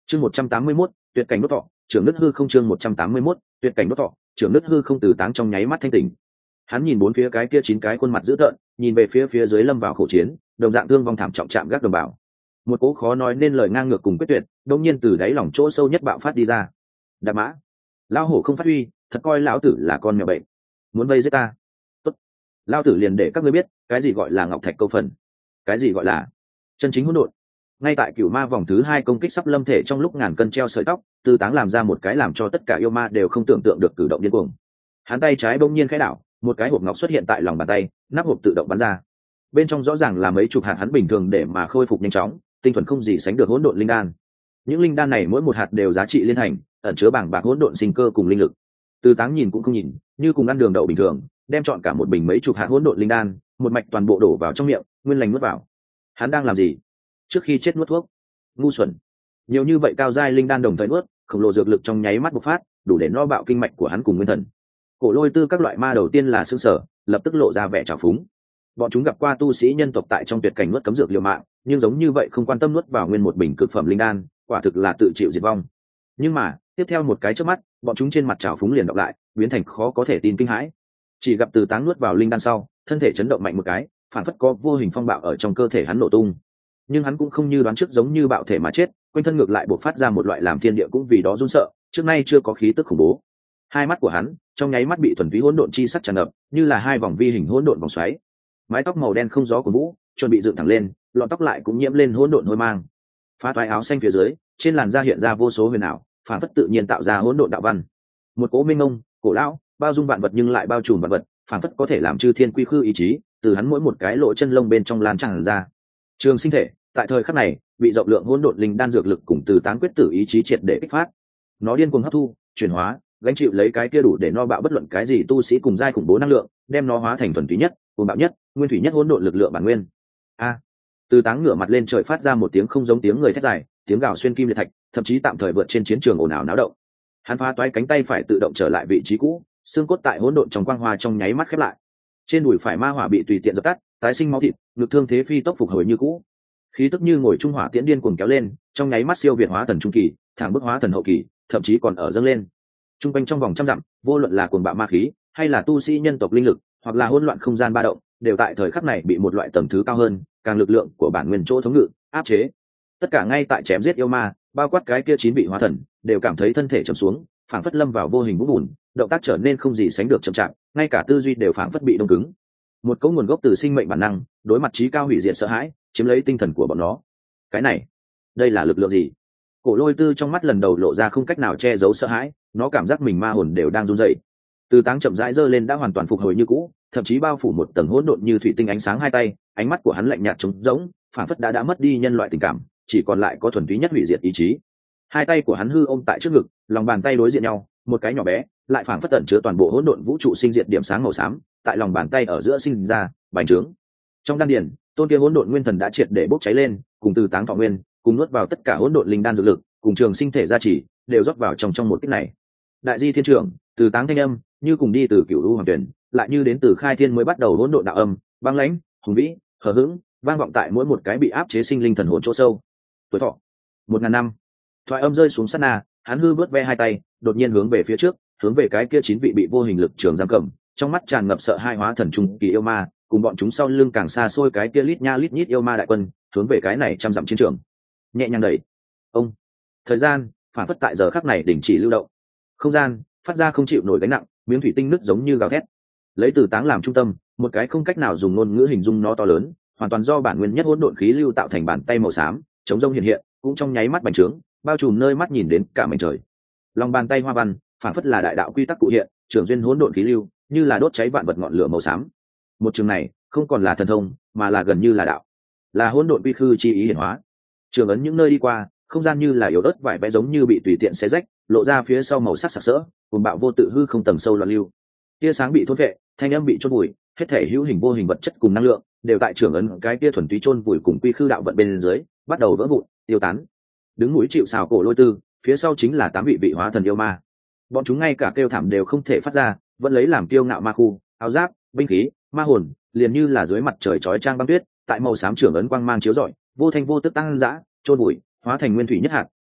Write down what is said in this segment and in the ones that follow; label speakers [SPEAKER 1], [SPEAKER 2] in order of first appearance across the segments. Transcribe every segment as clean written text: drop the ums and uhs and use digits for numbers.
[SPEAKER 1] Chương 181, tuyệt cảnh đốt thọ, trưởng nước hư không. Chương 181, tuyệt cảnh đốt thọ, trưởng nước hư không. Từ Táng trong nháy mắt thanh tỉnh. Hắn nhìn bốn phía cái kia 9 cái khuôn mặt dữ tợn, nhìn về phía dưới lâm vào khổ chiến, đồng dạng thương vong thảm trọng chạm gác đồng bào. Một cố khó nói nên lời ngang ngược cùng quyết tuyệt, đột nhiên từ đáy lòng chỗ sâu nhất bạo phát đi ra. Đạp mã, lão hổ không phát huy, thật coi lão tử là con mèo bệnh, muốn vây giết ta. Tốt, lão tử liền để các ngươi biết, cái gì gọi là ngọc thạch câu phần, cái gì gọi là chân chính hỗn độn. Ngay tại Cửu Ma vòng thứ 2 công kích sắp lâm thể trong lúc ngàn cân treo sợi tóc, Từ Táng làm ra một cái làm cho tất cả yêu ma đều không tưởng tượng được cử động điên cuồng. Hắn tay trái bỗng nhiên khẽ đảo, một cái hộp ngọc xuất hiện tại lòng bàn tay, nắp hộp tự động bắn ra. Bên trong rõ ràng là mấy chục hạt hắn bình thường để mà khôi phục nhanh chóng, tinh thuần không gì sánh được hỗn độn linh đan. Những linh đan này mỗi một hạt đều giá trị liên thành, ẩn chứa bảng bạc hỗn độn sinh cơ cùng linh lực. Từ Táng nhìn cũng không nhìn, như cùng ăn đường đậu bình thường, đem chọn cả một bình mấy chục hạt hỗn độn linh đan, một mạch toàn bộ đổ vào trong miệng, nguyên lành nuốt vào. Hắn đang làm gì? Trước khi chết nuốt thuốc? Ngu xuẩn! Nhiều như vậy cao giai linh đan đồng thời nuốt, khổng lồ dược lực trong nháy mắt bộc phát, đủ để no bạo kinh mạch của hắn cùng nguyên thần. Cổ Lôi Tư các loại ma đầu tiên là sửng sở, lập tức lộ ra vẻ trào phúng. Bọn chúng gặp qua tu sĩ nhân tộc tại trong tuyệt cảnh nuốt cấm dược liều mạng, nhưng giống như vậy không quan tâm nuốt vào nguyên một bình cực phẩm linh đan, quả thực là tự chịu diệt vong. Nhưng mà tiếp theo một cái chớp mắt, bọn chúng trên mặt trào phúng liền đọc lại, biến thành khó có thể tin kinh hãi. Chỉ gặp Từ Táng nuốt vào linh đan sau, thân thể chấn động mạnh một cái, phản phất có vô hình phong bạo ở trong cơ thể hắn nổ tung. Nhưng hắn cũng không như đoán trước giống như bạo thể mà chết, quanh thân ngược lại bộc phát ra một loại làm thiên địa cũng vì đó run sợ, trước nay chưa có khí tức khủng bố. Hai mắt của hắn trong nháy mắt bị thuần túy hỗn độn chi sắc tràn ngập, như là hai vòng vi hình hỗn độn vòng xoáy. Mái tóc màu đen không gió của vũ chuẩn bị dựng thẳng lên, lọn tóc lại cũng nhiễm lên hỗn độn hôi mang. Phá toái áo xanh phía dưới, trên làn da hiện ra vô số huyền ảo, phản phất tự nhiên tạo ra hỗn độn đạo văn. Một cỗ minh ngông, cổ lão, bao dung vạn vật nhưng lại bao trùm vạn vật, phản phất có thể làm chư thiên quy khư ý chí, từ hắn mỗi một cái lỗ chân lông bên trong lan tràn ra. Trường sinh thể, tại thời khắc này, bị rộng lượng hỗn độn linh đan dược lực cùng Từ Táng quyết tử ý chí triệt để kích phát. Nó điên cuồng hấp thu, chuyển hóa, gánh chịu lấy cái kia đủ để no bạo bất luận cái gì tu sĩ cùng giai khủng bố năng lượng, đem nó hóa thành thuần túy nhất, cuồng bạo nhất, nguyên thủy nhất hỗn độn lực lượng bản nguyên. A! Từ Táng ngửa mặt lên trời phát ra một tiếng không giống tiếng người thét dài, tiếng gào xuyên kim liệt thạch, thậm chí tạm thời vượt trên chiến trường ồn ào náo động. Hắn phá toái cánh tay phải tự động trở lại vị trí cũ, xương cốt tại hỗn độn trong quang hoa trong nháy mắt khép lại. Trên đùi phải ma hỏa bị tùy tiện dập tắt, tái sinh máu thịt, ngực thương thế phi tốc phục hồi như cũ. Khí tức như ngồi trung hỏa tiễn điên cuồng kéo lên, trong nháy mắt siêu việt hóa thần trung kỳ, thẳng bước hóa thần hậu kỳ, thậm chí còn ở dâng lên. Trung quanh trong vòng trăm dặm, vô luận là cuồng bạo ma khí, hay là tu sĩ nhân tộc linh lực, hoặc là hỗn loạn không gian ba động, đều tại thời khắc này bị một loại tầng thứ cao hơn, càng lực lượng của bản nguyên chỗ thống ngự, áp chế. Tất cả ngay tại chém giết yêu ma, bao quát cái kia 9 vị hóa thần, đều cảm thấy thân thể trầm xuống, phảng phất lâm vào vô hình vũng bùn, động tác trở nên không gì sánh được chậm chạp, ngay cả tư duy đều phảng phất bị đông cứng. Một cấu nguồn gốc từ sinh mệnh bản năng, đối mặt trí cao hủy diệt sợ hãi, chiếm lấy tinh thần của bọn nó. Cái này, đây là lực lượng gì? Cổ Lôi Tư trong mắt lần đầu lộ ra không cách nào che giấu sợ hãi, nó cảm giác mình ma hồn đều đang run rẩy. Từ Táng chậm rãi giơ lên đã hoàn toàn phục hồi như cũ, thậm chí bao phủ một tầng hỗn độn như thủy tinh ánh sáng hai tay, ánh mắt của hắn lạnh nhạt trống rỗng, phản phất đã mất đi nhân loại tình cảm, chỉ còn lại có thuần túy nhất hủy diệt ý chí. Hai tay của hắn hư ôm tại trước ngực, lòng bàn tay đối diện nhau, một cái nhỏ bé, lại phản phất tẩn chứa toàn bộ hỗn độn vũ trụ sinh diệt điểm sáng màu xám, tại lòng bàn tay ở giữa sinh ra, bành trướng. Trong đan điền, tôn kia hỗn độn nguyên thần đã triệt để bốc cháy lên, cùng Từ Táng thọ nguyên, cùng nuốt vào tất cả hỗn độn linh đan dược lực, cùng trường sinh thể gia trì, đều rót vào trong một kích này. Đại di thiên trưởng, Từ Táng thanh âm, như cùng đi từ cửu u hoàng tuyển, lại như đến từ khai thiên mới bắt đầu hỗn độn đạo âm, băng lãnh, hùng vĩ, hờ hững, vang vọng tại mỗi một cái bị áp chế sinh linh thần hồn chỗ sâu. Tuổi thọ 1000 năm. Thoại âm rơi xuống sát na, hắn hư vớt ve hai tay, đột nhiên hướng về phía trước, hướng về cái kia 9 vị bị vô hình lực trường giam cầm, trong mắt tràn ngập sợ hai hóa thần trung kỳ yêu ma, cùng bọn chúng sau lưng càng xa xôi cái kia lít nha lít nhít yêu ma đại quân, hướng về cái này trăm dặm chiến trường. Nhẹ nhàng đẩy. Ông. Thời gian phản phất tại giờ khắc này đình chỉ lưu động. Không gian phát ra không chịu nổi gánh nặng, miếng thủy tinh nứt giống như gào thét. Lấy Từ Táng làm trung tâm, một cái không cách nào dùng ngôn ngữ hình dung nó to lớn, hoàn toàn do bản nguyên nhất hỗn độn khí lưu tạo thành bàn tay màu xám, chống rông hiện hiện, cũng trong nháy mắt bành trướng, bao trùm nơi mắt nhìn đến cả mảnh trời. Lòng bàn tay hoa văn, phản phất là đại đạo quy tắc cụ hiện, trưởng duyên hỗn độn khí lưu, như là đốt cháy vạn vật ngọn lửa màu xám. Một trường này, không còn là thần thông, mà là gần như là đạo, là hỗn độn quy khư chi ý hiển hóa. Trường ấn những nơi đi qua, không gian như là yếu ớt vải vẽ giống như bị tùy tiện xé rách, lộ ra phía sau màu sắc sặc sỡ, cùng bạo vô tự hư không tầng sâu loạn lưu. Tia sáng bị thôn vệ, thanh âm bị chôn vùi, hết thể hữu hình vô hình vật chất cùng năng lượng đều tại trường ấn cái tia thuần túy chôn vùi cùng quy khư đạo vận bên dưới, bắt đầu vỡ vụn, tiêu tán. Đứng núi chịu sào Cổ Lôi Tư, phía sau chính là 8 vị hóa thần yêu ma. Bọn chúng ngay cả kêu thảm đều không thể phát ra, vẫn lấy làm kiêu ngạo ma khu, áo giáp, binh khí, ma hồn, liền như là dưới mặt trời chói chang băng tuyết, tại màu xám trường ấn quang mang chiếu rọi, vô thanh vô tức tăng dã, chôn vùi, hóa thành nguyên thủy nhất hạt,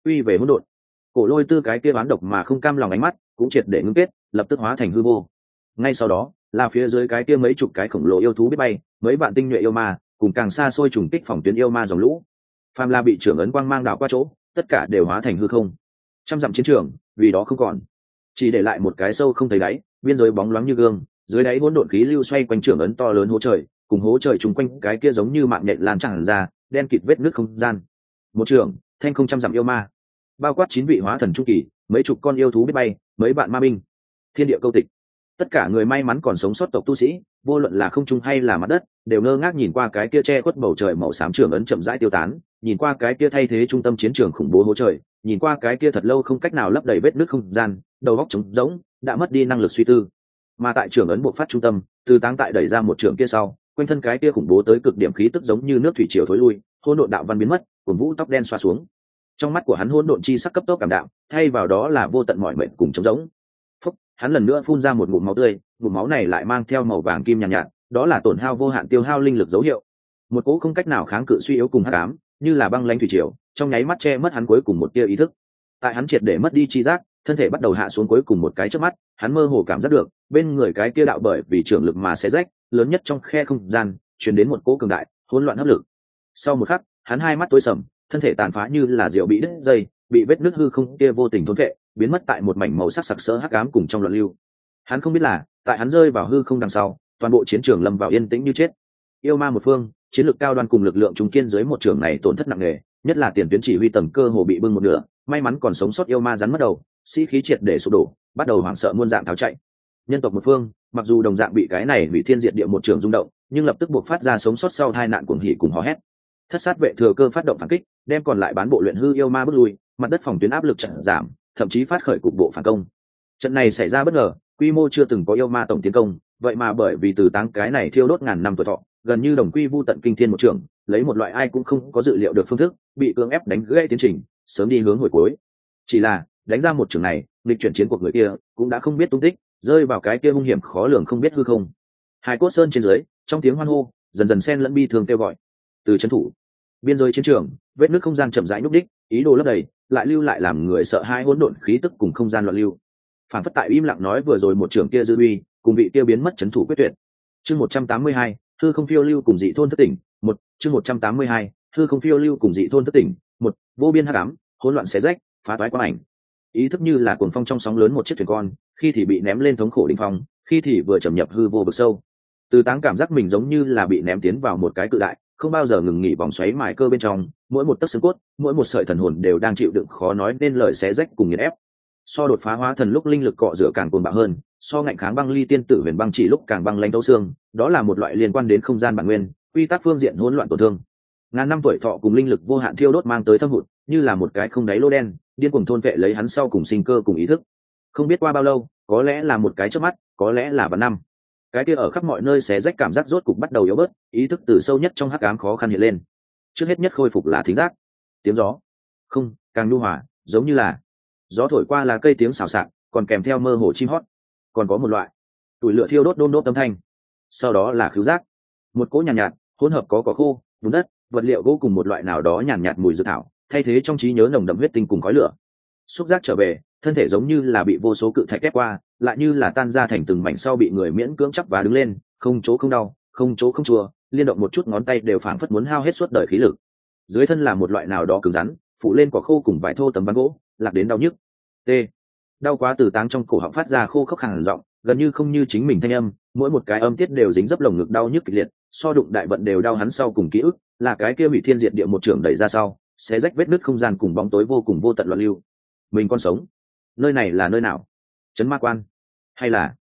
[SPEAKER 1] uy về hỗn độn. Cổ lôi tư cái kia bán độc mà không cam lòng ánh mắt cũng triệt để ngưng kết, lập tức hóa thành hư vô. Ngay sau đó là phía dưới cái kia mấy chục cái khổng lồ yêu thú biết bay, mấy vạn tinh nhuệ yêu ma cùng càng xa xôi trùng kích phòng tuyến yêu ma dòng lũ. Phàm La bị trưởng ấn quang mang đảo qua chỗ, tất cả đều hóa thành hư không. Trăm dặm chiến trường vì đó không còn, chỉ để lại một cái sâu không thấy đáy, biên giới bóng loáng như gương, dưới đáy hỗn độn khí lưu xoay quanh trưởng ấn to lớn hố trời, cùng hố trời trùng quanh cái kia giống như mạng nhện lan tràn ra, đen kịt vết nước không gian. Một trường thanh không trăm dặm yêu ma, bao quát 9 vị hóa thần trung kỳ, mấy chục con yêu thú biết bay, mấy vạn ma binh, thiên địa câu tịch. Tất cả người may mắn còn sống sót tộc tu sĩ, vô luận là không trung hay là mặt đất, đều ngơ ngác nhìn qua cái kia che khuất bầu trời màu xám trường ấn chậm rãi tiêu tán, nhìn qua cái kia thay thế trung tâm chiến trường khủng bố hố trời, nhìn qua cái kia thật lâu không cách nào lấp đầy vết nước không gian, đầu óc trống rỗng, đã mất đi năng lực suy tư. Mà tại trường ấn bộc phát trung tâm, từ táng tại đẩy ra một trường kia sau, quanh thân cái kia khủng bố tới cực điểm khí tức giống như nước thủy triều thối lui, hỗn độn đạo văn biến mất, cuồng vũ tóc đen xoa xuống. Trong mắt của hắn hỗn độn chi sắc cấp tốc cảm đạm, thay vào đó là vô tận mọi mệnh cùng trống rỗng. Phúc, hắn lần nữa phun ra một ngụm máu tươi, ngụm máu này lại mang theo màu vàng kim nhàn nhạt, đó là tổn hao vô hạn tiêu hao linh lực dấu hiệu. Một cỗ không cách nào kháng cự suy yếu cùng hắc ám, như là băng lãnh thủy triều, trong nháy mắt che mất hắn cuối cùng một tia ý thức. Tại hắn triệt để mất đi chi giác, thân thể bắt đầu hạ xuống cuối cùng một cái chớp mắt, hắn mơ hồ cảm giác được, bên người cái kia đạo bởi vì trưởng lực mà xé rách, lớn nhất trong khe không gian, truyền đến một cỗ cường đại, hỗn loạn hấp lực. Sau một khắc, hắn hai mắt tối sầm, thân thể tàn phá như là rượu bị đứt dây, bị vết nứt hư không kia vô tình thôn phệ, biến mất tại một mảnh màu sắc sặc sỡ hắc ám cùng trong loạn lưu. Hắn không biết là, tại hắn rơi vào hư không đằng sau, toàn bộ chiến trường lâm vào yên tĩnh như chết. Yêu ma một phương, chiến lược cao đoan cùng lực lượng trung kiên dưới một trường này tổn thất nặng nề, nhất là tiền tuyến chỉ huy tầng cơ hồ bị bưng một nửa, may mắn còn sống sót yêu ma rắn mất đầu, sĩ khí triệt để sụp đổ, bắt đầu hoảng sợ muôn dạng tháo chạy. Nhân tộc một phương, mặc dù đồng dạng bị cái này bị thiên diệt địa một trường rung động, nhưng lập tức buộc phát ra sống sót sau hai nạn cuồng hỉ cùng hò hét. Thất sát vệ thừa cơ phát động phản kích, đem còn lại bán bộ luyện hư yêu ma bước lui, mặt đất phòng tuyến áp lực trận giảm, thậm chí phát khởi cục bộ phản công. Trận này xảy ra bất ngờ, quy mô chưa từng có yêu ma tổng tiến công, vậy mà bởi vì từ táng cái này thiêu đốt ngàn năm tuổi thọ, gần như đồng quy vu tận kinh thiên một trường, lấy một loại ai cũng không có dự liệu được phương thức, bị cưỡng ép đánh gãy tiến trình, sớm đi hướng hồi cuối. Chỉ là đánh ra một trường này, lịch chuyển chiến cuộc người kia cũng đã không biết tung tích, rơi vào cái kia hung hiểm khó lường không biết hư không. Hải cốt sơn trên dưới, trong tiếng hoan hô, dần dần xen lẫn bi thương kêu gọi. Từ trấn thủ biên giới chiến trường, vết nứt không gian chậm rãi núp đích, ý đồ lấp đầy, lại lưu lại làm người sợ hãi hỗn độn khí tức cùng không gian loạn lưu. Phản phất tại im lặng nói vừa rồi một trường kia dư uy, cùng vị kia biến mất trấn thủ quyết tuyệt. Chương 182, hư không phiêu lưu cùng dị thôn thất tỉnh, một chương 182, hư không phiêu lưu cùng dị thôn thất tỉnh, một vô biên hắc ám, hỗn loạn xé rách, phá toái quang ảnh. Ý thức như là cuồng phong trong sóng lớn một chiếc thuyền con, khi thì bị ném lên thống khổ đỉnh phong, khi thì vừa chậm nhập hư vô vực sâu. Từ táng cảm giác mình giống như là bị ném tiến vào một cái cự đại, không bao giờ ngừng nghỉ vòng xoáy mài cơ bên trong, mỗi một tấc xương cốt, mỗi một sợi thần hồn đều đang chịu đựng khó nói nên lời xé rách cùng nghiền ép. So đột phá hóa thần lúc linh lực cọ rửa càng cuồng bạo hơn, so ngạnh kháng băng ly tiên tử huyền băng chỉ lúc càng băng lãnh thấu xương, đó là một loại liên quan đến không gian bản nguyên, quy tắc phương diện hỗn loạn tổn thương. Ngàn năm tuổi thọ cùng linh lực vô hạn thiêu đốt mang tới thâm hụt, như là một cái không đáy lô đen, điên cuồng thôn vệ lấy hắn sau cùng sinh cơ cùng ý thức. Không biết qua bao lâu, có lẽ là một cái chớp mắt, có lẽ là vạn năm. Cái kia ở khắp mọi nơi xé rách cảm giác rốt cục bắt đầu yếu bớt, ý thức từ sâu nhất trong hắc ám khó khăn hiện lên. Trước hết nhất khôi phục là thính giác. Tiếng gió, không, càng nhu hòa, giống như là gió thổi qua là cây tiếng xào xạc, còn kèm theo mơ hồ chim hót. Còn có một loại tuổi lửa thiêu đốt đôn đốt âm thanh. Sau đó là khứu giác, một cỗ nhàn nhạt, hỗn hợp có cỏ khô, bùn đất, vật liệu gỗ cùng một loại nào đó nhàn nhạt mùi dược thảo, thay thế trong trí nhớ nồng đậm huyết tinh cùng khói lửa. Xúc giác trở về, thân thể giống như là bị vô số cự thạch ép qua, lại như là tan ra thành từng mảnh sau bị người miễn cưỡng chắp và đứng lên, không chỗ không đau, không chỗ không chua, liên động một chút ngón tay đều phảng phất muốn hao hết suốt đời khí lực. Dưới thân là một loại nào đó cứng rắn, phụ lên quả khô cùng vải thô tấm ván gỗ, lạc đến đau nhức. T. Đau quá từ táng trong cổ họng phát ra khô khốc khàn giọng, gần như không như chính mình thanh âm, mỗi một cái âm tiết đều dính dấp lồng ngực đau nhức kịch liệt, so đụng đại vận đều đau hắn sau cùng ký ức, là cái kia bị thiên diệt địa một trường đẩy ra sau, xé rách vết nứt không gian cùng bóng tối vô cùng vô tận loạn lưu. Mình còn sống. Nơi này là nơi nào? Trấn Ma Quan? Hay là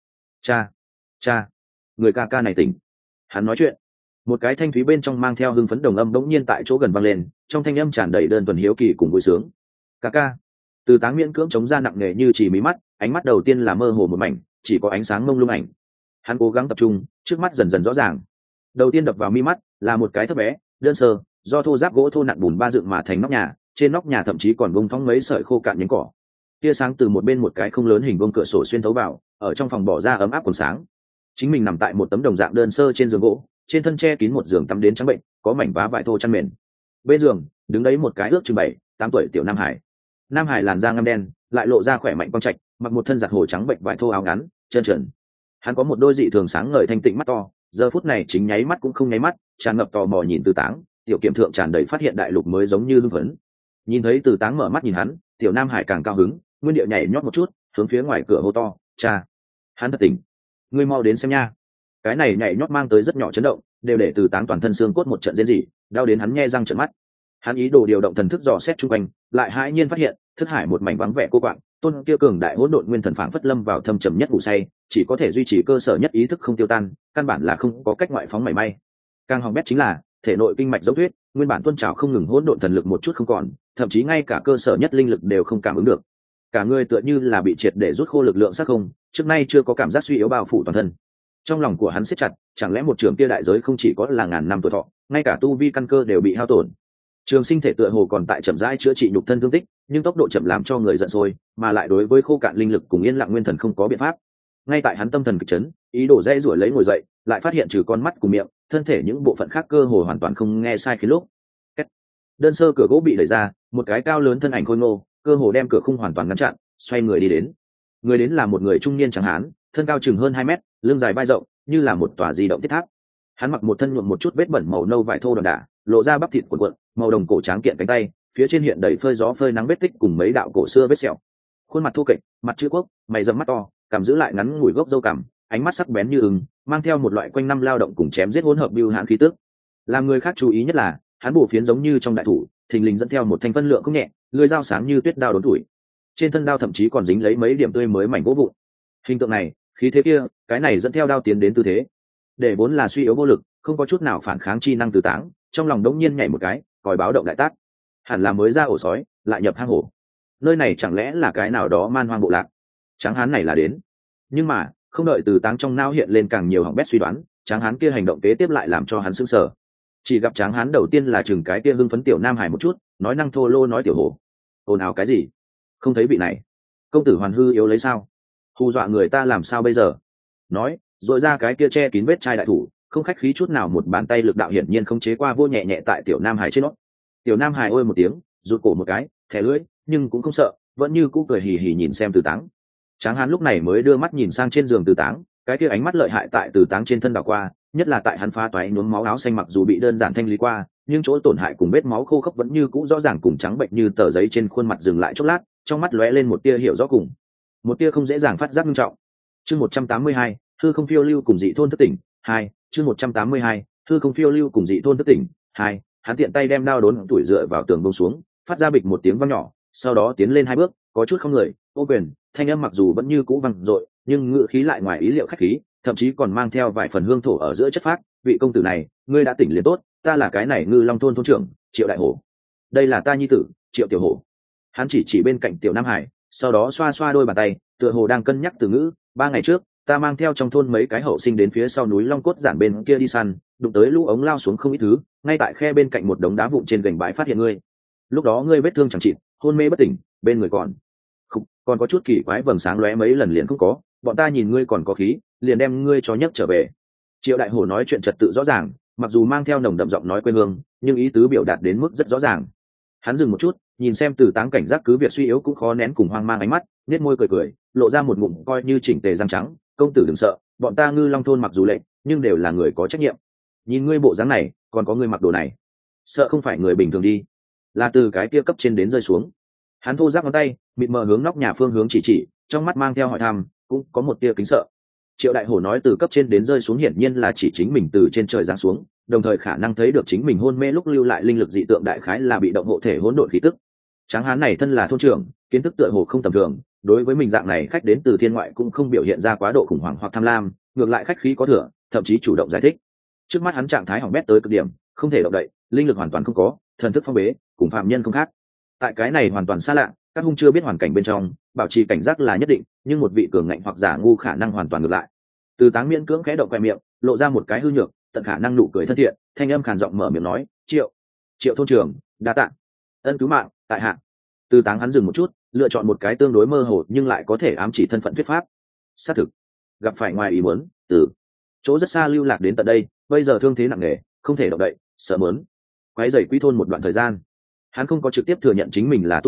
[SPEAKER 1] cha, người ca ca này tỉnh. Hắn nói chuyện, một cái thanh thúy bên trong mang theo hưng phấn đồng âm bỗng nhiên tại chỗ gần vang lên, trong thanh âm tràn đầy đơn thuần hiếu kỳ cùng vui sướng. Ca ca. Từ táng miễn cưỡng chống ra nặng nề như chỉ mí mắt, ánh mắt đầu tiên là mơ hồ một mảnh, chỉ có ánh sáng mông lung ảnh. Hắn cố gắng tập trung, trước mắt dần dần rõ ràng. Đầu tiên đập vào mi mắt là một cái thấp bé, đơn sơ, do thô giáp gỗ thô nặn bùn ba dựng mà thành nóc nhà, trên nóc nhà thậm chí còn vung phóng mấy sợi khô cạn nhánh cỏ. Tia sáng từ một bên một cái không lớn hình vuông cửa sổ xuyên thấu vào, ở trong phòng bỏ ra ấm áp còn sáng. Chính mình nằm tại một tấm đồng dạng đơn sơ trên giường gỗ, trên thân che kín một giường tắm đến trắng bệnh, có mảnh vá vải thô chăn mền. Bên giường đứng đấy một cái ước chừng 7, 8 tuổi tiểu nam hải. nam hải làn da ngăm đen, lại lộ ra khỏe mạnh quang trạch, mặc một thân giặt hồ trắng bệnh vải thô áo ngắn trơn trượt. Hắn có một đôi dị thường sáng ngời thanh tịnh mắt to, giờ phút này chính nháy mắt cũng không nháy mắt, tràn ngập tò mò nhìn Từ Táng. Tiểu Kiểm Thượng tràn đầy phát hiện đại lục mới giống như hưng phấn. Nhìn thấy Từ Táng mở mắt nhìn hắn, tiểu nam hải càng cao hứng, nguyên điệu nhảy nhót một chút, hướng phía ngoài cửa hô to, cha, hắn thật tỉnh, ngươi mau đến xem nha. Cái này nhảy nhót mang tới rất nhỏ chấn động, đều để Từ Táng toàn thân xương cốt một trận rên rỉ, đau đến hắn nhe răng trợn mắt. Hắn ý đồ điều động thần thức dò xét chung quanh, lại hãi nhiên phát hiện thức hải một mảnh vắng vẻ cô quạng, tôn kia cường đại hỗn độn nguyên thần phảng phất lâm vào thâm trầm nhất ngủ say, chỉ có thể duy trì cơ sở nhất ý thức không tiêu tan, căn bản là không có cách ngoại phóng mảy may. Càng hỏng bét chính là thể nội kinh mạch dấu thuyết, nguyên bản tuôn trào không ngừng hỗn độn thần lực một chút không còn, thậm chí ngay cả cơ sở nhất linh lực đều không cảm ứng được. Cả người tựa như là bị triệt để rút khô lực lượng sắc không, trước nay chưa có cảm giác suy yếu bao phủ toàn thân. Trong lòng của hắn siết chặt, chẳng lẽ một trường kia đại giới không chỉ có là ngàn năm tuổi thọ, ngay cả tu vi căn cơ đều bị hao tổn. Trường sinh thể tựa hồ còn tại chậm rãi chữa trị nhục thân thương tích, nhưng tốc độ chậm làm cho người giận sôi, mà lại đối với khô cạn linh lực cùng yên lặng nguyên thần không có biện pháp. Ngay tại hắn tâm thần kịch chấn, ý đồ dễ rủi lấy ngồi dậy, lại phát hiện trừ con mắt cùng miệng, thân thể những bộ phận khác cơ hồ hoàn toàn không nghe sai khi lúc. Đơn sơ cửa gỗ bị đẩy ra, một cái cao lớn thân ảnh khôi ngô, cơ hồ đem cửa khung hoàn toàn ngăn chặn, xoay người đi đến. Người đến là một người trung niên trắng hán, thân cao chừng hơn 2 mét, lưng dài vai rộng, như là một tòa di động thiết tháp. Hắn mặc một thân nhuộm một chút vết bẩn màu nâu vải thô đòn đả, lộ ra bắp thịt cuộn cuộn, màu đồng cổ tráng kiện cánh tay, phía trên hiện đầy phơi gió phơi nắng vết tích cùng mấy đạo cổ xưa vết sẹo. Khuôn mặt thô kệch, mặt chữ quốc, mày rậm mắt to, cằm giữ lại ngắn ngủi gốc râu cằm, ánh mắt sắc bén như ưng, mang theo một loại quanh năm lao động cùng chém giết hỗn hợp bưu hãn khí tức. Làm người khác chú ý nhất là, hắn bổ phiến giống như trong đại thủ, thình lình dẫn theo một thanh phân lượng không nhẹ, lưỡi dao sáng như tuyết đao đốn tuổi. Trên thân đao thậm chí còn dính lấy mấy điểm tươi mới mảnh gỗ vụn. Hình tượng này, khí thế kia, cái này dẫn theo đao tiến đến tư thế, để vốn là suy yếu vô lực, không có chút nào phản kháng chi năng Từ Táng, trong lòng đống nhiên nhảy một cái, còi báo động đại tác. Hẳn là mới ra ổ sói, lại nhập hang hổ. Nơi này chẳng lẽ là cái nào đó man hoang bộ lạc? Tráng hán này là đến. Nhưng mà, không đợi Từ Táng trong não hiện lên càng nhiều hỏng bét suy đoán, tráng hán kia hành động kế tiếp lại làm cho hắn sững sờ. Chỉ gặp tráng hán đầu tiên là chừng cái kia hưng phấn tiểu nam hải một chút, nói năng thô lô nói tiểu hổ. Ồn ào cái gì? Không thấy vị này, công tử hoàn hư yếu lấy sao? Hù dọa người ta làm sao bây giờ? Nói, rồi ra cái kia che kín vết chai đại thủ, không khách khí chút nào một bàn tay lực đạo hiển nhiên không chế qua vô nhẹ nhẹ tại tiểu nam hải trên nó. Tiểu nam hải ôi một tiếng, rụt cổ một cái, thẻ lưỡi, nhưng cũng không sợ, vẫn như cũ cười hì hì nhìn xem Từ Táng. Tráng hán lúc này mới đưa mắt nhìn sang trên giường Từ Táng, cái kia ánh mắt lợi hại tại Từ Táng trên thân đảo qua, nhất là tại hắn phá toái nhuốm máu áo xanh mặc dù bị đơn giản thanh lý qua, nhưng chỗ tổn hại cùng vết máu khô khốc vẫn như cũ rõ ràng cùng trắng bệnh như tờ giấy trên khuôn mặt dừng lại chốc lát, trong mắt lóe lên một tia hiểu rõ cùng, một tia không dễ dàng phát giác nghiêm trọng. Chương 182, hư không phiêu lưu cùng dị thôn thức tỉnh 2, chương 182, hư không phiêu lưu cùng dị thôn thức tỉnh 2. Hắn tiện tay đem đao đốn tuổi dựa vào tường buông xuống, phát ra bịch một tiếng vang nhỏ, sau đó tiến lên 2 bước, có chút không người, ô quyền, thanh âm mặc dù vẫn như cũ vang dội, nhưng ngữ khí lại ngoài ý liệu khách khí, thậm chí còn mang theo vài phần hương thổ ở giữa chất phác. Vị công tử này, ngươi đã tỉnh liền tốt, ta là cái này Ngư Long thôn thôn trưởng Triệu Đại Hổ, đây là ta nhi tử Triệu Tiểu Hổ. Hắn chỉ bên cạnh Tiểu Nam Hải, sau đó xoa xoa đôi bàn tay, tựa hồ đang cân nhắc từ ngữ. 3 ngày trước, ta mang theo trong thôn mấy cái hậu sinh đến phía sau núi Long Cốt Giản bên kia đi săn, đụng tới lũ ống lao xuống không ít thứ, ngay tại khe bên cạnh một đống đá vụn trên gành bãi phát hiện ngươi. Lúc đó ngươi vết thương chẳng chịt, hôn mê bất tỉnh, bên người còn có chút kỳ quái vầng sáng lóe mấy lần liền không có, bọn ta nhìn ngươi còn có khí, liền đem ngươi cho nhấc trở về. Triệu Đại Hổ nói chuyện trật tự rõ ràng, mặc dù mang theo nồng đậm giọng nói quê hương, nhưng ý tứ biểu đạt đến mức rất rõ ràng. Hắn dừng một chút, nhìn xem Từ Táng cảnh giác cứ việc suy yếu cũng khó nén cùng hoang mang ánh mắt, nét môi cười, lộ ra một ngụm coi như chỉnh tề răng trắng. Công tử đừng sợ, bọn ta Ngư Long thôn mặc dù lệnh, nhưng đều là người có trách nhiệm. Nhìn ngươi bộ dáng này, còn có ngươi mặc đồ này, sợ không phải người bình thường đi, là từ cái kia cấp trên đến rơi xuống. Hắn thô ráp ngón tay, mịt mờ hướng nóc nhà phương hướng chỉ, trong mắt mang theo hỏi thăm, cũng có một tia kính sợ. Triệu Đại Hổ nói từ cấp trên đến rơi xuống hiển nhiên là chỉ chính mình từ trên trời giáng xuống, đồng thời khả năng thấy được chính mình hôn mê lúc lưu lại linh lực dị tượng đại khái là bị động hộ thể hỗn độn khí tức. Tráng hán này thân là thôn trưởng, kiến thức tựa hồ không tầm thường, đối với mình dạng này khách đến từ thiên ngoại cũng không biểu hiện ra quá độ khủng hoảng hoặc tham lam, ngược lại khách khí có thừa, thậm chí chủ động giải thích. Trước mắt hắn trạng thái hỏng bét tới cực điểm, không thể động đậy, linh lực hoàn toàn không có, thần thức phong bế, cùng phạm nhân không khác. Tại cái này hoàn toàn xa lạ, các hung chưa biết hoàn cảnh bên trong, bảo trì cảnh giác là nhất định, nhưng một vị cường ngạnh hoặc giả ngu khả năng hoàn toàn ngược lại. Từ Táng miễn cưỡng khẽ động khoe miệng, lộ ra một cái hư nhược, tận khả năng nụ cười thân thiện, thanh âm khàn giọng mở miệng nói, Triệu thôn trưởng, đa tạ, ân cứu mạng, tại hạ. Từ Táng hắn dừng một chút, lựa chọn một cái tương đối mơ hồ nhưng lại có thể ám chỉ thân phận thuyết pháp. Xác thực, gặp phải ngoài ý muốn, từ chỗ rất xa lưu lạc đến tận đây, bây giờ thương thế nặng nề, không thể động đậy, sợ mớn quấy rầy quy thôn một đoạn thời gian. Hắn không có trực tiếp thừa nhận chính mình là tu sĩ,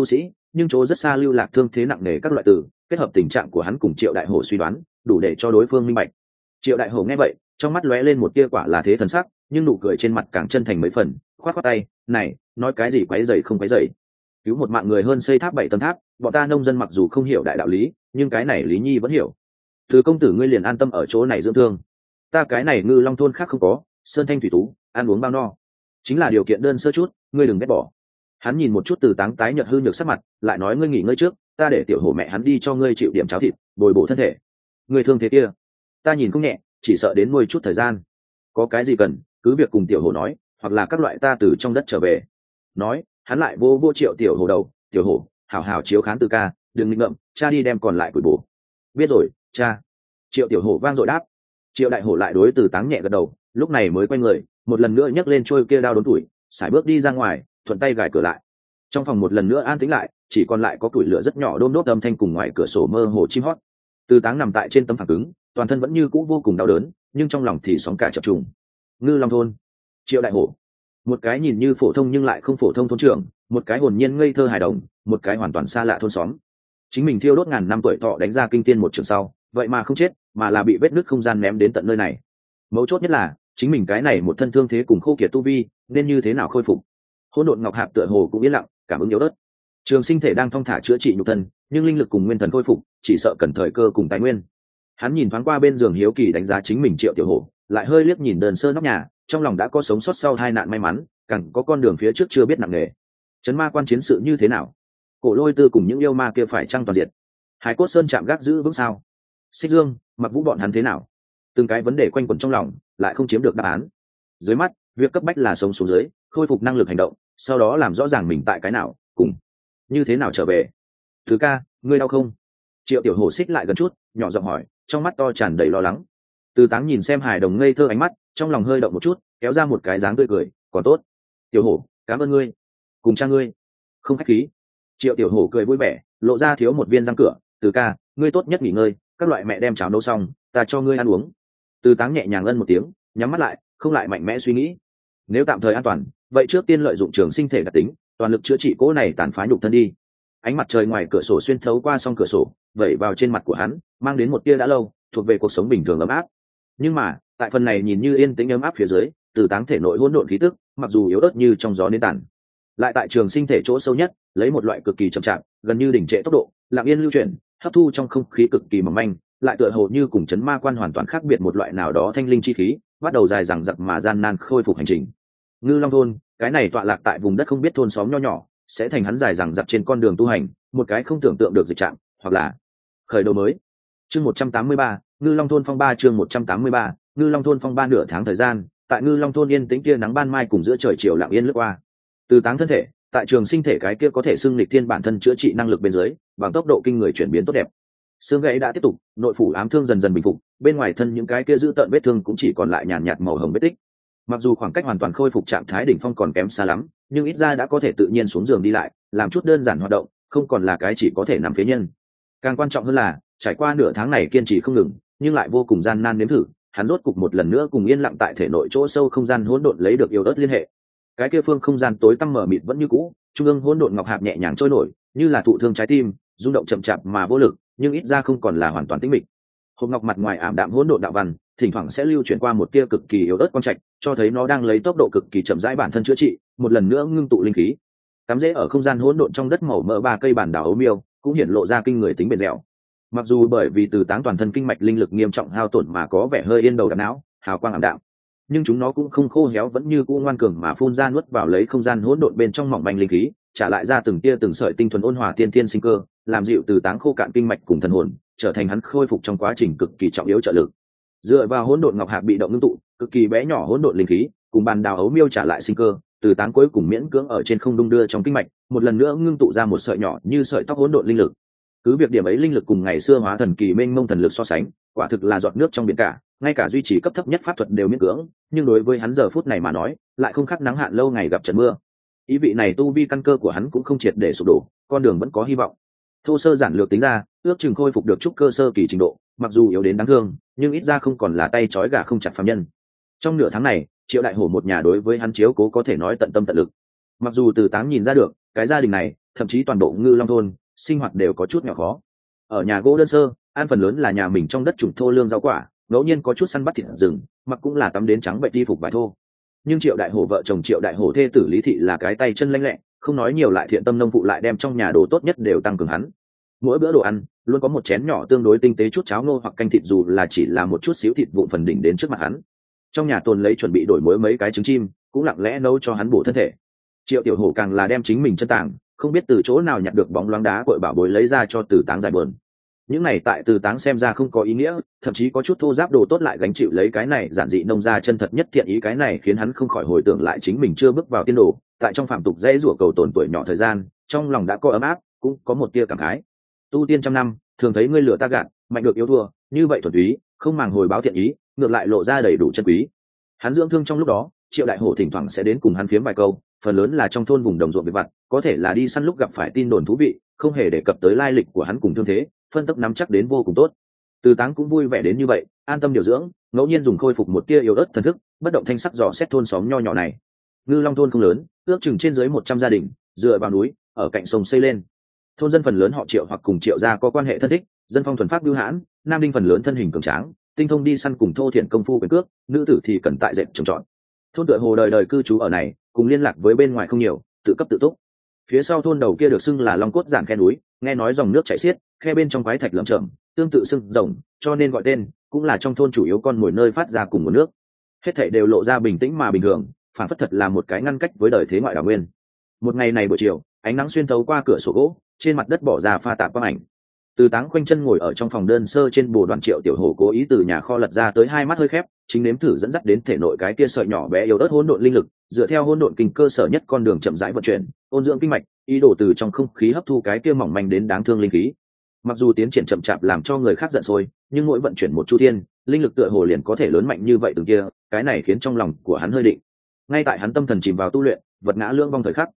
[SPEAKER 1] nhưng chỗ rất xa lưu lạc thương thế nặng nề các loại từ kết hợp tình trạng của hắn cùng Triệu Đại Hổ suy đoán đủ để cho đối phương minh bạch. Triệu Đại Hổ nghe vậy trong mắt lóe lên một tia quả là thế thần sắc, nhưng nụ cười trên mặt càng chân thành mấy phần, khoát khoát tay, này nói cái gì quấy rầy không quấy rầy, cứu một mạng người hơn xây tháp 7 tầng tháp, bọn ta nông dân mặc dù không hiểu đại đạo lý, nhưng cái này Lý Nhi vẫn hiểu. Từ công tử ngươi liền an tâm ở chỗ này dưỡng thương, ta cái này Ngư Long thôn khác không có, sơn thanh thủy tú, ăn uống bao no, chính là điều kiện đơn sơ chút, ngươi đừng ghét bỏ. Hắn nhìn một chút Từ Táng tái nhợt hư nhược sắc mặt, lại nói ngươi nghỉ ngơi trước, ta để tiểu hổ mẹ hắn đi cho ngươi chịu điểm cháo thịt, bồi bổ thân thể. Ngươi thương thế kia, ta nhìn không nhẹ, chỉ sợ đến nuôi chút thời gian. Có cái gì cần, cứ việc cùng tiểu hổ nói, hoặc là các loại ta từ trong đất trở về. Nói, hắn lại vô Triệu tiểu hổ đầu, tiểu hổ, hảo hảo chiếu khán Từ ca, đừng nghịch ngợm, cha đi đem còn lại củi bổ. Biết rồi, cha. Triệu tiểu hổ vang dội đáp. Triệu Đại Hổ lại đối Từ Táng nhẹ gật đầu, lúc này mới quay người, một lần nữa nhấc lên trôi kia đao đốn tuổi, sải bước đi ra ngoài, thuận tay gài cửa lại. Trong phòng một lần nữa an tĩnh lại, chỉ còn lại có củi lửa rất nhỏ đôm đốt âm thanh cùng ngoài cửa sổ mơ hồ chim hót. Từ Táng nằm tại trên tấm phẳng cứng, toàn thân vẫn như cũ vô cùng đau đớn, nhưng trong lòng thì sóng cả chập trùng. Ngư Long thôn, Triệu Đại Hổ, một cái nhìn như phổ thông nhưng lại không phổ thông thôn trưởng, một cái hồn nhiên ngây thơ hài đồng, một cái hoàn toàn xa lạ thôn xóm. Chính mình thiêu đốt ngàn năm tuổi thọ đánh ra kinh tiên một trường sau, vậy mà không chết, mà là bị vết nứt không gian ném đến tận nơi này. Mấu chốt nhất là chính mình cái này một thân thương thế cùng khô kiệt tu vi, nên như thế nào khôi phục? Hỗn độn ngọc hạp tựa hồ cũng yên lặng, cảm ứng yếu ớt. Trường Sinh thể đang thong thả chữa trị nhục thân, nhưng linh lực cùng nguyên thần khôi phục, chỉ sợ cần thời cơ cùng tài nguyên. Hắn nhìn thoáng qua bên giường hiếu kỳ đánh giá chính mình Triệu Tiểu Hổ, lại hơi liếc nhìn đơn sơ nóc nhà, trong lòng đã có sống sót sau hai nạn may mắn, càng có con đường phía trước chưa biết nặng nề. Trấn ma quan chiến sự như thế nào? Cổ Lôi Tư cùng những yêu ma kia phải chăng toàn diệt? Hải Cốt Sơn chạm gác giữ vững sao? Xích Dương, Mặc Vũ bọn hắn thế nào? Từng cái vấn đề quanh quẩn trong lòng, lại không chiếm được đáp án. Dưới mắt, việc cấp bách là sống xuống dưới, khôi phục năng lực hành động, sau đó làm rõ ràng mình tại cái nào, cùng như thế nào trở về. Thứ ca, ngươi đau không? Triệu Tiểu Hổ xích lại gần chút, nhỏ giọng hỏi, trong mắt to tràn đầy lo lắng. Từ Táng nhìn xem hài đồng ngây thơ ánh mắt, trong lòng hơi động một chút, kéo ra một cái dáng tươi cười, còn tốt. Tiểu Hổ, cảm ơn ngươi, cùng cha ngươi, không khách khí. Triệu Tiểu Hổ cười vui vẻ, lộ ra thiếu một viên răng cửa. Từ ca, ngươi tốt nhất nghỉ ngơi, các loại mẹ đem cháo nấu xong, ta cho ngươi ăn uống. Từ Táng nhẹ nhàng ân một tiếng, nhắm mắt lại, không lại mạnh mẽ suy nghĩ. Nếu tạm thời an toàn, vậy trước tiên lợi dụng Trường Sinh thể đặc tính, toàn lực chữa trị cỗ này tàn phá nhục thân đi. Ánh mặt trời ngoài cửa sổ xuyên thấu qua song cửa sổ, vẩy vào trên mặt của hắn, mang đến một tia đã lâu thuộc về cuộc sống bình thường ấm áp. Nhưng mà tại phần này nhìn như yên tĩnh ấm áp phía dưới, Từ Táng thể nội hỗn độn khí tức, mặc dù yếu ớt như trong gió nến tàn, lại tại Trường Sinh thể chỗ sâu nhất, lấy một loại cực kỳ chậm chạp, gần như đỉnh trệ tốc độ, lặng yên lưu chuyển, hấp thu trong không khí cực kỳ mỏng manh, lại tựa hồ như cùng chấn ma quan hoàn toàn khác biệt một loại nào đó thanh linh chi khí, bắt đầu dài dằng dặc mà gian nan khôi phục hành trình. Ngư Long thôn, cái này tọa lạc tại vùng đất không biết thôn xóm nho nhỏ, sẽ thành hắn dài dằng dặc trên con đường tu hành, một cái không tưởng tượng được dịch trạng, hoặc là khởi đầu mới. Chương 183, Ngư Long thôn phong ba. Chương 183, Ngư Long thôn phong ba. Nửa tháng thời gian, tại Ngư Long thôn yên tĩnh kia nắng ban mai cùng giữa trời chiều lặng yên lướt qua. Từ Táng thân thể, tại Trường Sinh thể cái kia có thể xưng lịch thiên bản thân chữa trị năng lực bên dưới, bằng tốc độ kinh người chuyển biến tốt đẹp. Xương gãy đã tiếp tục, nội phủ ám thương dần dần bình phục, bên ngoài thân những cái kia giữ tợn vết thương cũng chỉ còn lại nhàn nhạt màu hồng vết tích. Mặc dù khoảng cách hoàn toàn khôi phục trạng thái đỉnh phong còn kém xa lắm, nhưng ít ra đã có thể tự nhiên xuống giường đi lại, làm chút đơn giản hoạt động, không còn là cái chỉ có thể nằm phế nhân. Càng quan trọng hơn là, trải qua nửa tháng này kiên trì không ngừng, nhưng lại vô cùng gian nan nếm thử, hắn rốt cục một lần nữa cùng yên lặng tại thể nội chỗ sâu không gian hỗn độn lấy được yêu ớt liên hệ. Cái kia phương không gian tối tăm mở mịt vẫn như cũ, trung ương hỗn độn ngọc hạp nhẹ nhàng trôi nổi, như là thụ thương trái tim, rung động chậm chạp mà vô lực, nhưng ít ra không còn là hoàn toàn tĩnh mịch. Hộp ngọc mặt ngoài ảm đạm hỗn độn đạo văn, thỉnh thoảng sẽ lưu chuyển qua một tia cực kỳ yếu ớt quang trạch, cho thấy nó đang lấy tốc độ cực kỳ chậm rãi bản thân chữa trị, một lần nữa ngưng tụ linh khí. Cắm rễ ở không gian hỗn độn trong đất màu mỡ ba cây bản đảo ấu miêu, cũng hiển lộ ra kinh người tính bền dẻo. Mặc dù bởi vì Từ Táng toàn thân kinh mạch linh lực nghiêm trọng hao tổn mà có vẻ hơi yên đầu đập não, hào quang ảm đạm, nhưng chúng nó cũng không khô héo, vẫn như cũ ngoan cường mà phun ra nuốt vào lấy không gian hỗn độn bên trong mỏng manh linh khí, trả lại ra từng tia từng sợi tinh thuần ôn hòa tiên tiên sinh cơ, làm dịu Từ Táng khô cạn kinh mạch cùng thần hồn, trở thành hắn khôi phục trong quá trình cực kỳ trọng yếu trợ lực. Dựa vào hỗn độn ngọc hạp bị động ngưng tụ, cực kỳ bé nhỏ hỗn độn linh khí, cùng bàn đào ấu miêu trả lại sinh cơ, Từ Táng cuối cùng miễn cưỡng ở trên không đung đưa trong kinh mạch, một lần nữa ngưng tụ ra một sợi nhỏ như sợi tóc hỗn độn linh lực. Cứ việc điểm ấy linh lực cùng ngày xưa hóa thần kỳ mênh mông thần lực so sánh, quả thực là giọt nước trong biển cả, ngay cả duy trì cấp thấp nhất pháp thuật đều miễn cưỡng, nhưng đối với hắn giờ phút này mà nói, lại không khác nắng hạn lâu ngày gặp trận mưa. Ý vị này tu vi căn cơ của hắn cũng không triệt để sụp đổ, con đường vẫn có hy vọng. Thô sơ giản lược tính ra, ước chừng khôi phục được chút cơ sơ kỳ trình độ, mặc dù yếu đến đáng thương, nhưng ít ra không còn là tay trói gà không chặt phàm nhân. Trong nửa tháng này, Triệu Đại Hổ một nhà đối với hắn chiếu cố có thể nói tận tâm tận lực. Mặc dù Từ Táng nhìn ra được, cái gia đình này thậm chí toàn bộ Ngư Long thôn sinh hoạt đều có chút nhỏ khó. Ở nhà gỗ đơn sơ, ăn phần lớn là nhà mình trong đất trồng thô lương rau quả, ngẫu nhiên có chút săn bắt thịt rừng, mặc cũng là tắm đến trắng bệnh đi phục vải thô. Nhưng Triệu Đại Hổ vợ chồng Triệu Đại Hổ thê tử Lý Thị là cái tay chân lanh lẹ, không nói nhiều lại thiện tâm nông phụ lại đem trong nhà đồ tốt nhất đều tăng cường hắn. Mỗi bữa đồ ăn luôn có một chén nhỏ tương đối tinh tế chút cháo ngô hoặc canh thịt, dù là chỉ là một chút xíu thịt vụn phần đỉnh đến trước mặt hắn. Trong nhà tồn lấy chuẩn bị đổi mới mấy cái trứng chim, cũng lặng lẽ nấu cho hắn bổ thân thể. Triệu Tiểu Hổ càng là đem chính mình chân tàng, không biết từ chỗ nào nhặt được bóng loáng đá cội bảo bối lấy ra cho Từ Táng giải bờn. Những này tại Từ Táng xem ra không có ý nghĩa, thậm chí có chút thô giáp đồ tốt lại gánh chịu lấy cái này giản dị nông gia chân thật nhất thiện ý, cái này khiến hắn không khỏi hồi tưởng lại chính mình chưa bước vào tiên đồ, tại trong phạm tục dễ rủa cầu tồn tuổi nhỏ thời gian, trong lòng đã có ấm áp, cũng có một tia cảm khái. Tu tiên trăm năm, thường thấy ngươi lừa ta gạt, mạnh được yếu thua, như vậy thuần túy, không màng hồi báo thiện ý, ngược lại lộ ra đầy đủ chân quý. Hắn dưỡng thương trong lúc đó, Triệu Đại Hổ thỉnh thoảng sẽ đến cùng hắn phiếm vài câu, phần lớn là trong thôn vùng đồng ruộng việc vặt, có thể là đi săn lúc gặp phải tin đồn thú vị, không hề đề cập tới lai lịch của hắn cùng thương thế, phân tích nắm chắc đến vô cùng tốt. Từ Táng cũng vui vẻ đến như vậy, an tâm điều dưỡng, ngẫu nhiên dùng khôi phục một tia yếu ớt thần thức, bất động thanh sắc dò xét thôn xóm nho nhỏ này. Ngư Long thôn không lớn, ước chừng trên dưới 100 gia đình, dựa vào núi, ở cạnh sông xây lên. Thôn dân phần lớn họ Triệu hoặc cùng Triệu gia có quan hệ thân thích, dân phong thuần phát bưu hãn, nam đinh phần lớn thân hình cường tráng, tinh thông đi săn cùng thô thiện công phu quyền cước, nữ tử thì cần tại dệt trồng trọt. Thôn tựa hồ đời đời cư trú ở này, cùng liên lạc với bên ngoài không nhiều, tự cấp tự túc. Phía sau thôn đầu kia được xưng là Long Cốt Giản khe núi, nghe nói dòng nước chảy xiết, khe bên trong quái thạch lởm chởm, tương tự xưng rồng, cho nên gọi tên, cũng là trong thôn chủ yếu con mồi nơi phát ra cùng nguồn nước. Hết thảy đều lộ ra bình tĩnh mà bình thường, phản phất thật là một cái ngăn cách với đời thế ngoại đảo nguyên. Một ngày này buổi chiều, ánh nắng xuyên thấu qua cửa sổ gỗ, trên mặt đất bỏ ra pha tạp quang ảnh. Từ Táng khoanh chân ngồi ở trong phòng đơn sơ trên bồ đoàn. Triệu Tiểu Hổ cố ý từ nhà kho lật ra tới hai mắt hơi khép, chính nếm thử dẫn dắt đến thể nội cái kia sợi nhỏ bé yếu ớt hỗn độn linh lực, dựa theo hỗn độn kinh cơ sở nhất con đường chậm rãi vận chuyển, ôn dưỡng kinh mạch, ý đồ từ trong không khí hấp thu cái kia mỏng manh đến đáng thương linh khí. Mặc dù tiến triển chậm chạp làm cho người khác giận sôi, nhưng mỗi vận chuyển một chu thiên, linh lực tựa hồ liền có thể lớn mạnh như vậy từng kia, cái này khiến trong lòng của hắn hơi định. Ngay tại hắn tâm thần chìm vào tu luyện, vật ngã lưỡng vong thời khắc.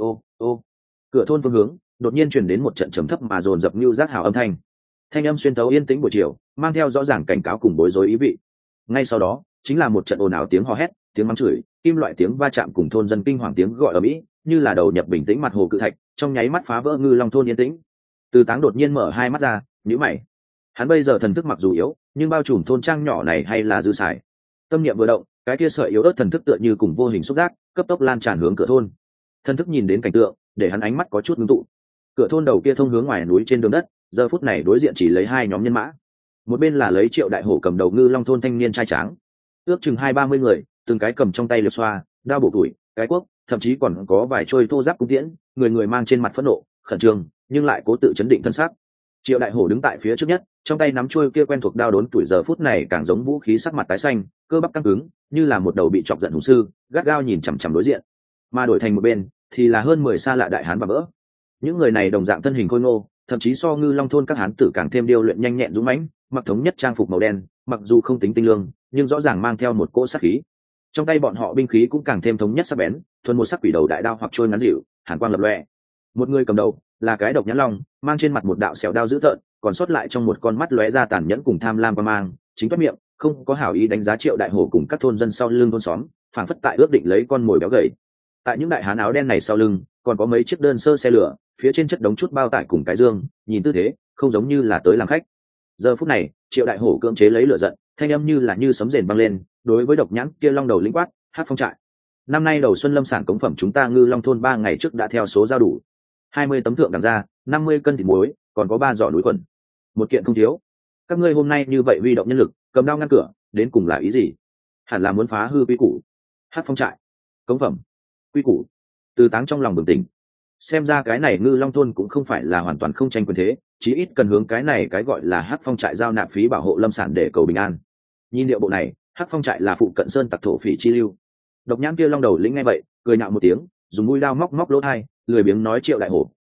[SPEAKER 1] Ô, cửa thôn phương hướng đột nhiên truyền đến một trận trầm thấp mà dồn dập như giác hào âm thanh. Thanh âm xuyên thấu yên tĩnh buổi chiều, mang theo rõ ràng cảnh cáo cùng bối rối ý vị. Ngay sau đó, chính là một trận ồn ào tiếng hò hét, tiếng mắng chửi, kim loại tiếng va chạm cùng thôn dân kinh hoàng tiếng gọi ầm ĩ, như là đầu nhập bình tĩnh mặt hồ cự thạch, trong nháy mắt phá vỡ Ngư Long thôn yên tĩnh. Từ Táng đột nhiên mở hai mắt ra, nhíu mày. Hắn bây giờ thần thức mặc dù yếu, nhưng bao trùm thôn trang nhỏ này hay là dư xài. Tâm niệm vừa động, cái kia sợi yếu ớt thần thức tựa như cùng vô hình xúc giác, cấp tốc lan tràn hướng cửa thôn. Thần thức nhìn đến cảnh tượng, để hắn ánh mắt có chút ngưng tụ. Cửa thôn đầu kia thông hướng ngoài núi trên đường đất, giờ phút này đối diện chỉ lấy hai nhóm nhân mã. Một bên là lấy Triệu Đại Hổ cầm đầu Ngư Long thôn thanh niên trai tráng, ước chừng 20-30 người, từng cái cầm trong tay liệp xoa, đao bổ tuổi, cái cuốc, thậm chí còn có vài trôi thô giáp cung tiễn, người người mang trên mặt phẫn nộ, khẩn trương, nhưng lại cố tự chấn định thân xác. Triệu Đại Hổ đứng tại phía trước nhất, trong tay nắm trôi kia quen thuộc đao đốn tuổi, giờ phút này càng giống vũ khí, sắc mặt tái xanh, cơ bắp căng cứng, như là một đầu bị chọc giận hùng sư, gắt gao nhìn chằm chằm đối diện. Mà đổi thành một bên thì là hơn 10 xa lạ đại hán bà bỡ. Những người này đồng dạng thân hình khôi ngô, thậm chí so Ngư Long thôn các hán tử càng thêm điêu luyện nhanh nhẹn dũng mãnh, mặc thống nhất trang phục màu đen, mặc dù không tính tinh lương, nhưng rõ ràng mang theo một cỗ sát khí. Trong tay bọn họ binh khí cũng càng thêm thống nhất sắc bén, thuần một sắc quỷ đầu đại đao hoặc trôi ngắn dịu, hàn quang lập lòe. Một người cầm đầu là cái độc nhãn long, mang trên mặt một đạo sẹo đao dữ tợn, còn sót lại trong một con mắt lóe ra tàn nhẫn cùng tham lam qua mang, chính toát miệng, không có hảo ý đánh giá Triệu Đại Hổ cùng các thôn dân sau lưng thôn xóm, phảng phất tại ước định lấy con mồi béo gầy. Tại những đại hán áo đen này sau lưng, còn có mấy chiếc đơn sơ xe lửa, phía trên chất đống chút bao tải cùng cái dương, nhìn tư thế không giống như là tới làm khách. Giờ phút này, Triệu Đại Hổ cưỡng chế lấy lửa giận, thanh âm như là như sấm rền vang lên, đối với độc nhãn kia long đầu lĩnh quát, hát phong trại. Năm nay đầu xuân lâm sản cống phẩm chúng ta Ngư Long thôn 3 ngày trước đã theo số giao đủ. 20 tấm thượng đẳng ra, 50 cân thịt muối, còn có 3 giỏ núi quần. Một kiện không thiếu. Các ngươi hôm nay như vậy huy động nhân lực, cầm đao ngăn cửa, đến cùng là ý gì? Hẳn là muốn phá hư quy củ. Hát phong trại, cống phẩm, quy củ. Từ Táng trong lòng bừng tỉnh. Xem ra cái này Ngư Long thôn cũng không phải là hoàn toàn không tranh quyền thế, chí ít cần hướng cái này cái gọi là Hát phong trại giao nạp phí bảo hộ lâm sản để cầu bình an. Nhìn điệu bộ này, Hát phong trại là phụ cận sơn tặc thổ phỉ chi lưu. Độc nhãn kia long đầu lĩnh nghe vậy, cười nhạo một tiếng, dùng mũi đao móc móc lỗ tai, lười biếng nói Triệu Đại Hổ,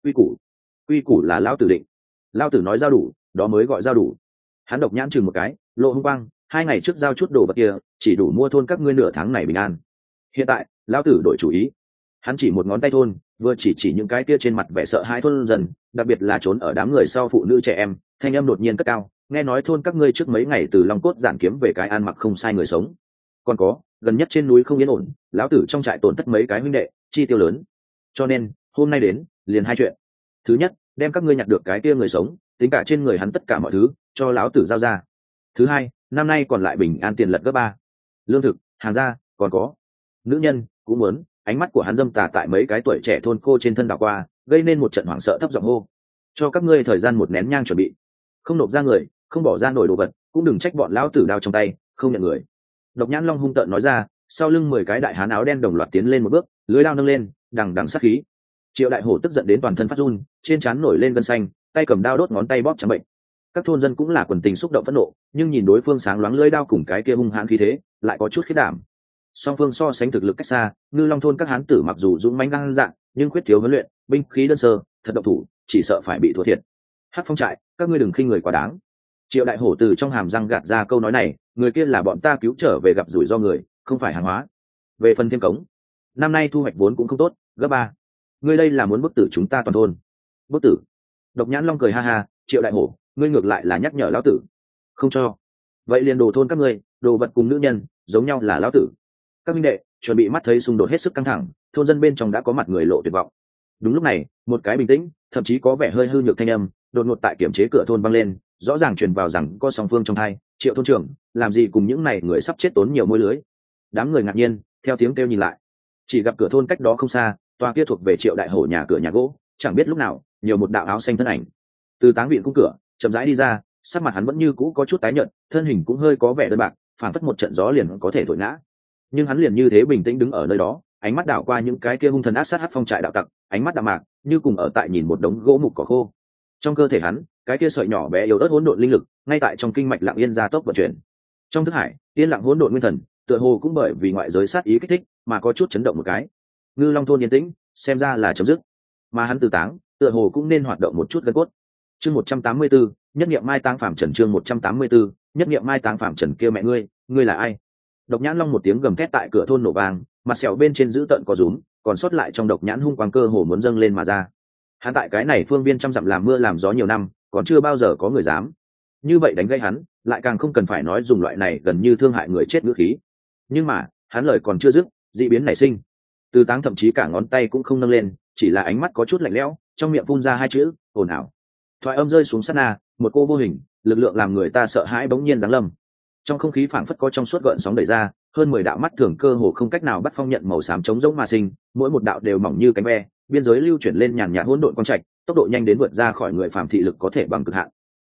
[SPEAKER 1] quy củ là lão tử định, lão tử nói giao đủ, đó mới gọi giao đủ. Hắn độc nhãn chừng một cái, lộ hung quang, 2 ngày trước giao chút đồ vật kia, chỉ đủ mua thôn các ngươi nửa tháng này bình an. Hiện tại, lão tử đổi chủ ý. Hắn chỉ một ngón tay thôn, vừa chỉ những cái kia trên mặt vẻ sợ hãi thôn dần, đặc biệt là trốn ở đám người sau phụ nữ trẻ em, thanh âm đột nhiên cất cao, nghe nói thôn các ngươi trước mấy ngày từ Long Cốt Giản kiếm về cái ăn mặc không sai người sống. Còn có, gần nhất trên núi không yên ổn, lão tử trong trại tổn thất mấy cái huynh đệ, chi tiêu lớn. Cho nên, hôm nay đến, liền hai chuyện. Thứ nhất, đem các ngươi nhặt được cái kia người sống, tính cả trên người hắn tất cả mọi thứ, cho lão tử giao ra. Thứ hai, năm nay còn lại bình an tiền lật gấp 3. Lương thực, hàng gia, còn có nữ nhân cũng muốn. Ánh mắt của hắn dâm tà tại mấy cái tuổi trẻ thôn cô trên thân đảo qua, gây nên một trận hoảng sợ, thấp giọng hô: cho các ngươi thời gian 1 nén nhang chuẩn bị, không nộp ra người, không bỏ ra nổi đồ vật, cũng đừng trách bọn lão tử đao trong tay không nhận người. Độc Nhãn Long hung tợn nói ra, sau lưng 10 cái đại hán áo đen đồng loạt tiến lên một bước, lưới đao nâng lên, đằng đằng sát khí. Triệu Đại Hổ tức giận đến toàn thân phát run, trên trán nổi lên gân xanh, tay cầm đao đốt ngón tay bóp trắng bệnh. Các thôn dân cũng là quần tình xúc động phẫn nộ, nhưng nhìn đối phương sáng loáng lưỡi đao cùng cái kia hung hãn khí thế, lại có chút khiếp đảm. Song phương so sánh thực lực cách xa, Ngư Long thôn các hán tử mặc dù dũng mãnh gan dạ, nhưng khuyết thiếu huấn luyện, binh khí đơn sơ, thật động thủ, chỉ sợ phải bị thua thiệt. Hắc Phong trại, các ngươi đừng khinh người quá đáng. Triệu Đại Hổ từ trong hàm răng gạt ra câu nói này, người kia là bọn ta cứu trở về gặp rủi ro người, không phải hàng hóa. Về phần thêm cống, năm nay thu hoạch vốn cũng không tốt, gấp 3. Ngươi đây là muốn bức tử chúng ta toàn thôn. Bức tử? Độc Nhãn Long cười ha ha, Triệu Đại Hổ, ngươi ngược lại là nhắc nhở lão tử. Không cho. Vậy liền đồ thôn các ngươi, đồ vật cùng nữ nhân, giống nhau là lão tử. Các minh đệ, chuẩn bị mắt thấy xung đột hết sức căng thẳng, thôn dân bên trong đã có mặt người lộ tuyệt vọng. Đúng lúc này, một cái bình tĩnh, thậm chí có vẻ hơi hư nhược thanh âm, đột ngột tại kiểm chế cửa thôn vang lên, rõ ràng truyền vào rằng có song phương trong hai. Triệu thôn trưởng, làm gì cùng những này người sắp chết tốn nhiều môi lưới. Đám người ngạc nhiên, theo tiếng kêu nhìn lại, chỉ gặp cửa thôn cách đó không xa, tòa kia thuộc về Triệu Đại Hổ nhà cửa nhà gỗ, chẳng biết lúc nào nhiều một đạo áo xanh thân ảnh từ táng viện cung cửa chậm rãi đi ra. Sắc mặt hắn vẫn như cũ có chút tái nhợt, thân hình cũng hơi có vẻ đơn bạc, phảng phất một trận gió liền có thể thổi ngã. Nhưng hắn liền như thế bình tĩnh đứng ở nơi đó, ánh mắt đảo qua những cái kia hung thần ác sát Hắc Phong trại đạo tặc, ánh mắt đạm mạc, như cùng ở tại nhìn một đống gỗ mục cỏ khô. Trong cơ thể hắn, cái kia sợi nhỏ bé yếu ớt hỗn độn linh lực, ngay tại trong kinh mạch lặng yên gia tốc vận chuyển. Trong thức hải, yên lặng hỗn độn nguyên thần, tựa hồ cũng bởi vì ngoại giới sát ý kích thích, mà có chút chấn động một cái. Ngư Long thôn yên tĩnh, xem ra là chấm dứt. Mà hắn từ táng, tựa hồ cũng nên hoạt động một chút gân cốt. Chương 184, nhất niệm mai táng phàm trần. Chương 184, nhất niệm mai táng phàm trần. Kia mẹ ngươi là ai? Độc Nhãn Long một tiếng gầm thét tại cửa thôn nổ vang, mặt sẹo bên trên giữ tợn có rúm, còn sót lại trong độc nhãn hung quang cơ hồ muốn dâng lên mà ra. Hắn tại cái này phương viên trăm dặm làm mưa làm gió nhiều năm, còn chưa bao giờ có người dám như vậy đánh gây hắn, lại càng không cần phải nói dùng loại này gần như thương hại người chết ngữ khí. Nhưng mà hắn lời còn chưa dứt, dị biến nảy sinh. Từ táng thậm chí cả ngón tay cũng không nâng lên, chỉ là ánh mắt có chút lạnh lẽo, trong miệng phun ra hai chữ ồn ào. Thoại âm rơi xuống sát na, một cô vô hình lực lượng làm người ta sợ hãi bỗng nhiên giáng lâm. Trong không khí phảng phất có trong suốt gợn sóng đẩy ra, hơn 10 đạo mắt thường cơ hồ không cách nào bắt phong nhận màu xám trống rỗng mà sinh, mỗi một đạo đều mỏng như cánh ve, biên giới lưu chuyển lên nhàn nhạt hỗn độn quang trạch, tốc độ nhanh đến vượt ra khỏi người phàm thị lực có thể bằng cực hạn.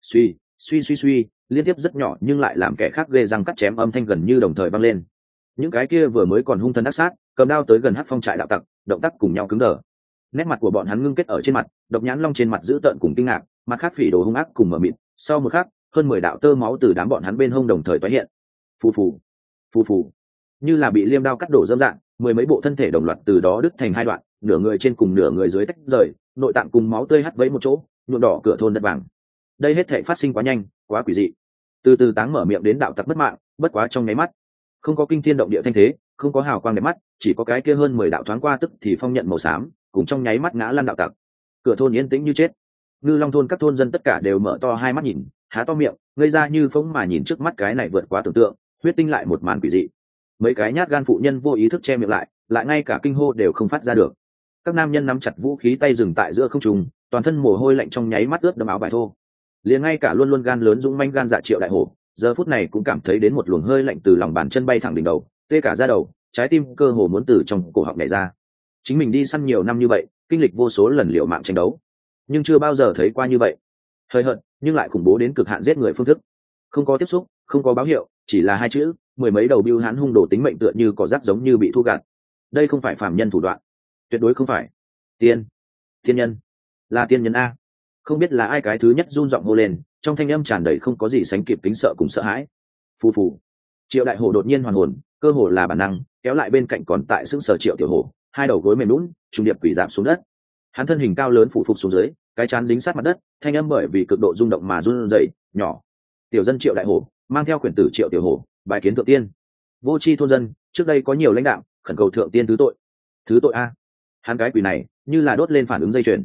[SPEAKER 1] Suy, liên tiếp rất nhỏ nhưng lại làm kẻ khác ghê răng cắt chém âm thanh gần như đồng thời vang lên. Những cái kia vừa mới còn hung thần ác sát, cầm đao tới gần Hắc Phong trại đạo tặc, động tác cùng nhau cứng đờ. Nét mặt của bọn hắn ngưng kết ở trên mặt, Độc Nhãn Long trên mặt giữ tợn cùng kinh ngạc, mặt khác phỉ đồ hung ác cùng mở mịt. Sau một khắc, hơn 10 đạo tơ máu từ đám bọn hắn bên hông đồng thời tái hiện. Phù phù, như là bị liêm đao cắt đổ dâm dạng, 10 mấy bộ thân thể đồng loạt từ đó đứt thành hai đoạn, nửa người trên cùng nửa người dưới tách rời, nội tạng cùng máu tươi hắt vấy một chỗ, nhuộm đỏ cửa thôn đất vàng. Đây hết thảy phát sinh quá nhanh, quá quỷ dị. Từ từ táng mở miệng đến đạo tặc mất mạng, bất quá trong nháy mắt. Không có kinh thiên động địa thanh thế, không có hào quang đẹp mắt, chỉ có cái kia hơn 10 đạo thoáng qua tức thì phong nhận màu xám, cùng trong nháy mắt ngã lăn đạo tặc. Cửa thôn yên tĩnh như chết. Ngư Long thôn các thôn dân tất cả đều mở to hai mắt nhìn, há to miệng, ngây ra như phóng mà nhìn trước mắt cái này vượt quá tưởng tượng, huyết tinh lại một màn quỷ dị. Mấy cái nhát gan phụ nhân vô ý thức che miệng lại ngay cả kinh hô đều không phát ra được. Các nam nhân nắm chặt vũ khí tay dừng tại giữa không trung, toàn thân mồ hôi lạnh trong nháy mắt ướt đẫm áo vải thô. Liền ngay cả luôn luôn gan lớn dũng manh gan dạ Triệu Đại Hổ, giờ phút này cũng cảm thấy đến một luồng hơi lạnh từ lòng bàn chân bay thẳng đỉnh đầu, tê cả da đầu, trái tim cơ hồ muốn từ trong cổ họng nhảy ra. Chính mình đi săn nhiều năm như vậy, kinh lịch vô số lần liều mạng tranh đấu, nhưng chưa bao giờ thấy qua như vậy. Hơi hận, nhưng lại khủng bố đến cực hạn giết người phương thức. Không có tiếp xúc, không có báo hiệu, chỉ là hai chữ, 10 mấy đầu bưu hán hung đồ tính mệnh tựa như cỏ rác giống như bị thu gặt. Đây không phải phàm nhân thủ đoạn, tuyệt đối không phải. Tiên nhân, là tiên nhân a. Không biết là ai cái thứ nhất run giọng hô lên, trong thanh âm tràn đầy không có gì sánh kịp kính sợ cùng sợ hãi. Phù. Triệu Đại Hổ đột nhiên hoàn hồn, cơ hồ là bản năng kéo lại bên cạnh còn tại sững sờ Triệu Tiểu Hổ, hai đầu gối mềm lún, trung điệp quỷ giảm xuống đất. Hắn thân hình cao lớn phủ phục xuống dưới, cái trán dính sát mặt đất, thanh âm bởi vì cực độ rung động mà run rẩy, nhỏ. Tiểu dân Triệu Đại Hổ, mang theo quyển tử Triệu Tiểu Hổ, bài kiến thượng tiên. Vô tri thôn dân, trước đây có nhiều lãnh đạo, khẩn cầu thượng tiên thứ tội. Thứ tội a? Hắn cái quỷ này, như là đốt lên phản ứng dây chuyền.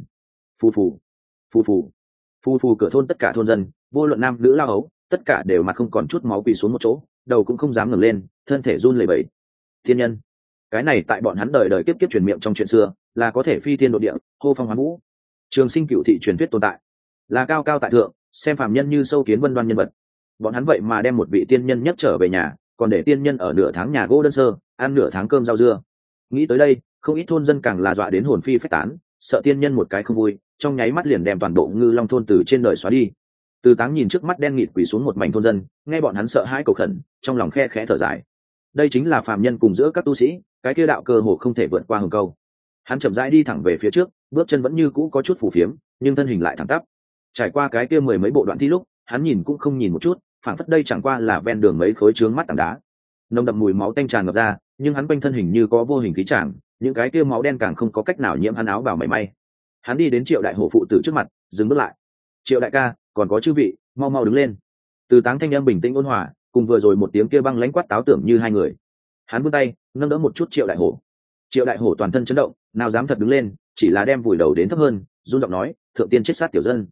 [SPEAKER 1] Phù, cửa thôn tất cả thôn dân, vô luận nam nữ lao ấu, tất cả đều mặt không còn chút máu quỳ xuống một chỗ, đầu cũng không dám ngẩng lên, thân thể run lẩy bẩy. Thiên nhân, cái này tại bọn hắn đời đời kiếp kiếp truyền miệng trong chuyện xưa, là có thể phi thiên độ địa, hô phong hoán vũ. Trường sinh cựu thị truyền thuyết tồn tại, là cao cao tại thượng, xem phàm nhân như sâu kiến vân đoan nhân vật. Bọn hắn vậy mà đem một vị tiên nhân nhấc trở về nhà, còn để tiên nhân ở nửa tháng nhà gỗ đơn sơ, ăn nửa tháng cơm rau dưa. Nghĩ tới đây, không ít thôn dân càng là dọa đến hồn phi phách tán, sợ tiên nhân một cái không vui, trong nháy mắt liền đem toàn bộ Ngư Long thôn từ trên đời xóa đi. Từ Táng nhìn trước mắt đen nghịt quỳ xuống một mảnh thôn dân, nghe bọn hắn sợ hãi cầu khẩn, trong lòng khe khẽ thở dài. Đây chính là phàm nhân cùng giữa các tu sĩ, cái kia đạo cơ hồ không thể vượt qua hừng câu. Hắn chậm rãi đi thẳng về phía trước, bước chân vẫn như cũ có chút phù phiếm, nhưng thân hình lại thẳng tắp. Trải qua cái kia mười mấy bộ đoạn thi lúc, hắn nhìn cũng không nhìn một chút, phảng phất đây chẳng qua là ven đường mấy khối trướng mắt tảng đá. Nồng đậm mùi máu tanh tràn ngập ra, nhưng hắn quanh thân hình như có vô hình khí tràng, những cái kia máu đen càng không có cách nào nhiễm hắn áo vào mảy may. Hắn đi đến Triệu đại hổ phụ tử trước mặt, dừng bước lại. Triệu đại ca, còn có chư vị, mau mau đứng lên. Từ Táng thanh âm bình tĩnh ôn hòa, cùng vừa rồi một tiếng kia băng lãnh quát táo tưởng như hai người. Hắn vươn tay nâng đỡ một chút Triệu đại hổ. Triệu đại hổ toàn thân chấn động, nào dám thật đứng lên, chỉ là đem vùi đầu đến thấp hơn, run giọng nói, thượng tiên chết sát tiểu dân.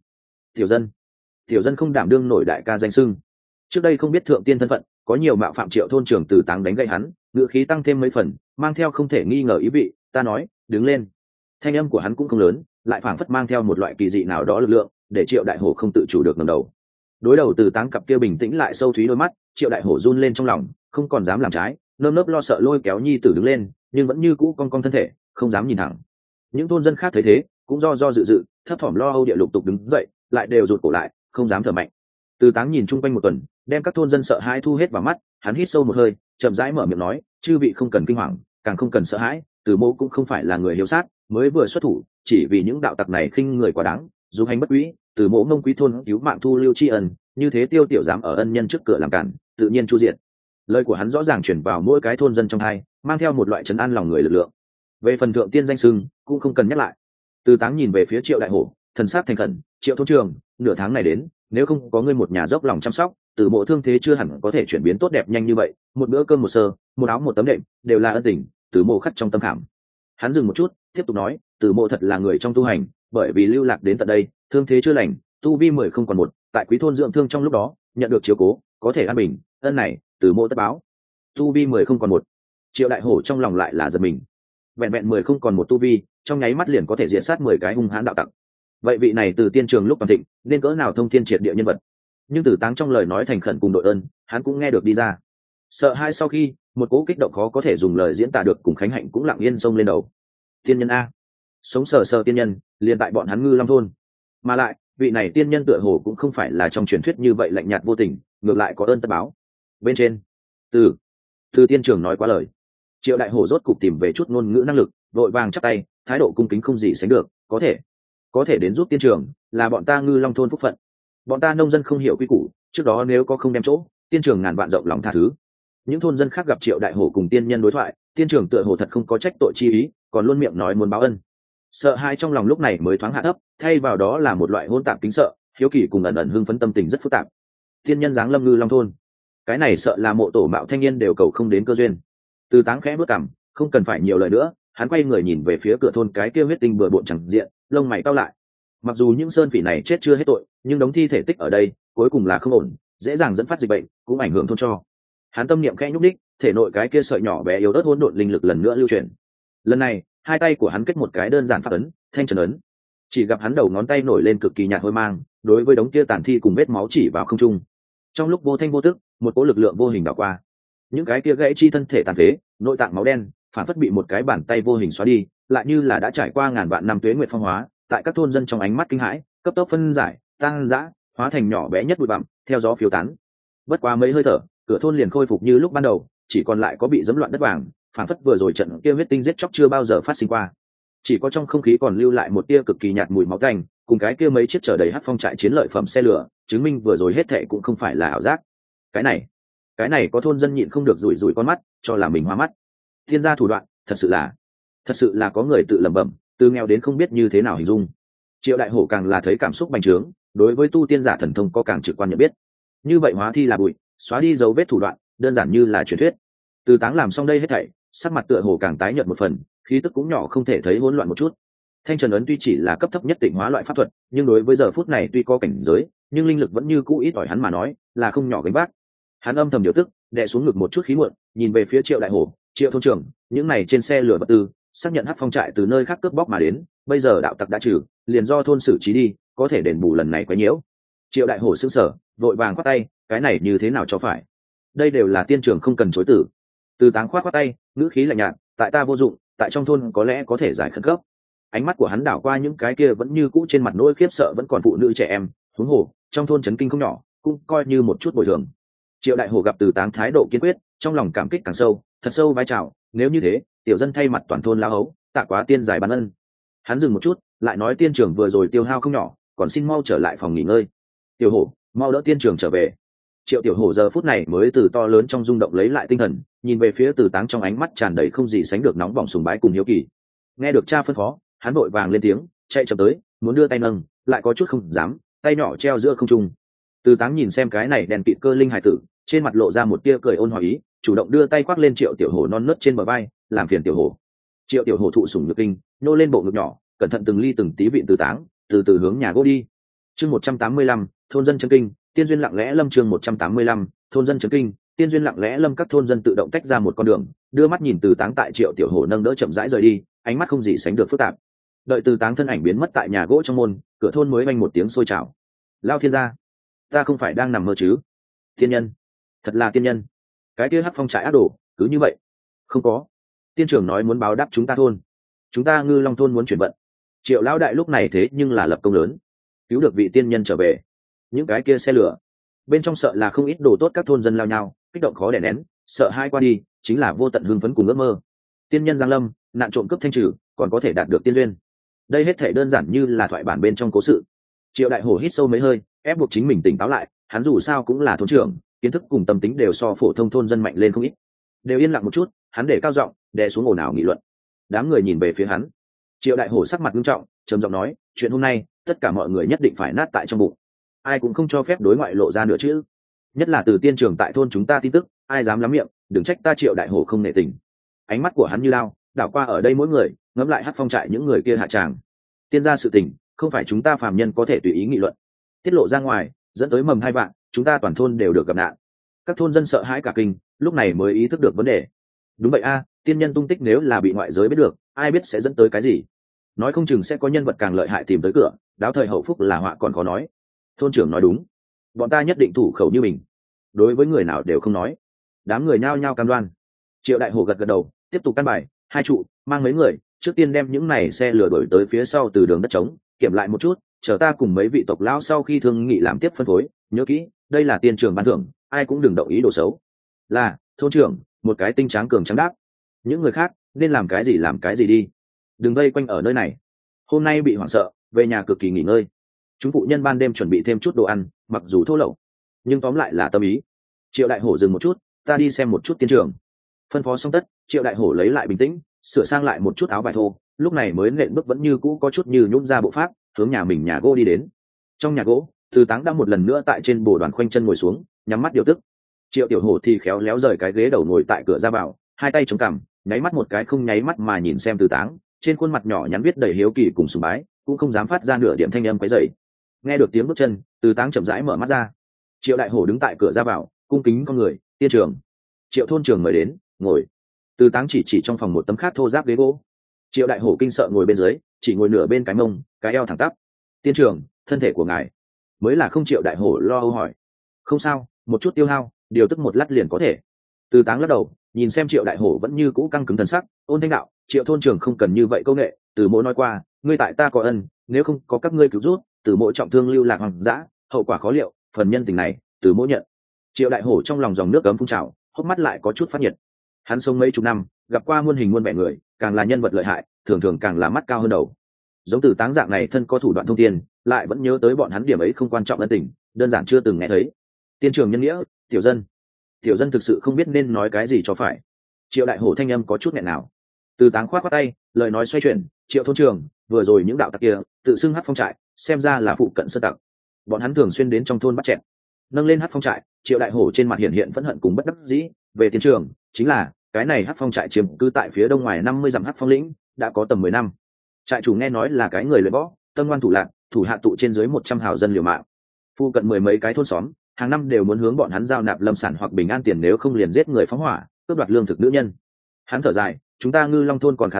[SPEAKER 1] Tiểu dân không đảm đương nổi đại ca danh xưng. Trước đây không biết thượng tiên thân phận, có nhiều mạo phạm Triệu thôn trưởng Từ Táng đánh gậy hắn, ngữ khí tăng thêm mấy phần, mang theo không thể nghi ngờ ý vị. Ta nói, đứng lên. Thanh âm của hắn cũng không lớn, lại phảng phất mang theo một loại kỳ dị nào đó lực lượng, để Triệu đại hổ không tự chủ được ngẩng đầu. Đối đầu Từ Táng cặp kia bình tĩnh lại sâu thúy đôi mắt, Triệu đại hổ run lên trong lòng, không còn dám làm trái, nơm nớp lo sợ lôi kéo nhi tử đứng lên, nhưng vẫn như cũ cong cong thân thể, không dám nhìn thẳng. Những thôn dân khác thấy thế, cũng do dự, thấp thỏm lo âu địa lục tục đứng dậy, lại đều rụt cổ lại, không dám thở mạnh. Từ Táng nhìn chung quanh một tuần, đem các thôn dân sợ hãi thu hết vào mắt, hắn hít sâu một hơi, chậm rãi mở miệng nói, chư vị không cần kinh hoàng, càng không cần sợ hãi, Từ Mỗ cũng không phải là người hiếu sát, mới vừa xuất thủ, chỉ vì những đạo tặc này khinh người quá đáng, dù hành bất quý, Từ Mỗ mông quý thôn cứu mạng thu lưu tri ân, như thế tiêu tiểu dám ở ân nhân trước cửa làm cản, tự nhiên chu diệt. Lời của hắn rõ ràng truyền vào mỗi cái thôn dân trong hai, mang theo một loại trấn an lòng người lực lượng. Về phần thượng tiên danh sưng, cũng không cần nhắc lại. Từ Táng nhìn về phía Triệu đại hổ, thần sát thành khẩn, Triệu thôn trường, nửa tháng này đến, nếu không có ngươi một nhà dốc lòng chăm sóc, Từ Mộ thương thế chưa hẳn có thể chuyển biến tốt đẹp nhanh như vậy, một bữa cơm một sơ, một áo một tấm đệm, đều là ân tình, Từ Mộ khắc trong tâm khảm. Hắn dừng một chút, tiếp tục nói, Từ Mộ thật là người trong tu hành, bởi vì lưu lạc đến tận đây, thương thế chưa lành, tu vi 10 không còn một, tại quý thôn dưỡng thương trong lúc đó, nhận được chiếu cố, có thể an bình, ân này, Từ Mộ tất báo. Tu vi 10 không còn một. Triệu đại hổ trong lòng lại là giật mình. Vẹn vẹn 10 không còn một tu vi, trong nháy mắt liền có thể diện sát 10 cái hung hãn đạo tặc. Vậy vị này từ tiên trường lúc toàn thịnh, nên cỡ nào thông thiên triệt địa nhân vật. Nhưng Từ Táng trong lời nói thành khẩn cùng đội ơn, hắn cũng nghe được đi ra. Sợ hai sau khi, một cỗ kích động khó có thể dùng lời diễn tả được, cùng khánh hạnh cũng lặng yên xông lên đầu. Tiên nhân a, sống sờ sờ tiên nhân, liền tại bọn hắn Ngư Long thôn. Mà lại, vị này tiên nhân tựa hồ cũng không phải là trong truyền thuyết như vậy lạnh nhạt vô tình, ngược lại có ơn tất báo. Bên trên, từ tiên trường nói quá lời. Triệu đại hổ rốt cục tìm về chút ngôn ngữ năng lực, vội vàng chắp tay, thái độ cung kính không gì sánh được, có thể đến giúp tiên trường, là bọn ta Ngư Long thôn phúc phận. Bọn ta nông dân không hiểu quy củ, trước đó nếu có không đem chỗ, tiên trường ngàn vạn rộng lòng tha thứ. Những thôn dân khác gặp Triệu đại hổ cùng tiên nhân đối thoại, tiên trường tựa hồ thật không có trách tội chi ý, còn luôn miệng nói muốn báo ân. Sợ hai trong lòng lúc này mới thoáng hạ thấp, thay vào đó là một loại hỗn tạp kính sợ, hiếu kỳ cùng ẩn ẩn hưng phấn, tâm tình rất phức tạp. Tiên nhân giáng lâm Ngư Long thôn, cái này sợ là mộ tổ mạo thanh niên đều cầu không đến cơ duyên. Từ Táng khẽ bước cằm, không cần phải nhiều lời nữa, hắn quay người nhìn về phía cửa thôn cái kia huyết tinh bừa bộn chẳng diện, lông mày cau lại. Mặc dù những sơn phỉ này chết chưa hết tội, nhưng đống thi thể tích ở đây, cuối cùng là không ổn, dễ dàng dẫn phát dịch bệnh, cũng ảnh hưởng thôn cho. Hắn tâm niệm khẽ nhúc đích, thể nội cái kia sợi nhỏ bé yếu ớt hỗn độn linh lực lần nữa lưu chuyển. Lần này, hai tay của hắn kết một cái đơn giản pháp ấn, thanh trần ấn. Chỉ gặp hắn đầu ngón tay nổi lên cực kỳ nhạt hôi mang, đối với đống kia tàn thi cùng vết máu chỉ vào không trung. Trong lúc vô thanh vô tức, một cỗ lực lượng vô hình đảo qua. Những cái kia gãy chi thân thể tàn phế, nội tạng máu đen, phản phất bị một cái bàn tay vô hình xóa đi, lại như là đã trải qua ngàn vạn năm tuế nguyệt phong hóa, tại các thôn dân trong ánh mắt kinh hãi, cấp tốc phân giải, tăng dã, hóa thành nhỏ bé nhất bụi bặm, theo gió phiêu tán. Bất quá mấy hơi thở, cửa thôn liền khôi phục như lúc ban đầu, chỉ còn lại có bị dẫm loạn đất vàng, phản phất vừa rồi trận kia huyết tinh giết chóc chưa bao giờ phát sinh qua. Chỉ có trong không khí còn lưu lại một tia cực kỳ nhạt mùi máu tanh, cùng cái kia mấy chiếc chở đầy hắc phong trại chiến lợi phẩm xe lửa, chứng minh vừa rồi hết thệ cũng không phải là ảo giác. Cái này có thôn dân nhịn không được rủi rủi con mắt, cho là mình hoa mắt. Thiên gia thủ đoạn, thật sự là có người tự lẩm bẩm, từ nghèo đến không biết như thế nào hình dung. Triệu đại hổ càng là thấy cảm xúc bành trướng, đối với tu tiên giả thần thông có càng trực quan nhận biết. Như vậy hóa thi là bụi, xóa đi dấu vết thủ đoạn, đơn giản như là truyền thuyết. Từ Táng làm xong đây hết thảy, sắc mặt tựa hồ càng tái nhợt một phần, khí tức cũng nhỏ không thể thấy hỗn loạn một chút. Thanh trần ấn tuy chỉ là cấp thấp nhất tịnh hóa loại pháp thuật, nhưng đối với giờ phút này tuy có cảnh giới, nhưng linh lực vẫn như cũ ít ỏi, hắn mà nói là không nhỏ gánh vác. Hắn âm thầm điều tức, đè xuống ngực một chút khí muộn, nhìn về phía Triệu đại hổ, Triệu thôn trưởng, những này trên xe lửa vật tư, xác nhận hắc phong trại từ nơi khác cướp bóc mà đến, bây giờ đạo tặc đã trừ, liền do thôn xử trí đi, có thể đền bù lần này quá nhiễu. Triệu đại hổ sững sờ, vội vàng khoát tay, cái này như thế nào cho phải, đây đều là tiên trưởng không cần chối tử. Từ Táng khoát tay, ngữ khí lạnh nhạt, tại ta vô dụng, tại trong thôn có lẽ có thể giải khẩn cấp. Ánh mắt của hắn đảo qua những cái kia vẫn như cũ trên mặt nỗi khiếp sợ vẫn còn phụ nữ trẻ em, huống hồ trong thôn trấn kinh không nhỏ, cũng coi như một chút bồi thường. Triệu đại hổ gặp Từ Táng thái độ kiên quyết, trong lòng cảm kích càng sâu, thật sâu vai chào, nếu như thế, tiểu dân thay mặt toàn thôn lao hấu, tạ quá tiên giải ban ân. Hắn dừng một chút, lại nói tiên trưởng vừa rồi tiêu hao không nhỏ, còn xin mau trở lại phòng nghỉ ngơi. Tiểu hổ, mau đỡ tiên trưởng trở về. Triệu tiểu hổ giờ phút này mới từ to lớn trong rung động lấy lại tinh thần, nhìn về phía Từ Táng trong ánh mắt tràn đầy không gì sánh được nóng bỏng sùng bái cùng hiếu kỳ. Nghe được cha phân phó, hắn vội vàng lên tiếng, chạy chậm tới, muốn đưa tay nâng, lại có chút không dám, tay nhỏ treo giữa không trung. Từ Táng nhìn xem cái này đèn kịt cơ linh hải tử, trên mặt lộ ra một tia cười ôn hòa ý, chủ động đưa tay khoác lên Triệu tiểu hổ non nớt trên bờ vai, làm phiền tiểu hổ. Triệu tiểu hổ thụ sủng nhược kinh, nô lên bộ ngực nhỏ, cẩn thận từng ly từng tí vịn Từ Táng, từ từ hướng nhà gỗ đi. Chương 185, thôn dân chấn kinh, tiên duyên lặng lẽ lâm. Chương 185, thôn dân chấn kinh, tiên duyên lặng lẽ lâm. Các thôn dân tự động tách ra một con đường, đưa mắt nhìn Từ Táng tại Triệu tiểu hổ nâng đỡ chậm rãi rời đi, ánh mắt không gì sánh được phức tạp. Đợi Từ Táng thân ảnh biến mất tại nhà gỗ trong môn, cửa thôn mới vang một tiếng sôi trào. Lao thiên gia, ta không phải đang nằm mơ chứ? Tiên nhân, thật là tiên nhân. Cái kia hắc phong trại ác đồ, cứ như vậy? Không có. Tiên trưởng nói muốn báo đáp chúng ta thôn, chúng ta Ngư Long thôn muốn chuyển vận. Triệu lão đại lúc này thế nhưng là lập công lớn, cứu được vị tiên nhân trở về. Những cái kia xe lửa bên trong sợ là không ít đồ tốt, các thôn dân lao nhau, kích động khó đè nén, sợ hai qua đi chính là vô tận hưng phấn cùng ước mơ. Tiên nhân giáng lâm, nạn trộm cướp thanh trừ, còn có thể đạt được tiên duyên. Đây hết thể đơn giản như là thoại bản bên trong cố sự. Triệu đại hổ hít sâu mấy hơi, ép buộc chính mình tỉnh táo lại, hắn dù sao cũng là thôn trưởng, kiến thức cùng tâm tính đều so phổ thông thôn dân mạnh lên không ít. Đều yên lặng một chút, hắn để cao giọng, đè xuống ồn ào nghị luận. Đám người nhìn về phía hắn. Triệu đại hổ sắc mặt nghiêm trọng, trầm giọng nói, chuyện hôm nay tất cả mọi người nhất định phải nát tại trong bụng, ai cũng không cho phép đối ngoại lộ ra nữa chứ, nhất là từ tiên trưởng tại thôn chúng ta tin tức, ai dám lắm miệng, đừng trách ta Triệu đại hổ không nể tình. Ánh mắt của hắn như lao đảo qua ở đây mỗi người, ngẫm lại hắc phong trại những người kia hạ tràng. Tiên gia sự tình không phải chúng ta phàm nhân có thể tùy ý nghị luận, tiết lộ ra ngoài dẫn tới mầm hai vạn, chúng ta toàn thôn đều được gặp nạn. Các thôn dân sợ hãi cả kinh, lúc này mới ý thức được vấn đề. Đúng vậy a, tiên nhân tung tích nếu là bị ngoại giới biết được, ai biết sẽ dẫn tới cái gì, nói không chừng sẽ có nhân vật càng lợi hại tìm tới cửa, đáo thời hậu phúc là họa còn khó nói. Thôn trưởng nói đúng, bọn ta nhất định thủ khẩu như mình, đối với người nào đều không nói. Đám người nhao nhao cam đoan. Triệu đại hổ gật gật đầu, tiếp tục căn bài, hai trụ mang mấy người trước tiên đem những này xe lừa đổi tới phía sau từ đường đất trống, kiểm lại một chút, chờ ta cùng mấy vị tộc lão sau khi thương nghị làm tiếp phân phối. Nhớ kỹ, đây là tiên trường ban thưởng, ai cũng đừng động ý đồ xấu. Là thôn trưởng, một cái tinh tráng cường trắng đáp. Những người khác nên làm cái gì đi, đừng vây quanh ở nơi này. Hôm nay bị hoảng sợ, về nhà cực kỳ nghỉ ngơi. Chúng phụ nhân ban đêm chuẩn bị thêm chút đồ ăn, mặc dù thô lậu nhưng tóm lại là tâm ý. Triệu đại hổ dừng một chút, ta đi xem một chút tiên trường. Phân phó xong tất, Triệu đại hổ lấy lại bình tĩnh, sửa sang lại một chút áo bài thô, lúc này mới nện bước vẫn như cũ có chút như nhún ra bộ pháp, hướng nhà mình nhà gỗ đi đến. Trong nhà gỗ, Từ Táng đã một lần nữa tại trên bồ đoàn khoanh chân ngồi xuống, nhắm mắt điều tức. Triệu tiểu hổ thì khéo léo rời cái ghế đầu ngồi tại cửa ra vào, hai tay chống cằm, nháy mắt một cái không nháy mắt mà nhìn xem Từ Táng, trên khuôn mặt nhỏ nhắn viết đầy hiếu kỳ cùng sùng bái, cũng không dám phát ra nửa điểm thanh âm quấy rầy. Nghe được tiếng bước chân, Từ Táng chậm rãi mở mắt ra. Triệu đại hổ đứng tại cửa ra vào, cung kính con người, tiên trưởng. Triệu thôn trưởng mời đến, ngồi. Từ Táng chỉ trong phòng một tấm khát thô giáp ghế gỗ. Triệu đại hổ kinh sợ ngồi bên dưới, chỉ ngồi nửa bên cái mông, cái eo thẳng tắp. Tiên trưởng, thân thể của ngài mới là không. Triệu đại hổ lo âu hỏi. Không sao, một chút tiêu hao, điều tức một lát liền có thể. Từ Táng lắc đầu, nhìn xem Triệu đại hổ vẫn như cũ căng cứng thần sắc, ôn thanh đạo, Triệu thôn trưởng không cần như vậy công nghệ, từ mỗ nói qua, ngươi tại ta có ân, nếu không có các ngươi cứu rút, từ mỗ trọng thương lưu lạc hoang dã, hậu quả khó liệu, phần nhân tình này từ mỗ nhận. Triệu đại hổ trong lòng dòng nước ấm phun trào, hốc mắt lại có chút phát nhiệt. Hắn sống mấy chục năm, gặp qua muôn hình muôn vẻ người, càng là nhân vật lợi hại, thường thường càng là mắt cao hơn đầu. Giống Từ Táng dạng này thân có thủ đoạn thông thiên, lại vẫn nhớ tới bọn hắn điểm ấy không quan trọng ân tình, đơn giản chưa từng nghe thấy. Tiên trường nhân nghĩa, tiểu dân thực sự không biết nên nói cái gì cho phải. Triệu đại hổ thanh âm có chút nghẹn nào. Từ Táng khoát khoát tay, lời nói xoay chuyển, Triệu thôn trường, vừa rồi những đạo tặc kia tự xưng hắc phong trại, xem ra là phụ cận sơ tặc, bọn hắn thường xuyên đến trong thôn bắt chẹt. Nâng lên hắc phong trại, Triệu đại hổ trên mặt hiện phẫn hận cùng bất đắc dĩ. Về tiên trường, chính là cái này hắc phong trại chiếm cư tại phía đông ngoài 50 dặm hắc phong lĩnh, đã có tầm 10 năm. Trại chủ nghe nói là cái người luyện võ, tâm ngoan thủ lạc, thủ hạ tụ trên dưới 100 hào dân liều mạng. Phu cận mười mấy cái thôn xóm, hàng năm đều muốn hướng bọn hắn giao nạp lâm sản hoặc bình an tiền, nếu không liền giết người phóng hỏa, cướp đoạt lương thực nữ nhân. Hắn thở dài, chúng ta Ngư Long thôn còn khá tốt,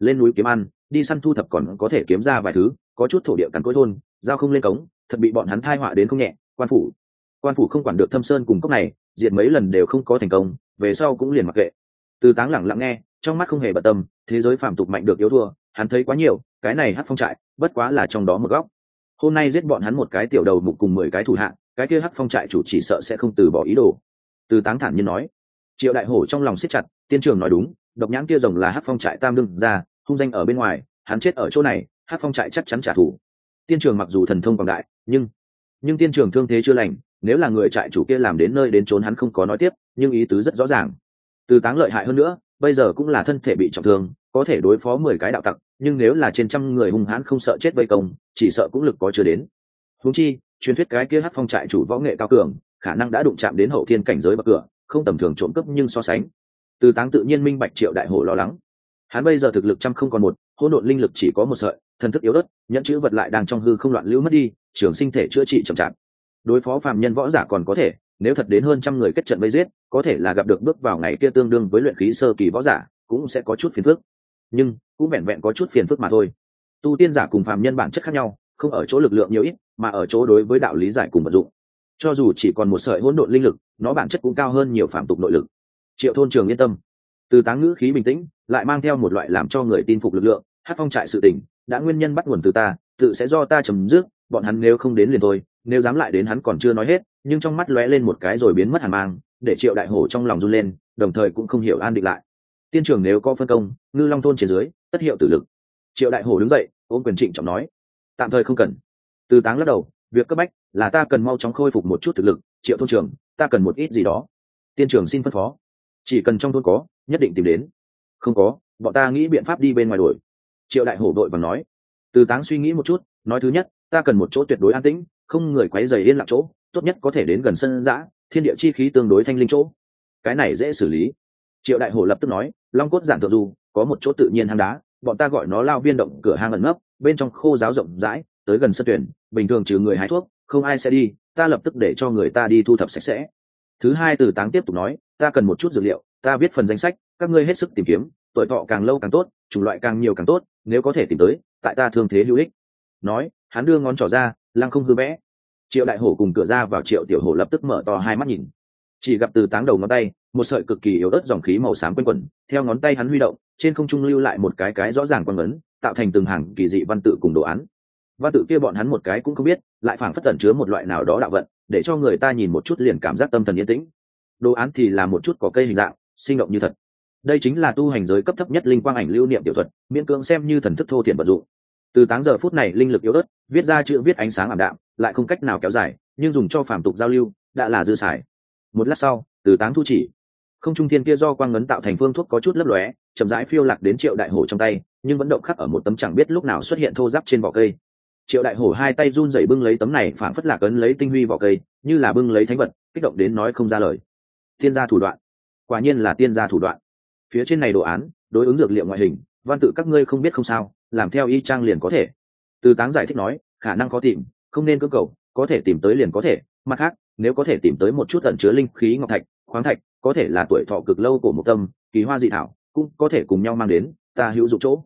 [SPEAKER 1] lên núi kiếm ăn, đi săn thu thập còn có thể kiếm ra vài thứ, có chút thổ địa cằn cỗi thôn giao không lên cống, thật bị bọn hắn thai họa đến không nhẹ. Quan phủ không quản được Thâm Sơn cùng cốc này, diệt mấy lần đều không có thành công, về sau cũng liền mặc kệ. Từ Táng lẳng lặng nghe, trong mắt không hề bận tâm, thế giới phàm tục mạnh được yếu thua, hắn thấy quá nhiều, cái này Hắc Phong trại bất quá là trong đó một góc. Hôm nay giết bọn hắn một cái tiểu đầu mục cùng 10 cái thủ hạ, cái kia Hắc Phong trại chủ chỉ sợ sẽ không từ bỏ ý đồ. Từ Táng thản nhiên nói. Triệu Đại Hổ trong lòng siết chặt, tiên trường nói đúng, độc nhãn kia rồng là Hắc Phong trại tam đương ra, hung danh ở bên ngoài, hắn chết ở chỗ này, Hắc Phong trại chắc chắn trả thù. Tiên trường mặc dù thần thông quảng đại, nhưng tiên trường thương thế chưa lành, nếu là người trại chủ kia làm đến nơi đến trốn hắn không có nói tiếp, nhưng ý tứ rất rõ ràng. Từ Táng lợi hại hơn nữa, bây giờ cũng là thân thể bị trọng thương, có thể đối phó 10 cái đạo tặc, nhưng nếu là trên trăm người hung hãn không sợ chết vây công, chỉ sợ cũng lực có chưa đến. Huống chi, truyền thuyết cái kia Hắc Phong trại chủ võ nghệ cao cường, khả năng đã đụng chạm đến hậu thiên cảnh giới bậc cửa, không tầm thường trộm cướp nhưng so sánh. Từ Táng tự nhiên minh bạch Triệu Đại Hổ lo lắng. Hắn bây giờ thực lực trăm không còn một, hỗn độn linh lực chỉ có một sợi, thần thức yếu ớt, nhẫn chữ vật lại đang trong hư không loạn lưu mất đi, trường sinh thể chữa trị chậm chạp. Đối phó phàm nhân võ giả còn có thể, nếu thật đến hơn trăm người kết trận vây giết, có thể là gặp được bước vào ngày kia tương đương với luyện khí sơ kỳ võ giả, cũng sẽ có chút phiền phức. Nhưng cũng vẹn vẹn có chút phiền phức mà thôi. Tu tiên giả cùng phàm nhân bản chất khác nhau, không ở chỗ lực lượng nhiều ít, mà ở chỗ đối với đạo lý giải cùng vận dụng. Cho dù chỉ còn một sợi hỗn độn linh lực, nó bản chất cũng cao hơn nhiều phàm tục nội lực. Triệu Thôn Trường yên tâm. Từ Táng ngữ khí bình tĩnh, lại mang theo một loại làm cho người tin phục lực lượng. Hắc Phong trại sự tình, đã nguyên nhân bắt nguồn từ ta, tự sẽ do ta chấm dứt. Bọn hắn nếu không đến liền thôi, nếu dám lại đến hắn còn chưa nói hết, nhưng trong mắt lóe lên một cái rồi biến mất hàn mang, để Triệu Đại Hổ trong lòng run lên, đồng thời cũng không hiểu an định lại. Tiên trưởng nếu có phân công, Ngư Long thôn trên dưới, tất hiệu tử lực. Triệu Đại Hổ đứng dậy, ôm quyền trịnh trọng nói, tạm thời không cần. Từ Táng lắc đầu, việc cấp bách là ta cần mau chóng khôi phục một chút thực lực. Triệu thôn trưởng, ta cần một ít gì đó. Tiên trưởng xin phân phó. Chỉ cần trong thôn có, nhất định tìm đến. Không có, bọn ta nghĩ biện pháp đi bên ngoài đuổi. Triệu Đại Hổ đội vàng nói. Từ Táng suy nghĩ một chút, nói thứ nhất, ta cần một chỗ tuyệt đối an tĩnh, không người quấy rầy yên lặng chỗ, tốt nhất có thể đến gần sân dã, thiên địa chi khí tương đối thanh linh chỗ. Cái này dễ xử lý. Triệu Đại Hổ lập tức nói, Long cốt giản thượng du, có một chỗ tự nhiên hang đá, bọn ta gọi nó Lao Viên động, cửa hang ẩn nấp, bên trong khô giáo rộng rãi, tới gần sân tuyển, bình thường trừ người hái thuốc, không ai sẽ đi, ta lập tức để cho người ta đi thu thập sạch sẽ. Thứ hai, Từ Táng tiếp tục nói, ta cần một chút dược liệu, ta viết phần danh sách, các ngươi hết sức tìm kiếm, tuổi thọ càng lâu càng tốt, chủng loại càng nhiều càng tốt, nếu có thể tìm tới, tại ta thương thế hữu ích. Nói, hắn đưa ngón trỏ ra, lăng không hư vẽ. Triệu Đại Hổ cùng cửa ra vào, Triệu Tiểu Hổ lập tức mở to hai mắt nhìn, chỉ gặp Từ Táng đầu ngón tay, một sợi cực kỳ yếu ớt dòng khí màu xám quanh quẩn, theo ngón tay hắn huy động, trên không trung lưu lại một cái rõ ràng quang ấn, tạo thành từng hàng kỳ dị văn tự cùng đồ án. Văn tự kia bọn hắn một cái cũng không biết, lại phảng phất tẩn chứa một loại nào đó đạo vận, để cho người ta nhìn một chút liền cảm giác tâm thần yên tĩnh. Đồ án thì là một chút cỏ cây hình dạng, sinh động như thật. Đây chính là tu hành giới cấp thấp nhất linh quang ảnh lưu niệm tiểu thuật, miễn cưỡng xem như thần thức thô thiển vận dụng. Từ Táng giờ phút này linh lực yếu ớt, viết ra chữ viết ánh sáng ảm đạm, lại không cách nào kéo dài, nhưng dùng cho phàm tục giao lưu đã là dư xài. Một lát sau, Từ Táng thu chỉ, không trung thiên kia do quang ngấn tạo thành phương thuốc có chút lấp lóe, chậm rãi phiêu lạc đến Triệu Đại Hổ trong tay, nhưng vẫn động khắc ở một tấm chẳng biết lúc nào xuất hiện thô ráp trên vỏ cây. Triệu Đại Hổ hai tay run rẩy bưng lấy tấm này phảng phất lạc ấn lấy tinh huy vỏ cây, như là bưng lấy thánh vật, kích động đến nói không ra lời. Tiên gia thủ đoạn, quả nhiên là tiên gia thủ đoạn. Phía trên này đồ án, đối ứng dược liệu ngoại hình, văn tự các ngươi không biết không sao, làm theo y chang liền có thể. Từ Táng giải thích nói, khả năng khó tìm, không nên cưỡng cầu, có thể tìm tới liền có thể. Mặt khác, nếu có thể tìm tới một chút ẩn chứa linh khí ngọc thạch, khoáng thạch, có thể là tuổi thọ cực lâu của một tâm, kỳ hoa dị thảo, cũng có thể cùng nhau mang đến, ta hữu dụng chỗ.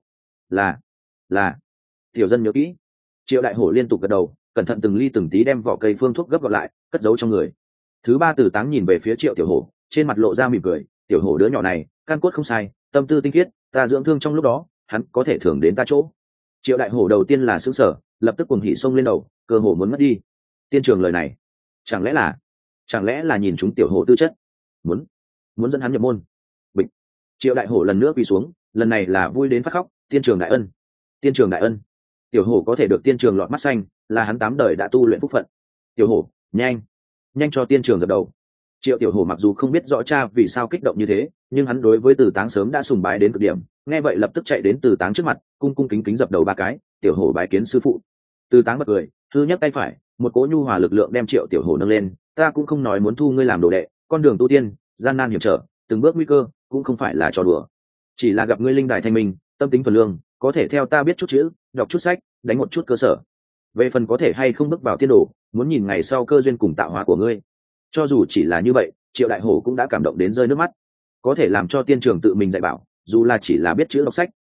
[SPEAKER 1] Là. Tiểu dân nhớ kỹ. Triệu Đại Hổ liên tục gật đầu, cẩn thận từng ly từng tí đem vỏ cây phương thuốc gấp gọn lại, cất giấu trong người. Thứ ba, Từ Táng nhìn về phía Triệu Tiểu Hổ, trên mặt lộ ra mỉm cười, tiểu hổ đứa nhỏ này, căn cốt không sai, tâm tư tinh khiết, ta dưỡng thương trong lúc đó, hắn có thể thưởng đến ta chỗ. Triệu Đại Hổ đầu tiên là sững sờ, lập tức cuồng hỉ xông lên đầu, cơ hồ muốn mất đi. Tiên trường lời này, chẳng lẽ là nhìn chúng tiểu hổ tư chất, muốn dẫn hắn nhập môn. Bịch. Triệu Đại Hổ lần nữa quỳ xuống, lần này là vui đến phát khóc, tiên trường đại ân. Tiểu hổ có thể được tiên trường lọt mắt xanh, là hắn 8 đời đã tu luyện phúc phận. Tiểu hổ, nhanh cho tiên trường dập đầu. Triệu Tiểu Hổ mặc dù không biết rõ cha vì sao kích động như thế, nhưng hắn đối với Từ Táng sớm đã sùng bái đến cực điểm, nghe vậy lập tức chạy đến Từ Táng trước mặt, cung cung kính kính dập đầu 3 cái. Tiểu Hổ bái kiến sư phụ. Từ Táng bật cười, thư nhấc tay phải, một cỗ nhu hòa lực lượng đem Triệu Tiểu Hổ nâng lên. Ta cũng không nói muốn thu ngươi làm đồ đệ, con đường tu tiên gian nan hiểm trở, từng bước nguy cơ, cũng không phải là trò đùa. Chỉ là gặp ngươi linh đại thanh minh, tâm tính thuần lương, có thể theo ta biết chút chữ, đọc chút sách, đánh một chút cơ sở. Về phần có thể hay không bước vào tiên đồ, muốn nhìn ngày sau cơ duyên cùng tạo hóa của ngươi. Cho dù chỉ là như vậy, Triệu Đại Hổ cũng đã cảm động đến rơi nước mắt. Có thể làm cho tiên trường tự mình dạy bảo, dù là chỉ là biết chữ đọc sách,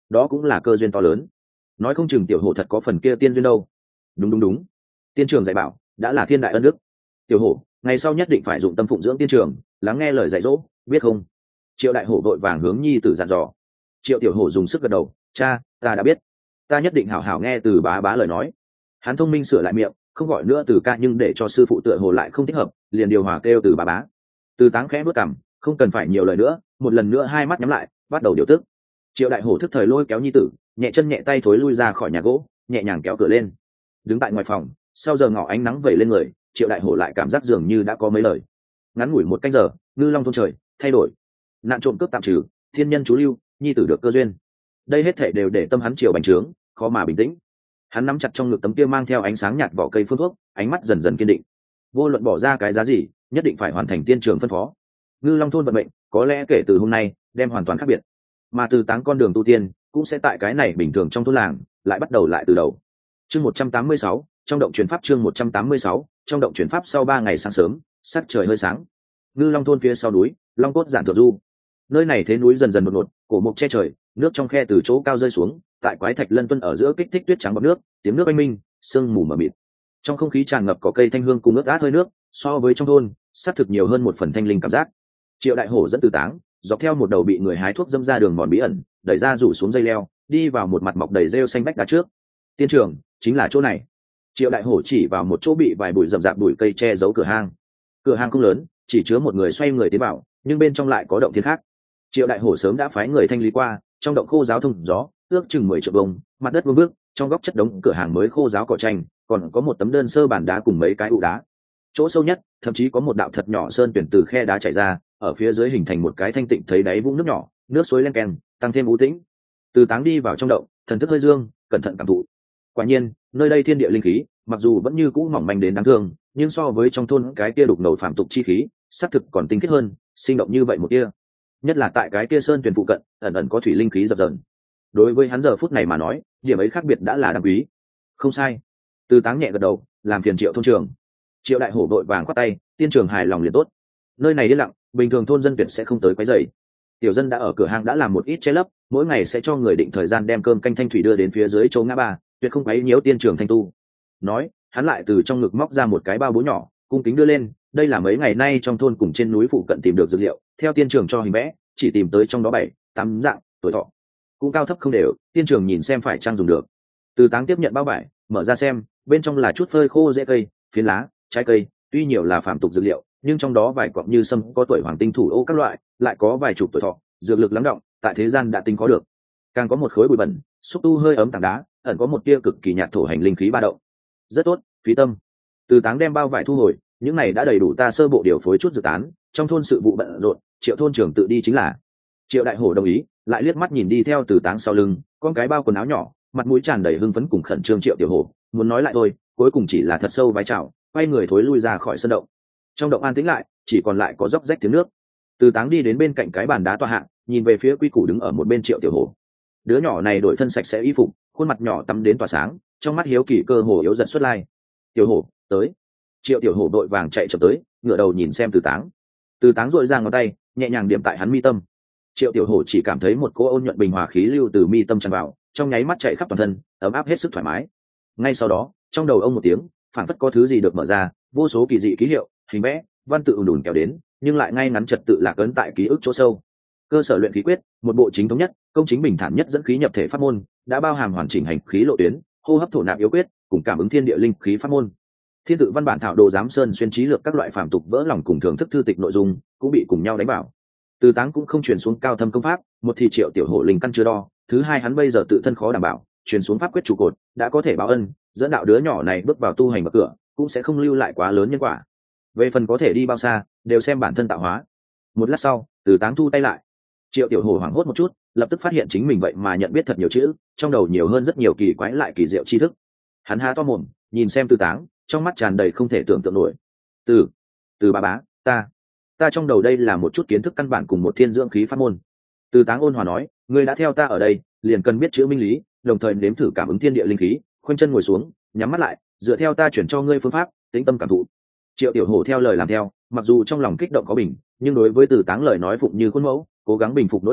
[SPEAKER 1] đó cũng là cơ duyên to lớn. Nói không chừng tiểu hổ thật có phần kia tiên duyên đâu. Đúng, tiên trường dạy bảo đã là thiên đại ân đức. Tiểu hổ ngày sau nhất định phải dụng tâm phụng dưỡng tiên trường, lắng nghe lời dạy dỗ, biết không? Triệu đại hổ vội vàng hướng nhi tử dặn dò. Triệu tiểu hổ dùng sức gật đầu, cha, ta đã biết, ta nhất định hảo hảo nghe từ bá bá lời nói. Hắn thông minh sửa lại miệng, không gọi nữa từ ca, nhưng để cho sư phụ tựa hồ lại không thích hợp, liền điều hòa kêu từ bá bá. Từ Táng khẽ bước cằm, không cần phải nhiều lời nữa, một lần nữa hai mắt nhắm lại, bắt đầu điều tức. Triệu đại hổ thức thời lôi kéo nhi tử, nhẹ chân nhẹ tay thối lui ra khỏi nhà gỗ, nhẹ nhàng kéo cửa lên. Đứng tại ngoài phòng, sau giờ ngọ ánh nắng vẩy lên người, Triệu đại hổ lại cảm giác dường như đã có mấy lời. Ngắn ngủi một canh giờ, ngư long thôn trời thay đổi, nạn trộm cướp tạm trừ, thiên nhân chú lưu, nhi tử được cơ duyên. Đây hết thảy đều để tâm hắn chiều bành trướng, khó mà bình tĩnh. Hắn nắm chặt trong ngực tấm kia mang theo ánh sáng nhạt vỏ cây phương thuốc, ánh mắt dần dần kiên định. Vô luận bỏ ra cái giá gì, nhất định phải hoàn thành tiên trường phân phó. Ngư long thôn vận mệnh có lẽ kể từ hôm nay đem hoàn toàn khác biệt, mà Từ Táng con đường tu tiên cũng sẽ tại cái này bình thường trong thôn làng lại bắt đầu lại từ đầu. Chương 186, trong động truyền pháp. Chương 186, trong động truyền pháp. Sau 3 ngày sáng sớm, sắc trời hơi sáng. Ngư long thôn phía sau núi, long cốt giản thượng du. Nơi này thế núi dần dần một cổ mục che trời, nước trong khe từ chỗ cao rơi xuống, tại quái thạch lân tuân ở giữa kích thích tuyết trắng bọt nước, tiếng nước oanh minh, sương mù mờ mịt. Trong không khí tràn ngập có cây thanh hương cùng ướt át hơi nước, so với trong thôn, xác thực nhiều hơn một phần thanh linh cảm giác. Triệu đại hổ dẫn Từ Táng dọc theo một đầu bị người hái thuốc dâm ra đường mòn bí ẩn, đẩy ra rủ xuống dây leo, đi vào một mặt mọc đầy rêu xanh bách đá trước. Tiên trường chính là chỗ này. Triệu đại hổ chỉ vào một chỗ bị vài bụi rậm rạp bụi cây che giấu cửa hang. Cửa hang không lớn, chỉ chứa một người xoay người tiến vào, nhưng bên trong lại có động thiên khác. Triệu đại hổ sớm đã phái người thanh lý qua, trong động khô giáo thông gió, ước chừng 10 triệu bông, mặt đất vương bước, trong góc chất đống cửa hàng mới khô giáo cỏ tranh, còn có một tấm đơn sơ bàn đá cùng mấy cái ụ đá. Chỗ sâu nhất, thậm chí có một đạo thật nhỏ sơn tuyển từ khe đá chảy ra, ở phía dưới hình thành một cái thanh tịnh thấy đáy vũng nước nhỏ, nước suối len keng, tăng thêm u tĩnh. Từ Táng đi vào trong động, thần thức hơi dương, cẩn thận cảm thụ. Quả nhiên, nơi đây thiên địa linh khí, mặc dù vẫn như cũ mỏng manh đến đáng thương, nhưng so với trong thôn cái kia đục ngầu phàm tục chi khí, xác thực còn tinh khiết hơn, sinh động như vậy một kia. Nhất là tại cái kia sơn tuyển phụ cận, ẩn ẩn có thủy linh khí dập dờn. Đối với hắn giờ phút này mà nói, điểm ấy khác biệt đã là đáng quý. Không sai. Từ Táng nhẹ gật đầu, làm phiền Triệu thôn trưởng. Triệu đại hổ đội vàng khoát tay, tiên trường hài lòng liền tốt. Nơi này yên lặng, bình thường thôn dân tuyệt sẽ không tới quấy rầy. Tiểu dân đã ở cửa hàng đã làm một ít che lấp, mỗi ngày sẽ cho người định thời gian đem cơm canh thanh thủy đưa đến phía dưới chỗ ngã ba, tuyệt không quấy nhiễu tiên trường thanh tu. Nói, hắn lại từ trong ngực móc ra một cái bao bố nhỏ, cung kính đưa lên, đây là mấy ngày nay trong thôn cùng trên núi phụ cận tìm được dược liệu, theo tiên trường cho hình vẽ, chỉ tìm tới trong đó 7-8 dạng, tuổi thọ cũng cao thấp không đều, tiên trường nhìn xem phải trang dùng được. Từ Táng tiếp nhận bao vải, mở ra xem, bên trong là chút phơi khô rễ cây, phiến lá, trái cây, tuy nhiều là phàm tục dược liệu, nhưng trong đó vài cọng như sâm có tuổi hoàng tinh thủ ô các loại, lại có vài chục tuổi thọ, dược lực lắng động, tại thế gian đã tính có được. Càng có một khối bụi bẩn, xúc tu hơi ấm tảng đá, ẩn có một tia cực kỳ nhạt thổ hành linh khí ba động. Rất tốt, phí tâm. Từ Táng đem bao vải thu hồi, những này đã đầy đủ ta sơ bộ điều phối chút dự tán, trong thôn sự vụ bận rộn, Triệu thôn trưởng tự đi chính là. Triệu đại hổ đồng ý, lại liếc mắt nhìn đi theo Từ Táng sau lưng, con cái bao quần áo nhỏ, mặt mũi tràn đầy hưng phấn cùng khẩn trương Triệu tiểu hổ, muốn nói lại thôi, cuối cùng chỉ là thật sâu vái chào, quay người thối lui ra khỏi sân động. Trong động an tĩnh lại, chỉ còn lại có róc rách tiếng nước. Từ Táng đi đến bên cạnh cái bàn đá tọa hạng, nhìn về phía Quy Củ đứng ở một bên Triệu tiểu hổ. Đứa nhỏ này đổi thân sạch sẽ y phục, khuôn mặt nhỏ tắm đến tỏa sáng, trong mắt hiếu kỳ cơ hồ yếu dần xuất lai. Tiểu hổ, tới. Triệu tiểu hổ đội vàng chạy chậm tới, ngửa đầu nhìn xem Từ Táng. Từ Táng duỗi ra ngón tay, nhẹ nhàng điểm tại hắn mi tâm. Triệu tiểu hổ chỉ cảm thấy một cỗ ôn nhuận bình hòa khí lưu từ mi tâm tràn vào, trong nháy mắt chạy khắp toàn thân, ấm áp hết sức thoải mái. Ngay sau đó, trong đầu ông một tiếng, phản phất có thứ gì được mở ra, vô số kỳ dị ký hiệu, hình vẽ, văn tự ùn ùn kéo đến, nhưng lại ngay ngắn trật tự lạc ấn tại ký ức chỗ sâu. Cơ sở luyện khí quyết, một bộ chính thống nhất, công chính bình thản nhất dẫn khí nhập thể pháp môn, đã bao hàm hoàn chỉnh hành khí lộ tuyến, hô hấp thổ nạp yếu quyết, cùng cảm ứng thiên địa linh khí pháp môn. Thiên tự văn bản thảo đồ giám sơn xuyên trí lược các loại phàm tục vỡ lòng cùng thưởng thức thư tịch nội dung, cũng bị cùng nhau đánh bảo. Từ Táng cũng không truyền xuống cao thâm công pháp, một thì Triệu tiểu hổ linh căn chưa đo, thứ hai hắn bây giờ tự thân khó đảm bảo, truyền xuống pháp quyết trụ cột, đã có thể báo ân, dẫn đạo đứa nhỏ này bước vào tu hành bậc cửa, cũng sẽ không lưu lại quá lớn nhân quả. Về phần có thể đi bao xa, đều xem bản thân tạo hóa. Một lát sau, Từ Táng thu tay lại. Triệu tiểu hổ hoảng hốt một chút, lập tức phát hiện chính mình vậy mà nhận biết thật nhiều chữ, trong đầu nhiều hơn rất nhiều kỳ quái lại kỳ diệu tri thức. Hắn há to mồm, nhìn xem Từ Táng, trong mắt tràn đầy không thể tưởng tượng nổi. Từ bá bá, ta trong đầu đây là một chút kiến thức căn bản cùng một thiên dưỡng khí pháp môn. Từ Táng ôn hòa nói, ngươi đã theo ta ở đây, liền cần biết chữ minh lý, đồng thời nếm thử cảm ứng thiên địa linh khí. Khoanh chân ngồi xuống, nhắm mắt lại, dựa theo ta chuyển cho ngươi phương pháp, tĩnh tâm cảm thụ. Triệu tiểu hổ theo lời làm theo, mặc dù trong lòng kích động có bình, nhưng đối với Từ Táng lời nói phụng như khuôn mẫu, cố gắng bình phục nỗi lòng,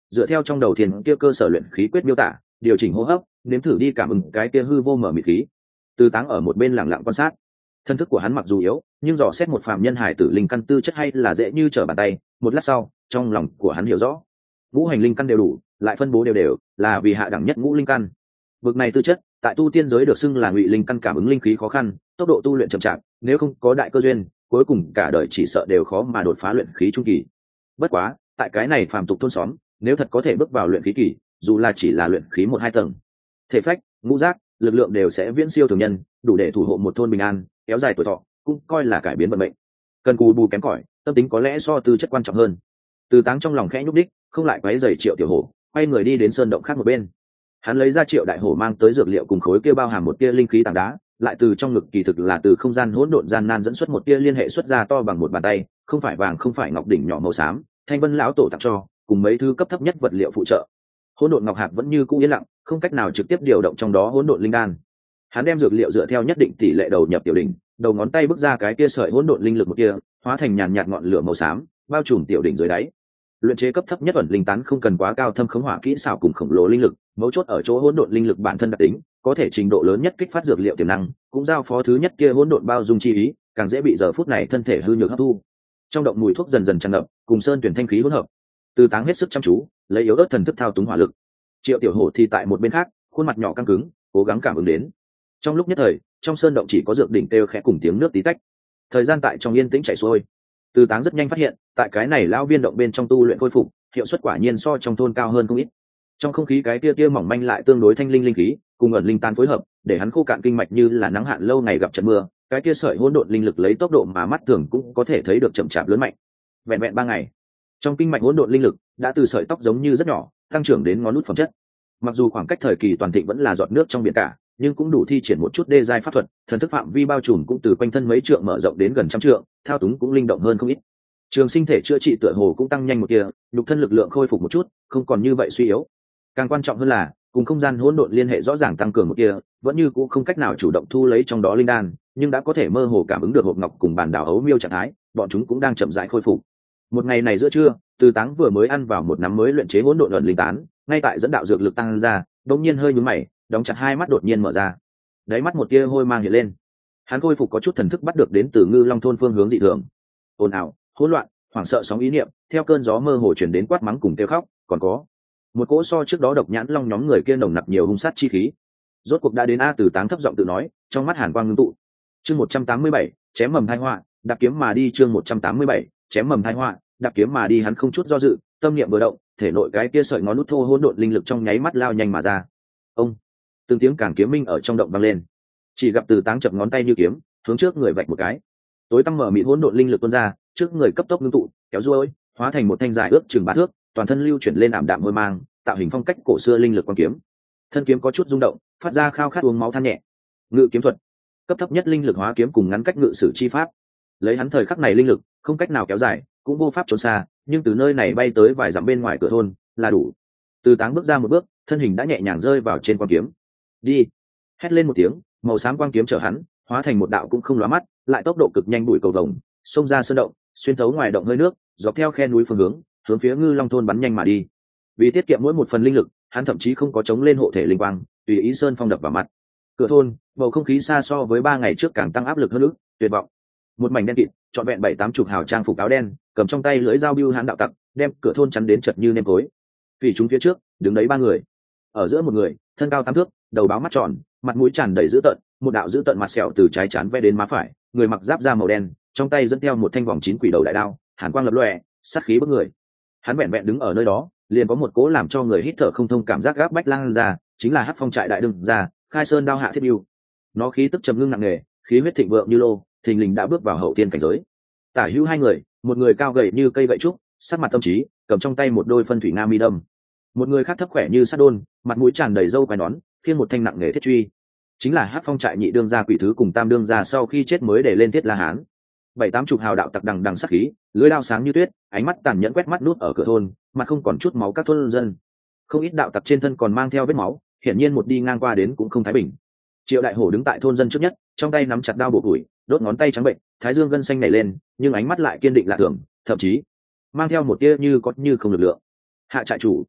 [SPEAKER 1] dựa theo trong đầu thiền kia cơ sở luyện khí quyết miêu tả, điều chỉnh hô hấp, nếm thử đi cảm ứng cái kia hư vô mở mịt khí. Từ Táng ở một bên lặng lặng quan sát. Thân thức của hắn mặc dù yếu, nhưng dò xét một phàm nhân hải tử linh căn tư chất hay là dễ như trở bàn tay. Một lát sau, trong lòng của hắn hiểu rõ, ngũ hành linh căn đều đủ, lại phân bố đều đều, là vì hạ đẳng nhất ngũ linh căn. Bực này tư chất, tại tu tiên giới được xưng là ngụy linh căn, cảm ứng linh khí khó khăn, tốc độ tu luyện chậm chạp, nếu không có đại cơ duyên, cuối cùng cả đời chỉ sợ đều khó mà đột phá luyện khí trung kỳ. Bất quá, tại cái này phàm tục thôn xóm, nếu thật có thể bước vào luyện khí kỳ, dù là chỉ là luyện khí 1-2 tầng, thể phách, ngũ giác, lực lượng đều sẽ viễn siêu thường nhân, đủ để thủ hộ một thôn bình an, kéo dài tuổi thọ, cũng coi là cải biến vận mệnh. Cần cù bù kém cỏi, tâm tính có lẽ so tư chất quan trọng hơn. Từ Táng trong lòng khẽ nhúc đích, không lại quấy rầy Triệu Tiểu Hổ, quay người đi đến sơn động khác một bên. Hắn lấy ra Triệu Đại Hổ mang tới dược liệu cùng khối kia bao hàm một tia linh khí tảng đá, lại từ trong ngực kỳ thực là từ không gian hỗn độn gian nan dẫn xuất một tia liên hệ xuất ra to bằng một bàn tay, không phải vàng không phải ngọc, đỉnh nhỏ màu xám, Thanh Vân lão tổ tặng cho, cùng mấy thứ cấp thấp nhất vật liệu phụ trợ. Hỗn độn ngọc hạt vẫn như cũ yên lặng, không cách nào trực tiếp điều động trong đó hỗn độn linh đan. Hắn đem dược liệu dựa theo nhất định tỷ lệ đầu nhập tiểu đỉnh, đầu ngón tay bước ra cái kia sợi hỗn độn linh lực một kia, hóa thành nhàn nhạt ngọn lửa màu xám, bao trùm tiểu đỉnh dưới đáy. Luyện chế cấp thấp nhất ẩn linh tán không cần quá cao thâm khống hỏa kỹ xảo cùng khổng lồ linh lực, mấu chốt ở chỗ hỗn độn linh lực bản thân đặc tính, có thể trình độ lớn nhất kích phát dược liệu tiềm năng, cũng giao phó thứ nhất kia hỗn độn bao dung chi ý, càng dễ bị giờ phút này thân thể hư nhược hấp thu. Trong động mùi thuốc dần dần tràn ngập, cùng sơn tuyển thanh khí hỗn hợp. Từ Táng hết sức chăm chú, lấy yếu ớt thần thức thao túng hỏa lực. Triệu Tiểu Hổ thì tại một bên khác, khuôn mặt nhỏ căng cứng, cố gắng cảm ứng đến. Trong lúc nhất thời, trong sơn động chỉ có dược đỉnh kêu khẽ cùng tiếng nước tí tách. Thời gian tại trong yên tĩnh chảy xuôi. Từ Táng rất nhanh phát hiện, tại cái này lão viên động bên trong tu luyện khôi phục, hiệu suất quả nhiên so trong thôn cao hơn không ít. Trong không khí cái tia mỏng manh lại tương đối thanh linh linh khí, cùng ẩn linh tan phối hợp, để hắn khô cạn kinh mạch như là nắng hạn lâu ngày gặp trận mưa, cái kia sợi hỗn độn linh lực lấy tốc độ mà mắt thường cũng có thể thấy được chậm chạp lớn mạnh. Vẹn vẹn 3 ngày, trong kinh mạch hỗn độn linh lực đã từ sợi tóc giống như rất nhỏ, tăng trưởng đến ngón út phẩm chất. Mặc dù khoảng cách thời kỳ toàn thịnh vẫn là giọt nước trong biển cả, nhưng cũng đủ thi triển một chút đê giai pháp thuật, thần thức phạm vi bao trùm cũng từ quanh thân mấy trượng mở rộng đến gần trăm trượng, thao túng cũng linh động hơn không ít. Trường sinh thể chữa trị tựa hồ cũng tăng nhanh một kia, nhục thân lực lượng khôi phục một chút, không còn như vậy suy yếu. Càng quan trọng hơn là, cùng không gian hỗn độn liên hệ rõ ràng tăng cường một kia, vẫn như cũng không cách nào chủ động thu lấy trong đó linh đan, nhưng đã có thể mơ hồ cảm ứng được hộp ngọc cùng bản đảo ấu miêu trạng thái, bọn chúng cũng đang chậm rãi khôi phục. Một ngày này giữa trưa, Từ Táng vừa mới ăn vào một nắm mới luyện chế hỗn độn ẩn linh tán, ngay tại dẫn đạo dược lực tăng ra, đột nhiên hơi nhướng mày, đóng chặt hai mắt đột nhiên mở ra. Đáy mắt một tia hôi mang hiện lên. Hắn khôi phục có chút thần thức bắt được đến từ Ngư Long thôn phương hướng dị thường. Ồn ào, hỗn loạn, hoảng sợ sóng ý niệm, theo cơn gió mơ hồ chuyển đến quát mắng cùng kêu khóc, còn có một cỗ so trước đó độc nhãn long nhóm người kia nồng nặc nhiều hung sát chi khí. Rốt cuộc đã đến a. Từ Táng thấp giọng tự nói, trong mắt hàn quang ngưng tụ. Chương 187, chém mầm tai họa, đạp kiếm mà đi. Chương 187, chém mầm tai họa, đạp kiếm mà đi. Hắn không chút do dự, tâm niệm vừa động, thể nội cái kia sợi ngón nút thô hỗn độn linh lực trong nháy mắt lao nhanh mà ra. Ông, từng tiếng càng kiếm minh ở trong động vang lên. Chỉ gặp Từ Táng chập ngón tay như kiếm, hướng trước người vạch một cái. Tối tăm mở mịt hỗn độn linh lực tuôn ra, trước người cấp tốc ngưng tụ, kéo duỗi, hóa thành một thanh dài ước chừng 3 thước, toàn thân lưu chuyển lên ảm đạm hôi mang, tạo hình phong cách cổ xưa linh lực quan kiếm. Thân kiếm có chút rung động, phát ra khao khát uống máu than nhẹ. Ngự kiếm thuật, cấp thấp nhất linh lực hóa kiếm cùng ngắn cách ngự sử chi pháp. Lấy hắn thời khắc này linh lực, không cách nào kéo dài, cũng vô pháp trốn xa, nhưng từ nơi này bay tới vài dặm bên ngoài cửa thôn là đủ. Từ Táng bước ra một bước, thân hình đã nhẹ nhàng rơi vào trên quan kiếm. Đi! Hét lên một tiếng, màu xám quang kiếm chở hắn, hóa thành một đạo cũng không lóa mắt, lại tốc độ cực nhanh bụi cầu vồng, xông ra sơn động, xuyên thấu ngoài động hơi nước, dọc theo khe núi phương hướng phía Ngư Long thôn bắn nhanh mà đi. Vì tiết kiệm mỗi một phần linh lực, hắn thậm chí không có chống lên hộ thể linh quang, tùy ý sơn phong đập vào mặt. Cửa thôn, bầu không khí xa so với 3 ngày trước càng tăng áp lực hơn nữa, tuyệt vọng. Một mảnh đen kịt, trọn vẹn 7-8 hào trang phục áo đen, cầm trong tay lưỡi dao bưu hán đạo tặc, đem cửa thôn chắn đến chật như nêm tối. Vì chúng phía trước, đứng đấy 3 người. Ở giữa một người, thân cao 8 thước, đầu báo mắt tròn, mặt mũi tràn đầy dữ tợn, một đạo dữ tợn mặt sẹo từ trái trán vẽ đến má phải, người mặc giáp da màu đen, trong tay dẫn theo một thanh vòng 9 quỷ đầu đại đao, hàn quang lập lòe, sát khí bức người. Hắn vẹn vẹn đứng ở nơi đó, liền có một cố làm cho người hít thở không thông cảm giác gáp bách lan ra, chính là Hắc Phong trại đại đương ra, Khai Sơn đao hạ thiết bưu. Nó khí tức trầm ngưng nặng nề, khí huyết thịnh vượng như lô, thình lình đã bước vào hậu tiên cảnh giới. Tả hữu 2 người, một người cao gầy như cây gậy trúc, sắc mặt tâm trí, cầm trong tay một đôi phân thủy nga mi đâm. Một người khác thấp khỏe như sắt đôn, mặt mũi tràn đầy râu quai nón, khiêng một thanh nặng nề thiết truy. Chính là Hắc Phong trại nhị đương gia Quỷ Thứ cùng tam đương gia sau khi chết mới để lên Thiết La Hán. 7-80 hào đạo tặc đằng đằng sát khí, lưỡi đao sáng như tuyết, ánh mắt tàn nhẫn quét mắt nút ở cửa thôn, mặt không còn chút máu các thôn dân. Không ít đạo tặc trên thân còn mang theo vết máu, hiển nhiên một đi ngang qua đến cũng không thái bình. Triệu Đại Hổ đứng tại thôn dân trước nhất, trong tay nắm chặt đao bổ củi, đốt ngón tay trắng bệnh, thái dương gân xanh nảy lên, nhưng ánh mắt lại kiên định lạ thường, thậm chí mang theo một tia như có như không lực lượng. Hạ trại chủ,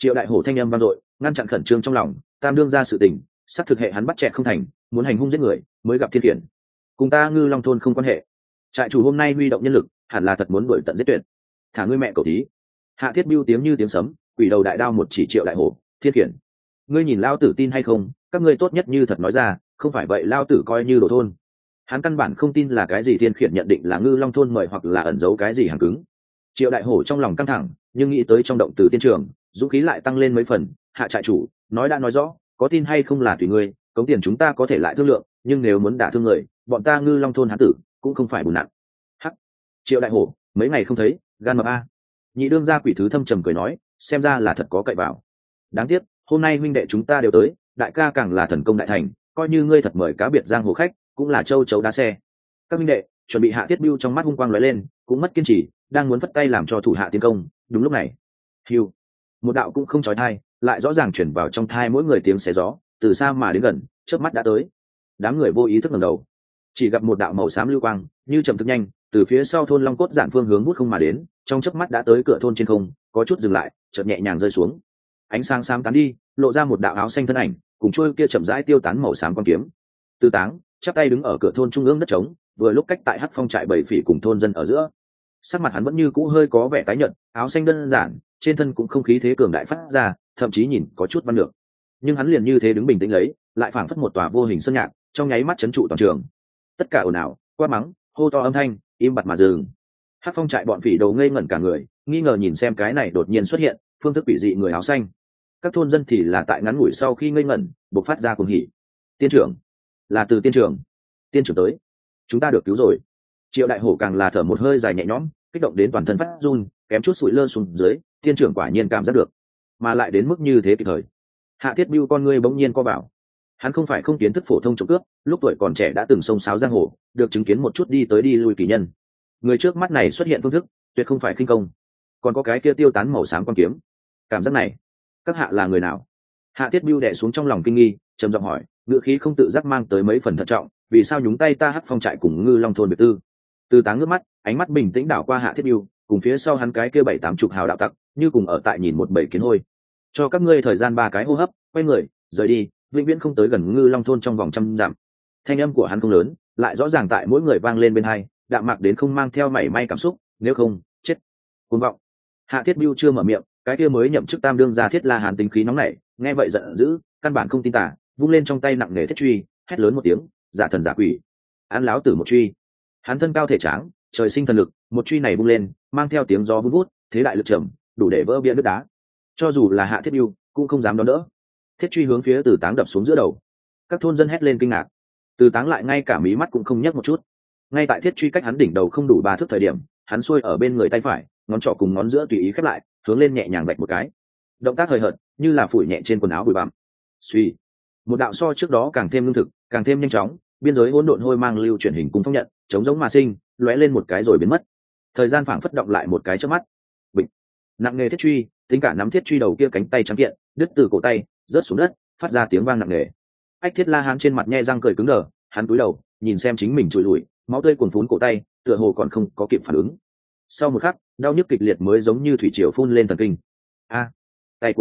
[SPEAKER 1] Triệu Đại Hổ thanh âm vang dội ngăn chặn khẩn trương trong lòng. Tam đương ra sự tình xác thực hệ hắn bắt chẹt không thành, muốn hành hung giết người mới gặp thiên khiển, cùng ta Ngư Long thôn không quan hệ. Trại chủ hôm nay huy động nhân lực hẳn là thật muốn đuổi tận giết tuyệt. Thả ngươi mẹ cậu tí. Hạ Thiết Bưu tiếng như tiếng sấm, quỷ đầu đại đao một chỉ Triệu Đại Hổ. Thiên khiển, ngươi nhìn lao tử tin hay không? Các ngươi tốt nhất như thật nói ra, không phải vậy lao tử coi như đồ thôn. Hắn căn bản không tin là cái gì thiên khiển nhận định là Ngư Long thôn mời hoặc là ẩn giấu cái gì hàng cứng. Triệu Đại Hổ trong lòng căng thẳng, nhưng nghĩ tới trong động từ tiên trường, dũng khí lại tăng lên mấy phần. Hạ trại chủ nói đã nói rõ, có tin hay không là tùy ngươi, cống tiền chúng ta có thể lại thương lượng, nhưng nếu muốn đả thương người, bọn ta Ngư Long thôn hán tử cũng không phải bùn nặng. Hắc. Triệu Đại Hổ mấy ngày không thấy, gan mập a. Nhị đương gia quỷ thứ thâm trầm cười nói, xem ra là thật có cậy vào. Đáng tiếc hôm nay huynh đệ chúng ta đều tới, đại ca càng là thần công đại thành, coi như ngươi thật mời cá biệt giang hồ khách cũng là châu chấu đá xe. Các huynh đệ chuẩn bị. Hạ Thiết Bưu trong mắt hung quang lóe lên, cũng mất kiên trì, đang muốn vất tay làm cho thủ hạ tiến công. Đúng lúc này, hiu, một đạo cũng không chói tai, lại rõ ràng chuyển vào trong thai mỗi người tiếng xé gió, từ xa mà đến gần, chớp mắt đã tới. Đám người vô ý thức ngẩng đầu, chỉ gặp một đạo màu xám lưu quang như chậm thực nhanh từ phía sau thôn Long Cốt Giản phương hướng hút không mà đến, trong chớp mắt đã tới cửa thôn trên không, có chút dừng lại, chợt nhẹ nhàng rơi xuống. Ánh sáng xám tán đi, lộ ra một đạo áo xanh thân ảnh, cùng trôi kia chậm rãi tiêu tán màu xám quan kiếm. Tư Táng chắp tay đứng ở cửa thôn trung ương đất trống, vừa lúc cách tại Hắc Phong trại bảy phỉ cùng thôn dân ở giữa. Sắc mặt hắn vẫn như cũ hơi có vẻ tái nhợt, áo xanh đơn giản, trên thân cũng không khí thế cường đại phát ra, thậm chí nhìn có chút văn lượng. Nhưng hắn liền như thế đứng bình tĩnh lấy, lại phảng phất một tòa vô hình sơn nhạc, trong nháy mắt chấn trụ toàn trường. Tất cả ồn ào, quát mắng, hô to âm thanh im bặt mà dừng. Hắc Phong trại bọn phỉ đầu ngây ngẩn cả người, nghi ngờ nhìn xem cái này đột nhiên xuất hiện phương thức quỷ dị người áo xanh. Các thôn dân thì là tại ngắn ngủi sau khi ngây ngẩn, bộc phát ra cuồng hỉ. Tiên trưởng, là từ tiên trưởng, tiên trưởng tới, chúng ta được cứu rồi. Triệu Đại Hổ càng là thở một hơi dài nhẹ nhõm, kích động đến toàn thân phát run, kém chút sụi lơ xuống dưới. Tiên trưởng quả nhiên cảm giác được, mà lại đến mức như thế kịp thời. Hạ Thiết Bưu con ngươi bỗng nhiên co bảo. Hắn không phải không kiến thức phổ thông trộm cướp, lúc tuổi còn trẻ đã từng xông xáo giang hồ, được chứng kiến một chút đi tới đi lui kỳ nhân. Người trước mắt này xuất hiện phương thức, tuyệt không phải khinh công, còn có cái kia tiêu tán màu xám quan kiếm. Cảm giác này, các hạ là người nào? Hạ Thiết Bưu đè xuống trong lòng kinh nghi, trầm giọng hỏi, ngữ khí không tự giác mang tới mấy phần thận trọng, vì sao nhúng tay ta Hắc Phong trại cùng Ngư Long thôn biệt tư? Tư Táng ngước mắt, ánh mắt bình tĩnh đảo qua Hạ Thiết Bưu, cùng phía sau hắn cái kia 7-80 hào đạo tặc, như cùng ở tại nhìn một bầy kiến hôi. Cho các ngươi thời gian 3 cái hô hấp, quay người, rời đi, vĩnh viễn không tới gần Ngư Long thôn trong vòng 100 dặm. Thanh âm của hắn không lớn, lại rõ ràng tại mỗi người vang lên bên tai, đạm mạc đến không mang theo mảy may cảm xúc, nếu không, chết. Cuồng vọng. Hạ Thiết Bưu chưa mở miệng, cái kia mới nhậm chức tam đương gia Thiết La Hán tính khí nóng nảy, nghe vậy giận dữ, căn bản không tin tả, vung lên trong tay nặng nề thiết truy, hét lớn một tiếng, giả thần giả quỷ, án láo tử một truy. Hắn thân cao thể tráng, trời sinh thần lực, một truy này vung lên, mang theo tiếng gió vun vút, thế đại lực trầm, đủ để vỡ bia nứt đá. Cho dù là Hạ Thiết Bưu cũng không dám đón đỡ. Thiết truy hướng phía Từ Táng đập xuống giữa đầu. Các thôn dân hét lên kinh ngạc. Từ Táng lại ngay cả mí mắt cũng không nhấc một chút. Ngay tại thiết truy cách hắn đỉnh đầu không đủ 3 thước thời điểm, hắn xuôi ở bên người tay phải, ngón trỏ cùng ngón giữa tùy ý khép lại, hướng lên nhẹ nhàng vạch một cái. Động tác hời hợt, như là phủi nhẹ trên quần áo bụi bặm. Suy, một đạo so trước đó càng thêm lương thực, càng thêm nhanh chóng, biên giới hỗn độn hôi mang lưu chuyển hình cung phong nhận, chống giống mà sinh, lóe lên một cái rồi biến mất. Thời gian phảng phất động lại một cái chớp mắt. Bịch. Nặng nghề thiết truy, tính cả nắm thiết truy đầu kia cánh tay trắng kiện, đứt từ cổ tay, rớt xuống đất, phát ra tiếng vang nặng nề. Ách Thiết La Hán trên mặt nhe răng cười cứng đờ, hắn cúi đầu, nhìn xem chính mình trụi lủi, máu tươi cuồn phún cổ tay, tựa hồ còn không có kịp phản ứng. Sau một khắc, đau nhức kịch liệt mới giống như thủy triều phun lên thần kinh. A, tay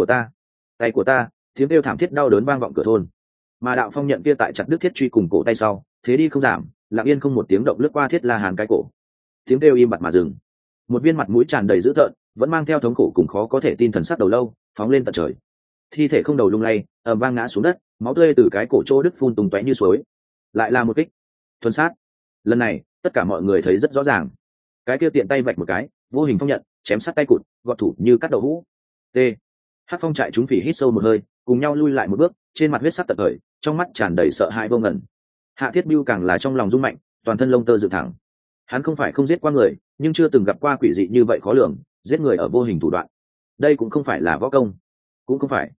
[SPEAKER 1] của ta, tiếng kêu thảm thiết đau đớn vang vọng cửa thôn. Mà đạo phong nhận kia tại chặt đứt thiết truy cùng cổ tay sau, thế đi không giảm, lặng yên không một tiếng động lướt qua Thiết La Hán cái cổ. Tiếng kêu im bặt mà dừng. Một viên mặt mũi tràn đầy dữ tợn, vẫn mang theo thống khổ cùng khó có thể tin thần sắc đầu lâu, phóng lên tận trời. Thi thể không đầu lung lay, ầm vang ngã xuống đất, máu tươi từ cái cổ chỗ đứt phun tung tóe như suối. Lại là một kích thuần sát. Lần này tất cả mọi người thấy rất rõ ràng, cái kia tiện tay vạch một cái, vô hình phong nhận chém sát tay cụt, gọt thủ như cắt đậu hũ. T. Hắc Phong trại chúng phỉ hít sâu một hơi, cùng nhau lui lại một bước, trên mặt huyết sắc tận thời, trong mắt tràn đầy sợ hãi vô ngần. Hạ Thiết Bưu càng là trong lòng rung mạnh, toàn thân lông tơ dựng thẳng. Hắn không phải không giết qua người, nhưng chưa từng gặp qua quỷ dị như vậy khó lường, giết người ở vô hình thủ đoạn. Đây cũng không phải là võ công, cũng không phải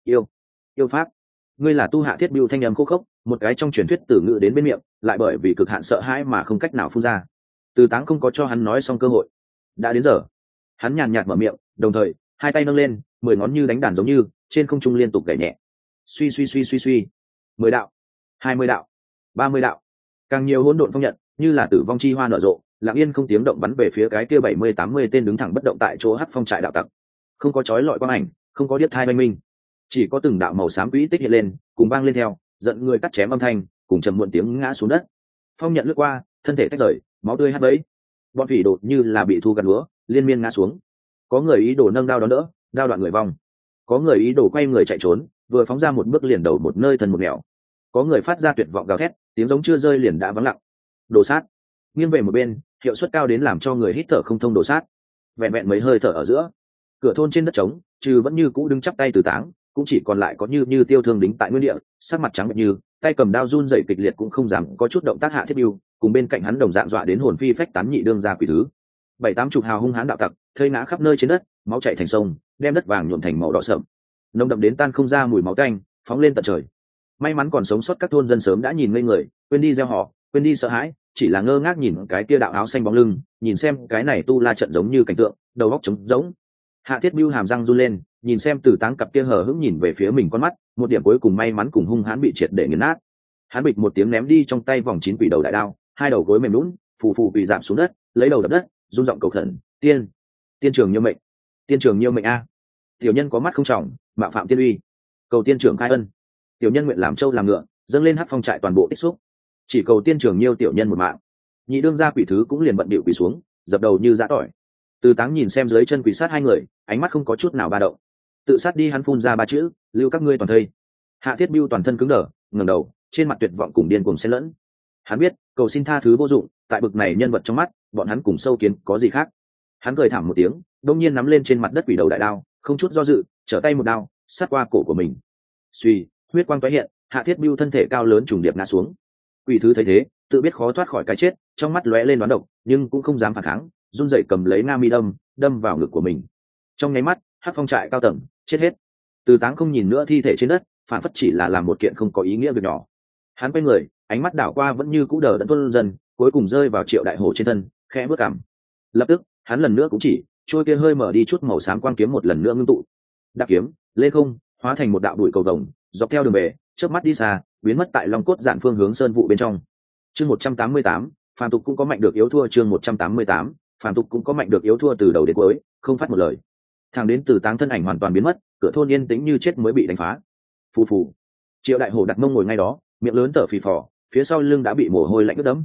[SPEAKER 1] yêu pháp. Ngươi là tu? Hạ Thiết Bưu thanh âm khô khốc, một cái trong truyền thuyết từ ngữ đến bên miệng, lại bởi vì cực hạn sợ hãi mà không cách nào phun ra. Từ Táng không có cho hắn nói xong cơ hội. Đã đến giờ. Hắn nhàn nhạt mở miệng, đồng thời hai tay nâng lên, 10 ngón như đánh đàn giống như trên không trung liên tục gảy nhẹ. Suy suy suy suy suy. 10 đạo, 20 đạo, 30 đạo, càng nhiều hỗn độn phong nhận, như là tử vong chi hoa nở rộ, lặng yên không tiếng động bắn về phía cái kia 70-80 tên đứng thẳng bất động tại chỗ Hắc Phong trại đạo tặc. Không có chói lọi quang ảnh, không có điếc thai oanh minh, chỉ có từng đạo màu xám quỹ tích hiện lên cùng vang lên theo giận người cắt chém âm thanh cùng trầm muộn tiếng ngã xuống đất. Phong nhận lướt qua, thân thể tách rời, máu tươi hắt bẫy. Bọn phỉ đột như là bị thu gặt lúa, liên miên ngã xuống. Có người ý đồ nâng đao đón đỡ, đao đoạn người vong. Có người ý đồ quay người chạy trốn, vừa phóng ra một bước liền đầu một nơi thân một nẻo. Có người phát ra tuyệt vọng gào thét, tiếng giống chưa rơi liền đã vắng lặng. Đồ sát, nghiêng về một bên, hiệu suất cao đến làm cho người hít thở không thông. Đồ sát, vẹn vẹn mấy hơi thở ở giữa, cửa thôn trên đất trống, trừ vẫn như cũ đứng chắp tay Từ Táng, cũng chỉ còn lại có như tiêu thương đính tại nguyên địa, sắc mặt trắng bệch như, tay cầm đao run rẩy kịch liệt cũng không dám có chút động tác. Hạ Thiết Bưu cùng bên cạnh hắn đồng dạng dọa đến hồn phi phách tán nhị đương gia quỷ thứ. 7-8 chục hào hung hãn đạo tặc, thây ngã khắp nơi trên đất, máu chảy thành sông, đem đất vàng nhuộm thành màu đỏ sậm, nồng đậm đến tan không ra mùi máu tanh, phóng lên tận trời. May mắn còn sống sót các thôn dân sớm đã nhìn ngây người, quên đi gieo họ, quên đi sợ hãi, chỉ là ngơ ngác nhìn cái kia đạo áo xanh bóng lưng, nhìn xem cái này tu la trận giống như cảnh tượng, đầu óc trống rỗng. Hạ Thiết Bưu hàm răng run lên, nhìn xem Từ Táng cặp kia hờ hững nhìn về phía mình con mắt, một điểm cuối cùng may mắn cùng hung hãn bị triệt để nghiền nát. Hắn bịch một tiếng ném đi trong tay vòng 9 quỷ đầu đại đao, hai đầu gối mềm nhũn, phù phù quỳ rạp xuống đất, lấy đầu đập đất, run giọng cầu khẩn: tiên trường nhiêu mệnh, tiên trường nhiêu mệnh a! Tiểu nhân có mắt không trọng, mạo phạm tiên uy, cầu tiên trưởng khai ân. Tiểu nhân nguyện làm trâu làm ngựa, dâng lên hắc phong trại toàn bộ tích xúc, chỉ cầu tiên trường nhiêu tiểu nhân một mạng. Nhị đương gia quỷ thứ cũng liền bận bịu quỳ xuống, dập đầu như giã tỏi. Từ Táng nhìn xem dưới chân quỷ sát hai người, ánh mắt không có chút nào ba động. Tự sát đi, hắn phun ra 3 chữ: lưu các ngươi toàn thây. Hạ Thiết Bưu toàn thân cứng đờ, ngẩng đầu, trên mặt tuyệt vọng cùng điên cuồng xen lẫn. Hắn biết cầu xin tha thứ vô dụng, tại bực này nhân vật trong mắt bọn hắn cùng sâu kiến có gì khác. Hắn cười thảm một tiếng, đông nhiên nắm lên trên mặt đất quỷ đầu đại đao, không chút do dự trở tay một đao sát qua cổ của mình. Suy, huyết quang tái hiện, Hạ Thiết Bưu thân thể cao lớn trùng điệp ngã xuống. Quỷ thứ thấy thế, tự biết khó thoát khỏi cái chết, trong mắt lóe lên đoán độc, nhưng cũng không dám phản kháng, run rẩy cầm lấy nga mi đâm vào ngực của mình. Trong nháy mắt, Hắc Phong trại cao tầng chết hết. Từ Táng không nhìn nữa thi thể trên đất, phản phất chỉ là làm một kiện không có ý nghĩa việc nhỏ. Hắn quay người, ánh mắt đảo qua vẫn như cũ đờ đẫn tuân dần, cuối cùng rơi vào Triệu Đại Hổ trên thân, khẽ bước cằm. Lập tức, hắn lần nữa cũng chỉ trôi kia hơi mở đi chút màu xám quang kiếm một lần nữa ngưng tụ, đạp kiếm lên không, hóa thành một đạo bụi cầu vồng, dọc theo đường về, chớp mắt đi xa, biến mất tại Long Cốt Dạn phương hướng sơn vụ bên trong. Chương 188, phàm tục cũng có mạnh được yếu thua. Chương 188, phàm tục cũng có mạnh được yếu thua. Từ đầu đến cuối không phát một lời, thằng đến Từ Táng thân ảnh hoàn toàn biến mất, cửa thôn yên tĩnh như chết mới bị đánh phá. Phù phù. Triệu Đại Hổ đặt mông ngồi ngay đó, miệng lớn thở phì phò, phía sau lưng đã bị mồ hôi lạnh ướt đẫm.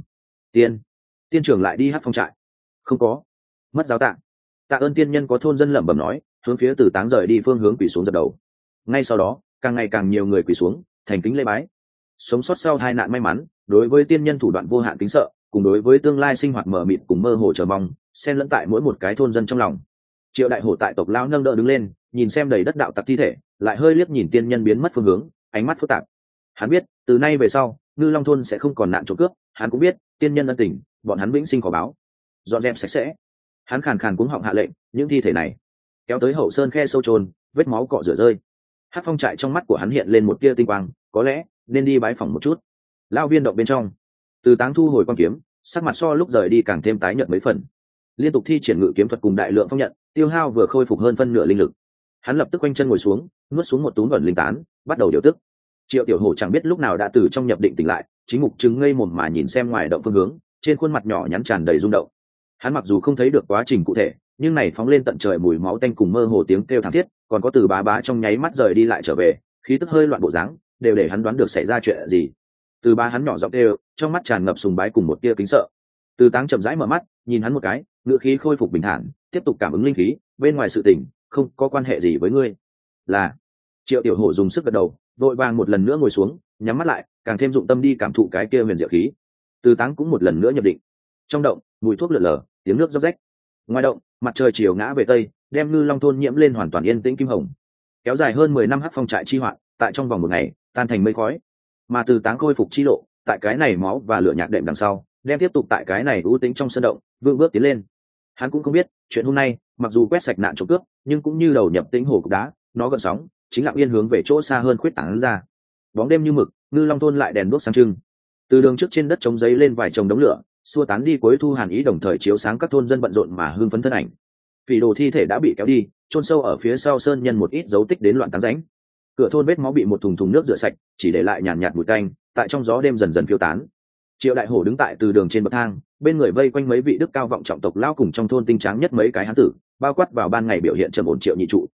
[SPEAKER 1] Tiên trưởng lại đi Hắc Phong trại? Không có. Mất giáo tạ. Tạ ơn tiên nhân. Có thôn dân lẩm bẩm nói, hướng phía Từ Táng rời đi phương hướng quỳ xuống dập đầu. Ngay sau đó, càng ngày càng nhiều người quỳ xuống, thành kính lễ bái. Sống sót sau tai nạn may mắn, đối với tiên nhân thủ đoạn vô hạn kính sợ, cùng đối với tương lai sinh hoạt mờ mịt cùng mơ hồ chờ mong, xen lẫn tại mỗi một cái thôn dân trong lòng. Triệu Đại Hổ tại tộc lão nâng đỡ đứng lên, nhìn xem đầy đất đạo tặc thi thể, lại hơi liếc nhìn tiên nhân biến mất phương hướng, ánh mắt phức tạp. Hắn biết, từ nay về sau, Ngư Long thôn sẽ không còn nạn trộm cướp, hắn cũng biết, tiên nhân ân tình, bọn hắn vĩnh sinh có báo. Dọn dẹp sạch sẽ. Hắn khàn khàn cuống họng hạ lệnh, những thi thể này kéo tới hậu sơn khe sâu chôn, vết máu cọ rửa rơi. Hắc Phong trại trong mắt của hắn hiện lên một tia tinh quang, có lẽ nên đi bái phỏng một chút. Lao viên động bên trong, Từ Táng thu hồi quan kiếm, sắc mặt so lúc rời đi càng thêm tái nhợt mấy phần. Liên tục thi triển ngự kiếm thuật cùng đại lượng phong nhận, tiêu hao vừa khôi phục hơn phân nửa linh lực. Hắn lập tức quanh chân ngồi xuống, nuốt xuống một túm vẩn linh tán, bắt đầu điều tức. Triệu Tiểu Hổ chẳng biết lúc nào đã từ trong nhập định tỉnh lại, chính mục chứng ngây mồm mà nhìn xem ngoài động phương hướng, trên khuôn mặt nhỏ nhắn tràn đầy rung động. Hắn mặc dù không thấy được quá trình cụ thể, nhưng này phóng lên tận trời mùi máu tanh cùng mơ hồ tiếng kêu thảm thiết, còn có Từ bá bá trong nháy mắt rời đi lại trở về, khí tức hơi loạn bộ dáng, đều để hắn đoán được xảy ra chuyện gì. Từ bá hắn nhỏ giọng kêu, trong mắt tràn ngập sùng bái cùng một tia kính sợ. Từ Táng chậm rãi mở mắt, nhìn hắn một cái, ngựa khí khôi phục bình thản, tiếp tục cảm ứng linh khí, bên ngoài sự tình không có quan hệ gì với ngươi. Là. Triệu Tiểu Hổ dùng sức gật đầu, vội vàng một lần nữa ngồi xuống, nhắm mắt lại, càng thêm dụng tâm đi cảm thụ cái kia huyền diệu khí. Từ Táng cũng một lần nữa nhập định. Trong động, mùi thuốc lượn lờ, tiếng nước róc rách. Ngoài động, mặt trời chiều ngã về tây, đem Ngư Long thôn nhiễm lên hoàn toàn yên tĩnh kim hồng. Kéo dài hơn 10 năm Hắc Phong trại chi hoạn, tại trong vòng một ngày tan thành mây khói. Mà Từ Táng khôi phục chi lộ, tại cái này máu và lửa nhạc đệm đằng sau, đem tiếp tục tại cái này ưu tính trong sân động, vững bước tiến lên. Hắn cũng không biết, chuyện hôm nay, mặc dù quét sạch nạn trộm cướp, nhưng cũng như đầu nhập tĩnh hồ cục đá, nó gợn sóng, chính lặng yên hướng về chỗ xa hơn khuyết tán ra. Bóng đêm như mực, Ngư Long thôn lại đèn đuốc sáng trưng. Từ đường trước trên đất trống giấy lên vài chồng đống lửa, xua tán đi cuối thu hàn ý, đồng thời chiếu sáng các thôn dân bận rộn mà hưng phấn thân ảnh. Phỉ đồ thi thể đã bị kéo đi, chôn sâu ở phía sau sơn nhân một ít dấu tích đến loạn táng rãnh. Cửa thôn vết máu bị một thùng thùng nước rửa sạch, chỉ để lại nhàn nhạt mùi tanh, tại trong gió đêm dần dần phiêu tán. Triệu Đại Hổ đứng tại từ đường trên bậc thang, bên người vây quanh mấy vị đức cao vọng trọng tộc lão cùng trong thôn tinh tráng nhất mấy cái hán tử, bao quát vào ban ngày biểu hiện trầm ổn Triệu nhị trụ.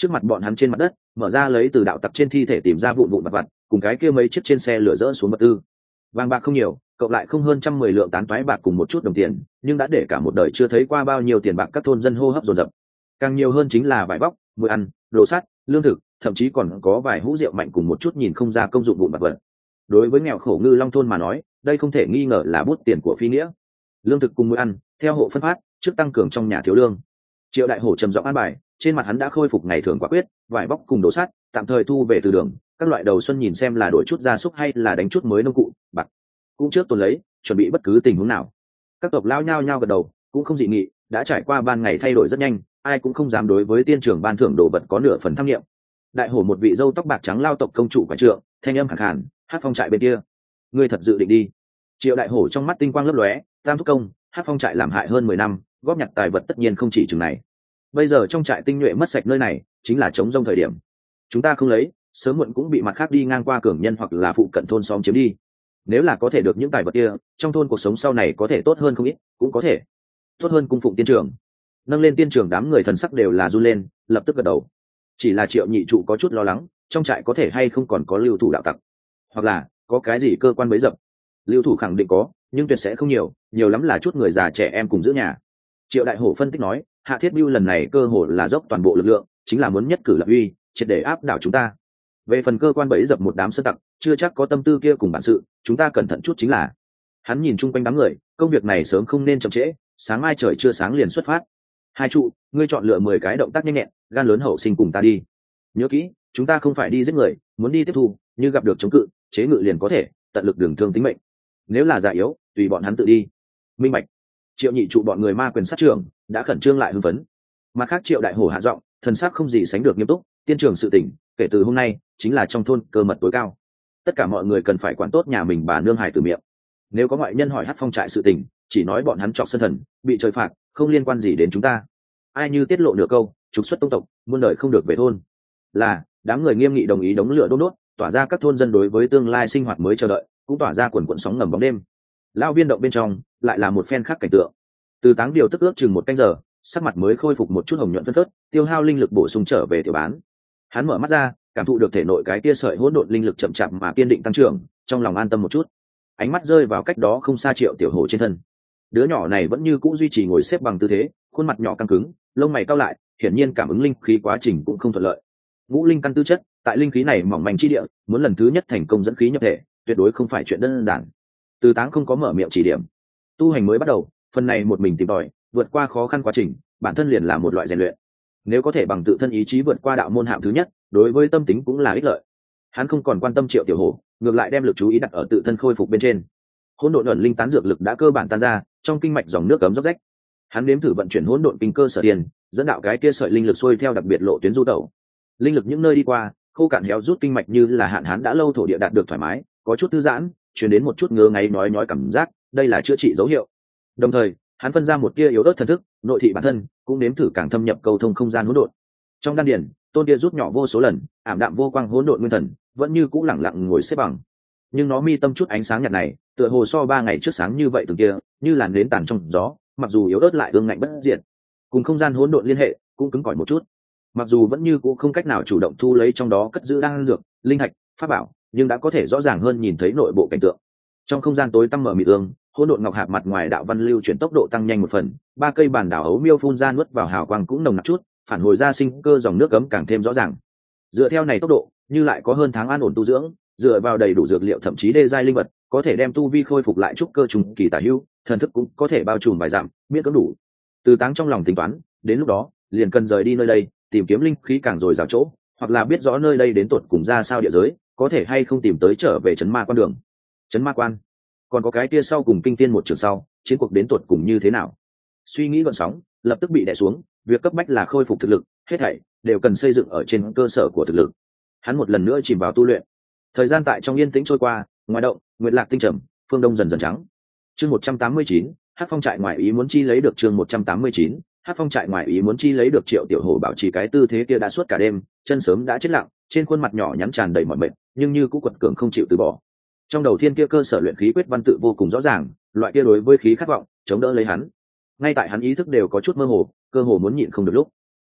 [SPEAKER 1] Trước mặt bọn hắn trên mặt đất mở ra lấy từ đạo tặc trên thi thể tìm ra vụn vụn vặt vặt cùng cái kia mấy chiếc trên xe lửa dỡ xuống vật tư. Vàng bạc không nhiều, cộng lại không hơn 110 lượng tán toái bạc cùng một chút đồng tiền, nhưng đã để cả một đời chưa thấy qua bao nhiêu tiền bạc các thôn dân hô hấp dồn dập. Càng nhiều hơn chính là vải vóc, muối ăn, đồ sắt, lương thực, thậm chí còn có vài hũ rượu mạnh cùng một chút nhìn không ra công dụng vụn vặt vật. Đối với nghèo khổ Ngư Long thôn mà nói, đây không thể nghi ngờ là bút tiền của phi nghĩa. Lương thực cùng muối ăn, theo hộ phân phát, trước tăng cường trong nhà thiếu lương. Triệu Đại Hổ trầm giọng an bài, trên mặt hắn đã khôi phục ngày thường quả quyết, vải vóc cùng đồ sắt, tạm thời thu về từ đường, các loại đầu xuân nhìn xem là đổi chút gia súc hay là đánh chút mới nông cụ, bạc cũng trước tồn lấy, chuẩn bị bất cứ tình huống nào. Các tộc lao nhao nhao gật đầu, cũng không dị nghị, đã trải qua ban ngày thay đổi rất nhanh, ai cũng không dám đối với tiên trưởng ban thưởng đồ vật có nửa phần tham nghiệm. Đại Hổ một vị dâu tóc bạc trắng lao tộc công chủ quản trượng, thanh âm khàn khàn, Hát Phong trại bên kia, ngươi thật dự định đi? Triệu Đại Hổ trong mắt tinh quang lấp lóe, tam thúc công, Hát Phong trại làm hại hơn 10 năm, góp nhặt tài vật tất nhiên không chỉ chừng này. Bây giờ trong trại tinh nhuệ mất sạch nơi này, chính là chống rông thời điểm. Chúng ta không lấy, sớm muộn cũng bị mặt khác đi ngang qua cường nhân hoặc là phụ cận thôn xóm chiếm đi. Nếu là có thể được những tài vật kia, trong thôn cuộc sống sau này có thể tốt hơn không ít, cũng có thể tốt hơn cung phụng tiên trưởng. Nâng lên tiên trưởng, đám người thần sắc đều là run lên, lập tức gật đầu. Chỉ là Triệu nhị trụ có chút lo lắng, trong trại có thể hay không còn có lưu thủ đạo tặc, hoặc là có cái gì cơ quan bấy dập. Lưu thủ khẳng định có, nhưng tuyệt sẽ không nhiều, nhiều lắm là chút người già trẻ em cùng giữ nhà. Triệu Đại Hổ phân tích nói, Hạ Thiết Bưu lần này cơ hội là dốc toàn bộ lực lượng, chính là muốn nhất cử lập uy, triệt để áp đảo chúng ta. Về phần cơ quan bẫy dập một đám sơn tặc, chưa chắc có tâm tư kia cùng bản sự, chúng ta cẩn thận chút chính là. Hắn nhìn chung quanh đám người, công việc này sớm không nên chậm trễ, sáng mai trời chưa sáng liền xuất phát. Hai trụ, ngươi chọn lựa 10 cái động tác nhanh nhẹn, gan lớn hậu sinh cùng ta đi. Nhớ kỹ, chúng ta không phải đi giết người, muốn đi tiếp thu, như gặp được chống cự, chế ngự liền có thể, tận lực đường thương tính mệnh. Nếu là già yếu, tùy bọn hắn tự đi. Minh bạch. Triệu nhị trụ bọn người ma quyền sát trưởng đã khẩn trương lại hưng phấn. Mặt khác Triệu Đại Hổ hạ giọng, thần sắc không gì sánh được nghiêm túc, tiên trường sự tỉnh, kể từ hôm nay chính là trong thôn cơ mật tối cao, tất cả mọi người cần phải quản tốt nhà mình bà nương hài từ miệng. Nếu có ngoại nhân hỏi Hát Phong trại sự tình, chỉ nói bọn hắn chọc sân thần, bị trời phạt, không liên quan gì đến chúng ta. Ai như tiết lộ nửa câu, trục xuất tông tộc, muôn đời không được về thôn. Là đám người nghiêm nghị đồng ý, đống lửa đốt đốt, tỏa ra các thôn dân đối với tương lai sinh hoạt mới chờ đợi, cũng tỏa ra quần quần sóng ngầm bóng đêm. Lao viên động bên trong lại là một phen khác cảnh tượng. Từ Táng điều tức ước chừng 1 canh giờ, sắc mặt mới khôi phục một chút hồng nhuận phân phớt, tiêu hao linh lực bổ sung trở về tiểu bán. Hắn mở mắt ra, cảm thụ được thể nội cái tia sợi hỗn độn linh lực chậm chạp mà kiên định tăng trưởng, trong lòng an tâm một chút. Ánh mắt rơi vào cách đó không xa Triệu Tiểu Hổ trên thân. Đứa nhỏ này vẫn như cũ duy trì ngồi xếp bằng tư thế, khuôn mặt nhỏ căng cứng, lông mày cau lại, hiển nhiên cảm ứng linh khí quá trình cũng không thuận lợi. Ngũ linh căn tư chất, tại linh khí này mỏng manh chi địa, muốn lần thứ nhất thành công dẫn khí nhập thể, tuyệt đối không phải chuyện đơn giản. Từ Táng không có mở miệng chỉ điểm. Tu hành mới bắt đầu, phần này một mình tìm tòi, vượt qua khó khăn quá trình, bản thân liền là một loại rèn luyện. Nếu có thể bằng tự thân ý chí vượt qua đạo môn hạng thứ nhất, đối với tâm tính cũng là ích lợi. Hắn không còn quan tâm Triệu Tiểu Hổ, ngược lại đem lực chú ý đặt ở tự thân khôi phục bên trên. Hỗn độn ẩn linh tán dược lực đã cơ bản tan ra, trong kinh mạch dòng nước cấm róc rách. Hắn nếm thử vận chuyển hỗn độn kinh cơ sở tiền, dẫn đạo cái kia sợi linh lực xuôi theo đặc biệt lộ tuyến du tẩu. Linh lực những nơi đi qua, khô cạn héo rút kinh mạch như là hạn hán đã lâu thổ địa đạt được thoải mái, có chút thư giãn, truyền đến một chút ngứa ngáy nói nhói cảm giác, đây là chữa trị dấu hiệu. Đồng thời, hắn phân ra một tia yếu ớt thần thức, nội thị bản thân, cũng nếm thử càng thâm nhập cầu thông không gian hỗn độn. Trong đan điền, tôn kia rút nhỏ vô số lần, ảm đạm vô quang hỗn độn nguyên thần, vẫn như cũ lẳng lặng ngồi xếp bằng. Nhưng nó mi tâm chút ánh sáng nhạt này, tựa hồ so 3 ngày trước sáng như vậy từng kia, như là nến tàn trong gió, mặc dù yếu ớt lại ương ngạnh bất diệt. Cùng không gian hỗn độn liên hệ, cũng cứng cỏi một chút. Mặc dù vẫn như cũ không cách nào chủ động thu lấy trong đó cất giữ đan dược, linh thạch, pháp bảo, nhưng đã có thể rõ ràng hơn nhìn thấy nội bộ cảnh tượng. Trong không gian tối tăm mở mịt ương, hỗn độn ngọc hạp mặt ngoài đạo văn lưu chuyển tốc độ tăng nhanh 1 phần, 3 cây bản đảo ấu miêu phun ra nuốt vào hào quang cũng nồng nặc chút, phản hồi ra sinh cơ dòng nước cấm càng thêm rõ ràng. Dựa theo này tốc độ, như lại có hơn tháng an ổn tu dưỡng, dựa vào đầy đủ dược liệu thậm chí đê giai linh vật, có thể đem tu vi khôi phục lại trúc cơ trùng kỳ tả hữu, thần thức cũng có thể bao trùm vài dặm, miễn cưỡng đủ. Từ Táng trong lòng tính toán, đến lúc đó, liền cần rời đi nơi đây, tìm kiếm linh khí càng dồi dào chỗ, hoặc là biết rõ nơi đây đến tột cùng ra sao địa giới, có thể hay không tìm tới trở về trấn ma quan đường. Trấn ma quan, còn có cái kia sau cùng kinh tiên một trường sau, chiến cuộc đến tột cùng như thế nào? Suy nghĩ gợn sóng, lập tức bị đè xuống, việc cấp bách là khôi phục thực lực, hết thảy đều cần xây dựng ở trên cơ sở của thực lực. Hắn một lần nữa chìm vào tu luyện. Thời gian tại trong yên tĩnh trôi qua, ngoài động, nguyệt lạc tinh trầm, phương đông dần dần trắng. Chương 189, Hát Phong trại ngoại ý muốn chi lấy được chương 189, Hát Phong trại ngoại ý muốn chi lấy được. Triệu Tiểu Hổ bảo trì cái tư thế kia đã suốt cả đêm, chân sớm đã chết lặng, trên khuôn mặt nhỏ nhắn tràn đầy mỏi mệt, nhưng như cũng quật cường không chịu từ bỏ. Trong đầu thiên kia cơ sở luyện khí quyết văn tự vô cùng rõ ràng, loại kia đối với khí khát vọng, chống đỡ lấy hắn. Ngay tại hắn ý thức đều có chút mơ hồ, cơ hồ muốn nhịn không được lúc,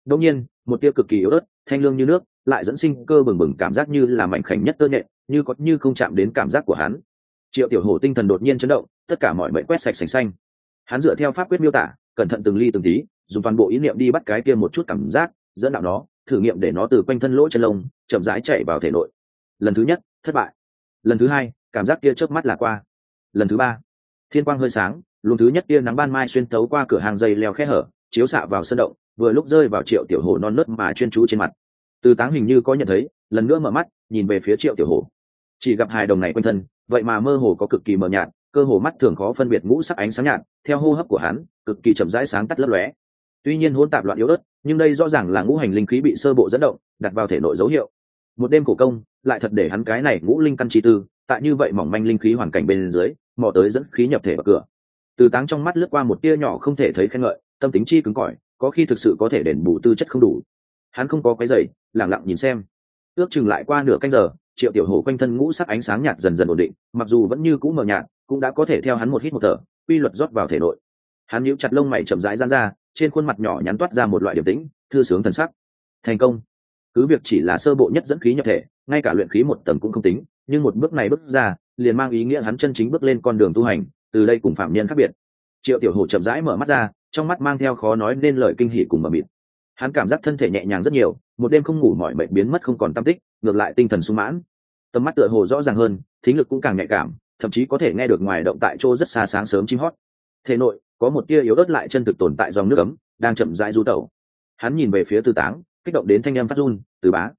[SPEAKER 1] Đương nhiên, một tia cực kỳ yếu ớt, thanh lương như nước, lại dẫn sinh cơ bừng bừng cảm giác như là mảnh khảnh nhất tơ nhện, như có như không chạm đến cảm giác của hắn. Triệu Tiểu Hổ tinh thần đột nhiên chấn động, tất cả mọi mệnh quét sạch sành xanh. Hắn dựa theo pháp quyết miêu tả, cẩn thận từng ly từng tí, dùng toàn bộ ý niệm đi bắt cái kia một chút cảm giác, dẫn đạo nó, thử nghiệm để nó từ quanh thân lỗ chân lông chậm rãi chạy vào thể nội. Lần thứ nhất, thất bại. Lần thứ hai, cảm giác kia chớp mắt là qua. Lần thứ ba, thiên quang hơi sáng, luồng thứ nhất tia nắng ban mai xuyên thấu qua cửa hàng dây leo khe hở, chiếu xạ vào sân động, vừa lúc rơi vào Triệu Tiểu Hổ non nớt mà chuyên chú trên mặt. Từ Táng hình như có nhận thấy, lần nữa mở mắt, nhìn về phía Triệu Tiểu Hổ. Chỉ gặp hài đồng này quanh thân, vậy mà mơ hồ có cực kỳ mờ nhạt, cơ hồ mắt thường khó phân biệt ngũ sắc ánh sáng nhạt, theo hô hấp của hắn, cực kỳ chậm rãi sáng tắt lấp lóe. Tuy nhiên hỗn tạp loạn yếu ớt, nhưng đây rõ ràng là ngũ hành linh khí bị sơ bộ dẫn động, đặt vào thể nội dấu hiệu. Một đêm khổ công, lại thật để hắn cái này ngũ linh căn chi tư, tại như vậy mỏng manh linh khí hoàn cảnh bên dưới, mò tới dẫn khí nhập thể vào cửa. Từ Táng trong mắt lướt qua một tia nhỏ không thể thấy khen ngợi, tâm tính chi cứng cỏi, có khi thực sự có thể đền bù tư chất không đủ. Hắn không có quấy rầy, lặng lặng nhìn xem. Ước chừng lại qua nửa canh giờ, Triệu Tiểu Hổ quanh thân ngũ sắc ánh sáng nhạt dần dần ổn định, mặc dù vẫn như cũ mờ nhạt, cũng đã có thể theo hắn một hít một thở, quy luật rót vào thể nội. Hắn nhíu chặt lông mày chậm rãi giãn ra, trên khuôn mặt nhỏ nhắn toát ra một loại điềm tĩnh, thư sướng thần sắc. Thành công. Cứ việc chỉ là sơ bộ nhất dẫn khí nhập thể, ngay cả luyện khí một tầng cũng không tính, nhưng một bước này bước ra, liền mang ý nghĩa hắn chân chính bước lên con đường tu hành, từ đây cùng phạm nhân khác biệt. Triệu Tiểu Hổ chậm rãi mở mắt ra, trong mắt mang theo khó nói nên lời kinh hỉ cùng mờ mịt. Hắn cảm giác thân thể nhẹ nhàng rất nhiều, một đêm không ngủ mỏi mệt biến mất không còn tăm tích, ngược lại tinh thần sung mãn. Tầm mắt tựa hồ rõ ràng hơn, thính lực cũng càng nhạy cảm, thậm chí có thể nghe được ngoài động tại chỗ rất xa sáng sớm chim hót. Thể nội có một tia yếu ớt lại chân thực tồn tại dòng nước ấm đang chậm rãi du tẩu. Hắn nhìn về phía Từ Táng, kích động đến thanh âm phát run, "Từ bá,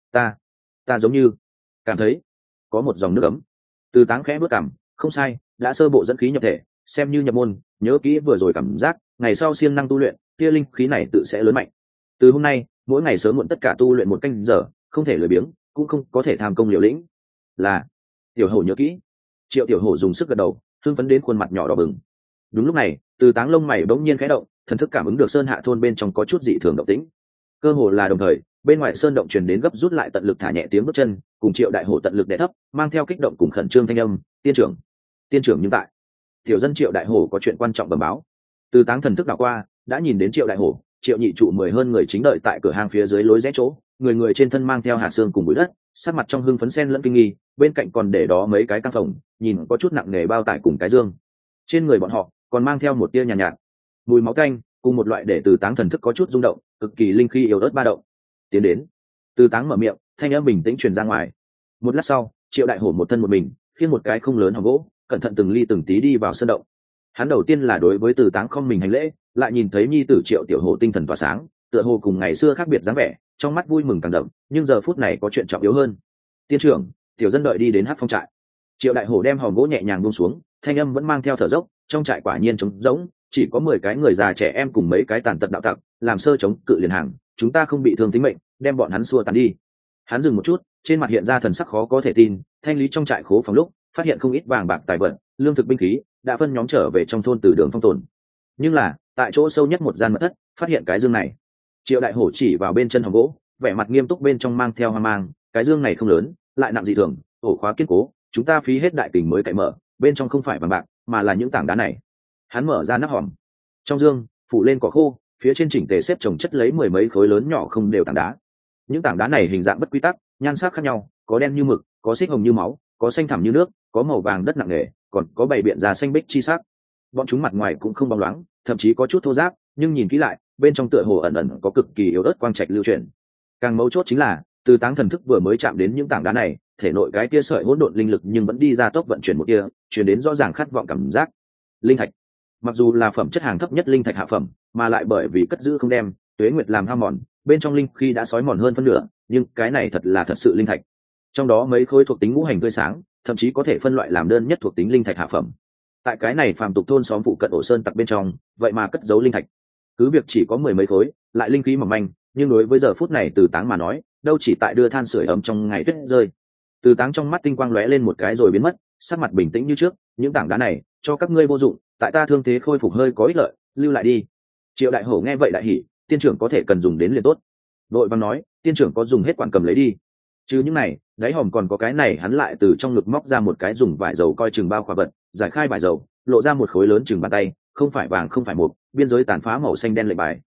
[SPEAKER 1] ta giống như cảm thấy có một dòng nước ấm." Từ Táng khẽ bước cằm, "Không sai, đã sơ bộ dẫn khí nhập thể, xem như nhập môn, nhớ kỹ vừa rồi cảm giác, ngày sau siêng năng tu luyện, tia linh khí này tự sẽ lớn mạnh. Từ hôm nay, mỗi ngày sớm muộn tất cả tu luyện một canh giờ, không thể lười biếng, cũng không có thể tham công liều lĩnh." "Là." Tiểu Hổ nhớ kỹ. Triệu Tiểu Hổ dùng sức gật đầu, hưng phấn đến khuôn mặt nhỏ đỏ bừng. Đúng lúc này, Từ Táng lông mày bỗng nhiên khẽ động, thần thức cảm ứng được sơn hạ thôn bên trong có chút dị thường động tĩnh. Cơ hồ là đồng thời, bên ngoài sơn động truyền đến gấp rút lại tận lực thả nhẹ tiếng bước chân, cùng Triệu Đại Hổ tận lực đè thấp, mang theo kích động cùng khẩn trương thanh âm, tiên trưởng nhưng tại." Tiểu dân Triệu Đại Hổ có chuyện quan trọng bẩm báo. Từ Táng thần thức đảo qua, đã nhìn đến Triệu Đại Hổ, Triệu nhị trụ 10 hơn người chính đợi tại cửa hang phía dưới lối rẽ chỗ, người người trên thân mang theo hạt xương cùng bụi đất, sắc mặt trong hưng phấn sen lẫn kinh nghi, bên cạnh còn để đó mấy cái căng phòng, nhìn có chút nặng nề bao tải cùng cái dương. Trên người bọn họ còn mang theo một tia nhàn nhạt, mùi máu tanh, cùng một loại để Từ Táng thần thức có chút rung động, cực kỳ linh khí yếu ớt ba động. Tiến đến. Từ Táng mở miệng, thanh âm bình tĩnh truyền ra ngoài. Một lát sau, Triệu Đại Hổ một thân một mình, khiêng một cái không lớn hòm gỗ, cẩn thận từng ly từng tí đi vào sân động. Hắn đầu tiên là đối với Từ Táng không mình hành lễ, lại nhìn thấy nhi tử Triệu Tiểu Hổ tinh thần tỏa sáng, tựa hồ cùng ngày xưa khác biệt dáng vẻ, trong mắt vui mừng càng đậm, nhưng giờ phút này có chuyện trọng yếu hơn. "Tiên trưởng, tiểu dân đợi đi đến Hắc Phong trại." Triệu Đại Hổ đem hòm gỗ nhẹ nhàng buông xuống, thanh âm vẫn mang theo thở dốc, trong trại quả nhiên trống rỗng, chỉ có 10 cái người già trẻ em cùng mấy cái tàn tật đạo tặc, làm sơ chống cự liền hàng, chúng ta không bị thương tính mệnh, đem bọn hắn xua tán đi. Hắn dừng một chút, trên mặt hiện ra thần sắc khó có thể tin, thanh lý trong trại khố phòng lúc, phát hiện không ít vàng bạc tài vật, lương thực binh khí, đã phân nhóm trở về trong thôn từ đường phong tồn. Nhưng là, tại chỗ sâu nhất một gian mật thất, phát hiện cái dương này. Triệu Đại Hổ chỉ vào bên chân hòm gỗ, vẻ mặt nghiêm túc bên trong mang theo hoang mang, cái dương này không lớn, lại nặng dị thường, ổ khóa kiên cố, chúng ta phí hết đại kình mới cậy mở, bên trong không phải vàng bạc, mà là những tảng đá này. Hắn mở ra nắp hòm. Trong dương, phủ lên cỏ khô, phía trên chỉnh tề xếp chồng chất lấy 10 mấy khối lớn nhỏ không đều tảng đá. Những tảng đá này hình dạng bất quy tắc, nhan sắc khác nhau, có đen như mực, có xích hồng như máu, có xanh thẳm như nước, có màu vàng đất nặng nề, còn có bảy biện da xanh bích chi sắc. Bọn chúng mặt ngoài cũng không bóng loáng, thậm chí có chút thô ráp, nhưng nhìn kỹ lại, bên trong tựa hồ ẩn ẩn có cực kỳ yếu ớt quang trạch lưu chuyển. Càng mấu chốt chính là, Từ Táng thần thức vừa mới chạm đến những tảng đá này, thể nội cái tia sợi hỗn độn linh lực nhưng vẫn đi ra tốc vận chuyển một tia, truyền đến rõ ràng khát vọng cảm giác. Linh thạch, mặc dù là phẩm chất hàng thấp nhất linh thạch hạ phẩm, mà lại bởi vì cất giữ không đem, tuế nguyệt làm hao mòn, bên trong linh khi đã sói mòn hơn phân nửa, nhưng cái này thật là thật sự linh thạch. Trong đó mấy khối thuộc tính ngũ hành tươi sáng, thậm chí có thể phân loại làm đơn nhất thuộc tính linh thạch hạ phẩm. Tại cái này phàm tục thôn xóm phụ cận ổ sơn tặc bên trong, vậy mà cất giấu linh thạch. Cứ việc chỉ có 10 mấy khối, lại linh khí mỏng manh, nhưng đối với giờ phút này Từ Táng mà nói, đâu chỉ tại đưa than sưởi ấm trong ngày tuyết rơi. Từ Táng trong mắt tinh quang lóe lên một cái rồi biến mất, sắc mặt bình tĩnh như trước, những tảng đá này, cho các ngươi vô dụng, tại ta thương thế khôi phục hơi có ích lợi, lưu lại đi. Triệu Đại Hổ nghe vậy đại hỉ, tiên trưởng có thể cần dùng đến liền tốt. Đội văn nói, tiên trưởng có dùng hết quản cầm lấy đi. Chứ những này, đáy hòm còn có cái này, hắn lại từ trong ngực móc ra một cái dùng vải dầu coi chừng bao khỏa vật, giải khai vải dầu, lộ ra một khối lớn chừng bàn tay, không phải vàng không phải mộc, biên giới tàn phá màu xanh đen lệnh bài.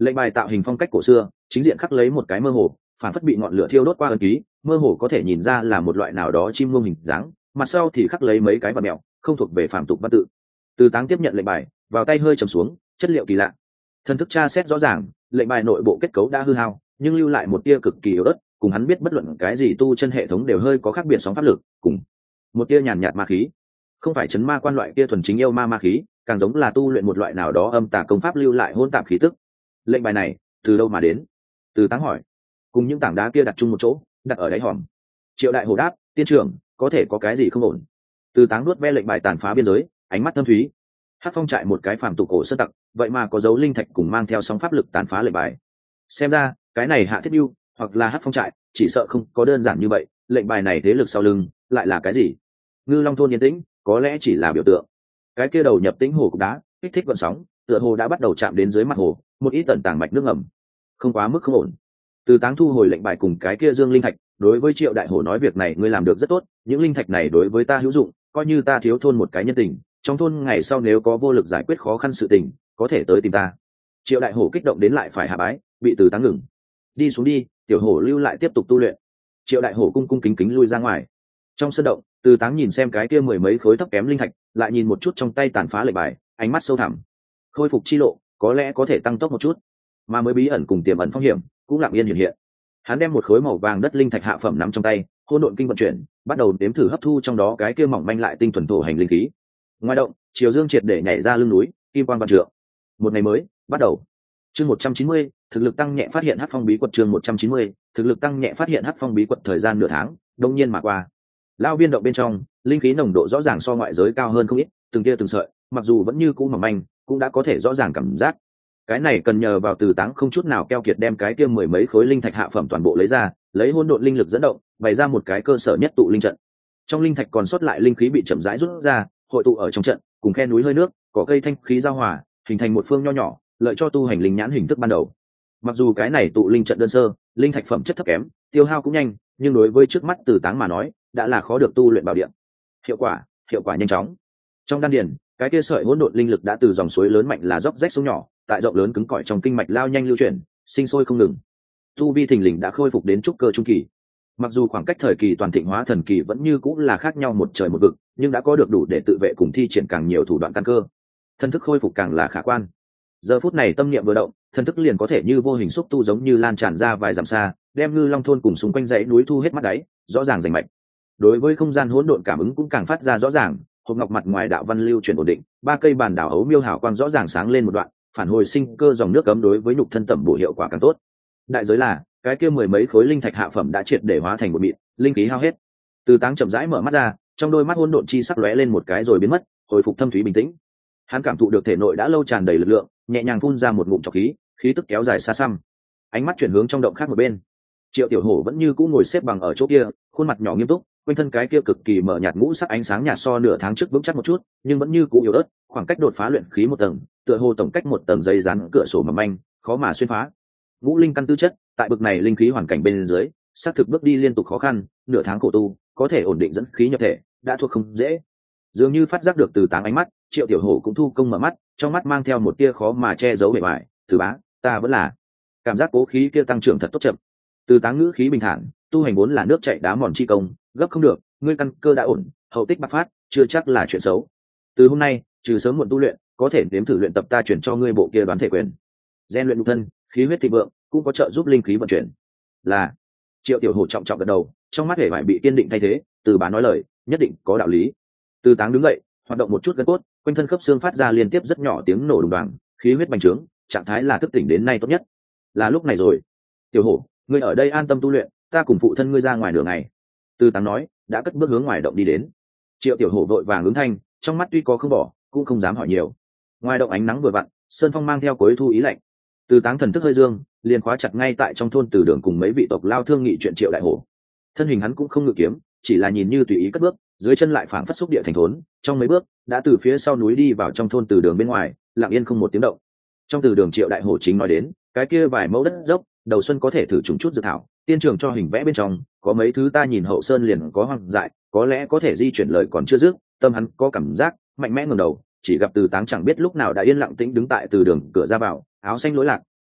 [SPEAKER 1] Lệnh bài tạo hình phong cách cổ xưa, chính diện khắc lấy một cái mơ hồ, phản phất bị ngọn lửa thiêu đốt qua ấn ký, mơ hồ có thể nhìn ra là một loại nào đó chim muông hình dáng, mặt sau thì khắc lấy mấy cái vật mèo, không thuộc về phàm tục văn tự. Từ Táng tiếp nhận lệnh bài, vào tay hơi trầm xuống, chất liệu kỳ lạ. Thần thức tra xét rõ ràng, lệnh bài nội bộ kết cấu đã hư hao, nhưng lưu lại một tia cực kỳ yếu ớt, cùng hắn biết bất luận cái gì tu chân hệ thống đều hơi có khác biệt sóng pháp lực, cùng một tia nhàn nhạt ma khí. Không phải chấn ma quan loại kia thuần chính yêu ma khí, càng giống là tu luyện một loại nào đó âm tà công pháp lưu lại hỗn tạp khí tức. Lệnh bài này từ đâu mà đến? Từ Táng hỏi. Cùng những tảng đá kia đặt chung một chỗ, đặt ở đáy hòm. Triệu Đại Hổ đáp, tiên trưởng, có thể có cái gì không ổn? Từ Táng nuốt ve lệnh bài tàn phá biên giới, ánh mắt thâm thúy. Hắc Phong trại một cái phàm tục cổ sơn tặc, vậy mà có dấu linh thạch cùng mang theo sóng pháp lực tàn phá lệnh bài. Xem ra cái này Hạ Thiết Bưu hoặc là Hắc Phong trại chỉ sợ không có đơn giản như vậy. Lệnh bài này thế lực sau lưng lại là cái gì? Ngư Long thôn yên tĩnh, có lẽ chỉ là biểu tượng. Cái kia đầu nhập tĩnh hồ cục đá, kích thích vận sóng, tựa hồ đã bắt đầu chạm đến dưới mặt hồ, một ít tận tàng mạch nước ngầm, không quá mức không ổn. Từ Táng thu hồi lệnh bài cùng cái kia dương linh thạch, đối với Triệu Đại Hổ nói, việc này ngươi làm được rất tốt, những linh thạch này đối với ta hữu dụng, coi như ta thiếu thôn một cái nhân tình, trong thôn ngày sau nếu có vô lực giải quyết khó khăn sự tình, có thể tới tìm ta. Triệu Đại Hổ kích động đến lại phải hạ bái, bị Từ Táng ngừng. Đi xuống đi, tiểu hổ lưu lại tiếp tục tu luyện. Triệu Đại Hổ cung cung kính kính lui ra ngoài. Trong sân động, Từ Táng nhìn xem cái kia mười mấy khối thấp kém linh thạch, lại nhìn một chút trong tay tàn phá lệnh bài, ánh mắt sâu thẳm. Khôi phục chi lộ, có lẽ có thể tăng tốc một chút, mà mới bí ẩn cùng tiềm ẩn phong hiểm cũng lặng yên hiện hiện. Hắn đem một khối màu vàng đất linh thạch hạ phẩm nắm trong tay, hỗn độn kinh vận chuyển, bắt đầu đếm thử hấp thu trong đó cái kia mỏng manh lại tinh thuần thổ hành linh khí. Ngoài động, chiều dương triệt để nhảy ra lưng núi, kim quang vạn trượng. Một ngày mới bắt đầu. Chương 190, thực lực tăng nhẹ phát hiện hắc phong bí quật. Chương 190, thực lực tăng nhẹ phát hiện hắc phong bí quật. Thời gian nửa tháng đông nhiên mà qua. Lao viên động bên trong, linh khí nồng độ rõ ràng so ngoại giới cao hơn không ít, từng tia từng sợi, mặc dù vẫn như cũ mỏng manh, cũng đã có thể rõ ràng cảm giác. Cái này cần nhờ vào Từ Táng không chút nào keo kiệt đem cái kia mười mấy khối linh thạch hạ phẩm toàn bộ lấy ra, lấy hỗn độn linh lực dẫn động, bày ra một cái cơ sở nhất tụ linh trận. Trong linh thạch còn sót lại linh khí bị chậm rãi rút ra, hội tụ ở trong trận, cùng khe núi hơi nước, có cây thanh khí giao hòa, hình thành một phương nho nhỏ, lợi cho tu hành linh nhãn hình thức ban đầu. Mặc dù cái này tụ linh trận đơn sơ, linh thạch phẩm chất thấp kém, tiêu hao cũng nhanh, nhưng đối với trước mắt Từ Táng mà nói, đã là khó được tu luyện bảo địa. Hiệu quả nhanh chóng. Trong đan điền, cái kia sợi hỗn độn linh lực đã từ dòng suối lớn mạnh là dốc rách xuống nhỏ, tại rộng lớn cứng cỏi trong kinh mạch lao nhanh lưu chuyển, sinh sôi không ngừng. Tu vi thình lình đã khôi phục đến trúc cơ trung kỳ. Mặc dù khoảng cách thời kỳ toàn thịnh hóa thần kỳ vẫn như cũng là khác nhau một trời một vực, nhưng đã có được đủ để tự vệ cùng thi triển càng nhiều thủ đoạn căn cơ. Thân thức khôi phục càng là khả quan. Giờ phút này tâm niệm vừa động, thân thức liền có thể như vô hình xúc tu giống như lan tràn ra vài dặm xa, đem Ngư Long thôn cùng xung quanh dãy núi thu hết mắt đáy, rõ ràng rành mạch. Đối với không gian hỗn độn cảm ứng cũng càng phát ra rõ ràng, hộp ngọc mặt ngoài đạo văn lưu chuyển ổn định, ba cây bàn đảo ấu miêu hào quang rõ ràng sáng lên một đoạn, phản hồi sinh cơ dòng nước cấm đối với nhục thân tẩm bổ hiệu quả càng tốt. Đại giới là cái kia mười mấy khối linh thạch hạ phẩm đã triệt để hóa thành một mịn, linh khí hao hết. Từ Táng chậm rãi mở mắt ra, trong đôi mắt hỗn độn chi sắc lóe lên một cái rồi biến mất, hồi phục thâm thúy bình tĩnh. Hắn cảm thụ được thể nội đã lâu tràn đầy lực lượng, nhẹ nhàng phun ra một ngụm trọc khí, khí tức kéo dài xa xăm. Ánh mắt chuyển hướng trong động khác một bên. Triệu Tiểu Hổ vẫn như cũ ngồi xếp bằng ở chỗ kia, khuôn mặt nhỏ nghiêm túc, quanh thân cái kia cực kỳ mở nhạt ngũ sắc ánh sáng nhạt so nửa tháng trước vững chắc một chút, nhưng vẫn như cũ yếu ớt, khoảng cách đột phá luyện khí một tầng, tựa hồ tổng cách một tầng dây rắn cửa sổ mỏng manh, khó mà xuyên phá. Ngũ linh căn tư chất, tại bực này linh khí hoàn cảnh bên dưới, xác thực bước đi liên tục khó khăn, nửa tháng khổ tu, có thể ổn định dẫn khí nhập thể, đã thuộc không dễ. Dường như phát giác được Từ Táng ánh mắt, Triệu Tiểu Hổ cũng thu công mở mắt, trong mắt mang theo một tia khó mà che giấu bề ngoài, "Từ bá, ta vẫn là." Cảm giác cố khí kia tăng trưởng thật tốt chậm. Từ Táng ngữ khí bình thản, tu hành vốn là nước chảy đá mòn chi công, gấp không được, ngươi căn cơ đã ổn, hậu tích bạc phát, chưa chắc là chuyện xấu. Từ hôm nay, trừ sớm muộn tu luyện, có thể nếm thử luyện tập ta chuyển cho ngươi bộ kia đoán thể quyền. Gen luyện nhục thân, khí huyết thịnh vượng, cũng có trợ giúp linh khí vận chuyển. Là. Triệu Tiểu Hổ trọng trọng gật đầu, trong mắt hề vải bị kiên định thay thế, Từ bá nói lời, nhất định có đạo lý. Từ Táng đứng dậy, hoạt động một chút gân cốt, quanh thân khớp xương phát ra liên tiếp rất nhỏ tiếng nổ đùng đoàng, khí huyết bành trướng, trạng thái là thức tỉnh đến nay tốt nhất. Là lúc này rồi. Tiểu Hổ, ngươi ở đây an tâm tu luyện, ta cùng phụ thân ngươi ra ngoài nửa ngày. Từ Táng nói, đã cất bước hướng ngoài động đi đến. Triệu Tiểu Hổ vội vàng ứng thanh, trong mắt tuy có không bỏ, cũng không dám hỏi nhiều. Ngoài động ánh nắng vừa vặn, sơn phong mang theo cuối thu ý lạnh. Từ Táng thần thức hơi dương, liền khóa chặt ngay tại trong thôn Từ Đường cùng mấy vị tộc lao thương nghị chuyện Triệu Đại Hổ. Thân hình hắn cũng không ngự kiếm, chỉ là nhìn như tùy ý cất bước, dưới chân lại phảng phất xúc địa thành thốn, trong mấy bước đã từ phía sau núi đi vào trong thôn Từ Đường bên ngoài, lặng yên không một tiếng động. Trong Từ Đường Triệu Đại Hổ chính nói đến, cái kia vài mẫu đất dốc, đầu xuân có thể thử trùng chút dược thảo, tiên trường cho hình vẽ bên trong, có mấy thứ ta nhìn hậu sơn liền có hoang dại, có lẽ có thể di chuyển lời còn chưa dứt, tâm hắn có cảm giác mạnh mẽ ngẩng đầu, chỉ gặp Từ Táng chẳng biết lúc nào đã yên lặng tĩnh đứng tại Từ Đường cửa ra vào, áo xanh lỗi lạc,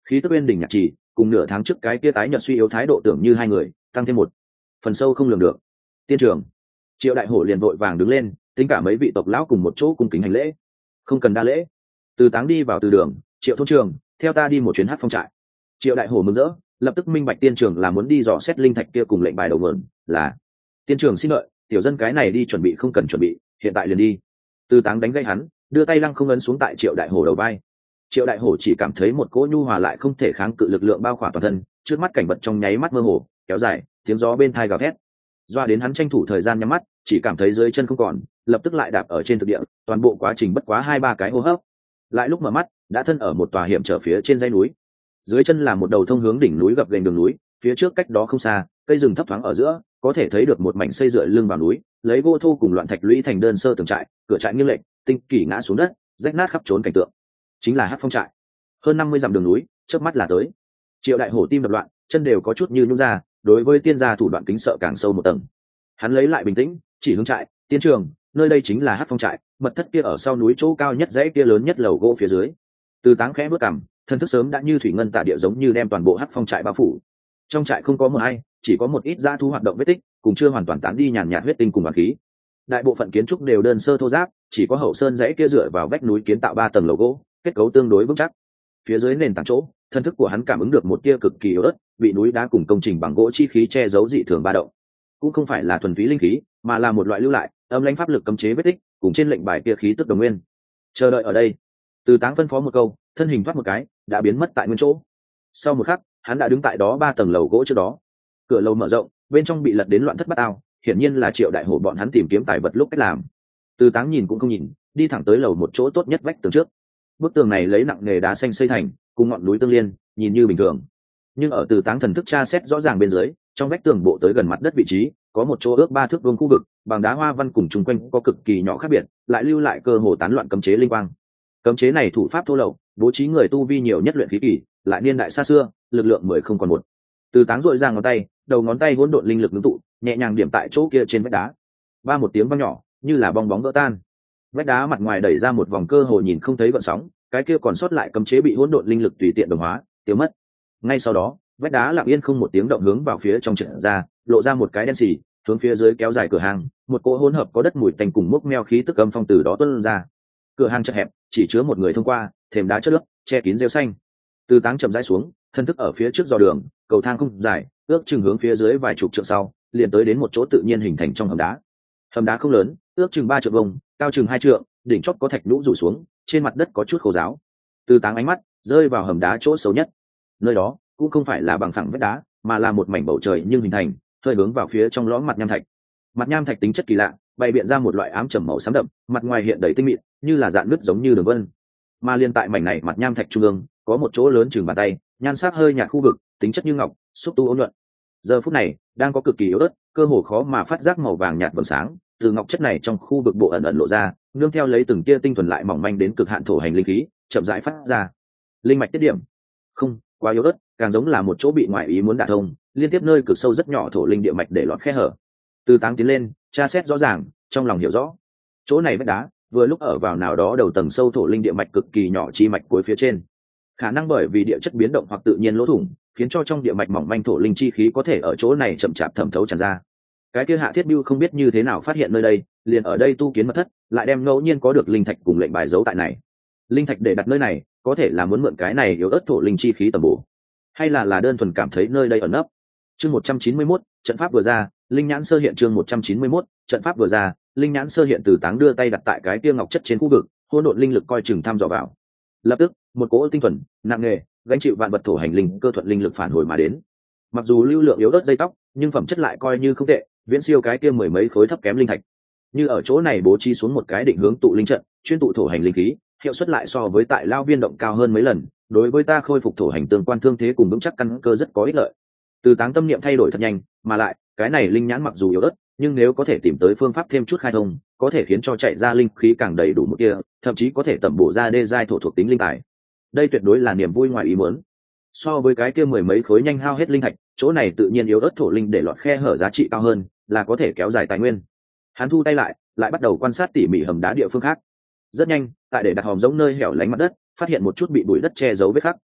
[SPEAKER 1] khí tức bên đỉnh nhạc trì cùng nửa tháng trước cái kia tái nhợt suy yếu thái độ tưởng như hai người tăng thêm một phần sâu không lường được. Tiên trưởng. Triệu Đại Hổ liền vội vàng đứng lên, tính cả mấy vị tộc lão cùng một chỗ cung kính hành lễ. Không cần đa lễ. Từ Táng đi vào từ đường, Triệu thôn trường, theo ta đi một chuyến hát phong trại. Triệu Đại Hổ mừng rỡ, lập tức minh bạch tiên trưởng là muốn đi dò xét linh thạch kia cùng lệnh bài đầu nguồn, là tiên trưởng xin lợi, tiểu dân cái này đi chuẩn bị không cần chuẩn bị, hiện tại liền đi. Từ Táng đánh gây hắn, đưa tay lăng không ấn xuống tại Triệu Đại Hổ đầu vai. Triệu Đại Hổ chỉ cảm thấy một cỗ nhu hòa lại không thể kháng cự lực lượng bao khỏa toàn thân, trước mắt cảnh vật trong nháy mắt mơ hồ kéo dài, tiếng gió bên thai gào thét, doa đến hắn tranh thủ thời gian nhắm mắt, chỉ cảm thấy dưới chân không còn, lập tức lại đạp ở trên thực địa, toàn bộ quá trình bất quá 2-3 cái hô hấp. Lại lúc mở mắt, đã thân ở một tòa hiểm trở phía trên dãy núi. Dưới chân là một đầu thông hướng đỉnh núi gập ghềnh đường núi, phía trước cách đó không xa, cây rừng thấp thoáng ở giữa, có thể thấy được một mảnh xây dựa lưng vào núi, lấy gỗ thô cùng loạn thạch lũy thành đơn sơ tường trại, cửa trại nghiêng lệch, tinh kỳ ngã xuống đất, rách nát khắp trốn cảnh tượng. Chính là Hắc Phong trại. Hơn 50 dặm đường núi, chớp mắt là tới. Triệu Đại Hổ tim đập loạn, chân đều có chút như nhũn ra, đối với tiên gia thủ đoạn kính sợ càng sâu một tầng. Hắn lấy lại bình tĩnh, chỉ hướng trại, tiên trường, nơi đây chính là Hắc Phong trại, mật thất kia ở sau núi chỗ cao nhất dãy kia lớn nhất lầu gỗ phía dưới. Từ Táng khẽ bước cằm, thân thức sớm đã như thủy ngân tạ địa giống như đem toàn bộ Hắc Phong trại bao phủ. Trong trại không có một ai, chỉ có một ít dã thú hoạt động vết tích, cùng chưa hoàn toàn tán đi nhàn nhạt huyết tinh cùng hàn khí. Đại bộ phận kiến trúc đều đơn sơ thô ráp, chỉ có hậu sơn dãy kia dựa vào vách núi kiến tạo 3 tầng lầu gỗ, kết cấu tương đối vững chắc. Phía dưới nền tảng chỗ, thân thức của hắn cảm ứng được một tia cực kỳ yếu ớt, bị núi đá cùng công trình bằng gỗ chi khí che giấu dị thường ba động. Cũng không phải là thuần túy linh khí, mà là một loại lưu lại âm lãnh pháp lực cấm chế vết tích, cùng trên lệnh bài kia khí tức đồng nguyên. Chờ đợi ở đây. Từ Táng phân phó một câu, thân hình thoát một cái, đã biến mất tại nguyên chỗ. Sau một khắc, hắn đã đứng tại đó 3 tầng lầu gỗ trước đó. Cửa lầu mở rộng, bên trong bị lật đến loạn thất bát ao, hiển nhiên là Triệu Đại Hổ bọn hắn tìm kiếm tài vật lúc cách làm. Từ Táng nhìn cũng không nhìn, đi thẳng tới lầu một chỗ tốt nhất vách tường trước. Bức tường này lấy nặng nghề đá xanh xây thành, cùng ngọn núi tương liên, nhìn như bình thường. Nhưng ở Từ Táng thần thức tra xét rõ ràng bên dưới, trong vách tường bộ tới gần mặt đất vị trí, có một chỗ ước 3 thước vuông khu vực, bằng đá hoa văn cùng chung quanh có cực kỳ nhỏ khác biệt, lại lưu lại cơ hồ tán loạn cấm chế linh quang. Cấm chế này thủ pháp thô lậu, bố trí người tu vi nhiều nhất luyện khí kỳ, lại niên đại xa xưa, lực lượng 10 không còn một. Từ Táng dội ra ngón tay, đầu ngón tay hỗn độn linh lực ngưng tụ, nhẹ nhàng điểm tại chỗ kia trên vách đá. Ba một tiếng vang nhỏ, như là bong bóng vỡ tan. Vách đá mặt ngoài đẩy ra một vòng cơ hồ nhìn không thấy gợn sóng, cái kia còn sót lại cấm chế bị hỗn độn linh lực tùy tiện đồng hóa, tiêu mất. Ngay sau đó, vách đá lặng yên không một tiếng động hướng vào phía trong trận ra, lộ ra một cái đen xì, hướng phía dưới kéo dài cửa hàng, một cỗ hỗn hợp có đất mùi tanh cùng mốc meo khí tức âm phong từ đó tuôn ra. Cửa hàng chật hẹp, chỉ chứa một người thông qua, thềm đá chất nước, che kín rêu xanh. Từ Táng chậm rãi xuống, thân thức ở phía trước dò đường, cầu thang không dài, ước chừng hướng phía dưới vài chục trượng sau, liền tới đến một chỗ tự nhiên hình thành trong hầm đá. Hầm đá không lớn, ước chừng 3 trượng vuông, cao chừng 2 trượng, đỉnh chót có thạch nhũ rủ xuống, trên mặt đất có chút khô ráo. Từ Táng ánh mắt rơi vào hầm đá chỗ xấu nhất. Nơi đó cũng không phải là bằng phẳng vách đá, mà là một mảnh bầu trời nhưng hình thành, hơi hướng vào phía trong lõm mặt nham thạch. Mặt nham thạch tính chất kỳ lạ, bày biện ra một loại ám trầm màu xám đậm, mặt ngoài hiện đầy tinh mịn, như là dạn nứt giống như đường vân. Mà liên tại mảnh này mặt nham thạch trung ương, có một chỗ lớn chừng bàn tay, nhan sắc hơi nhạt khu vực, tính chất như ngọc, xúc tu ôn nhuận. Giờ phút này, đang có cực kỳ yếu ớt, cơ hồ khó mà phát giác màu vàng nhạt vầng sáng, từ ngọc chất này trong khu vực bộ ẩn ẩn lộ ra, nương theo lấy từng tia tinh thuần lại mỏng manh đến cực hạn thổ hành linh khí, chậm rãi phát ra. Linh mạch tiết điểm. Không, quá yếu ớt, càng giống là một chỗ bị ngoại ý muốn đả thông, liên tiếp nơi cực sâu rất nhỏ thổ linh địa mạch để lọt khe hở. Từ Táng tiến lên, tra xét rõ ràng, trong lòng hiểu rõ. Chỗ này vách đá, vừa lúc ở vào nào đó đầu tầng sâu thổ linh địa mạch cực kỳ nhỏ chi mạch cuối phía trên. Khả năng bởi vì địa chất biến động hoặc tự nhiên lỗ thủng, khiến cho trong địa mạch mỏng manh thổ linh chi khí có thể ở chỗ này chậm chạp thẩm thấu tràn ra. Cái kia Hạ Thiết Bưu không biết như thế nào phát hiện nơi đây, liền ở đây tu kiến mật thất, lại đem ngẫu nhiên có được linh thạch cùng lệnh bài giấu tại này. Linh thạch để đặt nơi này, có thể là muốn mượn cái này yếu ớt thổ linh chi khí tầm bổ, hay là đơn thuần cảm thấy nơi đây ẩn nấp. Chương 191, trận pháp vừa ra, linh nhãn sơ hiện. Chương 191, trận pháp vừa ra, linh nhãn sơ hiện. Từ Táng đưa tay đặt tại cái kia ngọc chất trên khu vực, hỗn độn linh lực coi chừng thăm dò vào. Lập tức, một cỗ tinh thuần, nặng nề, gánh chịu vạn vật thổ hành linh cơ thuận linh lực phản hồi mà đến. Mặc dù lưu lượng yếu ớt dây tóc, nhưng phẩm chất lại coi như không tệ, viễn siêu cái kia mười mấy khối thấp kém linh thạch. Như ở chỗ này bố trí xuống một cái định hướng tụ linh trận, chuyên tụ thổ hành linh khí, hiệu suất lại so với tại lao viên động cao hơn mấy lần, đối với ta khôi phục thổ hành tương quan thương thế cùng vững chắc căn cơ rất có ích lợi. Từ Táng tâm niệm thay đổi thật nhanh, mà lại cái này linh nhãn mặc dù yếu ớt, nhưng nếu có thể tìm tới phương pháp thêm chút khai thông, có thể khiến cho chạy ra linh khí càng đầy đủ một kia, thậm chí có thể tẩm bổ ra đê giai thổ thuộc tính linh tài. Đây tuyệt đối là niềm vui ngoài ý muốn. So với cái kia mười mấy khối nhanh hao hết linh thạch, chỗ này tự nhiên yếu ớt thổ linh để lọt khe hở giá trị cao hơn, là có thể kéo dài tài nguyên. Hắn thu tay lại bắt đầu quan sát tỉ mỉ hầm đá địa phương khác. Rất nhanh, tại để đặt hòm giống nơi hẻo lánh mặt đất, phát hiện một chút bị bụi đất che giấu vết khắc.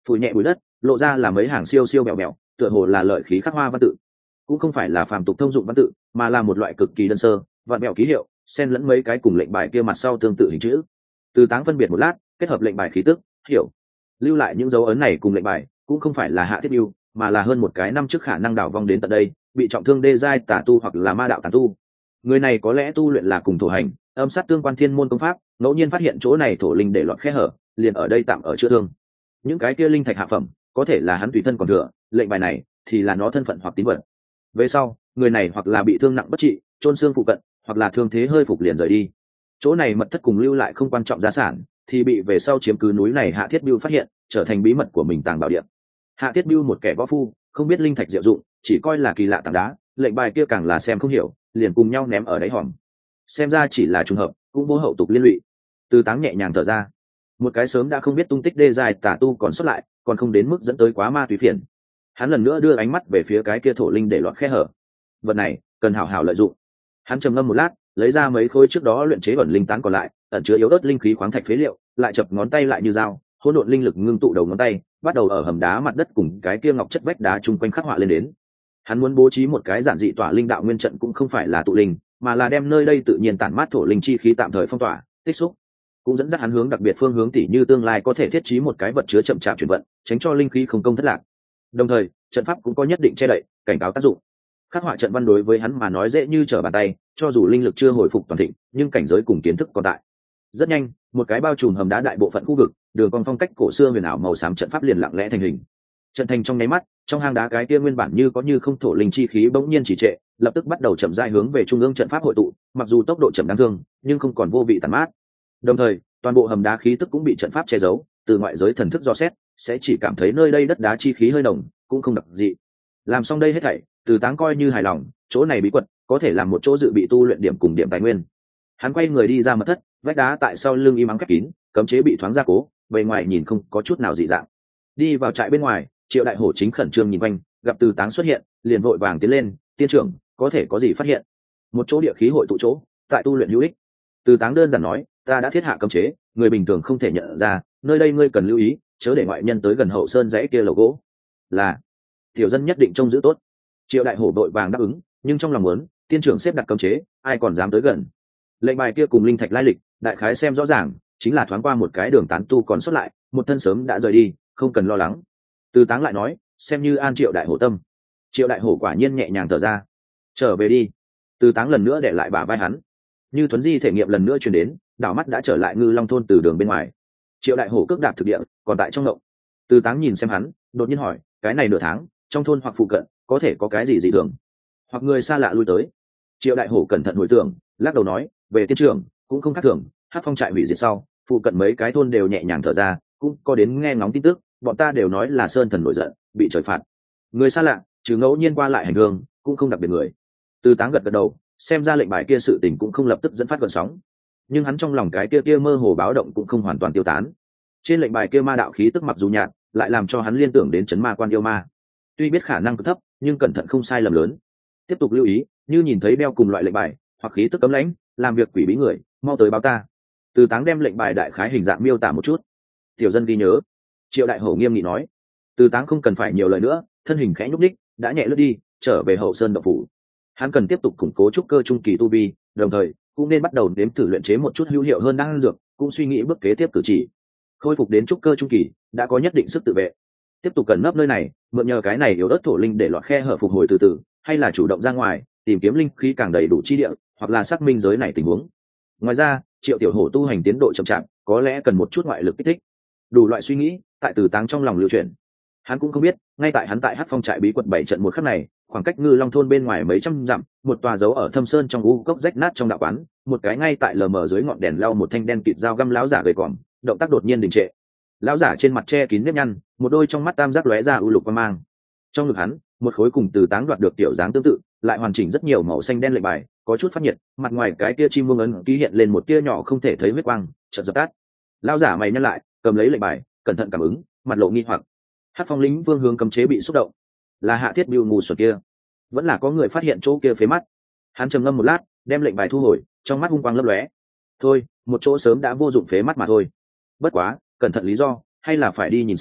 [SPEAKER 1] phủi nhẹ bụi đất, lộ ra là mấy hàng siêu siêu bẹo bẹo, tựa hồ là lợi khí khắc hoa văn tự, cũng không phải là phàm tục thông dụng văn tự, mà là một loại cực kỳ đơn sơ vạn bẹo ký hiệu, xen lẫn mấy cái cùng lệnh bài kia mặt sau tương tự hình chữ. Từ Táng phân biệt một lát, kết hợp lệnh bài khí tức, hiểu lưu lại những dấu ấn này cùng lệnh bài cũng không phải là Hạ Thiết Bưu, mà là hơn một cái năm trước khả năng đảo vong đến tận đây, bị trọng thương đê giai tà tu hoặc là ma đạo tà tu. Người này có lẽ tu luyện là cùng thổ hành, âm sát tương quan thiên môn công pháp, ngẫu nhiên phát hiện chỗ này thổ linh để loạn khe hở, liền ở đây tạm ở chữa thương. Những cái kia linh thạch hạ phẩm, có thể là hắn tùy thân còn thừa, lệnh bài này thì là nó thân phận hoặc tín vật. Về sau, người này hoặc là bị thương nặng bất trị, chôn xương phụ cận, hoặc là thương thế hơi phục liền rời đi. Chỗ này mật thất cùng lưu lại không quan trọng gia sản, thì bị về sau chiếm cứ núi này Hạ Thiết Bưu phát hiện, trở thành bí mật của mình tàng bảo địa. Hạ Thiết Bưu một kẻ võ phu, không biết linh thạch diệu dụng, chỉ coi là kỳ lạ tảng đá, lệnh bài kia càng là xem không hiểu, liền cùng nhau ném ở đáy hòm. Xem ra chỉ là trùng hợp, cũng vô hậu tục liên lụy. Từ Táng nhẹ nhàng thở ra, một cái sớm đã không biết tung tích đê dài tà tu còn xuất lại, còn không đến mức dẫn tới quá ma túy phiền. Hắn lần nữa đưa ánh mắt về phía cái kia thổ linh để lọt khe hở. Vật này cần hảo hảo lợi dụng. Hắn trầm ngâm một lát, lấy ra mấy khối trước đó luyện chế ẩn linh tán còn lại, ẩn chứa yếu ớt linh khí khoáng thạch phế liệu, lại chập ngón tay lại như dao, hỗn độn linh lực ngưng tụ đầu ngón tay, bắt đầu ở hầm đá mặt đất cùng cái kia ngọc chất vách đá chung quanh khắc họa lên đến. Hắn muốn bố trí một cái giản dị tỏa linh đạo nguyên trận, cũng không phải là tụ linh, mà là đem nơi đây tự nhiên tản mát thổ linh chi khí tạm thời phong tỏa, tích xúc. Cũng dẫn dắt hắn hướng đặc biệt phương hướng, tỉ như tương lai có thể thiết trí một cái vật chứa chậm chạp chuyển vận, tránh cho linh khí không công thất lạc. Đồng thời, trận pháp cũng có nhất định che đậy, cảnh cáo tác dụng. Khắc họa trận văn đối với hắn mà nói dễ như trở bàn tay, cho dù linh lực chưa hồi phục toàn thịnh, nhưng cảnh giới cùng kiến thức còn tại. Rất nhanh, một cái bao trùm hầm đá đại bộ phận khu vực, đường cong phong cách cổ xưa huyền ảo màu xám trận pháp liền lặng lẽ thành hình. Trận thành trong nháy mắt, trong hang đá cái kia nguyên bản như có như không thổ linh chi khí bỗng nhiên chỉ trệ, lập tức bắt đầu chậm rãi hướng về trung ương trận pháp hội tụ, mặc dù tốc độ chậm đáng thương, nhưng không còn vô vị tàn mát. Đồng thời, toàn bộ hầm đá khí tức cũng bị trận pháp che giấu, từ ngoại giới thần thức dò xét, sẽ chỉ cảm thấy nơi đây đất đá chi khí hơi nồng, cũng không đặc dị. Làm xong đây hết thảy, Từ Táng coi như hài lòng, chỗ này bí quật có thể làm một chỗ dự bị tu luyện điểm cùng điểm tài nguyên. Hắn quay người đi ra mật thất, vách đá tại sau lưng im ắng khép kín, cấm chế bị thoáng gia cố, bề ngoài nhìn không có chút nào dị dạng. Đi vào trại bên ngoài, Triệu Đại Hổ chính khẩn trương nhìn quanh, gặp Từ Táng xuất hiện, liền vội vàng tiến lên, "Tiên trưởng, có thể có gì phát hiện?" "Một chỗ địa khí hội tụ chỗ, tại tu luyện hữu ích." Từ Táng đơn giản nói, "Ta đã thiết hạ cấm chế, người bình thường không thể nhận ra, nơi đây ngươi cần lưu ý, chớ để ngoại nhân tới gần hậu sơn dãy kia lầu gỗ." "Là." Tiểu dân nhất định trông giữ tốt. Triệu Đại Hổ đội vàng đáp ứng, nhưng trong lòng muốn, tiên trưởng xếp đặt cấm chế, ai còn dám tới gần. Lệnh bài kia cùng linh thạch lai lịch, đại khái xem rõ ràng, chính là thoáng qua một cái đường tán tu còn xuất lại, một thân sớm đã rời đi, không cần lo lắng. Từ Táng lại nói, xem như an Triệu Đại Hổ tâm. Triệu Đại Hổ quả nhiên nhẹ nhàng thở ra. "Trở về đi." Từ Táng lần nữa để lại bả vai hắn. Như thuấn di thể nghiệm lần nữa truyền đến, đảo mắt đã trở lại Ngư Long thôn từ đường bên ngoài. Triệu Đại Hổ cước đạp thực địa, còn tại trong động. Từ Táng nhìn xem hắn, đột nhiên hỏi, "Cái này nửa tháng, trong thôn hoặc phụ cận, có thể có cái gì dị thường, hoặc người xa lạ lui tới?" Triệu Đại Hổ cẩn thận hồi tưởng, lắc đầu nói, "Về tiên trưởng, cũng không khác thường, Hát Phong trại hủy diệt sau, phụ cận mấy cái thôn đều nhẹ nhàng thở ra, cũng có đến nghe ngóng tin tức, bọn ta đều nói là sơn thần nổi giận, bị trời phạt. Người xa lạ, trừ ngẫu nhiên qua lại hành hương, cũng không đặc biệt người." Từ Táng gật gật đầu, xem ra lệnh bài kia sự tình cũng không lập tức dẫn phát gợn sóng, nhưng hắn trong lòng cái kia mơ hồ báo động cũng không hoàn toàn tiêu tán. Trên lệnh bài kia ma đạo khí tức mặc dù nhạt, lại làm cho hắn liên tưởng đến chấn ma quan yêu ma. Tuy biết khả năng cực thấp, nhưng cẩn thận không sai lầm lớn. Tiếp tục lưu ý, như nhìn thấy đeo cùng loại lệnh bài hoặc khí tức cấm lãnh, làm việc quỷ bí người, mau tới báo ta. Từ Táng đem lệnh bài đại khái hình dạng miêu tả một chút. Tiểu dân ghi nhớ. Triệu Đại Hổ nghiêm nghị nói. Từ Táng không cần phải nhiều lời nữa, thân hình khẽ nhúc nhích, đã nhẹ lướt đi, trở về hậu sơn động phủ. Hắn cần tiếp tục củng cố trúc cơ trung kỳ tu vi, đồng thời cũng nên bắt đầu đếm thử luyện chế một chút hữu hiệu hơn đan dược, cũng suy nghĩ bước kế tiếp cử chỉ. Khôi phục đến trúc cơ trung kỳ, đã có nhất định sức tự vệ. Tiếp tục cẩn nấp nơi này, mượn nhờ cái này yếu ớt thổ linh để lọt khe hở phục hồi từ từ, hay là chủ động ra ngoài tìm kiếm linh khí càng đầy đủ chi địa, hoặc là xác minh giới này tình huống. Ngoài ra, Triệu Tiểu Hổ tu hành tiến độ chậm chạp, có lẽ cần một chút ngoại lực kích thích. Đủ loại suy nghĩ tại Từ Táng trong lòng lưu chuyển. Hắn cũng không biết, ngay tại hắn tại Hát Phong trại bí quật 7 trận một khắc này, khoảng cách Ngư Long thôn bên ngoài mấy trăm dặm, một tòa dấu ở thâm sơn trong u cốc rách nát trong đạo quán, một cái ngay tại lờ mờ dưới ngọn đèn lau một thanh đen kịt dao găm lão giả gầy còm, động tác đột nhiên đình trệ. Lão giả trên mặt che kín nếp nhăn, một đôi trong mắt tam giác lóe ra u lục quang mang. Trong ngực hắn, một khối cùng Từ Táng đoạt được tiểu dáng tương tự, lại hoàn chỉnh rất nhiều màu xanh đen lệnh bài, có chút phát nhiệt, mặt ngoài cái kia chim muông ấn ký hiện lên một tia nhỏ không thể thấy huyết quang, chợt dập tắt. Lão giả mày nhăn lại, cầm lấy lệnh bài, cẩn thận cảm ứng, mặt lộ nghi hoặc. Hát Phong lính vương hướng cấm chế bị xúc động, là Hạ Thiết Bưu ngu xuẩn kia, vẫn là có người phát hiện chỗ kia phế mắt. Hắn trầm ngâm một lát, đem lệnh bài thu hồi, trong mắt hung quang lấp lóe. Thôi, một chỗ sớm đã vô dụng phế mắt mà thôi. Bất quá, cẩn thận lý do, hay là phải đi nhìn xem,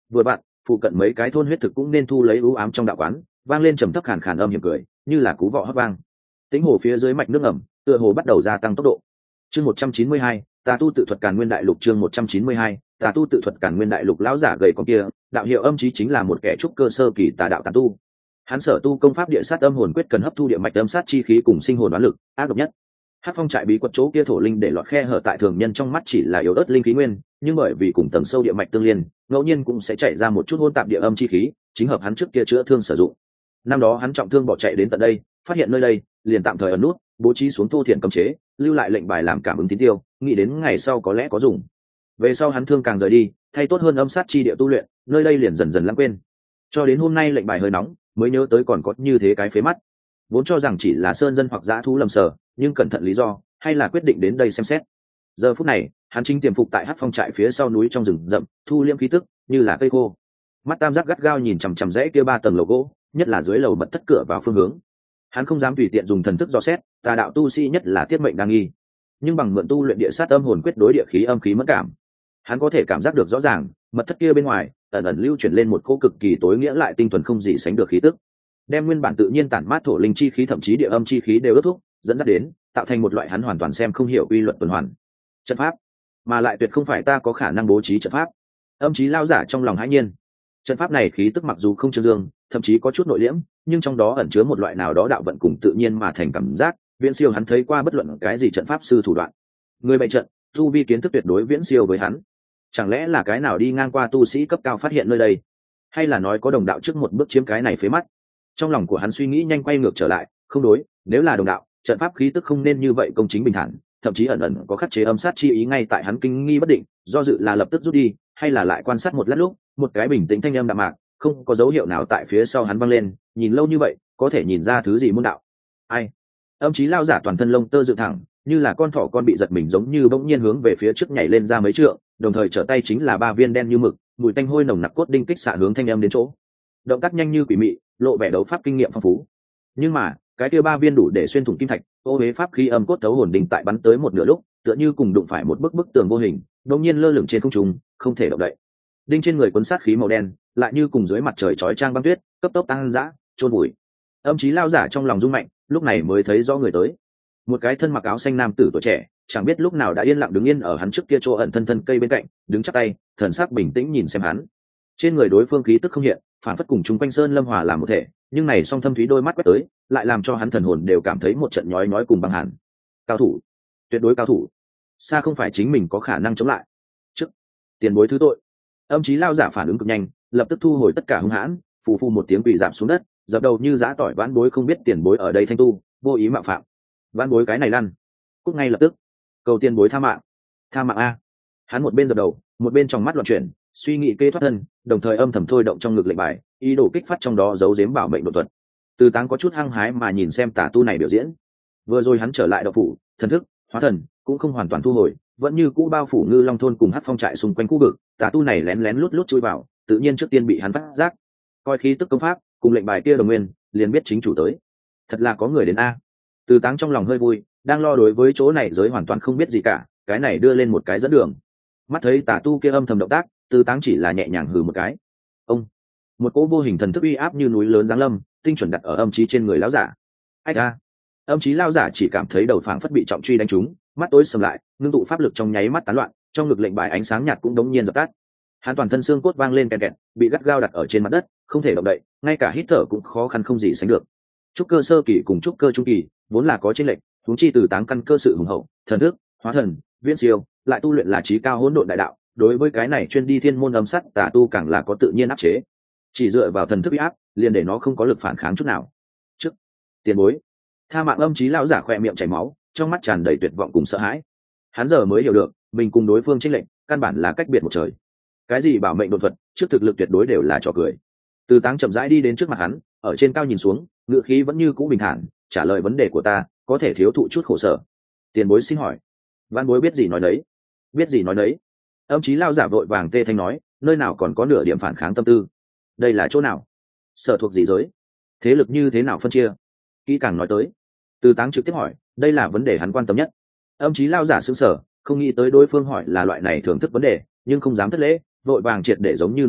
[SPEAKER 1] vừa vặn phụ cận mấy cái thôn huyết thực cũng nên thu lấy ưu ám trong đạo quán, vang lên trầm thấp khàn khàn âm hiểm cười, như là cú vọ hót vang. Tĩnh hồ phía dưới mạch nước ẩm tựa hồ bắt đầu gia tăng tốc độ. Chương 192, Tà tu tự thuật Càn Nguyên Đại Lục. Chương 192, Tà tu tự thuật Càn Nguyên Đại Lục. Lão giả gầy con kia, đạo hiệu âm chí chính là một kẻ trúc cơ sơ kỳ tà đạo tà tu. Hắn sở tu công pháp địa sát âm hồn quyết cần hấp thu địa mạch âm sát chi khí cùng sinh hồn đoán lực, ác độc nhất. Hát phong trại bí quật chỗ kia thổ linh để lọt khe hở tại thường nhân trong mắt chỉ là yếu ớt linh khí nguyên, nhưng bởi vì cùng tầng sâu địa mạch tương liên, ngẫu nhiên cũng sẽ chạy ra một chút hôn tạp địa âm chi khí, chính hợp hắn trước kia chữa thương sử dụng. Năm đó hắn trọng thương bỏ chạy đến tận đây, phát hiện nơi đây, liền tạm thời ẩn nút, bố trí xuống thô thiện cấm chế, lưu lại lệnh bài làm cảm ứng tín tiêu, nghĩ đến ngày sau có lẽ có dùng. Về sau hắn thương càng rời đi, thay tốt hơn âm sát chi địa tu luyện, nơi đây liền dần dần lãng quên. Cho đến hôm nay lệnh bài hơi nóng, mới nhớ tới còn có như thế cái phế mắt. Vốn cho rằng chỉ là sơn dân hoặc dã thú lầm sờ, nhưng cẩn thận lý do, hay là quyết định đến đây xem xét. Giờ phút này, hắn chính tiềm phục tại Hát phong trại phía sau núi trong rừng rậm, thu liễm khí tức, như là cây khô. Mắt tam giác gắt gao nhìn chằm chằm rẽ kia 3 tầng lầu gỗ, nhất là dưới lầu bật thất cửa vào phương hướng. Hắn không dám tùy tiện dùng thần thức dò xét, tà đạo tu sĩ nhất là tiết mệnh đang nghi, nhưng bằng mượn tu luyện địa sát âm hồn quyết đối địa khí âm khí mất cảm, hắn có thể cảm giác được rõ ràng, mật thất kia bên ngoài ẩn ẩn lưu chuyển lên một cỗ cực kỳ tối nghĩa lại tinh thuần không gì sánh được khí tức, đem nguyên bản tự nhiên tản mát thổ linh chi khí thậm chí địa âm chi khí đều ước thúc dẫn dắt đến, tạo thành một loại hắn hoàn toàn xem không hiểu quy luật tuần hoàn. Trận pháp, mà lại tuyệt không phải ta có khả năng bố trí trận pháp. Âm chí lao giả trong lòng hãi nhiên. Trận pháp này khí tức mặc dù không trương dương, thậm chí có chút nội liễm, nhưng trong đó ẩn chứa một loại nào đó đạo vận cùng tự nhiên mà thành cảm giác, viễn siêu hắn thấy qua bất luận cái gì trận pháp sư thủ đoạn. Người bày trận, tu vi kiến thức tuyệt đối viễn siêu với hắn. Chẳng lẽ là cái nào đi ngang qua tu sĩ cấp cao phát hiện nơi đây, hay là nói có đồng đạo trước một bước chiếm cái này phế mắt? Trong lòng của hắn suy nghĩ nhanh quay ngược trở lại, không đối, nếu là đồng đạo, trận pháp khí tức không nên như vậy công chính bình thản, thậm chí ẩn ẩn có khắc chế âm sát chi ý ngay tại hắn kinh nghi bất định, do dự là lập tức rút đi, hay là lại quan sát một lát lúc, một cái bình tĩnh thanh âm đạm mạc, không có dấu hiệu nào tại phía sau hắn vang lên, nhìn lâu như vậy, có thể nhìn ra thứ gì môn đạo? Ai? Âm chí lao giả toàn thân lông tơ dựng thẳng, như là con thỏ con bị giật mình giống như bỗng nhiên hướng về phía trước nhảy lên ra mấy trượng, đồng thời trở tay chính là 3 viên đen như mực, mùi tanh hôi nồng nặc cốt đinh kích xạ hướng thanh âm đến chỗ. Động tác nhanh như quỷ mị, lộ vẻ đấu pháp kinh nghiệm phong phú. Nhưng mà, cái kia 3 viên đủ để xuyên thủng kim thạch, ô huế pháp khí âm cốt thấu hồn đinh tại bắn tới một nửa lúc, tựa như cùng đụng phải một bức tường vô hình, đột nhiên lơ lửng trên không trung, không thể động đậy. Đinh trên người cuốn sát khí màu đen, lại như cùng dưới mặt trời chói chang băng tuyết, cấp tốc tăng dã, chôn bụi. Âm chí lao giả trong lòng rung mạnh, lúc này mới thấy rõ người tới. Một cái thân mặc áo xanh nam tử tuổi trẻ, chẳng biết lúc nào đã yên lặng đứng yên ở hắn trước kia chỗ ẩn thân cây bên cạnh, đứng chắp tay, thần sắc bình tĩnh nhìn xem hắn. Trên người đối phương khí tức không hiện, phản phất cùng chúng quanh sơn lâm hòa làm một thể, nhưng này song thâm thúy đôi mắt quét tới, lại làm cho hắn thần hồn đều cảm thấy một trận nhói nhói cùng băng hàn. Cao thủ, tuyệt đối cao thủ, xa không phải chính mình có khả năng chống lại. Trước tiền bối thứ tội. Âm chí lao giả phản ứng cực nhanh, lập tức thu hồi tất cả hung hãn, phù phù một tiếng quỳ giảm xuống đất, dập đầu như giã tỏi. Vãn bối không biết tiền bối ở đây thanh tu, vô ý mạo phạm. Vãn bối cái này lăn, cút ngay lập tức, cầu tiền bối tha mạng. Tha mạng a. Hắn một bên dập đầu, một bên trong mắt loạn chuyển, suy nghĩ kế thoát thân, đồng thời âm thầm thôi động trong ngực lệnh bài, ý đồ kích phát trong đó giấu giếm bảo mệnh độ thuật. Từ Táng có chút hăng hái mà nhìn xem tà tu này biểu diễn. Vừa rồi hắn trở lại đạo phủ, thần thức, hóa thần cũng không hoàn toàn thu hồi, vẫn như cũ bao phủ Ngư Long thôn cùng Hát phong trại xung quanh khu vực. Tà tu này lén lén lút lút chui vào, tự nhiên trước tiên bị hắn phát giác. Coi khí tức công pháp cùng lệnh bài kia đồng nguyên, liền biết chính chủ tới. Thật là có người đến a. Từ Táng trong lòng hơi vui, đang lo đối với chỗ này giới hoàn toàn không biết gì cả, cái này đưa lên một cái dẫn đường. Mắt thấy tà tu kia âm thầm động tác, Từ Táng chỉ là nhẹ nhàng hừ một cái. Ông, một cỗ vô hình thần thức uy áp như núi lớn giáng lâm, tinh chuẩn đặt ở âm chí trên người lão giả. Ách a. Âm chí lão giả chỉ cảm thấy đầu phảng phất bị trọng truy đánh trúng, mắt tối sầm lại, ngưng tụ pháp lực trong nháy mắt tán loạn, trong ngực lệnh bài ánh sáng nhạt cũng đống nhiên dập tắt. Hắn toàn thân xương cốt vang lên kẹt kẹt, bị gắt gao đặt ở trên mặt đất, không thể động đậy, ngay cả hít thở cũng khó khăn không gì sánh được. Trúc cơ sơ kỳ cùng trúc cơ trung kỳ vốn là có chênh lệch, huống chi Từ Táng căn cơ sự hùng hậu, thần thức, hóa thần, viễn siêu, lại tu luyện là chí cao hỗn độn đại đạo, đối với cái này chuyên đi thiên môn âm sát tà tu càng là có tự nhiên áp chế. Chỉ dựa vào thần thức uy áp, liền để nó không có lực phản kháng chút nào. Trước tiền bối, tha mạng. Âm chí lão giả khỏe miệng chảy máu, trong mắt tràn đầy tuyệt vọng cùng sợ hãi. Hắn giờ mới hiểu được, mình cùng đối phương chênh lệch, căn bản là cách biệt một trời. Cái gì bảo mệnh đột thuật, trước thực lực tuyệt đối đều là trò cười. Từ Táng chậm rãi đi đến trước mặt hắn, ở trên cao nhìn xuống, ngữ khí vẫn như cũ bình thản, trả lời vấn đề của ta, có thể thiếu thụ chút khổ sở. Tiền bối xin hỏi. Văn bối biết gì nói đấy. Biết gì nói đấy. Âm chí lao giả vội vàng tê thanh nói, nơi nào còn có nửa điểm phản kháng tâm tư. Đây là chỗ nào? Sở thuộc gì giới? Thế lực như thế nào phân chia? Kỹ càng nói tới. Từ Táng trực tiếp hỏi, đây là vấn đề hắn quan tâm nhất. Âm chí lao giả sững sờ, không nghĩ tới đối phương hỏi là loại này thưởng thức vấn đề, nhưng không dám thất lễ, vội vàng triệt để giống như nói ra,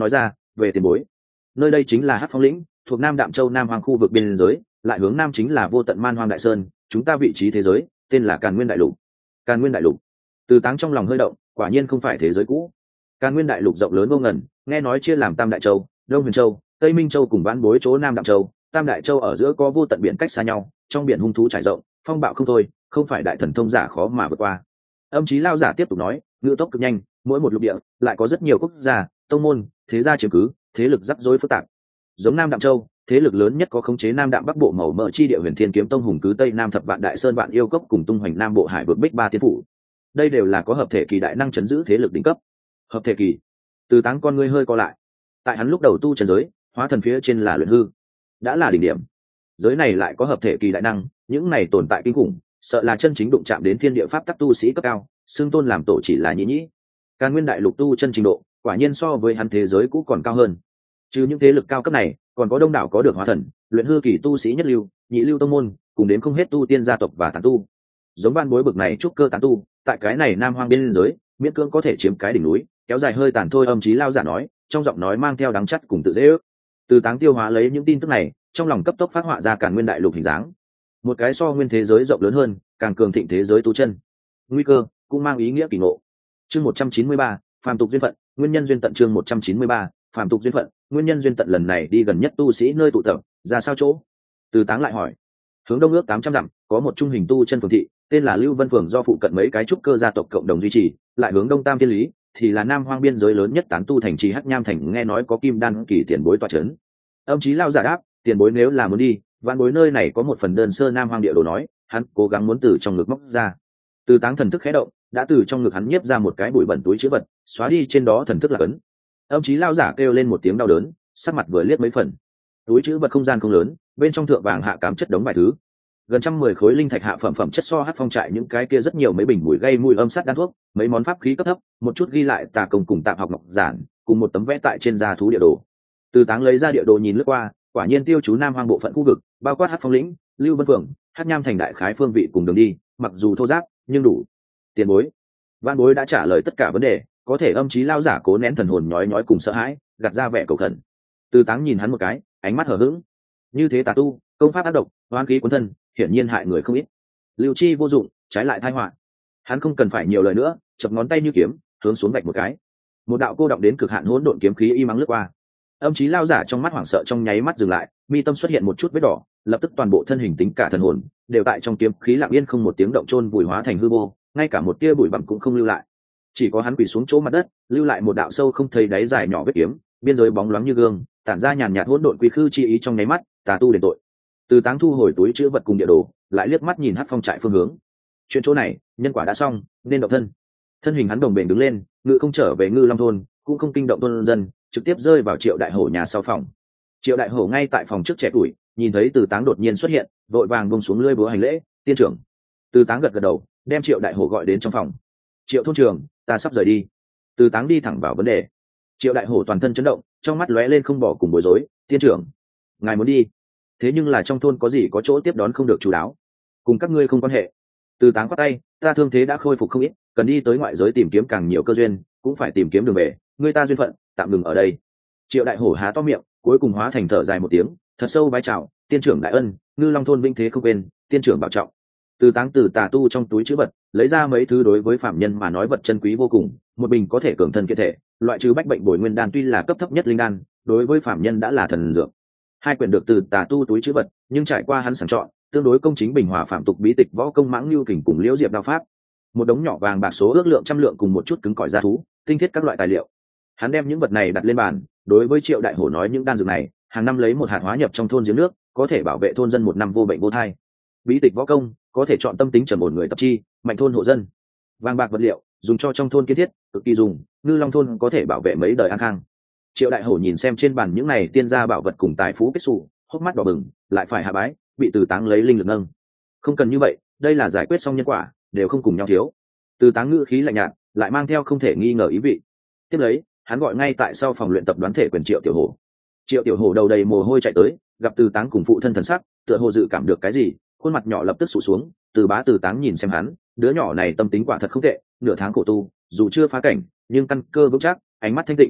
[SPEAKER 1] về tiền bối. Nơi đây chính là Hắc Phong lĩnh, thuộc Nam Đạm Châu Nam Hoang khu vực biên giới, lại hướng nam chính là Vô Tận Man Hoang Đại Sơn, chúng ta vị trí thế giới tên là Càn Nguyên Đại Lục. Càn Nguyên Đại Lục. Từ Táng trong lòng hơi động, quả nhiên không phải thế giới cũ. Càn Nguyên Đại Lục rộng lớn vô ngần, nghe nói chia làm Tam Đại Châu, Đông Huyền Châu, Tây Minh Châu cùng vãn bối chỗ Nam Đạm Châu. Tam Đại Châu ở giữa có vô tận biển cách xa nhau, trong biển hung thú trải rộng, phong bạo không thôi, không phải đại thần thông giả khó mà vượt qua. Âm Chí Lao giả tiếp tục nói, ngữ tốc cực nhanh, mỗi một lục địa lại có rất nhiều quốc gia, tông môn, thế gia chiếm cứ, thế lực rắc rối phức tạp. Giống Nam Đạm Châu, thế lực lớn nhất có khống chế Nam Đạm Bắc Bộ màu mỡ chi địa Huyền Thiên Kiếm Tông hùng cứ Tây Nam Thập Vạn Đại Sơn Vạn Yêu Cốc cùng tung hoành Nam Bộ Hải vượt Bích Ba Tiên phủ. Đây đều là có hợp thể kỳ đại năng chấn giữ thế lực đỉnh cấp. Hợp thể kỳ. Từ Táng con ngươi hơi co lại. Tại hắn lúc đầu tu trần giới, hóa thần phía trên là luyện hư, đã là đỉnh điểm. Giới này lại có hợp thể kỳ đại năng, những này tồn tại kinh khủng, sợ là chân chính đụng chạm đến thiên địa pháp tắc tu sĩ cấp cao, xưng tôn làm tổ chỉ là nhĩ nhĩ. Càn Nguyên Đại Lục tu chân trình độ, quả nhiên so với hắn thế giới cũ còn cao hơn. Trừ những thế lực cao cấp này, còn có đông đảo có được hóa thần, luyện hư kỳ tu sĩ nhất lưu, nhị lưu tông môn, cùng đến không hết tu tiên gia tộc và tán tu. Giống ban bối bực này trúc cơ tán tu, tại cái này Nam Hoang biên giới, miễn cưỡng có thể chiếm cái đỉnh núi, kéo dài hơi tàn thôi. Âm Chí Lao giả nói, trong giọng nói mang theo đắng chắt cùng tự dễ ước. Từ Táng tiêu hóa lấy những tin tức này, trong lòng cấp tốc phát họa ra Càn Nguyên Đại Lục hình dáng, một cái so nguyên thế giới rộng lớn hơn, càng cường thịnh thế giới tu chân. Nguy cơ cũng mang ý nghĩa kỳ ngộ. Chương 193, phàm tục duyên phận, nguyên nhân duyên tận. Chương 193, phàm tục duyên phận, nguyên nhân duyên tận. Lần này đi gần nhất tu sĩ nơi tụ tập, ra sao chỗ? Từ Táng lại hỏi. Hướng đông ước 800 dặm, có một trung hình tu chân phường thị, tên là Lưu Vân phường, do phụ cận mấy cái trúc cơ gia tộc cộng đồng duy trì, lại hướng đông Tam Thiên Lý thì là Nam Hoang biên giới lớn nhất tán tu thành trì Hắc Nham thành, nghe nói có kim đan kỳ tiền bối tọa trấn. Âm Chí Lao giả đáp, tiền bối nếu là muốn đi, vạn bối nơi này có một phần đơn sơ Nam Hoang địa đồ nói, hắn cố gắng muốn từ trong ngực móc ra. Từ Táng thần thức khẽ động, đã từ trong ngực hắn nhiếp ra một cái bụi bẩn túi chữ vật, xóa đi trên đó thần thức là ấn. Âm Chí Lao giả kêu lên một tiếng đau đớn, sắc mặt vừa liếc mấy phần. Túi chữ vật không gian không lớn, bên trong thượng vàng hạ cám chất đống vài thứ, gần 110 khối linh thạch hạ phẩm chất so Hắc Phong trại những cái kia rất nhiều, mấy bình mùi gây mùi âm sát đan thuốc, mấy món pháp khí cấp thấp, một chút ghi lại tà công cùng tạm học ngọc giản, cùng một tấm vẽ tại trên da thú địa đồ. Từ Táng lấy ra địa đồ nhìn lướt qua, quả nhiên tiêu chú Nam Hoang bộ phận khu vực, bao quát Hắc Phong lĩnh, Lưu Vân phường, Hắc Nham thành đại khái phương vị cùng đường đi, mặc dù thô ráp nhưng đủ. Tiền bối, Vạn bối đã trả lời tất cả vấn đề, có thể. Âm Chí Lao giả cố nén thần hồn nhói nhói cùng sợ hãi, gạt ra vẻ cầu khẩn. Từ Táng nhìn hắn một cái, ánh mắt hờ hững. Như thế tà tu, công pháp ác độc, oan khí cuốn thân, hiển nhiên hại người không ít. Lưu chi vô dụng, trái lại tai họa. Hắn không cần phải nhiều lời nữa, chập ngón tay như kiếm, hướng xuống vạch một cái. Một đạo cô động đến cực hạn hỗn độn kiếm khí y mắng lướt qua. Âm Chí Lao giả trong mắt hoảng sợ trong nháy mắt dừng lại, mi tâm xuất hiện một chút vết đỏ, lập tức toàn bộ thân hình tính cả thần hồn đều tại trong kiếm khí lặng yên không một tiếng động chôn vùi hóa thành hư vô, ngay cả một tia bụi bặm cũng không lưu lại. Chỉ có hắn quỳ xuống chỗ mặt đất, lưu lại một đạo sâu không thấy đáy dài nhỏ vết kiếm, biên giới bóng loáng như gương, tản ra nhàn nhạt hỗn độn quy khư chi ý trong nháy mắt, tà tu đền tội. Từ Táng thu hồi túi chữ vật cùng địa đồ, lại liếc mắt nhìn Hắc Phong trại phương hướng. Chuyện chỗ này, nhân quả đã xong, nên động thân. Thân hình hắn đồng bền đứng lên, ngự không trở về Ngư Long thôn, cũng không kinh động thôn dân, trực tiếp rơi vào Triệu Đại Hổ nhà sau phòng. Triệu Đại Hổ ngay tại phòng trước trẻ tuổi, nhìn thấy Từ Táng đột nhiên xuất hiện, vội vàng buông xuống lưỡi búa hành lễ, tiên trưởng. Từ Táng gật gật đầu, đem Triệu Đại Hổ gọi đến trong phòng. Triệu thôn trưởng, ta sắp rời đi. Từ Táng đi thẳng vào vấn đề. Triệu Đại Hổ toàn thân chấn động, trong mắt lóe lên không bỏ cùng bối rối. Tiên trưởng, ngài muốn đi? Thế nhưng là trong thôn có gì có chỗ tiếp đón không được chú đáo, cùng các ngươi không quan hệ. Từ Táng quát tay, ta thương thế đã khôi phục không ít, cần đi tới ngoại giới tìm kiếm càng nhiều cơ duyên, cũng phải tìm kiếm đường về, người ta duyên phận tạm ngừng ở đây. Triệu Đại Hổ há to miệng, cuối cùng hóa thành thở dài một tiếng, thật sâu vái chào, tiên trưởng đại ân, Ngư Long thôn vinh thế không quên, tiên trưởng bảo trọng. Từ Táng từ tà tu trong túi chữ vật lấy ra mấy thứ đối với phạm nhân mà nói vật chân quý vô cùng, một bình có thể cường thân kiện thể, loại trừ bách bệnh bồi nguyên đan, tuy là cấp thấp nhất linh đan, đối với phạm nhân đã là thần dược. Hai quyển được từ tà tu túi chữ vật, nhưng trải qua hắn sàng chọn, tương đối công chính bình hòa phạm tục bí tịch võ công mãng lưu kình cùng liễu diệp đao pháp, một đống nhỏ vàng bạc số ước lượng trăm lượng cùng một chút cứng cỏi da thú, tinh thiết các loại tài liệu. Hắn đem những vật này đặt lên bàn, đối với Triệu Đại Hổ nói, những đan dược này hàng năm lấy một hạt hóa nhập trong thôn giếng nước, có thể bảo vệ thôn dân một năm vô bệnh vô thai. Bí tịch võ công có thể chọn tâm tính trầm ổn người tập chi, mạnh thôn hộ dân. Vàng bạc vật liệu dùng cho trong thôn kiến thiết, cực kỳ dùng, Ngư Long thôn có thể bảo vệ mấy đời an khang. Triệu Đại Hổ nhìn xem trên bàn những này tiên gia bảo vật cùng tài phú kết xù, hốc mắt đỏ bừng, lại phải hạ bái, bị Từ Táng lấy linh lực nâng. Không cần như vậy, đây là giải quyết xong nhân quả, đều không cùng nhau thiếu. Từ Táng ngữ khí lạnh nhạt, lại mang theo không thể nghi ngờ ý vị. Tiếp lấy, hắn gọi ngay tại sau phòng luyện tập đoán thể quyền Triệu Tiểu Hổ. Triệu Tiểu Hổ đầu đầy mồ hôi chạy tới, gặp Từ Táng cùng phụ thân thần sắc, tựa hồ dự cảm được cái gì, khuôn mặt nhỏ lập tức sụt xuống. Từ Táng nhìn xem hắn, đứa nhỏ này tâm tính quả thật không tệ, nửa tháng khổ tu, dù chưa phá cảnh, nhưng căn cơ vững chắc, ánh mắt thanh tịnh.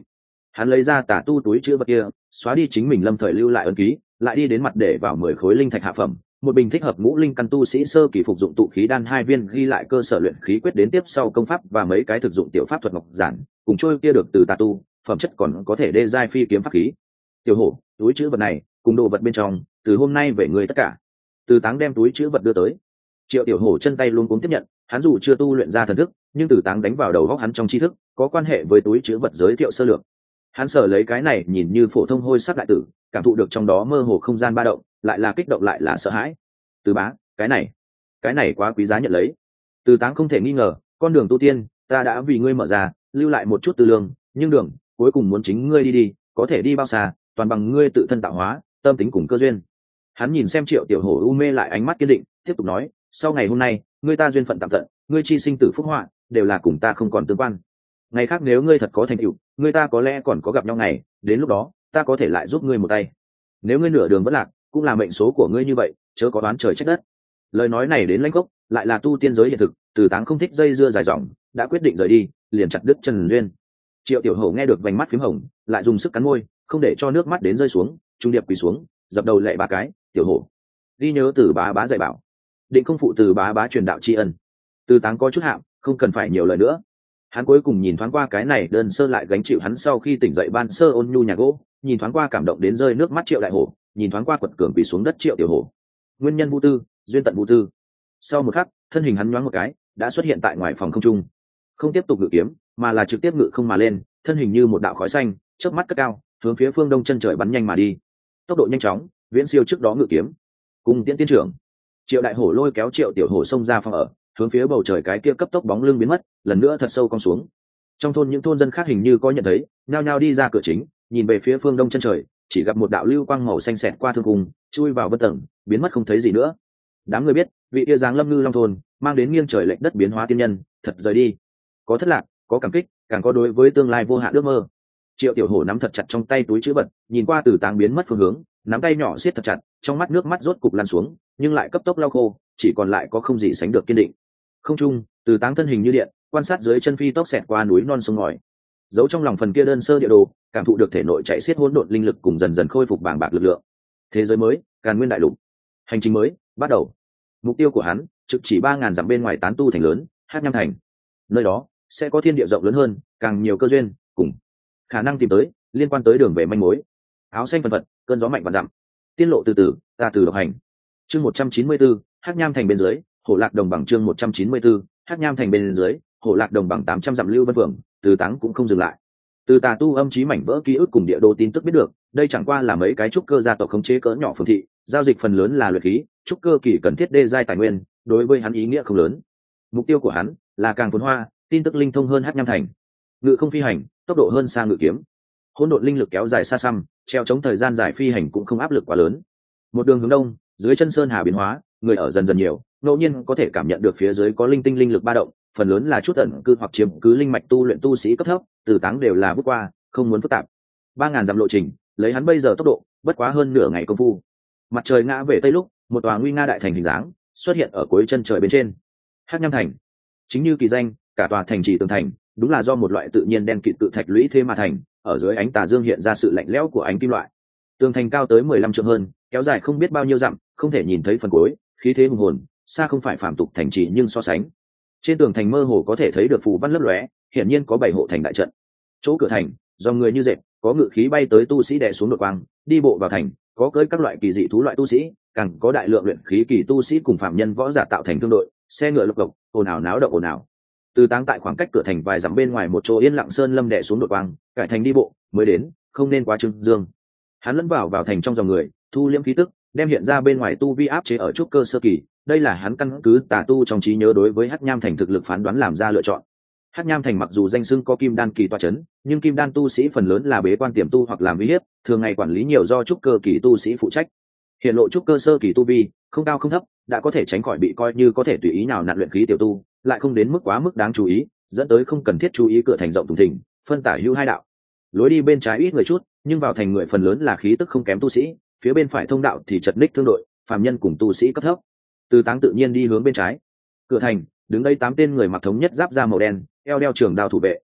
[SPEAKER 1] Hắn lấy ra tà tu túi chữ vật kia, xóa đi chính mình lâm thời lưu lại ấn ký, lại đi đến mặt để vào 10 khối linh thạch hạ phẩm, một bình thích hợp ngũ linh căn tu sĩ sơ kỳ phục dụng tụ khí đan 2 viên, ghi lại cơ sở luyện khí quyết đến tiếp sau công pháp và mấy cái thực dụng tiểu pháp thuật ngọc giản, cùng trôi kia được từ tà tu, phẩm chất còn có thể đê giai phi kiếm pháp khí. Tiểu hổ, túi chữ vật này cùng đồ vật bên trong, từ hôm nay về người tất cả. Từ Táng đem túi chữ vật đưa tới. Triệu Tiểu Hổ chân tay luôn cuống tiếp nhận, hắn dù chưa tu luyện ra thần thức, nhưng Từ Táng đánh vào đầu góc hắn trong tri thức, có quan hệ với túi chữ vật giới thiệu sơ lược. Hắn sở lấy cái này nhìn như phổ thông hôi sắc đại tử, cảm thụ được trong đó mơ hồ không gian ba động, lại là kích động lại là sợ hãi. Từ bá, cái này quá quý giá nhận lấy. Từ Táng không thể nghi ngờ, con đường tu tiên, ta đã vì ngươi mở ra, lưu lại một chút tư lương, nhưng đường cuối cùng muốn chính ngươi đi, có thể đi bao xa, toàn bằng ngươi tự thân tạo hóa, tâm tính cùng cơ duyên. Hắn nhìn xem Triệu Tiểu Hổ u mê lại ánh mắt kiên định, tiếp tục nói, sau ngày hôm nay, ngươi ta duyên phận tạm tận, ngươi chi sinh tử phúc họa, đều là cùng ta không còn tương quan. Ngày khác nếu ngươi thật có thành tựu, ngươi ta có lẽ còn có gặp nhau ngày, đến lúc đó, ta có thể lại giúp ngươi một tay. Nếu ngươi nửa đường vẫn lạc, cũng là mệnh số của ngươi như vậy, chớ có đoán trời trách đất. Lời nói này đến lãnh gốc, lại là tu tiên giới hiện thực, Từ Táng không thích dây dưa dài dòng, đã quyết định rời đi, liền chặt đứt chân duyên. Triệu Tiểu Hổ nghe được vành mắt phím hồng, lại dùng sức cắn môi, không để cho nước mắt đến rơi xuống, trung điệp quỳ xuống, dập đầu lạy ba cái. Tiểu Hổ, ghi nhớ Từ bá bá dạy bảo, định không phụ Từ bá bá truyền đạo tri ân. Từ Táng có chút hạm, không cần phải nhiều lời nữa. Hắn cuối cùng nhìn thoáng qua cái này đơn sơ lại gánh chịu hắn sau khi tỉnh dậy ban sơ ôn nhu nhà gỗ, nhìn thoáng qua cảm động đến rơi nước mắt Triệu Đại Hổ, nhìn thoáng qua quật cường quỳ xuống đất Triệu Tiểu Hổ. Nguyên nhân vô tư, duyên tận vô tư. Sau một khắc, thân hình hắn nhoáng một cái, đã xuất hiện tại ngoài phòng không trung, không tiếp tục ngự kiếm, mà là trực tiếp ngự không mà lên, thân hình như một đạo khói xanh, chớp mắt cất cao, hướng phía phương đông chân trời bắn nhanh mà đi. Tốc độ nhanh chóng, viễn siêu trước đó ngự kiếm. Cùng tiễn tiên trưởng, Triệu Đại Hổ lôi kéo Triệu Tiểu Hổ xông ra phòng ở, hướng phía bầu trời cái kia cấp tốc bóng lưng biến mất, lần nữa thật sâu cong xuống. Trong thôn những thôn dân khác hình như có nhận thấy, nhao nhao đi ra cửa chính, nhìn về phía phương đông chân trời, chỉ gặp một đạo lưu quang màu xanh xẹt qua thương cung, chui vào vân tầng, biến mất không thấy gì nữa. Đám người biết, vị tia giáng lâm ngư long thôn, mang đến nghiêng trời lệch đất biến hóa tiên nhân, thật rời đi. Có thất lạc, có cảm kích, càng có đối với tương lai vô hạn ước mơ. Triệu Tiểu Hổ nắm thật chặt trong tay túi chữ vật, nhìn qua Từ Táng biến mất phương hướng, nắm tay nhỏ siết thật chặt, trong mắt nước mắt rốt cục lan xuống, nhưng lại cấp tốc lau khô, chỉ còn lại có không gì sánh được kiên định. Không trung, Từ Táng thân hình như điện, quan sát dưới chân phi tốc xẹt qua núi non sông ngòi, giấu trong lòng phần kia đơn sơ địa đồ, cảm thụ được thể nội chạy xiết hỗn độn linh lực cùng dần dần khôi phục bàng bạc lực lượng. Thế giới mới, Càn Nguyên đại lục, hành trình mới bắt đầu. Mục tiêu của hắn trực chỉ 3000 dặm bên ngoài tán tu thành lớn, Hát Nham thành. Nơi đó sẽ có thiên địa rộng lớn hơn, càng nhiều cơ duyên, cùng khả năng tìm tới liên quan tới đường về manh mối. Áo xanh phần phật, cơn gió mạnh và dặm. Tiên lộ từ từ, ta từ độc hành. Chương 194, Hát Nham thành bên dưới, Hổ Lạc đồng bằng. Chương 194, Hát Nham thành bên dưới, Hổ Lạc đồng bằng 800 dặm lưu vân phượng. Từ Táng cũng không dừng lại. Từ tà tu âm chí mảnh vỡ ký ức cùng địa đồ tin tức biết được, đây chẳng qua là mấy cái trúc cơ gia tộc khống chế cỡ nhỏ phường thị, giao dịch phần lớn là luyện khí, trúc cơ kỳ cần thiết đê giai tài nguyên, đối với hắn ý nghĩa không lớn. Mục tiêu của hắn là càng phồn hoa, tin tức linh thông hơn Hát Nham thành. Ngự không phi hành, tốc độ hơn xa ngự kiếm. Hỗn độn linh lực kéo dài xa xăm, treo chống thời gian dài phi hành cũng không áp lực quá lớn. Một đường hướng đông, dưới chân sơn hà biến hóa, người ở dần dần nhiều, ngẫu nhiên có thể cảm nhận được phía dưới có linh tinh linh lực ba động, phần lớn là chút ẩn cư hoặc chiếm cứ linh mạch tu luyện tu sĩ cấp thấp, Từ Táng đều là bước qua, không muốn phức tạp. 3000 dặm lộ trình, lấy hắn bây giờ tốc độ, bất quá hơn nửa ngày công phu. Mặt trời ngã về tây lúc, một tòa nguy nga đại thành hình dáng xuất hiện ở cuối chân trời bên trên. Hát Nham thành, chính như kỳ danh, cả tòa thành trì tường thành, đúng là do một loại tự nhiên đen kịt tự thạch lũy thêm mà thành, ở dưới ánh tà dương hiện ra sự lạnh lẽo của ánh kim loại. Tường thành cao tới 15 trượng hơn, kéo dài không biết bao nhiêu dặm, không thể nhìn thấy phần cuối, khí thế hùng hồn, xa không phải phàm tục thành trì nhưng so sánh. Trên tường thành mơ hồ có thể thấy được phù văn lấp lóe, hiển nhiên có 7 hộ thành đại trận. Chỗ cửa thành, do người như dệt, có ngự khí bay tới tu sĩ đè xuống đột quang, đi bộ vào thành, có cưỡi các loại kỳ dị thú loại tu sĩ, càng có đại lượng luyện khí kỳ tu sĩ cùng phạm nhân võ giả tạo thành thương đội, xe ngựa lộc cộc, ồn ào náo động ồn ào. Từ Táng tại khoảng cách cửa thành vài dặm bên ngoài một chỗ yên lặng sơn lâm đè xuống đột quang, cải thành đi bộ, mới đến, không nên quá trưng dương. Hắn lẫn vào thành trong dòng người, thu liễm khí tức, đem hiện ra bên ngoài tu vi áp chế ở trúc cơ sơ kỳ, đây là hắn căn cứ tà tu trong trí nhớ đối với Hát Nham thành thực lực phán đoán làm ra lựa chọn. Hát Nham thành mặc dù danh xưng có kim đan kỳ tọa chấn, nhưng kim đan tu sĩ phần lớn là bế quan tiềm tu hoặc làm uy hiếp, thường ngày quản lý nhiều do trúc cơ kỳ tu sĩ phụ trách. Hiện lộ trúc cơ sơ kỳ tu vi, không cao không thấp, đã có thể tránh khỏi bị coi như có thể tùy ý nào nặn luyện khí tiểu tu, lại không đến mức quá mức đáng chú ý, dẫn tới không cần thiết chú ý cửa thành rộng thùng thình, phân tả hữu hai đạo. Lối đi bên trái ít người chút, nhưng vào thành người phần lớn là khí tức không kém tu sĩ, phía bên phải thông đạo thì chật ních thương đội, phàm nhân cùng tu sĩ cấp thấp. Từ Táng tự nhiên đi hướng bên trái. Cửa thành, đứng đây 8 tên người mặc thống nhất giáp da màu đen, eo đeo trường đao thủ vệ.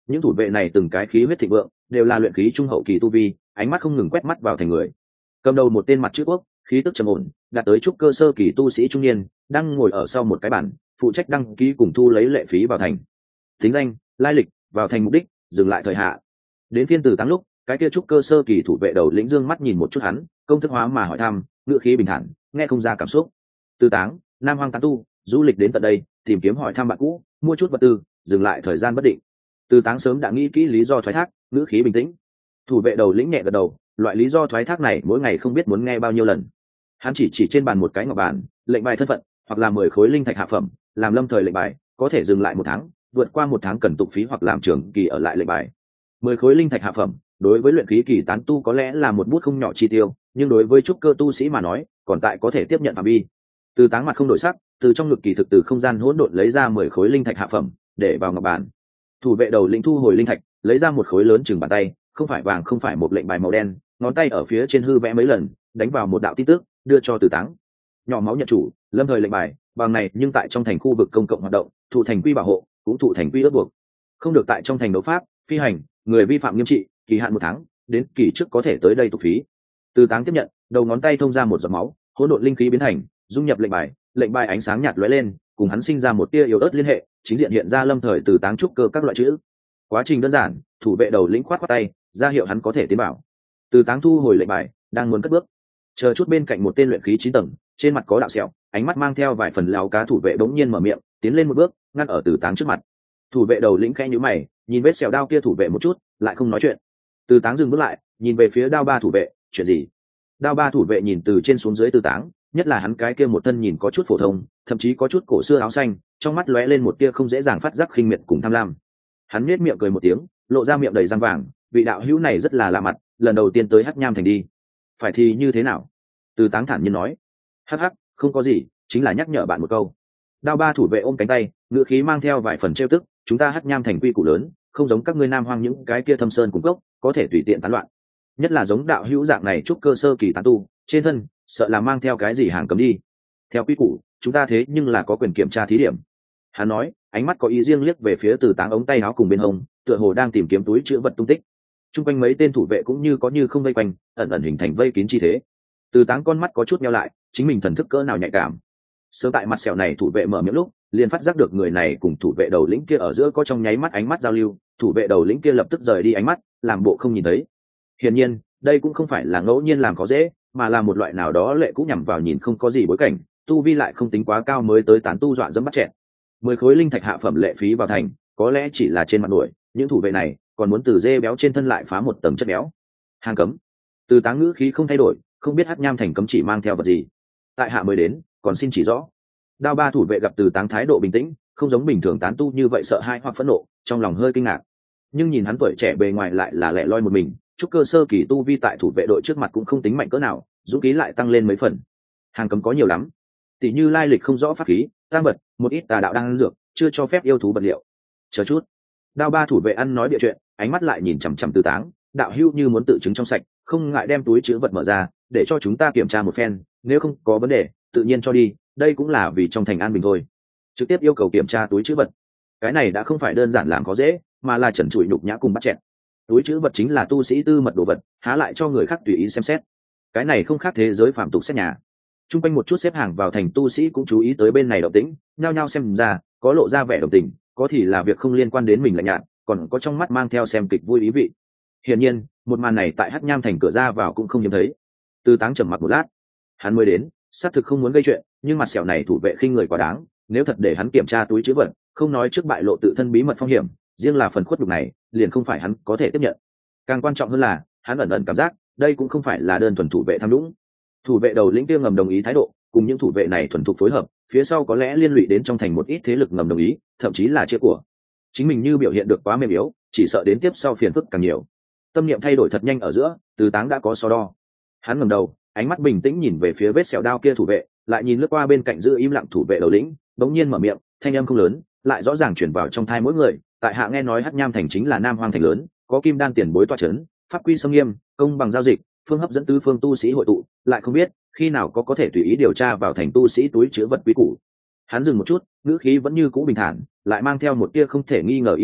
[SPEAKER 1] những thủ vệ này từng cái khí huyết thịnh vượng, đều là luyện khí trung hậu kỳ tu vi, ánh mắt không ngừng quét mắt vào thành người. Cầm đầu một tên mặt chữ quốc, khí tức trầm ổn, đạt tới trúc cơ sơ kỳ tu sĩ trung niên, đang ngồi ở sau một cái bàn, phụ trách đăng ký cùng thu lấy lệ phí vào thành. Tính danh, lai lịch, vào thành mục đích, dừng lại thời hạ. Đến phiên Từ Táng lúc, cái kia trúc cơ sơ kỳ thủ vệ đầu lĩnh dương mắt nhìn một chút hắn, công thức hóa mà hỏi thăm, ngữ khí bình thản, nghe không ra cảm xúc. Từ Táng, Nam Hoang tán tu, du lịch đến tận đây, tìm kiếm hỏi thăm bạn cũ, mua chút vật tư, dừng lại thời gian bất định. Từ Táng sớm đã nghĩ kỹ lý do thoái thác, ngữ khí bình tĩnh. Thủ vệ đầu lĩnh nhẹ gật đầu, loại lý do thoái thác này mỗi ngày không biết muốn nghe bao nhiêu lần. Hắn chỉ trên bàn một cái ngọc bàn, lệnh bài thân phận, hoặc là 10 khối linh thạch hạ phẩm, làm lâm thời lệnh bài, có thể dừng lại 1 tháng, vượt qua 1 tháng cần tục phí hoặc làm trường kỳ ở lại lệnh bài. 10 khối linh thạch hạ phẩm, đối với luyện khí kỳ tán tu có lẽ là một bút không nhỏ chi tiêu, nhưng đối với trúc cơ tu sĩ mà nói, còn tại có thể tiếp nhận phạm vi. Từ Táng mặt không đổi sắc, từ trong ngực kỳ thực từ không gian hỗn độn lấy ra 10 khối linh thạch hạ phẩm, để vào ngọc bàn. Thủ vệ đầu lĩnh thu hồi linh thạch, lấy ra một khối lớn chừng bàn tay, không phải vàng không phải một lệnh bài màu đen, ngón tay ở phía trên hư vẽ mấy lần, đánh vào một đạo tin tức, đưa cho Từ Táng. Nhỏ máu nhận chủ, lâm thời lệnh bài, bằng này nhưng tại trong thành khu vực công cộng hoạt động, thụ thành quy bảo hộ, cũng thụ thành quy ước buộc, không được tại trong thành đấu pháp, phi hành, người vi phạm nghiêm trị, kỳ hạn 1 tháng, đến kỳ trước có thể tới đây tục phí. Từ Táng tiếp nhận, đầu ngón tay thông ra một giọt máu, hỗn độn linh khí biến thành, dung nhập lệnh bài ánh sáng nhạt lóe lên, cùng hắn sinh ra một tia yếu ớt liên hệ, chính diện hiện ra lâm thời Từ Táng trúc cơ các loại chữ. Quá trình đơn giản, thủ vệ đầu lĩnh khoát tay, ra hiệu hắn có thể tiến bảo. Từ Táng thu hồi lệnh bài, đang muốn cất bước, chờ chút bên cạnh một tên luyện khí 9 tầng, trên mặt có đạo sẹo, ánh mắt mang theo vài phần láo cá thủ vệ bỗng nhiên mở miệng, tiến lên một bước, ngăn ở Từ Táng trước mặt. Thủ vệ đầu lĩnh khẽ nhíu mày, nhìn vết sẹo đao kia thủ vệ một chút, lại không nói chuyện. Từ Táng dừng bước lại, nhìn về phía đao ba thủ vệ, chuyện gì? Đao ba thủ vệ nhìn từ trên xuống dưới Từ Táng, nhất là hắn cái kia một thân nhìn có chút phổ thông, thậm chí có chút cổ xưa áo xanh, trong mắt lóe lên một tia không dễ dàng phát giác khinh miệt cùng tham lam. Hắn nhếch miệng cười một tiếng, lộ ra miệng đầy răng vàng, vị đạo hữu này rất là lạ mặt, lần đầu tiên tới Hắc Nham thành đi. Phải thì như thế nào? Từ Táng thản nhiên nói. Hắc hắc, không có gì, chính là nhắc nhở bạn một câu. Đao ba thủ vệ ôm cánh tay, ngữ khí mang theo vài phần trêu tức, chúng ta Hắc Nham thành quy củ lớn, không giống các ngươi Nam Hoang những cái kia thâm sơn cung cốc, có thể tùy tiện tán loạn. Nhất là giống đạo hữu dạng này trúc cơ sơ kỳ tán tu, trên thân sợ là mang theo cái gì hàng cấm đi. Theo quy củ, chúng ta thế nhưng là có quyền kiểm tra thí điểm. Hắn nói, ánh mắt có ý riêng liếc về phía Từ Táng ống tay áo cùng bên hông, tựa hồ đang tìm kiếm túi chứa vật tung tích. Trung quanh mấy tên thủ vệ cũng như có như không vây quanh, ẩn ẩn hình thành vây kín chi thế. Từ Táng con mắt có chút nheo lại, chính mình thần thức cỡ nào nhạy cảm. Sớm tại mặt sẹo này thủ vệ mở miệng lúc, liền phát giác được người này cùng thủ vệ đầu lĩnh kia ở giữa có trong nháy mắt ánh mắt giao lưu, thủ vệ đầu lĩnh kia lập tức rời đi ánh mắt, làm bộ không nhìn thấy. Hiển nhiên, đây cũng không phải là ngẫu nhiên làm khó dễ, mà là một loại nào đó lệ cũng nhằm vào nhìn không có gì bối cảnh, tu vi lại không tính quá cao mới tới tán tu dọa dẫm bắt chẹn. 10 khối linh thạch hạ phẩm lệ phí vào thành, có lẽ chỉ là trên mặt nổi, những thủ vệ này còn muốn từ dê béo trên thân lại phá một tầng chất béo. Hàng cấm. Từ Táng ngữ khí không thay đổi, không biết Hắc Nham thành cấm chỉ mang theo vật gì. Tại hạ mới đến, còn xin chỉ rõ. Đao ba thủ vệ gặp Từ Táng thái độ bình tĩnh, không giống bình thường tán tu như vậy sợ hãi hoặc phẫn nộ, trong lòng hơi kinh ngạc. Nhưng nhìn hắn tuổi trẻ bề ngoài lại là lẻ loi một mình, trúc cơ sơ kỳ tu vi tại thủ vệ đội trước mặt cũng không tính mạnh cỡ nào, dũng khí lại tăng lên mấy phần. Hàng cấm có nhiều lắm, tỷ như lai lịch không rõ pháp khí, tang vật, một ít tà đạo đang ăn dược, chưa cho phép yêu thú vật liệu. Chờ chút. Đao ba thủ vệ ăn nói địa chuyện, ánh mắt lại nhìn chằm chằm Từ Táng, đạo hữu như muốn tự chứng trong sạch, không ngại đem túi chứa vật mở ra, để cho chúng ta kiểm tra một phen, nếu không có vấn đề, tự nhiên cho đi, đây cũng là vì trong thành an bình thôi. Trực tiếp yêu cầu kiểm tra túi chứa vật, cái này đã không phải đơn giản làm khó dễ, mà là trần trụi nhục nhã cùng bắt chẹn. Túi chứa vật chính là tu sĩ tư mật đồ vật, há lại cho người khác tùy ý xem xét. Cái này không khác thế giới phạm tục xét nhà. Trung quanh một chút xếp hàng vào thành tu sĩ cũng chú ý tới bên này động tĩnh, nhao nhao xem ra, có lộ ra vẻ đồng tình, có thì là việc không liên quan đến mình lạnh nhạt, còn có trong mắt mang theo xem kịch vui ý vị. Hiển nhiên, một màn này tại Hắc Nham thành cửa ra vào cũng không hiếm thấy. Từ Táng trầm mặc một lát, hắn mới đến, xác thực không muốn gây chuyện, nhưng mặt sẹo này thủ vệ khinh người quá đáng, nếu thật để hắn kiểm tra túi trữ vật, không nói trước bại lộ tự thân bí mật phong hiểm, riêng là phần khuất nhục này, liền không phải hắn có thể tiếp nhận. Càng quan trọng hơn là, hắn ẩn ẩn cảm giác, đây cũng không phải là đơn thuần thủ vệ tham nhũng. Thủ vệ đầu lĩnh kia ngầm đồng ý thái độ, cùng những thủ vệ này thuần thục phối hợp, phía sau có lẽ liên lụy đến trong thành một ít thế lực ngầm đồng ý, thậm chí là chia của. Chính mình như biểu hiện được quá mềm yếu, chỉ sợ đến tiếp sau phiền phức càng nhiều. Tâm niệm thay đổi thật nhanh ở giữa, Từ Táng đã có so đo. Hắn ngẩng đầu, ánh mắt bình tĩnh nhìn về phía vết sẹo đao kia thủ vệ, lại nhìn lướt qua bên cạnh giữ im lặng thủ vệ đầu lĩnh, bỗng nhiên mở miệng, thanh âm không lớn, lại rõ ràng truyền vào trong tai mỗi người. Tại hạ nghe nói Hắc Nham thành chính là Nam Hoang thành lớn, có kim đan tiền bối tọa chấn, pháp quy sâm nghiêm, công bằng giao dịch, phương hấp dẫn tứ phương tu sĩ hội tụ, lại không biết khi nào có thể tùy ý điều tra vào thành tu sĩ túi chứa vật quý củ. Hắn dừng một chút, ngữ khí vẫn như cũ bình thản, lại mang theo một tia không thể nghi ngờ ý vị,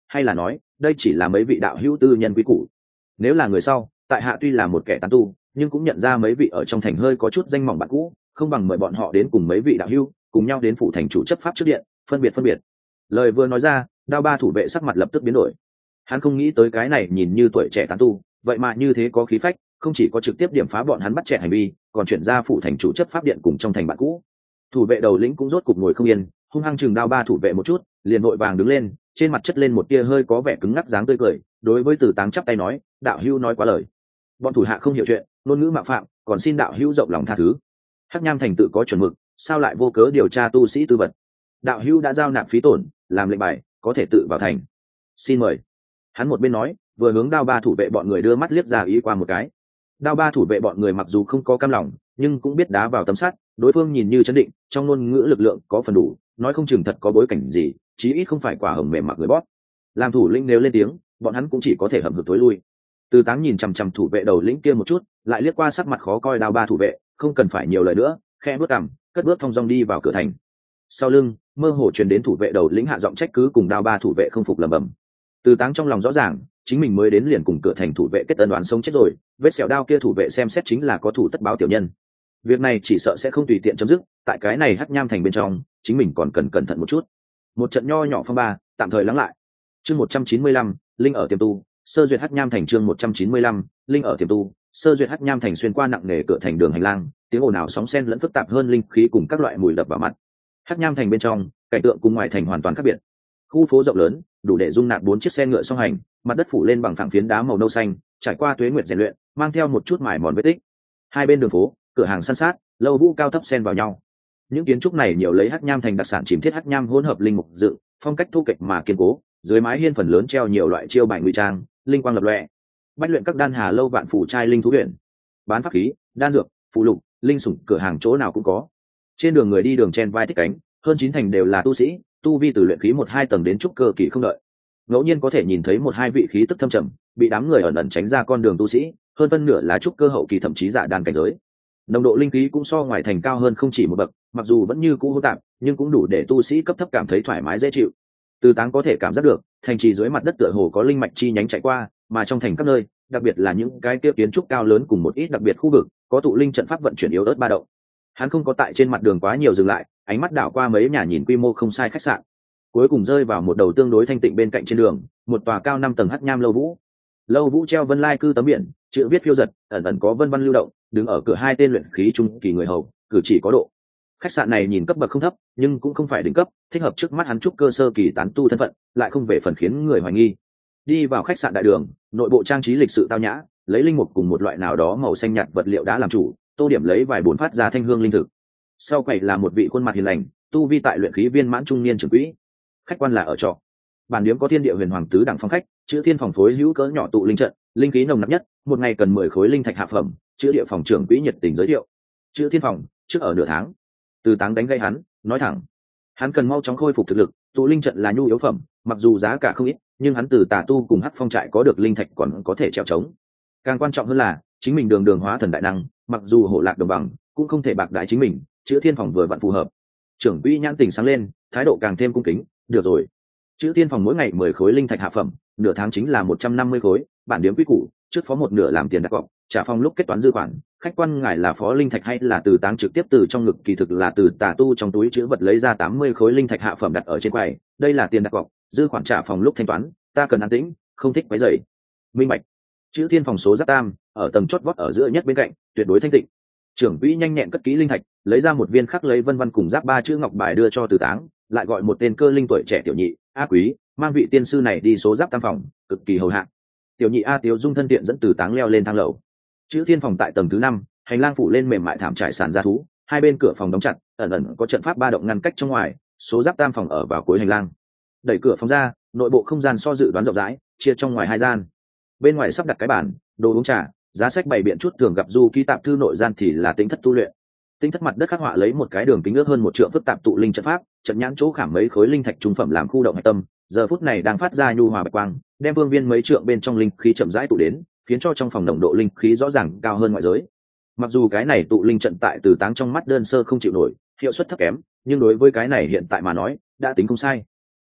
[SPEAKER 1] hay là nói đây chỉ là mấy vị đạo hữu tư nhân quý củ? Nếu là người sau, tại hạ tuy là một kẻ tán tu, nhưng cũng nhận ra mấy vị ở trong thành hơi có chút danh mỏng bạn cũ, không bằng mời bọn họ đến cùng mấy vị đạo hữu cùng nhau đến phủ thành chủ chấp pháp trước điện, phân biệt. Lời vừa nói ra, Đao Ba thủ vệ sắc mặt lập tức biến đổi. Hắn không nghĩ tới cái này nhìn như tuổi trẻ tán tu, vậy mà như thế có khí phách, không chỉ có trực tiếp điểm phá bọn hắn bắt trẻ hành vi, còn chuyển ra phủ thành chủ chấp pháp điện cùng trong thành bạn cũ. Thủ vệ đầu lĩnh cũng rốt cục ngồi không yên, hung hăng chừng Đao Ba thủ vệ một chút, liền vội vàng đứng lên, trên mặt chất lên một tia hơi có vẻ cứng ngắc dáng tươi cười, đối với Từ Táng chắp tay nói, đạo hữu nói quá lời, bọn thủ hạ không hiểu chuyện, ngôn ngữ mạo phạm, còn xin đạo hữu rộng lòng tha thứ. Hắc Nham thành tự có chuẩn mực, sao lại vô cớ điều tra tu sĩ tư vật? Đạo hữu đã giao nạp phí tổn, làm lệnh bài, có thể tự vào thành. Xin mời. Hắn một bên nói, vừa hướng Đao Ba thủ vệ bọn người đưa mắt liếc ra ý qua một cái. Đao Ba thủ vệ bọn người mặc dù không có cam lòng, nhưng cũng biết đá vào tấm sắt, đối phương nhìn như chấn định, trong ngôn ngữ lực lượng có phần đủ, nói không chừng thật có bối cảnh gì, chí ít không phải quả hồng mềm mặc người bóp. Làm thủ lĩnh nếu lên tiếng, bọn hắn cũng chỉ có thể hậm hực tối lui. Từ Táng nhìn chằm chằm thủ vệ đầu lĩnh kia một chút, lại liếc qua sắc mặt khó coi Đao Ba thủ vệ, không cần phải nhiều lời nữa, khẽ bước cằm, cất bước thong dong đi vào cửa thành. Sau lưng, mơ hồ truyền đến thủ vệ đầu lĩnh hạ giọng trách cứ cùng Đao Ba thủ vệ không phục lẩm bẩm. Từ Táng trong lòng rõ ràng, chính mình mới đến liền cùng cửa thành thủ vệ kết ân đoán sống chết rồi, vết sẹo đao kia thủ vệ xem xét chính là có thủ tất báo tiểu nhân. Việc này chỉ sợ sẽ không tùy tiện chấm dứt, tại cái này Hắc Nham thành bên trong, chính mình còn cần cẩn thận một chút. Một trận nho nhỏ phong ba, tạm thời lắng lại. Chương 195, linh ở tiềm tu, sơ duyệt Hắc Nham thành chương 195, linh ở tiềm tu, sơ duyệt Hắc Nham thành xuyên qua nặng nề cửa thành đường hành lang, tiếng ồn ào sóng xen lẫn phức tạp hơn linh khí cùng các loại mùi đập vào mặt. Hắc Nham thành bên trong, cảnh tượng cùng ngoài thành hoàn toàn khác biệt. Khu phố rộng lớn, đủ để dung nạp 4 chiếc xe ngựa song hành, mặt đất phủ lên bằng phẳng phiến đá màu nâu xanh, trải qua tuế nguyệt rèn luyện, mang theo một chút mài mòn vết tích. Hai bên đường phố, cửa hàng san sát, lâu vũ cao thấp xen vào nhau. Những kiến trúc này nhiều lấy Hắc Nham thành đặc sản chìm thiết Hắc Nham hỗn hợp linh mục dựng, phong cách thu kịch mà kiên cố, dưới mái hiên phần lớn treo nhiều loại chiêu bài ngụy trang, linh quang lập lòe. Bách luyện các đan hà lâu vạn phủ trai linh thú huyện, bán pháp khí, đan dược, phụ lục, linh sủng, cửa hàng chỗ nào cũng có. Trên đường người đi đường chen vai thích cánh, hơn 9 thành đều là tu sĩ, tu vi từ luyện khí 1-2 tầng đến trúc cơ kỳ không đợi. Ngẫu nhiên có thể nhìn thấy 1-2 vị khí tức thâm trầm, bị đám người ẩn ẩn tránh ra con đường tu sĩ, hơn phân nửa là trúc cơ hậu kỳ thậm chí giả đan cảnh giới. Nồng độ linh khí cũng so ngoài thành cao hơn không chỉ một bậc, mặc dù vẫn như cũ hỗn tạp, nhưng cũng đủ để tu sĩ cấp thấp cảm thấy thoải mái dễ chịu. Từ Táng có thể cảm giác được, thành trì dưới mặt đất tựa hồ có linh mạch chi nhánh chạy qua, mà trong thành các nơi, đặc biệt là những cái kia kiến trúc cao lớn cùng một ít đặc biệt khu vực, có tụ linh trận pháp vận chuyển yếu ớt ba động. Hắn không có tại trên mặt đường quá nhiều dừng lại, ánh mắt đảo qua mấy nhà nhìn quy mô không sai khách sạn, cuối cùng rơi vào một đầu tương đối thanh tịnh bên cạnh trên đường, một tòa cao 5 tầng Hắc Nham lâu vũ. Lâu vũ treo vân lai cư tấm biển, chữ viết phiêu giật, ẩn ẩn có vân văn lưu động, đứng ở cửa hai tên luyện khí trung kỳ người hầu, cử chỉ có độ. Khách sạn này nhìn cấp bậc không thấp, nhưng cũng không phải đỉnh cấp, thích hợp trước mắt hắn trúc cơ sơ kỳ tán tu thân phận, lại không về phần khiến người hoài nghi. Đi vào khách sạn đại đường, nội bộ trang trí lịch sự tao nhã, lấy linh mục cùng một loại nào đó màu xanh nhạt vật liệu đã làm chủ, tô điểm lấy vài bồn phát ra thanh hương linh thực. Sau quầy là một vị khuôn mặt hiền lành, tu vi tại luyện khí viên mãn trung niên trưởng quỹ. Khách quan là ở trọ. Bản điếm có thiên địa huyền hoàng tứ đẳng phong khách, chữ thiên phòng phối hữu cỡ nhỏ tụ linh trận, linh khí nồng nặc nhất, một ngày cần 10 khối linh thạch hạ phẩm, chữ địa phòng trưởng quỹ nhiệt tình giới thiệu. Chữ thiên phòng, trước ở nửa tháng. Từ Táng đánh gây hắn, nói thẳng. Hắn cần mau chóng khôi phục thực lực, tụ linh trận là nhu yếu phẩm, mặc dù giá cả không ít, nhưng hắn từ Tà tu cùng Hắc Phong trại có được linh thạch còn có thể trèo trống. Càng quan trọng hơn là, chính mình đường đường hóa thần đại năng, mặc dù hổ lạc đồng bằng, cũng không thể bạc đái chính mình, chữ thiên phòng vừa vặn phù hợp. Trưởng quỹ nhãn tình sáng lên, thái độ càng thêm cung kính, được rồi. Chữ thiên phòng mỗi ngày 10 khối linh thạch hạ phẩm, nửa tháng chính là 150 khối, bản điếm quy củ, trước phó một nửa làm tiền đặt cọc, trả phòng lúc kết toán dư khoản. Khách quan ngài là phó linh thạch hay là Từ Táng trực tiếp từ trong ngực, kỳ thực là từ Tà tu trong túi chữ vật lấy ra 80 khối linh thạch hạ phẩm đặt ở trên quầy, đây là tiền đặt cọc, dư khoản trả phòng lúc thanh toán, ta cần an tĩnh, không thích quấy rầy. Minh bạch. Chữ thiên phòng số giáp tam, ở tầng chót vót ở giữa nhất bên cạnh, tuyệt đối thanh tịnh. Trưởng quỹ nhanh nhẹn cất kỹ linh thạch, lấy ra một viên khắc lấy vân vân cùng giáp ba chữ ngọc bài đưa cho Từ Táng, lại gọi một tên cơ linh tuổi trẻ tiểu nhị, A Quý, mang vị tiên sư này đi số giáp tam phòng, cực kỳ hầu hạ. Tiểu nhị A Tiếu dung thân tiện dẫn Từ Táng leo lên thang lầu. Chữ thiên phòng tại tầng thứ 5, hành lang phủ lên mềm mại thảm trải sàn gia thú, hai bên cửa phòng đóng chặt, ẩn ẩn có trận pháp ba động ngăn cách trong ngoài, số giáp tam phòng ở vào cuối hành lang. Đẩy cửa phòng ra, nội bộ không gian so dự đoán rộng rãi, chia trong ngoài hai gian. Bên ngoài sắp đặt cái bàn, đồ uống trà, giá sách bày biện chút thường gặp du ký tạp thư, nội gian thì là tính thất tu luyện. Tính thất mặt đất khắc họa lấy một cái đường kính ước hơn 1 trượng phức tạp tụ linh trận pháp, trận nhãn chỗ khảm mấy khối linh thạch trung phẩm làm khu động hạch tâm, giờ phút này đang phát ra nhu hòa bạch quang, đem vương viên mấy trượng bên trong linh khí chậm rãi tụ đến, khiến cho trong phòng nồng độ linh khí rõ ràng cao hơn ngoại giới. Mặc dù cái này tụ linh trận tại Từ Táng trong mắt đơn sơ không chịu nổi, hiệu suất thấp kém, nhưng đối với cái này hiện tại mà nói, đã tính không sai.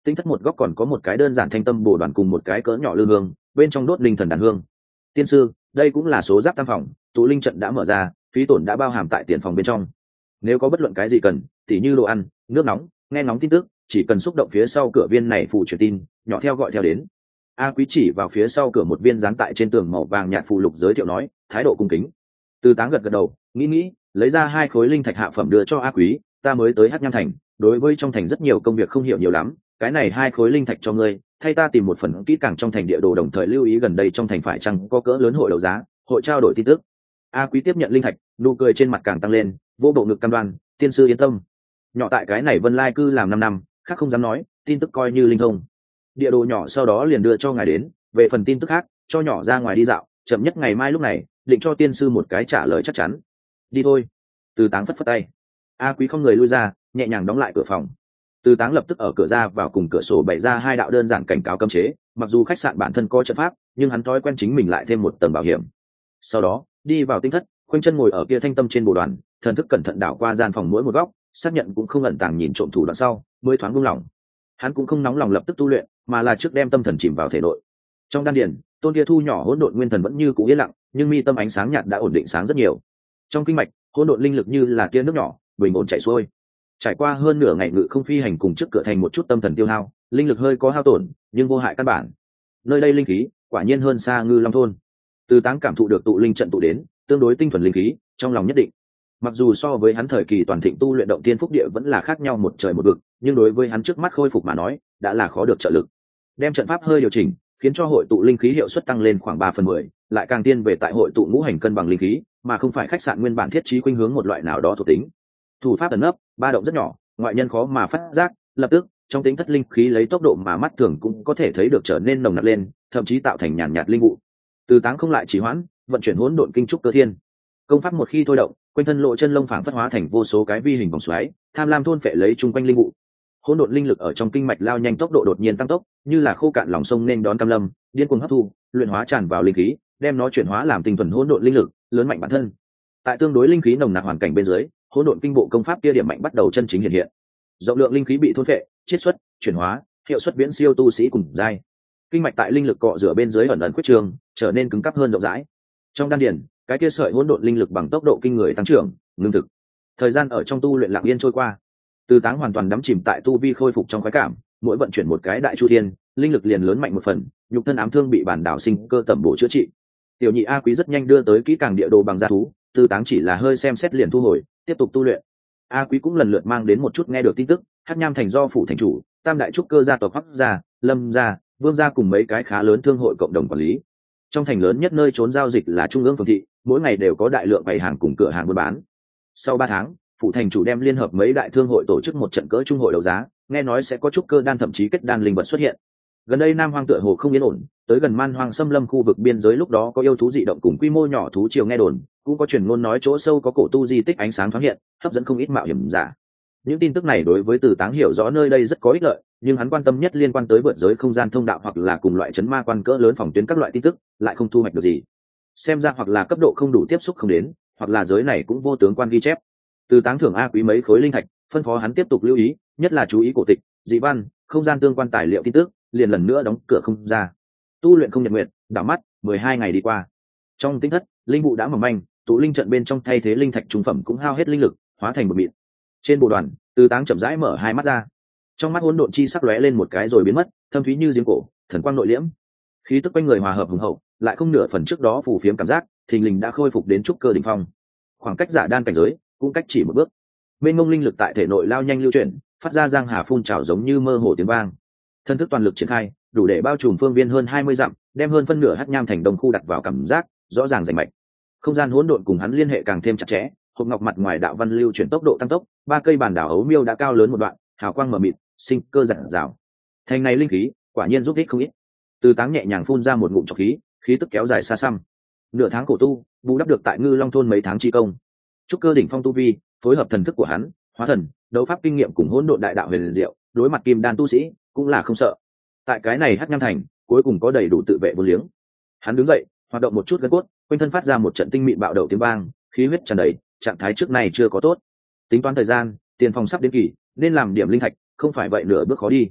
[SPEAKER 1] Tinh thất một góc còn có một cái đơn giản thanh tâm bồ đoàn cùng một cái cỡ nhỏ lư hương, bên trong đốt linh thần đàn hương. Tiên sư, đây cũng là số giáp tam phòng, tụ linh trận đã mở ra, phí tổn đã bao hàm tại tiền phòng bên trong. Nếu có bất luận cái gì cần, tỉ như đồ ăn, nước nóng, nghe ngóng tin tức, chỉ cần xúc động phía sau cửa viên này phụ truyền tin, nhỏ theo gọi theo đến. A Quý chỉ vào phía sau cửa một viên dán tại trên tường màu vàng nhạt phù lục giới thiệu nói, thái độ cung kính. Từ Táng gật gật đầu, nghĩ, lấy ra 2 khối linh thạch hạ phẩm đưa cho A Quý, ta mới tới Hắc Nham thành, đối với trong thành rất nhiều công việc không hiểu nhiều lắm, cái này 2 khối linh thạch cho ngươi, thay ta tìm một phần kỹ càng trong thành địa đồ, đồng thời lưu ý gần đây trong thành phải chăng có cỡ lớn hội đấu giá, hội trao đổi tin tức. A Quý tiếp nhận linh thạch, nụ cười trên mặt càng tăng lên, vô bộ ngực cam đoan, tiên sư yên tâm. Nhỏ tại cái này Vân Lai cư làm 5 năm, khác không dám nói, tin tức coi như linh thông. Địa đồ nhỏ sau đó liền đưa cho ngài đến, về phần tin tức khác, cho nhỏ ra ngoài đi dạo, chậm nhất ngày mai lúc này, định cho tiên sư một cái trả lời chắc chắn. Đi thôi. Từ Táng phất phất tay. A Quý không người lui ra, nhẹ nhàng đóng lại cửa phòng. Từ Táng lập tức ở cửa ra vào cùng cửa sổ bày ra 2 đạo đơn giản cảnh cáo cấm chế, mặc dù khách sạn bản thân có trận pháp, nhưng hắn thói quen chính mình lại thêm một tầng bảo hiểm. Sau đó, đi vào tinh thất, khoanh chân ngồi ở kia thanh tâm trên bồ đoàn, thần thức cẩn thận đảo qua gian phòng mỗi một góc, xác nhận cũng không ẩn tàng nhìn trộm thủ đoạn sau, mới thoáng buông lỏng. Hắn cũng không nóng lòng lập tức tu luyện, mà là trước đem tâm thần chìm vào thể nội. Trong đan điền, tôn kia thu nhỏ hỗn độn nguyên thần vẫn như cũ yên lặng, nhưng mi tâm ánh sáng nhạt đã ổn định sáng rất nhiều. Trong kinh mạch, hỗn độn linh lực như là tia nước nhỏ, bình ổn chảy xuôi. Trải qua hơn nửa ngày ngự không phi hành cùng trước cửa thành một chút tâm thần tiêu hao, linh lực hơi có hao tổn, nhưng vô hại căn bản. Nơi đây linh khí quả nhiên hơn xa Ngư Long thôn. Từ Táng cảm thụ được tụ linh trận tụ đến, tương đối tinh thuần linh khí, trong lòng nhất định. Mặc dù so với hắn thời kỳ toàn thịnh tu luyện động tiên phúc địa vẫn là khác nhau một trời một vực, nhưng đối với hắn trước mắt khôi phục mà nói, đã là khó được trợ lực. Đem trận pháp hơi điều chỉnh, khiến cho hội tụ linh khí hiệu suất tăng lên khoảng 3/10, lại càng tiên về tại hội tụ ngũ hành cân bằng linh khí, mà không phải khách sạn nguyên bản thiết trí khuynh hướng một loại nào đó thuộc tính. Thủ pháp ẩn nấp, ba động rất nhỏ, ngoại nhân khó mà phát giác, lập tức, trong tính thất linh khí lấy tốc độ mà mắt thường cũng có thể thấy được trở nên nồng nặc lên, thậm chí tạo thành nhàn nhạt linh vụ. Từ Táng không lại trì hoãn, vận chuyển hỗn độn kinh trúc cơ thiên. Công pháp một khi thôi động, quanh thân lộ chân lông phảng phất hóa thành vô số cái vi hình vòng xoáy, tham lam thôn phệ lấy chung quanh linh vụ. Hỗn độn linh lực ở trong kinh mạch lao nhanh, tốc độ đột nhiên tăng tốc, như là khô cạn lòng sông nên đón cam lâm, điên cuồng hấp thu, luyện hóa tràn vào linh khí, đem nó chuyển hóa làm tinh thuần hỗn độn linh lực, lớn mạnh bản thân. Tại tương đối linh khí nồng nặc hoàn cảnh bên dưới, hỗn độn kinh bộ công pháp kia điểm mạnh bắt đầu chân chính hiện hiện. Rộng lượng linh khí bị thôn phệ, chiết xuất, chuyển hóa, hiệu suất viễn siêu tu sĩ cùng giai. Kinh mạch tại linh lực cọ rửa bên dưới ẩn ẩn quyết trường, trở nên cứng cáp hơn rộng rãi. Trong đan điền, cái kia sợi hỗn độn linh lực bằng tốc độ kinh người tăng trưởng, ngưng thực. Thời gian ở trong tu luyện lặng yên trôi qua. Từ Táng hoàn toàn đắm chìm tại tu vi khôi phục trong khoái cảm, mỗi vận chuyển một cái đại chu thiên, linh lực liền lớn mạnh một phần, nhục thân ám thương bị bản đảo sinh cơ tẩm bổ chữa trị. Tiểu nhị A Quý rất nhanh đưa tới kỹ càng địa đồ bằng gia thú, Từ Táng chỉ là hơi xem xét liền thu hồi, tiếp tục tu luyện. A Quý cũng lần lượt mang đến một chút nghe được tin tức, Hắc Nham thành do phủ thành chủ, tam đại trúc cơ gia tộc Hoắc gia, Lâm gia, Vương gia cùng mấy cái khá lớn thương hội cộng đồng quản lý. Trong thành lớn nhất nơi trốn giao dịch là trung ương phường thị, mỗi ngày đều có đại lượng bày hàng cùng cửa hàng buôn bán. Sau 3 tháng, phủ thành chủ đem liên hợp mấy đại thương hội tổ chức một trận cỡ trung hội đấu giá, nghe nói sẽ có trúc cơ đan thậm chí kết đan linh vật xuất hiện. Gần đây Nam Hoang tựa hồ không yên ổn, tới gần Man Hoang xâm lâm khu vực biên giới lúc đó có yêu thú dị động cùng quy mô nhỏ thú triều nghe đồn, cũng có truyền ngôn nói chỗ sâu có cổ tu di tích ánh sáng thoáng hiện, hấp dẫn không ít mạo hiểm giả. Những tin tức này đối với Từ Táng hiểu rõ nơi đây rất có ích lợi, nhưng hắn quan tâm nhất liên quan tới vượt giới không gian thông đạo hoặc là cùng loại chấn ma quan cỡ lớn phòng tuyến các loại tin tức, lại không thu hoạch được gì. Xem ra hoặc là cấp độ không đủ tiếp xúc không đến, hoặc là giới này cũng vô tướng quan ghi chép. Từ Táng thưởng A Quý mấy khối linh thạch, phân phó hắn tiếp tục lưu ý, nhất là chú ý cổ tịch, dị văn, không gian tương quan tài liệu tin tức, liền lần nữa đóng cửa không ra. Tu luyện không nhật nguyện, đảo mắt, 12 ngày đi qua. Trong tinh thất, linh vụ đã mỏng manh, tụ linh trận bên trong thay thế linh thạch trung phẩm cũng hao hết linh lực, hóa thành một mịn. Trên bồ đoàn, Từ Táng chậm rãi mở hai mắt ra. Trong mắt hỗn độn chi sắc lóe lên một cái rồi biến mất, thâm thúy như giếng cổ, thần quang nội liễm. Khí tức quanh người hòa hợp hùng hậu, lại không nửa phần trước đó phù phiếm cảm giác, thình lình đã khôi phục đến trúc cơ đỉnh phong. Khoảng cách giả đan cảnh giới, cũng cách chỉ một bước. Mênh mông linh lực tại thể nội lao nhanh lưu chuyển, phát ra giang hà phun trào giống như mơ hồ tiếng vang. Thân thức toàn lực triển khai, đủ để bao trùm phương viên hơn 20 dặm, đem hơn phân nửa Hắc Nham thành đông khu đặt vào cảm giác rõ ràng rành mạch. Không gian hỗn độn cùng hắn liên hệ càng thêm chặt chẽ, hộp ngọc mặt ngoài đạo văn lưu chuyển tốc độ tăng tốc, 3 cây bản đảo ấu miêu đã cao lớn một đoạn, hào quang mờ mịt, sinh cơ rạng rào. Thành này linh khí, quả nhiên giúp ích không ít. Từ Táng nhẹ nhàng phun ra một ngụm trọc khí, khí tức kéo dài xa xăm. Nửa tháng khổ tu, bù đắp được tại Ngư Long thôn mấy tháng chi công. Trúc cơ đỉnh phong tu vi, phối hợp thần thức của hắn, hóa thần, đấu pháp kinh nghiệm cùng hỗn độn đại đạo huyền diệu, đối mặt kim đan tu sĩ, cũng là không sợ. Tại cái này Hắc Nham thành, cuối cùng có đầy đủ tự vệ vô liếng. Hắn đứng dậy, hoạt động một chút gân cốt, quanh thân phát ra một trận tinh mịn bạo đầu tiếng vang, khí huyết tràn đầy, trạng thái trước này chưa có tốt. Tính toán thời gian, tiền phòng sắp đến kỳ, nên làm điểm linh thạch, không phải vậy nửa bước khó đi.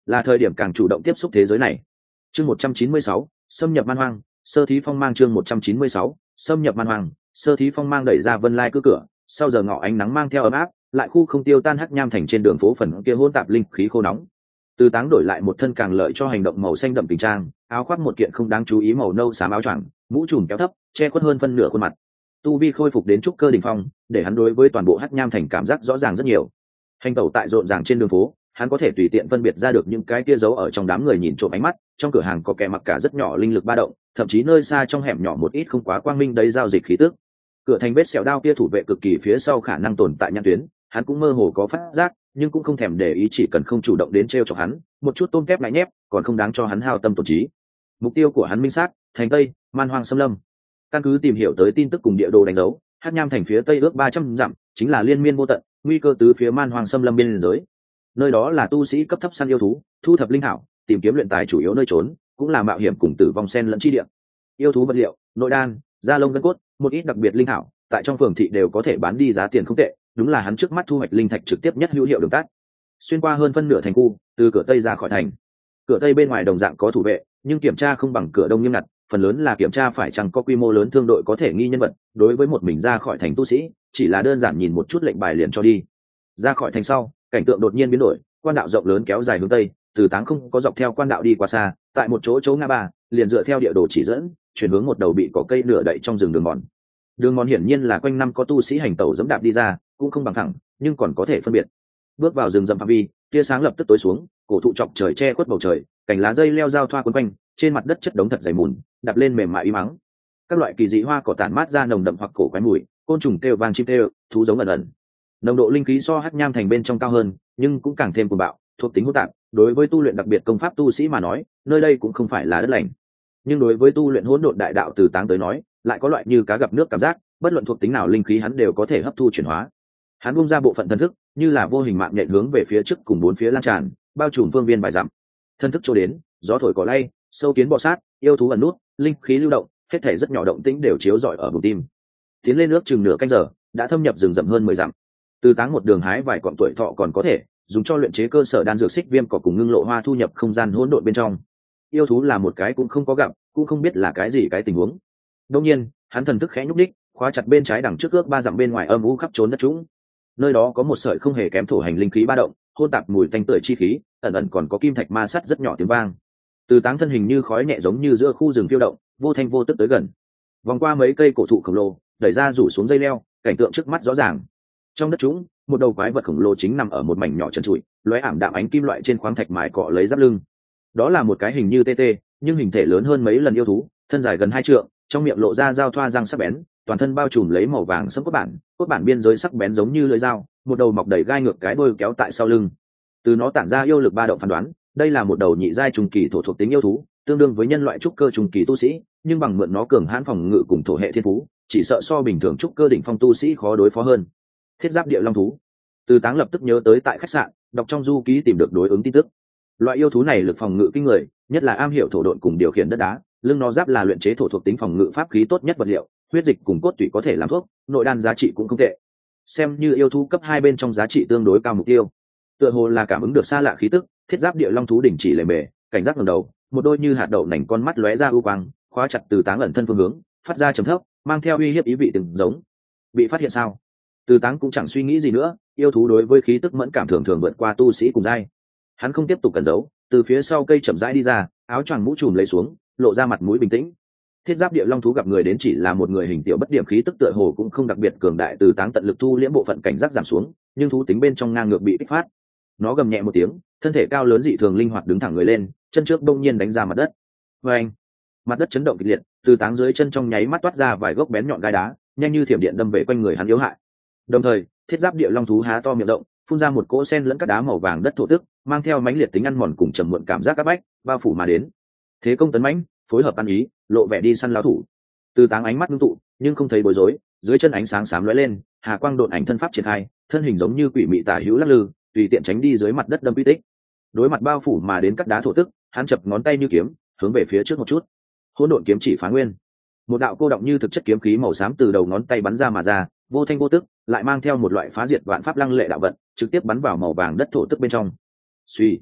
[SPEAKER 1] là thời điểm càng chủ động tiếp xúc thế giới này. Chương 196, xâm nhập man hoang, sơ thí phong mang. Chương 196, xâm nhập man hoang, sơ thí phong mang đẩy ra Vân Lai cứ cửa, sau giờ ngọ ánh nắng mang theo ấm áp, lại khu không tiêu tan hắc nham thành trên đường phố phần kia hỗn tạp linh khí khô nóng. Từ Táng đổi lại một thân càng lợi cho hành động màu xanh đậm tình trang, áo khoác một kiện không đáng chú ý màu nâu xám áo choàng, mũ trùm kéo thấp, che khuất hơn phân nửa khuôn mặt. Tu vi khôi phục đến trúc cơ đỉnh phong, để hắn đối với toàn bộ hắc nham thành cảm giác rõ ràng rất nhiều. Hành tẩu tại rộn ràng trên đường phố, hắn có thể tùy tiện phân biệt ra được những cái kia giấu ở trong đám người nhìn trộm ánh mắt. Trong cửa hàng có kẻ mặc cả rất nhỏ linh lực ba động, thậm chí nơi xa trong hẻm nhỏ một ít không quá quang minh đấy giao dịch khí tức. Cửa thành vết sẹo đao kia thủ vệ cực kỳ phía sau khả năng tồn tại nhãn tuyến, hắn cũng mơ hồ có phát giác, nhưng cũng không thèm để ý, chỉ cần không chủ động đến trêu chọc hắn, một chút tôm kép lại nhép, còn không đáng cho hắn hao tâm tổn trí. Mục tiêu của hắn minh xác, thành Tây, man hoang xâm lâm. Căn cứ tìm hiểu tới tin tức cùng địa đồ đánh dấu, hắc nham thành phía tây ước 300 dặm, chính là liên miên vô tận, nguy cơ từ phía man hoang xâm lâm biên giới. Nơi đó là tu sĩ cấp thấp săn yêu thú, thu thập linh thảo, tìm kiếm luyện tài chủ yếu nơi trốn, cũng là mạo hiểm cùng tử vong xen lẫn chi địa. Yêu thú vật liệu, nội đan, da lông gân cốt, một ít đặc biệt linh thảo, tại trong phường thị đều có thể bán đi giá tiền không tệ, đúng là hắn trước mắt thu hoạch linh thạch trực tiếp nhất hữu hiệu đường tắt. Xuyên qua hơn phân nửa thành khu, từ cửa tây ra khỏi thành. Cửa tây bên ngoài đồng dạng có thủ vệ, nhưng kiểm tra không bằng cửa đông nghiêm ngặt, phần lớn là kiểm tra phải chăng có quy mô lớn thương đội có thể nghi nhân vật. Đối với một mình ra khỏi thành tu sĩ, chỉ là đơn giản nhìn một chút lệnh bài liền cho đi. Ra khỏi thành sau, cảnh tượng đột nhiên biến đổi, quan đạo rộng lớn kéo dài hướng tây, Từ Táng không có dọc theo quan đạo đi qua xa, tại một chỗ ngã ba, liền dựa theo địa đồ chỉ dẫn, chuyển hướng một đầu bị cỏ cây nửa đậy trong rừng đường mòn. Đường mòn hiển nhiên là quanh năm có tu sĩ hành tẩu dẫm đạp đi ra, cũng không bằng thẳng, nhưng còn có thể phân biệt. Bước vào rừng rậm phạm vi, tia sáng lập tức tối xuống, cổ thụ chọc trời che khuất bầu trời, cành lá dây leo giao thoa quấn quanh, trên mặt đất chất đống thật dày mùn, đạp lên mềm mại y mắng. Các loại kỳ dị hoa cỏ tản mát ra nồng đậm hoặc cổ quái mùi, côn trùng kêu vang chim kêu, thú giống ẩn ẩn. Nồng độ linh khí so hắc nham thành bên trong cao hơn, nhưng cũng càng thêm cuồng bạo, thuộc tính hỗn tạp. Đối với tu luyện đặc biệt công pháp tu sĩ mà nói, nơi đây cũng không phải là đất lành. Nhưng đối với tu luyện hỗn độn đại đạo Từ Táng tới nói, lại có loại như cá gặp nước cảm giác, bất luận thuộc tính nào linh khí hắn đều có thể hấp thu chuyển hóa. Hắn bung ra bộ phận thần thức, như là vô hình mạng nhện hướng về phía trước cùng bốn phía lan tràn, bao trùm phương viên vài dặm. Thần thức trôi đến, gió thổi cỏ lay, sâu kiến bò sát, yêu thú ẩn nút, linh khí lưu động, hết thảy rất nhỏ động tĩnh đều chiếu rọi ở bụng tim. Tiến lên nước chừng nửa canh giờ, đã thâm nhập rừng rậm hơn 10 dặm. Từ Táng một đường hái vài cọng tuổi thọ còn có thể dùng cho luyện chế cơ sở đan dược xích viêm cỏ cùng ngưng lộ hoa thu nhập không gian hỗn độn bên trong. Yêu thú là một cái cũng không có gặp, cũng không biết là cái gì cái tình huống. Đương nhiên, hắn thần thức khẽ nhúc đích, khóa chặt bên trái đằng trước ước 3 dặm bên ngoài âm u khắp trốn đất trũng. Nơi đó có một sợi không hề kém thổ hành linh khí ba động, hôn tạp mùi tanh tưởi chi khí, ẩn ẩn còn có kim thạch ma sắt rất nhỏ tiếng vang. Từ Táng thân hình như khói nhẹ giống như giữa khu rừng phiêu động, vô thanh vô tức tới gần. Vòng qua mấy cây cổ thụ khổng lồ, đẩy ra rủ xuống dây leo, cảnh tượng trước mắt rõ ràng. Trong đất trũng, một đầu quái vật khổng lồ chính nằm ở một mảnh nhỏ trần trụi, lóe ảm đạm ánh kim loại trên khoáng thạch mài cọ lấy giáp lưng. Đó là một cái hình như tê tê, nhưng hình thể lớn hơn mấy lần yêu thú, thân dài gần 2 trượng, trong miệng lộ ra dao thoa răng sắc bén, toàn thân bao trùm lấy màu vàng sẫm cốt bản biên giới sắc bén giống như lưỡi dao, một đầu mọc đầy gai ngược cái đuôi kéo tại sau lưng. Từ nó tản ra yêu lực ba động phán đoán, đây là một đầu nhị giai trùng kỳ thổ thuộc tính yêu thú, tương đương với nhân loại trúc cơ trùng kỳ tu sĩ, nhưng bằng mượn nó cường hãn phòng ngự cùng thổ hệ thiên phú, chỉ sợ so bình thường trúc cơ đỉnh phong tu sĩ khó đối phó hơn. Thiết giáp địa long thú. Từ Táng lập tức nhớ tới tại khách sạn, đọc trong du ký tìm được đối ứng tin tức. Loại yêu thú này lực phòng ngự kinh người, nhất là am hiểu thổ độn cùng điều khiển đất đá, lưng nó giáp là luyện chế thổ thuộc tính phòng ngự pháp khí tốt nhất vật liệu, huyết dịch cùng cốt tủy có thể làm thuốc, nội đan giá trị cũng không tệ. Xem như yêu thú cấp 2 bên trong giá trị tương đối cao mục tiêu. Tựa hồ là cảm ứng được xa lạ khí tức, thiết giáp địa long thú đình chỉ lề mề, cảnh giác ngẩng đầu, một đôi như hạt đậu nành con mắt lóe ra ưu quang, khóa chặt Từ Táng ẩn thân phương hướng, phát ra trầm thấp, mang theo uy hiếp ý vị từng giống. Bị phát hiện sao? Từ Táng cũng chẳng suy nghĩ gì nữa, yêu thú đối với khí tức mẫn cảm thường thường vượt qua tu sĩ cùng giai. Hắn không tiếp tục cẩn giấu, từ phía sau cây chậm rãi đi ra, áo choàng mũ trùm lấy xuống, lộ ra mặt mũi bình tĩnh. Thiết giáp địa long thú gặp người đến chỉ là một người hình tiểu bất điểm khí tức tựa hồ cũng không đặc biệt cường đại. Từ Táng tận lực thu liễm bộ phận cảnh giác giảm xuống, nhưng thú tính bên trong ngang ngược bị kích phát. Nó gầm nhẹ một tiếng, thân thể cao lớn dị thường linh hoạt đứng thẳng người lên, chân trước đông nhiên đánh ra mặt đất. Vâng! Mặt đất chấn động kịch liệt, Từ Táng dưới chân trong nháy mắt toát ra vài gốc bén nhọn gai đá, nhanh như thiểm điện đâm về quanh người hắn yếu hại. Đồng thời, thiết giáp địa long thú há to miệng rộng, phun ra một cỗ sen lẫn các đá màu vàng đất thổ tức, mang theo mãnh liệt tính ăn mòn cùng trầm muộn cảm giác áp bách, bao phủ mà đến. Thế công tấn mãnh, phối hợp ăn ý, lộ vẻ đi săn lão thủ. Từ Táng ánh mắt ngưng tụ, nhưng không thấy bối rối, dưới chân ánh sáng xám lóe lên, hà quang độn ảnh thân pháp triển khai, thân hình giống như quỷ mị tả hữu lắc lư, tùy tiện tránh đi dưới mặt đất đâm quy tích. Đối mặt bao phủ mà đến các đá thổ tức, hắn chập ngón tay như kiếm, hướng về phía trước một chút. Hỗn độn kiếm chỉ phá nguyên. Một đạo cô động như thực chất kiếm khí màu xám từ đầu ngón tay bắn ra mà ra, vô thanh vô tức, lại mang theo một loại phá diệt vạn pháp lăng lệ đạo vận, trực tiếp bắn vào màu vàng đất thổ tức bên trong. Suy,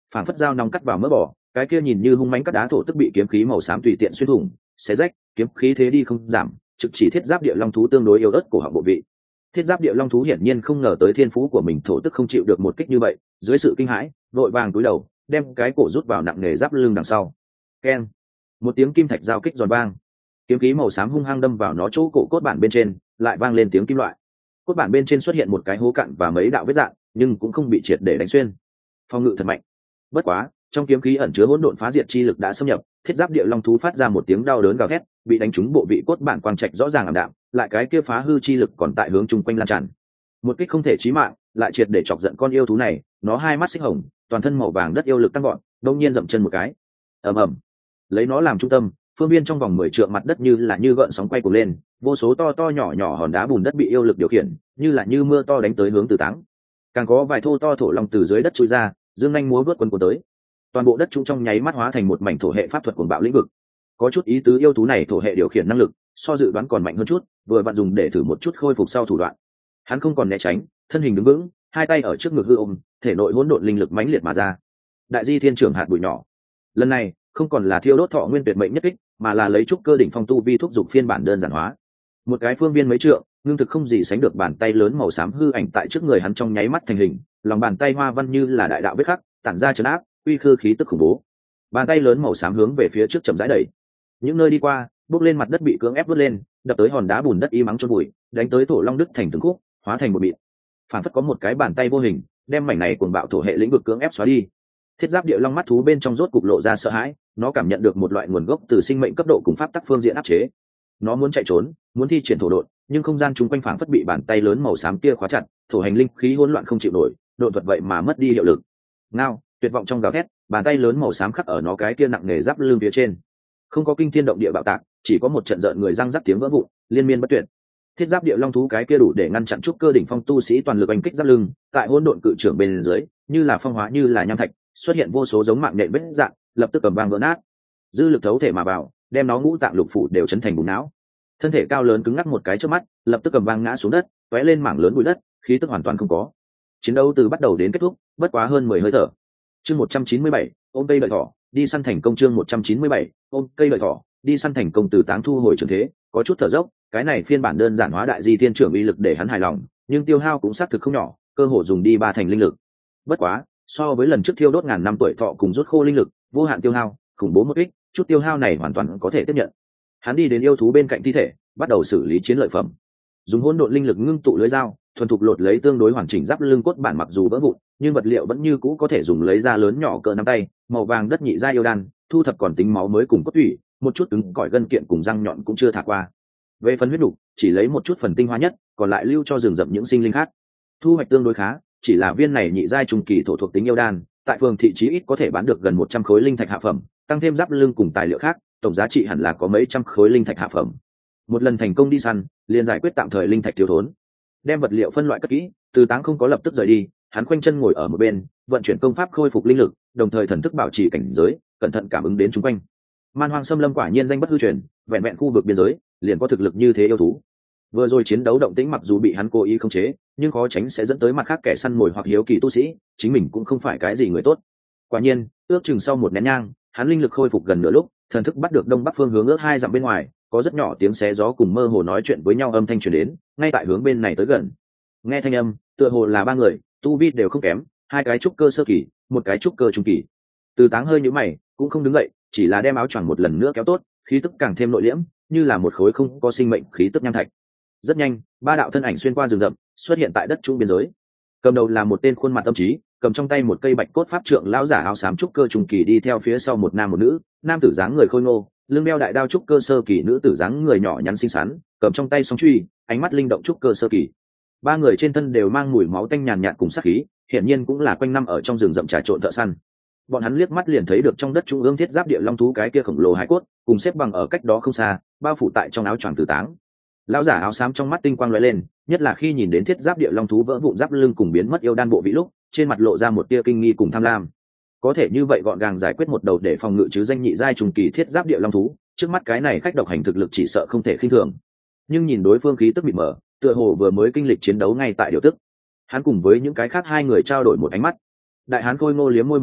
[SPEAKER 1] phản phất dao nóng cắt vào mỡ bò, cái kia nhìn như hung mãnh cắt đá thổ tức bị kiếm khí màu xám tùy tiện xuyên thủng xé rách, kiếm khí thế đi không giảm, trực chỉ thiết giáp địa long thú tương đối yếu ớt cổ họng bộ vị. Thiết giáp địa long thú hiển nhiên không ngờ tới thiên phú của mình thổ tức không chịu được một kích như vậy, dưới sự kinh hãi vội vàng cúi đầu đem cái cổ rút vào nặng nề giáp lưng đằng sau. Keng, một tiếng kim thạch giao kích giòn vang, kiếm khí màu xám hung hăng đâm vào nó chỗ cổ cốt bản bên trên, lại vang lên tiếng kim loại. Cốt bản bên trên xuất hiện một cái hố cạn và mấy đạo vết rạn, nhưng cũng không bị triệt để đánh xuyên. Phòng ngự thật mạnh. Bất quá, trong kiếm khí ẩn chứa hỗn độn phá diệt chi lực đã xâm nhập, thiết giáp địa long thú phát ra một tiếng đau đớn gào thét, bị đánh trúng bộ vị cốt bản quang trạch rõ ràng ảm đạm, lại cái kia phá hư chi lực còn tại hướng chung quanh lan tràn. Một kích không thể chí mạng, lại triệt để chọc giận con yêu thú này, nó hai mắt xích hồng, toàn thân màu vàng đất yêu lực tăng gọn, đột nhiên dậm chân một cái. Ầm ầm. Lấy nó làm trung tâm, phương viên trong vòng 10 trượng mặt đất như là như gợn sóng quay cuồng lên, vô số to to nhỏ nhỏ hòn đá bùn đất bị yêu lực điều khiển, như là như mưa to đánh tới hướng Từ Táng. Càng có vài thô to thổ long từ dưới đất chui ra, dương nhanh múa vớt quấn cuốn tới. Toàn bộ đất trung trong nháy mắt hóa thành một mảnh thổ hệ pháp thuật cuồng bạo lĩnh vực. Có chút ý tứ yêu thú này thổ hệ điều khiển năng lực, so dự đoán còn mạnh hơn chút, vừa vặn dùng để thử một chút khôi phục sau thủ đoạn. Hắn không còn né tránh, thân hình đứng vững, hai tay ở trước ngực hư ôm, thể nội hỗn độn linh lực mãnh liệt mà ra. Đại di thiên trưởng hạt bụi nhỏ. Lần này, không còn là thiêu đốt thọ nguyên tuyệt mệnh nhất kích, mà là lấy trúc cơ đỉnh phong tu vi thúc dục phiên bản đơn giản hóa. Một cái phương viên mấy trượng, ngưng thực không gì sánh được bàn tay lớn màu xám hư ảnh tại trước người hắn trong nháy mắt thành hình, lòng bàn tay hoa văn như là đại đạo vết khắc, tản ra trấn áp, uy khư khí tức khủng bố. Bàn tay lớn màu xám hướng về phía trước chậm rãi đẩy. Những nơi đi qua, bước lên mặt đất bị cưỡng ép vớt lên, đập tới hòn đá bùn đất y mắng chôn bụi, đánh tới thổ long đức thành từng khúc, hóa thành một bịt. Phản phất có một cái bàn tay vô hình, đem mảnh này cuồng bạo thổ hệ lĩnh vực cưỡng ép xóa đi. Thiết giáp địa long mắt thú bên trong rốt cục lộ ra sợ hãi, nó cảm nhận được một loại nguồn gốc từ sinh mệnh cấp độ cùng pháp tắc phương diện áp chế. Nó muốn chạy trốn, muốn thi triển thổ độn, nhưng không gian chung quanh phảng phất bị bàn tay lớn màu xám kia khóa chặt, thổ hành linh khí hỗn loạn không chịu nổi, độn thuật vậy mà mất đi hiệu lực. Ngao, tuyệt vọng trong gào thét, bàn tay lớn màu xám khắc ở nó cái kia nặng nề giáp lưng phía trên. Không có kinh thiên động địa bạo tạc, chỉ có một trận rợn người răng rắc tiếng vỡ vụn, liên miên bất tuyệt. Thiết giáp địa long thú cái kia đủ để ngăn chặn trúc cơ đỉnh phong tu sĩ toàn lực đánh kích giáp lưng, tại hỗn độn cự trưởng bên dưới, như là phong hóa như là nham thạch, xuất hiện vô số giống mạng nhện vết dạng, lập tức cầm vang vỡ nát. Dư lực thấu thể mà vào, đem nó ngũ tạng lục phủ đều chấn thành bùn não. Thân thể cao lớn cứng ngắc một cái trước mắt, lập tức cầm vang ngã xuống đất, tóe lên mảng lớn bụi đất, khí tức hoàn toàn không có. Chiến đấu từ bắt đầu đến kết thúc, bất quá hơn 10 hơi thở. Chương 197, ôm cây lợi thỏ, đi săn thành công. Chương 197, ôm cây lợi thỏ, đi săn thành công. Từ Táng thu hồi trường thế, có chút thở dốc, cái này phiên bản đơn giản hóa đại di thiên trưởng uy lực để hắn hài lòng, nhưng tiêu hao cũng xác thực không nhỏ, cơ hội dùng đi 3 thành linh lực. Bất quá, so với lần trước thiêu đốt ngàn năm tuổi thọ cùng rút khô linh lực, vô hạn tiêu hao, khủng bố một ít, chút tiêu hao này hoàn toàn có thể tiếp nhận. Hắn đi đến yêu thú bên cạnh thi thể, bắt đầu xử lý chiến lợi phẩm. Dùng hỗn độn linh lực ngưng tụ lưới dao, thuần thục lột lấy tương đối hoàn chỉnh giáp lưng cốt bản, mặc dù vỡ vụn, nhưng vật liệu vẫn như cũ có thể dùng lấy ra lớn nhỏ cỡ nắm tay, màu vàng đất nhị giai yêu đan, thu thập còn tính máu mới cùng cốt thủy, một chút cứng cỏi gân kiện cùng răng nhọn cũng chưa thả qua. Về phần huyết đủ, chỉ lấy một chút phần tinh hoa nhất, còn lại lưu cho rừng rậm những sinh linh khác. Thu hoạch tương đối khá, chỉ là viên này nhị giai trung kỳ thổ thuộc tính yêu đan, tại phường thị trí ít có thể bán được gần 100 khối linh thạch hạ phẩm, tăng thêm giáp lưng cùng tài liệu khác, tổng giá trị hẳn là có mấy trăm khối linh thạch hạ phẩm. Một lần thành công đi săn, liền giải quyết tạm thời linh thạch thiếu thốn. Đem vật liệu phân loại cất kỹ, Từ Táng không có lập tức rời đi, hắn khoanh chân ngồi ở một bên, vận chuyển công pháp khôi phục linh lực, đồng thời thần thức bảo trì cảnh giới, cẩn thận cảm ứng đến chúng quanh. Man hoang xâm lâm quả nhiên danh bất hư truyền, vẹn vẹn khu vực biên giới, liền có thực lực như thế yêu thú. Vừa rồi chiến đấu động tĩnh mặc dù bị hắn cố ý khống chế, nhưng khó tránh sẽ dẫn tới mặt khác kẻ săn mồi hoặc hiếu kỳ tu sĩ, chính mình cũng không phải cái gì người tốt. Quả nhiên, ước chừng sau một nén nhang, hắn linh lực khôi phục gần nửa lúc, thần thức bắt được đông bắc phương hướng ước 2 dặm bên ngoài, có rất nhỏ tiếng xé gió cùng mơ hồ nói chuyện với nhau âm thanh truyền đến, ngay tại hướng bên này tới gần. Nghe thanh âm, tựa hồ là 3 người, tu vi đều không kém, 2 cái trúc cơ sơ kỳ, một cái trúc cơ trung kỳ. Từ Táng hơi nhíu mày, cũng không đứng dậy, chỉ là đem áo choàng một lần nữa kéo tốt, khí tức càng thêm nội liễm, như là một khối không có sinh mệnh khí tức nham thạch. Rất nhanh, 3 đạo thân ảnh xuyên qua rừng rậm, xuất hiện tại đất trung biên giới. Cầm đầu là một tên khuôn mặt tâm trí, cầm trong tay một cây bạch cốt pháp trượng lão giả áo xám trúc cơ trung kỳ, đi theo phía sau một nam một nữ, nam tử dáng người khôi ngô, lưng đeo đại đao trúc cơ sơ kỳ, nữ tử dáng người nhỏ nhắn xinh xắn, cầm trong tay song truy, ánh mắt linh động trúc cơ sơ kỳ. 3 người trên thân đều mang mùi máu tanh nhàn nhạt cùng sát khí, hiển nhiên cũng là quanh năm ở trong rừng rậm trà trộn thợ săn. Bọn hắn liếc mắt liền thấy được trong đất trung ương thiết giáp địa long thú cái kia khổng lồ hải cốt, cùng xếp bằng ở cách đó không xa, bao phủ tại trong áo choàng Từ Táng. Lão giả áo xám trong mắt tinh quang lóe lên, nhất là khi nhìn đến thiết giáp địa long thú vỡ vụn giáp lưng cùng biến mất yêu đan bộ vị lúc, trên mặt lộ ra một tia kinh nghi cùng tham lam. Có thể như vậy gọn gàng giải quyết một đầu để phòng ngự chứ danh nhị giai trùng kỳ thiết giáp địa long thú, trước mắt cái này khách độc hành thực lực chỉ sợ không thể khinh thường. Nhưng nhìn đối phương khí tức mịt mờ, tựa hồ vừa mới kinh lịch chiến đấu ngay tại điều tức. Hắn cùng với những cái khác 2 người trao đổi một ánh mắt. Đại hán khôi ngô liếm môi một cái,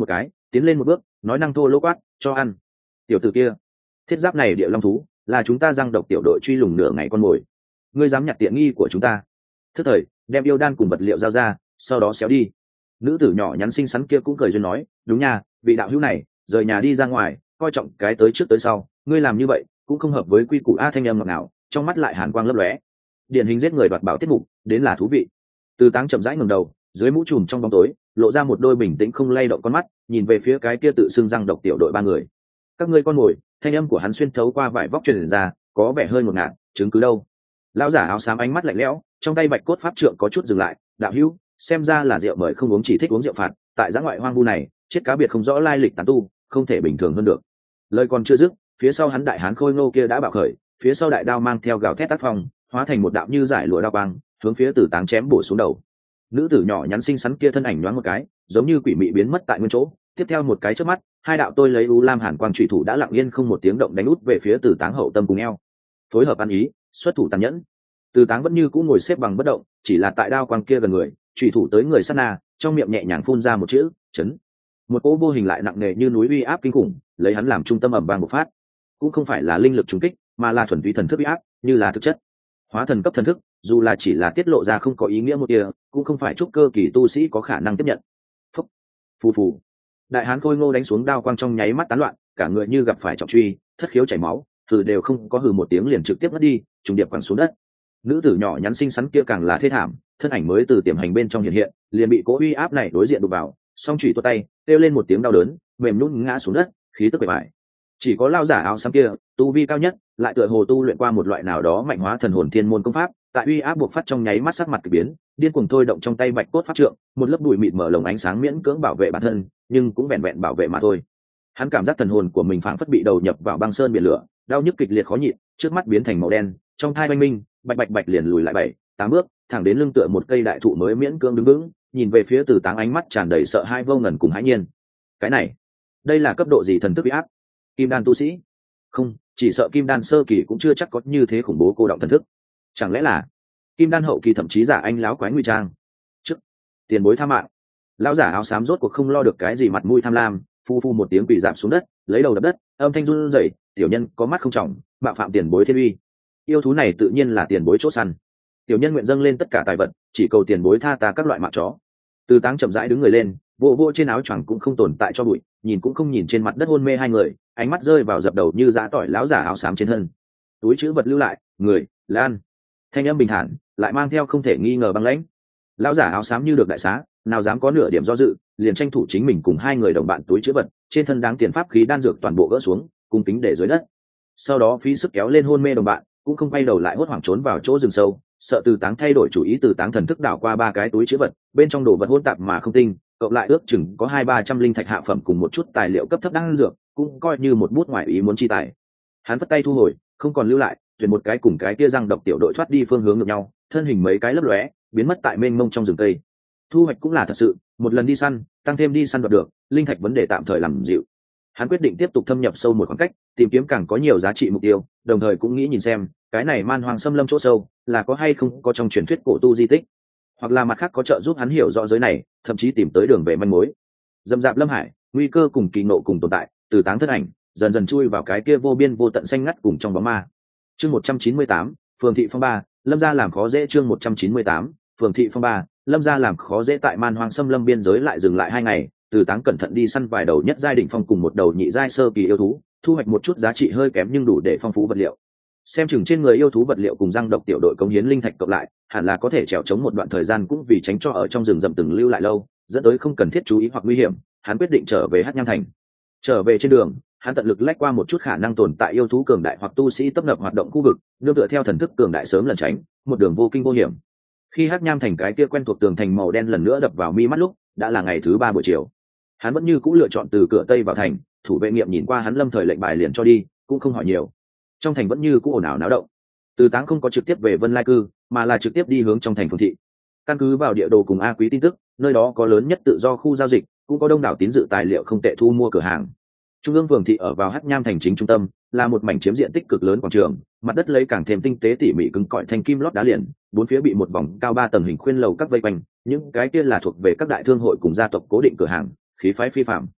[SPEAKER 1] tiến lên một bước nói năng thô lỗ quát cho ăn. Tiểu tử kia, thiết giáp này địa long thú là chúng ta giang độc tiểu đội truy lùng nửa ngày con mồi, ngươi dám nhặt tiện nghi của chúng ta. Thức thời đem yêu đan cùng vật liệu giao ra, sau đó xéo đi. Nữ tử nhỏ nhắn xinh xắn kia cũng cười duyên nói, đúng nha, vị đạo hữu này rời nhà đi ra ngoài coi trọng cái tới trước tới sau, ngươi làm như vậy cũng không hợp với quy củ. A thanh âm ngọt ngào trong mắt lại hàn quang lấp lóe, điển hình giết người đoạt bảo tiết mục đến là thú vị. Từ Táng chậm rãi ngẩng đầu, dưới mũ trùm trong bóng tối lộ ra một đôi bình tĩnh không lay động con mắt, nhìn về phía cái kia tự xưng răng độc tiểu đội ba người. Các ngươi con mồi. Thanh âm của hắn xuyên thấu qua vải vóc truyền ra, có vẻ hơi ngột ngạt. Chứng cứ đâu? Lão giả áo xám ánh mắt lạnh lẽo, trong tay bạch cốt pháp trượng có chút dừng lại. Đạo hữu, xem ra là rượu mời không uống, chỉ thích uống rượu phạt. Tại giã ngoại hoang vu này, chết cá biệt không rõ lai lịch tán tu, không thể bình thường hơn được. Lời còn chưa dứt, phía sau hắn đại hán khôi ngô kia đã bạo khởi, phía sau đại đao mang theo gào thét tác phong, hóa thành một đạo như giải lụa đao quang, hướng phía Từ Táng chém bổ xuống đầu. Nữ tử nhỏ nhắn xinh xắn kia thân ảnh nhoáng một cái, giống như quỷ mị biến mất tại nguyên chỗ. Tiếp theo một cái chớp mắt, hai đạo tôi lấy u lam hàn quang chủy thủ đã lặng yên không một tiếng động đánh út về phía Từ Táng hậu tâm cùng eo. Phối hợp ăn ý, xuất thủ tàn nhẫn. Từ Táng vẫn như cũ ngồi xếp bằng bất động, chỉ là tại đao quang kia gần người, chủy thủ tới người sát na, trong miệng nhẹ nhàng phun ra một chữ chấn. Một cỗ vô hình lại nặng nề như núi uy áp kinh khủng, lấy hắn làm trung tâm ầm vang một phát. Cũng không phải là linh lực trùng kích, mà là thuần túy thần thức uy áp, như là thực chất. Hóa thần cấp thần thức, dù là chỉ là tiết lộ ra không có ý nghĩa một tia, cũng không phải trúc cơ kỳ tu sĩ có khả năng tiếp nhận. Phúc, phù phù. Đại hán khôi ngô đánh xuống đao quang trong nháy mắt tán loạn, cả người như gặp phải trọng truy, thất khiếu chảy máu, thử đều không có hừ một tiếng liền trực tiếp mất đi, trùng điệp quẳng xuống đất. Nữ tử nhỏ nhắn xinh xắn kia càng là thê thảm, thân ảnh mới từ tiềm hành bên trong hiện hiện, liền bị cỗ uy áp này đối diện đụng vào, song chủy tuột tay, kêu lên một tiếng đau đớn, mềm nhũn ngã xuống đất, khí tức bề bại. Chỉ có lao giả áo xám kia, tu vi cao nhất, lại tựa hồ tu luyện qua một loại nào đó mạnh hóa thần hồn thiên môn công pháp, tại uy áp buộc phát trong nháy mắt sắc mặt kỳ biến, điên cuồng thôi động trong tay bạch cốt pháp trượng, một lớp bụi mịt mở lồng ánh sáng miễn cưỡng bảo vệ bản thân, nhưng cũng vẹn vẹn bảo vệ mà thôi. Hắn cảm giác thần hồn của mình phảng phất bị đầu nhập vào băng sơn biển lửa, đau nhức kịch liệt khó nhịn, trước mắt biến thành màu đen, trong thai oanh minh, bạch bạch bạch liền lùi lại 7-8 bước, thẳng đến lưng tựa một cây đại thụ mới miễn cưỡng đứng vững, nhìn về phía Từ Táng ánh mắt tràn đầy sợ hãi vô ngần cùng hãi nhiên. Cái này, đây là cấp độ gì thần thức uy áp? Kim đan tu sĩ? Không, chỉ sợ kim đan sơ kỳ cũng chưa chắc có như thế khủng bố cô động thần thức. Chẳng lẽ là kim đan hậu kỳ, thậm chí giả anh láo quái nguy trang? Trước tiền bối tha mạng. Lão giả áo xám rốt cuộc không lo được cái gì mặt mũi tham lam, phu phu một tiếng quỳ dạp xuống đất, lấy đầu đập đất, âm thanh run rẩy, tiểu nhân có mắt không trọng, mạo phạm tiền bối thiên uy. Yêu thú này tự nhiên là tiền bối chỗ săn, tiểu nhân nguyện dâng lên tất cả tài vật, chỉ cầu tiền bối tha ta các loại mạng chó. Từ Táng chậm rãi đứng người lên, vô vô trên áo choàng cũng không tồn tại cho bụi, nhìn cũng không nhìn trên mặt đất hôn mê hai người, ánh mắt rơi vào dập đầu như dã tỏi lão giả áo xám trên thân. Túi chữ vật lưu lại, người lan, thanh âm bình thản lại mang theo không thể nghi ngờ băng lãnh. Lão giả áo xám như được đại xá, nào dám có nửa điểm do dự, liền tranh thủ chính mình cùng hai người đồng bạn túi chữ vật, trên thân đáng tiền pháp khí đan dược toàn bộ gỡ xuống, cung kính để dưới đất. Sau đó phí sức kéo lên hôn mê đồng bạn, cũng không quay đầu lại hốt hoảng trốn vào chỗ rừng sâu, sợ Từ Táng thay đổi chủ ý. Từ Táng thần thức đảo qua ba cái túi chữ vật, bên trong đồ vật hỗn tạp mà không tinh, cộng lại ước chừng có 200-300 linh thạch hạ phẩm cùng một chút tài liệu cấp thấp đan dược, cũng coi như một bút ngoại ý muốn chi tài. Hắn vất tay thu hồi, không còn lưu lại, tuyển một cái cùng cái kia răng độc tiểu đội thoát đi phương hướng ngược nhau, thân hình mấy cái lấp lóe, biến mất tại mênh mông trong rừng cây. Thu hoạch cũng là thật sự, một lần đi săn, tăng thêm đi săn đoạt được linh thạch vấn đề tạm thời làm dịu. Hắn quyết định tiếp tục thâm nhập sâu một khoảng cách, tìm kiếm càng có nhiều giá trị mục tiêu, đồng thời cũng nghĩ nhìn xem cái này man hoang xâm lâm chỗ sâu là có hay không có trong truyền thuyết cổ tu di tích, hoặc là mặt khác có trợ giúp hắn hiểu rõ giới này, thậm chí tìm tới đường về manh mối. Dầm dạp lâm hải, nguy cơ cùng kỳ nộ cùng tồn tại. Từ Táng thân ảnh dần dần chui vào cái kia vô biên vô tận xanh ngắt cùng trong bóng ma. Chương 198, phường thị phong ba, lâm gia làm khó dễ. Chương 198, phường thị phong ba, lâm gia làm khó dễ. Tại man hoang xâm lâm biên giới lại dừng lại 2 ngày, Từ Táng cẩn thận đi săn vài đầu nhất giai đỉnh phong cùng một đầu nhị giai sơ kỳ yêu thú, thu hoạch một chút giá trị hơi kém nhưng đủ để phong phú vật liệu. Xem chừng trên người yêu thú vật liệu cùng răng độc tiểu đội cống hiến linh thạch cộng lại, hẳn là có thể trèo chống một đoạn thời gian, cũng vì tránh cho ở trong rừng rậm từng lưu lại lâu, dẫn tới không cần thiết chú ý hoặc nguy hiểm, hắn quyết định trở về Hắc Nham Thành. Trở về trên đường, hắn tận lực lách qua một chút khả năng tồn tại yêu thú cường đại hoặc tu sĩ tấp nập hoạt động khu vực, nương tựa theo thần thức cường đại sớm lẩn tránh, một đường vô kinh vô hiểm. Khi Hắc Nham Thành cái kia quen thuộc tường thành màu đen lần nữa đập vào mi mắt lúc, đã là ngày thứ 3 buổi chiều. Hắn vẫn như cũ lựa chọn từ cửa tây vào thành, thủ vệ nghiệm nhìn qua hắn lâm thời lệnh bài liền cho đi, cũng không hỏi nhiều. Trong thành vẫn như cũ ồn ào náo động. Từ Táng không có trực tiếp về Vân Lai cư, mà là trực tiếp đi hướng trong thành phường thị. Căn cứ vào địa đồ cùng A Quý tin tức, nơi đó có lớn nhất tự do khu giao dịch, cũng có đông đảo tín dự tài liệu không tệ thu mua cửa hàng. Trung ương phường thị ở vào Hắc Nham Thành chính trung tâm, là một mảnh chiếm diện tích cực lớn quảng trường, mặt đất lấy càng thêm tinh tế tỉ mỉ cứng cỏi thanh kim lót đá liền, bốn phía bị một vòng cao 3 tầng hình khuyên lầu các vây quanh, những cái kia là thuộc về các đại thương hội cùng gia tộc cố định cửa hàng, khí phái phi phàm.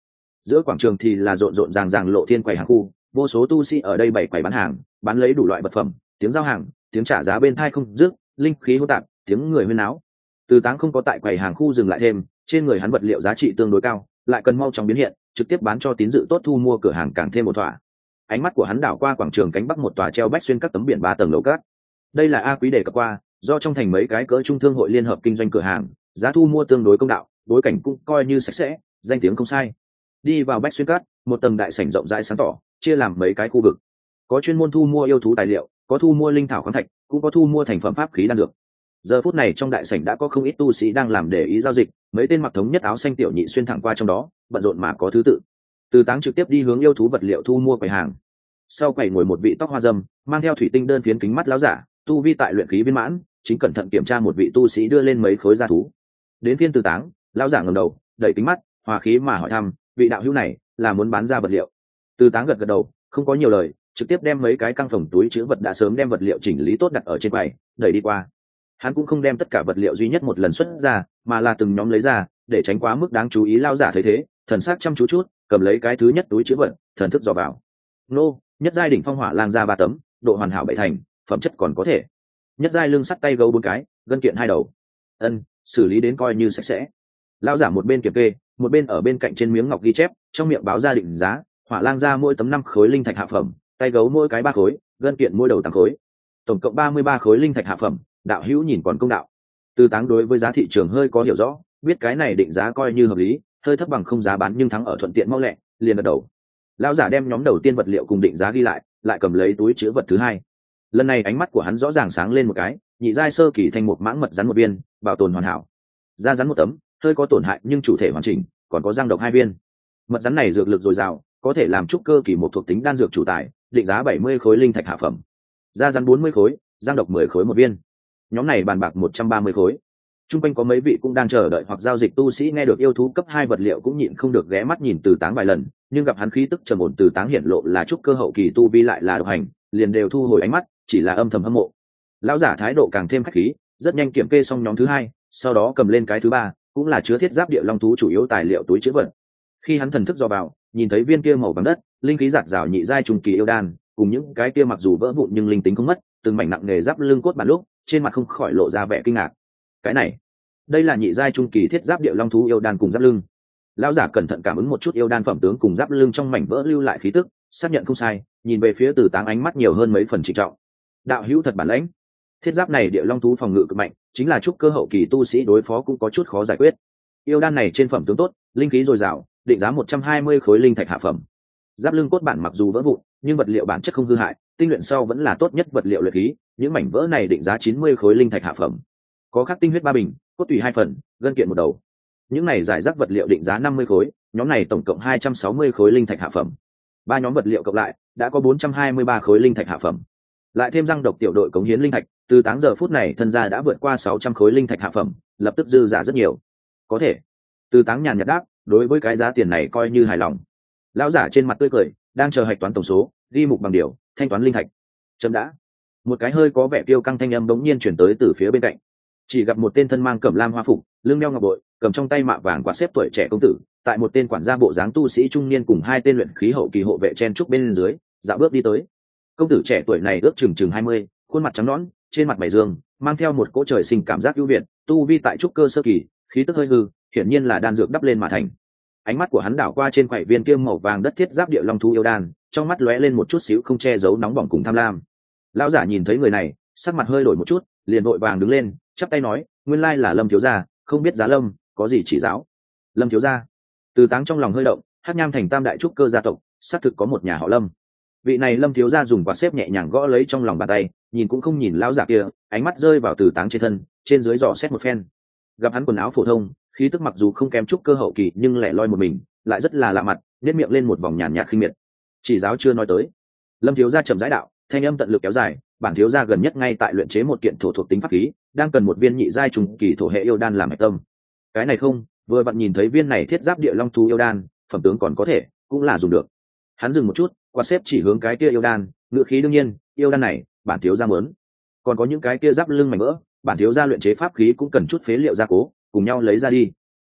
[SPEAKER 1] giữa quảng trường thì là rộn rộn ràng ràng lộ thiên quầy hàng khu, vô số tu sĩ ở đây bày quầy bán hàng, bán lấy đủ loại vật phẩm, tiếng giao hàng, tiếng trả giá bên tai không dứt, linh khí hỗn tạp, tiếng người huyên náo. Từ Táng không có tại quầy hàng khu dừng lại thêm, trên người hắn vật liệu giá trị tương đối cao, lại cần mau chóng biến hiện, trực tiếp bán cho tín dự tốt thu mua cửa hàng càng thêm một thỏa. Ánh mắt của hắn đảo qua quảng trường cánh bắc một tòa treo bách xuyên các tấm biển 3 tầng lầu cát. Đây là A Quý đề cập qua, do trong thành mấy cái cỡ trung thương hội liên hợp kinh doanh cửa hàng, giá thu mua tương đối công đạo, bối cảnh cũng coi như sạch sẽ, danh tiếng không sai. Đi vào bách xuyên cát, một tầng đại sảnh rộng rãi sáng tỏ, chia làm mấy cái khu vực. Có chuyên môn thu mua yêu thú tài liệu, có thu mua linh thảo khoáng thạch, cũng có thu mua thành phẩm pháp khí đan dược. Giờ phút này trong đại sảnh đã có không ít tu sĩ đang làm để ý giao dịch, mấy tên mặc thống nhất áo xanh tiểu nhị xuyên thẳng qua trong đó, bận rộn mà có thứ tự. Từ Táng trực tiếp đi hướng yêu thú vật liệu thu mua quầy hàng. Sau quầy ngồi một vị tóc hoa râm, mang theo thủy tinh đơn phiến kính mắt láo giả, tu vi tại luyện khí viên mãn, chính cẩn thận kiểm tra một vị tu sĩ đưa lên mấy khối gia thú. Đến phiên Từ Táng, lão giả ngẩng đầu, đẩy kính mắt, hòa khí mà hỏi thăm, vị đạo hữu này là muốn bán ra vật liệu. Từ Táng gật gật đầu, không có nhiều lời, trực tiếp đem mấy cái căng phòng túi chứa vật đã sớm đem vật liệu chỉnh lý tốt đặt ở trên quầy, đẩy đi qua. Hắn cũng không đem tất cả vật liệu duy nhất một lần xuất ra, mà là từng nhóm lấy ra, để tránh quá mức đáng chú ý. Lão giả thấy thế, thần sắc chăm chú chút, cầm lấy cái thứ nhất túi chứa vật, thần thức dò vào. Nô, nhất giai đỉnh phong hỏa lang ra 3 tấm, độ hoàn hảo 7 thành, phẩm chất còn có thể. Nhất giai lưng sắt tay gấu 4 cái, gân kiện 2 đầu. Ân, xử lý đến coi như sạch sẽ. Lão giả một bên kiểm kê, một bên ở bên cạnh trên miếng ngọc ghi chép, trong miệng báo ra định giá. Hỏa lang ra mỗi tấm 5 khối linh thạch hạ phẩm, tay gấu mỗi cái 3 khối, gân kiện mỗi đầu 8 khối, tổng cộng 33 khối linh thạch hạ phẩm. Đạo hữu nhìn còn công đạo. Từ Táng đối với giá thị trường hơi có hiểu rõ, biết cái này định giá coi như hợp lý, hơi thấp bằng không giá bán nhưng thắng ở thuận tiện mau lẹ, liền gật đầu. Lão giả đem nhóm đầu tiên vật liệu cùng định giá ghi lại cầm lấy túi chứa vật thứ hai. Lần này ánh mắt của hắn rõ ràng sáng lên một cái, nhị giai sơ kỳ thành một mãng mật rắn một viên, bảo tồn hoàn hảo. Da rắn một tấm, hơi có tổn hại nhưng chủ thể hoàn chỉnh, còn có răng độc 2 viên. Mật rắn này dược lực dồi dào, có thể làm trúc cơ kỳ một thuộc tính đan dược chủ tài, định giá 70 khối linh thạch hạ phẩm. Da rắn 40 khối, răng độc 10 khối một viên. Nhóm này bàn bạc 130 khối. Trung quanh có mấy vị cũng đang chờ đợi hoặc giao dịch tu sĩ nghe được yêu thú cấp 2 vật liệu cũng nhịn không được ghé mắt nhìn Từ Táng vài lần, nhưng gặp hắn khí tức trầm ổn, Từ Táng hiển lộ là trúc cơ hậu kỳ tu vi lại là độc hành, liền đều thu hồi ánh mắt, chỉ là âm thầm hâm mộ. Lão giả thái độ càng thêm khách khí, rất nhanh kiểm kê xong nhóm thứ hai, sau đó cầm lên cái thứ ba, cũng là chứa thiết giáp địa long thú chủ yếu tài liệu túi chứa vật. Khi hắn thần thức dò vào, nhìn thấy viên kia màu vàng đất, linh khí giạt rào nhị giai trung kỳ yêu đan, cùng những cái kia mặc dù vỡ vụn nhưng linh tính không mất, từng mảnh nặng nghề giáp lưng cốt bản lúc, trên mặt không khỏi lộ ra vẻ kinh ngạc. Cái này, đây là nhị giai trung kỳ thiết giáp địa long thú yêu đan cùng giáp lưng. Lão giả cẩn thận cảm ứng một chút yêu đan phẩm tướng cùng giáp lưng trong mảnh vỡ lưu lại khí tức, xác nhận không sai, nhìn về phía Từ Táng ánh mắt nhiều hơn mấy phần trịnh trọng. Đạo hữu thật bản lãnh. Thiết giáp này địa long thú phòng ngự cực mạnh, chính là trúc cơ hậu kỳ tu sĩ đối phó cũng có chút khó giải quyết. Yêu đan này trên phẩm tướng tốt, linh khí dồi dào, định giá 120 khối linh thạch hạ phẩm. Giáp lưng cốt bản mặc dù vỡ vụn, nhưng vật liệu bản chất không hư hại, tinh luyện sau vẫn là tốt nhất vật liệu luyện khí, những mảnh vỡ này định giá 90 khối linh thạch hạ phẩm. Có khắc tinh huyết 3 bình, cốt tủy 2 phần, gân kiện 1 đầu. Những này giải rác vật liệu định giá 50 khối, nhóm này tổng cộng 260 khối linh thạch hạ phẩm. 3 nhóm vật liệu cộng lại, đã có 423 khối linh thạch hạ phẩm. Lại thêm răng độc tiểu đội cống hiến linh thạch, Từ Táng giờ phút này thân gia đã vượt qua 600 khối linh thạch hạ phẩm, lập tức dư giả rất nhiều. Có thể. Từ Táng nhàn nhạt đáp, đối với cái giá tiền này coi như hài lòng. Lão giả trên mặt tươi cười, đang chờ hạch toán tổng số, ghi mục bằng điều, thanh toán linh thạch. Chấm đã. Một cái hơi có vẻ tiêu căng thanh âm bỗng nhiên chuyển tới từ phía bên cạnh. Chỉ gặp một tên thân mang cẩm lam hoa phục, lưng đeo ngọc bội, cầm trong tay mạ vàng quạt xếp tuổi trẻ công tử, tại một tên quản gia bộ dáng tu sĩ trung niên cùng 2 tên luyện khí hậu kỳ hộ vệ chen trúc bên dưới, dạo bước đi tới. Công tử trẻ tuổi này ước chừng 20, khuôn mặt trắng nõn, trên mặt mày dương, mang theo một cỗ trời sinh cảm giác ưu việt, tu vi tại trúc cơ sơ kỳ, khí tức hơi hư, hiển nhiên là đan dược đắp lên mà thành. Ánh mắt của hắn đảo qua trên quầy viên kia màu vàng đất thiết giáp địa long thú yêu đan, trong mắt lóe lên một chút xíu không che giấu nóng bỏng cùng tham lam. Lão giả nhìn thấy người này, sắc mặt hơi đổi một chút, liền vội vàng đứng lên, chắp tay nói, nguyên lai là Lâm thiếu gia, không biết Giá Lâm có gì chỉ giáo. Lâm thiếu gia. Từ Táng trong lòng hơi động, Hắc Nham thành tam đại trúc cơ gia tộc, xác thực có một nhà họ Lâm. Vị này Lâm thiếu gia dùng quạt xếp nhẹ nhàng gõ lấy trong lòng bàn tay, nhìn cũng không nhìn lão giả kia, ánh mắt rơi vào Từ Táng trên thân, trên dưới dò xét một phen. Gặp hắn quần áo phổ thông, khí tức mặc dù không kém trúc cơ hậu kỳ nhưng lẻ loi một mình, lại rất là lạ mặt, nhếch miệng lên một vòng nhàn nhạt khinh miệt. Chỉ giáo chưa nói tới. Lâm thiếu gia chậm rãi đạo, thanh âm tận lực kéo dài, bản thiếu gia gần nhất ngay tại luyện chế một kiện thổ thuộc tính pháp khí, đang cần một viên nhị giai trùng kỳ thổ hệ yêu đan làm hạch tâm. Cái này không, vừa vặn nhìn thấy viên này thiết giáp địa long thú yêu đan, phẩm tướng còn có thể, cũng là dùng được. Hắn dừng một chút, quạt xếp chỉ hướng cái kia yêu đan, ngựa khí đương nhiên, yêu đan này, bản thiếu gia muốn. Còn có những cái kia giáp lưng mảnh vỡ, bản thiếu gia luyện chế pháp khí cũng cần chút phế liệu gia cố, cùng nhau lấy ra đi.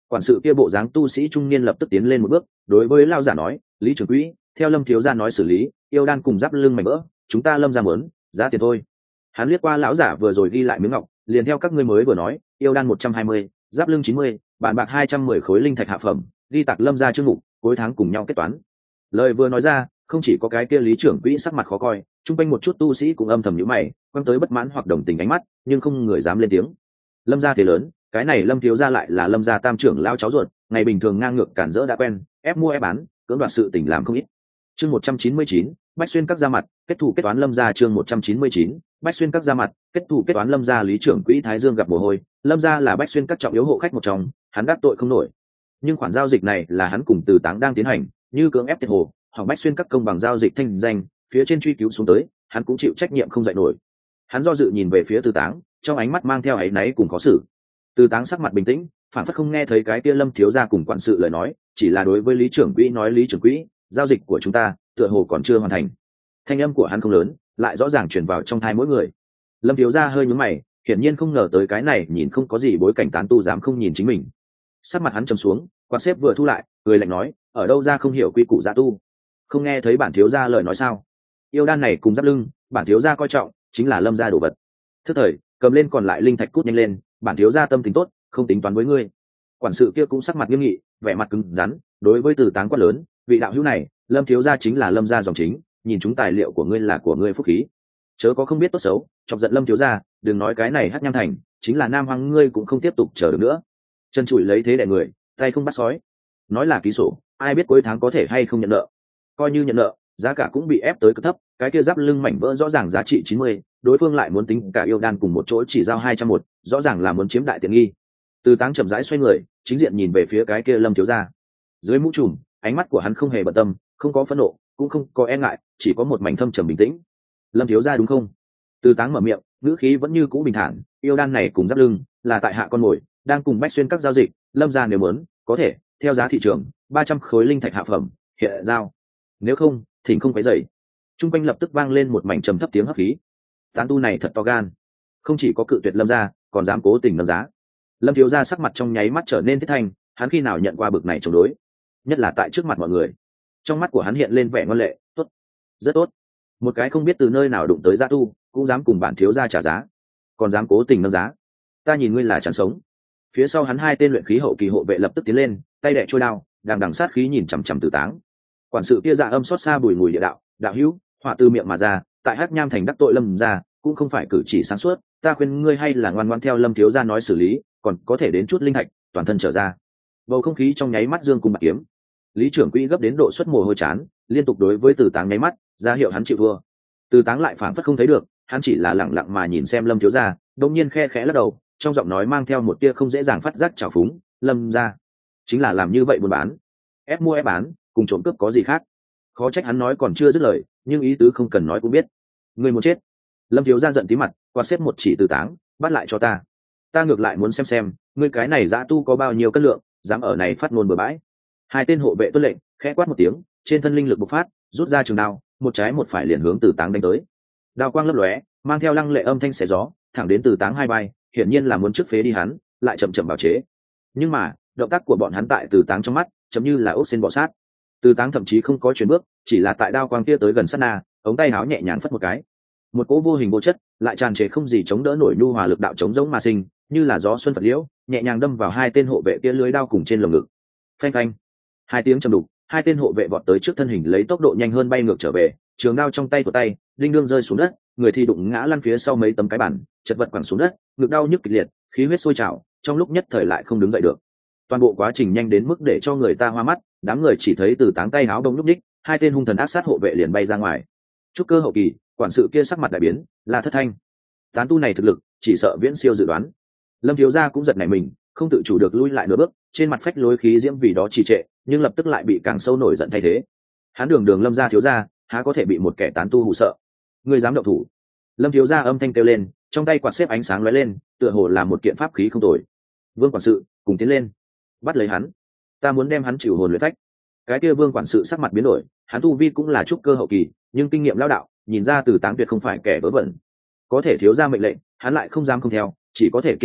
[SPEAKER 1] Quản sự kia bộ dáng tu sĩ trung niên lập tức tiến lên một bước, đối với lao giả nói, lý trưởng quỹ, theo Lâm thiếu gia nói xử lý, yêu đan cùng giáp lưng mảnh vỡ, chúng ta Lâm ra mớn giá tiền thôi. Hắn liếc qua lão giả vừa rồi ghi lại miếng ngọc, liền theo các ngươi mới vừa nói, yêu đan 120, giáp lưng 90, bản bạc 210 khối linh thạch hạ phẩm, ghi tạc Lâm ra chương mục, cuối tháng cùng nhau kết toán. Lời vừa nói ra, không chỉ có cái kia lý trưởng quỹ sắc mặt khó coi, chung quanh một chút tu sĩ cũng âm thầm nhíu mày, quăng tới bất mãn hoặc đồng tình ánh mắt, nhưng không người dám lên tiếng. Lâm gia thế lớn, cái này Lâm thiếu gia lại là Lâm gia tam trưởng lao cháu ruột, ngày bình thường ngang ngược cản rỡ đã quen, ép mua ép bán, cưỡng đoạt sự tình làm không ít. Chương 199, Bách xuyên các ra mặt, kết thù kết toán Lâm gia. Chương 199, Bách xuyên các ra mặt, kết thù kết toán Lâm gia. Lý trưởng quỹ Thái Dương gặp mồ hôi, Lâm gia là Bách xuyên các trọng yếu hộ khách một trong, hắn đắc tội không nổi. Nhưng khoản giao dịch này là hắn cùng Từ Táng đang tiến hành, như cưỡng ép tiệt hồ, hoặc Bách xuyên các công bằng giao dịch thanh danh, phía trên truy cứu xuống tới, hắn cũng chịu trách nhiệm không dậy nổi. Hắn do dự nhìn về phía Từ Táng, trong ánh mắt mang theo áy náy cùng khó xử. Từ Táng sắc mặt bình tĩnh, phản phất không nghe thấy cái kia Lâm thiếu gia cùng quản sự lời nói, chỉ là đối với lý trưởng quỹ nói, lý trưởng quỹ, giao dịch của chúng ta tựa hồ còn chưa hoàn thành. Thanh âm của hắn không lớn, lại rõ ràng truyền vào trong tai mỗi người. Lâm thiếu gia hơi nhướng mày, hiển nhiên không ngờ tới cái này nhìn không có gì bối cảnh tán tu dám không nhìn chính mình. Sắc mặt hắn trầm xuống, quạt xếp vừa thu lại, người lạnh nói, ở đâu ra không hiểu quy củ gia tu, không nghe thấy bản thiếu gia lời nói sao? Yêu đan này cùng giáp lưng, bản thiếu gia coi trọng, chính là Lâm gia đồ vật. Thức thời, cầm lên còn lại linh thạch cút nhanh lên, bản thiếu gia tâm tính tốt, không tính toán với ngươi. Quản sự kia cũng sắc mặt nghiêm nghị, vẻ mặt cứng rắn, đối với Từ Táng quát lớn, vị đạo hữu này, Lâm thiếu gia chính là Lâm gia dòng chính, nhìn chúng tài liệu của ngươi là của ngươi phúc khí, chớ có không biết tốt xấu, chọc giận Lâm thiếu gia, đừng nói cái này Hắc Nham Thành, chính là Nam Hoang ngươi cũng không tiếp tục chờ được nữa. Chân chùi lấy thế đè người, tay không bắt sói, nói là ký sổ, ai biết cuối tháng có thể hay không nhận nợ. Coi như nhận nợ, giá cả cũng bị ép tới cực thấp, cái kia giáp lưng mảnh vỡ rõ ràng giá trị 90, đối phương lại muốn tính cả yêu đan cùng một chỗ chỉ giao 201, rõ ràng là muốn chiếm đại tiện nghi. Từ Táng chậm rãi xoay người, chính diện nhìn về phía cái kia Lâm thiếu gia. Dưới mũ trùm, ánh mắt của hắn không hề bận tâm, không có phẫn nộ, cũng không có e ngại, chỉ có một mảnh thâm trầm bình tĩnh. Lâm thiếu gia đúng không? Từ Táng mở miệng, ngữ khí vẫn như cũ bình thản, yêu đan này cùng giáp lưng, là tại hạ con mồi, đang cùng Bách xuyên các giao dịch, Lâm gia nếu muốn, có thể theo giá thị trường, 300 khối linh thạch hạ phẩm, hiện giao. Nếu không, thỉnh không quấy rầy. Trung quanh lập tức vang lên một mảnh trầm thấp tiếng hấp khí. Tán tu này thật to gan, không chỉ có cự tuyệt Lâm gia, còn dám cố tình nâng giá. Lâm thiếu gia sắc mặt trong nháy mắt trở nên thiết thanh, hắn khi nào nhận qua bực này chống đối, nhất là tại trước mặt mọi người. Trong mắt của hắn hiện lên vẻ ngoan lệ, tốt, rất tốt. Một cái không biết từ nơi nào đụng tới gia tu, cũng dám cùng bản thiếu gia trả giá, còn dám cố tình nâng giá. Ta nhìn ngươi là chẳng sống. Phía sau hắn hai tên luyện khí hậu kỳ hộ vệ lập tức tiến lên, tay đè trôi đao, đằng đằng sát khí nhìn chằm chằm Từ Táng. Quản sự kia dạ âm xót xa bùi ngùi địa đạo, đạo hữu, họa từ miệng mà ra, tại Hắc Nham Thành đắc tội Lâm gia, cũng không phải cử chỉ sáng suốt, ta khuyên ngươi hay là ngoan ngoãn theo Lâm thiếu gia nói xử lý, còn có thể đến chút linh hạch, toàn thân trở ra. Bầu không khí trong nháy mắt dương cùng bạc kiếm. Lý trưởng quỹ gấp đến độ xuất mồ hôi chán, liên tục đối với Từ Táng nháy mắt, ra hiệu hắn chịu thua. Từ Táng lại phảng phất không thấy được, hắn chỉ là lẳng lặng mà nhìn xem Lâm thiếu gia, đột nhiên khe khẽ lắc đầu, trong giọng nói mang theo một tia không dễ dàng phát giác trào phúng, Lâm gia chính là làm như vậy buôn bán, ép mua ép bán, cùng trộm cướp có gì khác. Khó trách hắn nói còn chưa dứt lời, nhưng ý tứ không cần nói cũng biết. Người muốn chết. Lâm thiếu gia giận tí mặt, quạt xếp một chỉ Từ Táng, bắt lại cho ta. Ta ngược lại muốn xem ngươi cái này dã tu có bao nhiêu cân lượng, dám ở này phát ngôn bừa bãi. Hai tên hộ vệ tuân lệnh, khẽ quát một tiếng, trên thân linh lực bộc phát, rút ra trường đao, một trái một phải liền hướng Từ Táng đánh tới. Đao quang lấp lóe, mang theo lăng lệ âm thanh xé gió, thẳng đến Từ Táng hai vai, hiển nhiên là muốn trước phế đi hắn, lại chậm chậm bào chế. Nhưng mà, động tác của bọn hắn tại Từ Táng trong mắt, chấm như là ốc sên bò sát. Từ Táng thậm chí không có chuyển bước, chỉ là tại đao quang kia tới gần sát na, ống tay áo nhẹ nhàng phất một cái, một cỗ vô hình vô chất lại tràn trề không gì chống đỡ nổi nhu hòa lực đạo chống giống mà sinh, như là gió xuân phật liễu, nhẹ nhàng đâm vào hai tên hộ vệ kia lưới đao cùng trên lồng ngực. Phanh phanh, hai tiếng trầm đục, hai tên hộ vệ vọt tới trước thân hình lấy tốc độ nhanh hơn bay ngược trở về, trường đao trong tay của tay, đinh đương rơi xuống đất, người thì đụng ngã lăn phía sau mấy tấm cái bản, chật vật quẳng xuống đất, ngực đau nhức kịch liệt, khí huyết sôi trào, trong lúc nhất thời lại không đứng dậy được. Toàn bộ quá trình nhanh đến mức để cho người ta hoa mắt, đám người chỉ thấy Từ Táng tay áo đông lúc ních, hai tên hung thần ác sát hộ vệ liền bay ra ngoài. Trúc cơ hậu kỳ, quản sự kia sắc mặt đại biến, là Thất Thanh. Tán tu này thực lực, chỉ sợ viễn siêu dự đoán. Lâm thiếu gia cũng giật nảy mình, không tự chủ được lui lại nửa bước, trên mặt phách lối khí diễm vì đó trì trệ, nhưng lập tức lại bị càng sâu nổi giận thay thế. Hắn đường đường Lâm gia thiếu gia, há có thể bị một kẻ tán tu hù sợ? Ngươi dám động thủ? Lâm thiếu gia âm thanh kêu lên, trong tay quạt xếp ánh sáng lóe lên, tựa hồ là một kiện pháp khí không tồi. Vương quản sự, cùng tiến lên, bắt lấy hắn. Ta muốn đem hắn chịu hồn luyện phách. Cái kia Vương quản sự sắc mặt biến đổi, hắn tu vi cũng là trúc cơ hậu kỳ, nhưng kinh nghiệm lão đạo, nhìn ra Từ Táng tuyệt không phải kẻ vớ vẩn. Có thể thiếu gia mệnh lệnh, hắn lại không dám không theo, chỉ có thể kiên trì,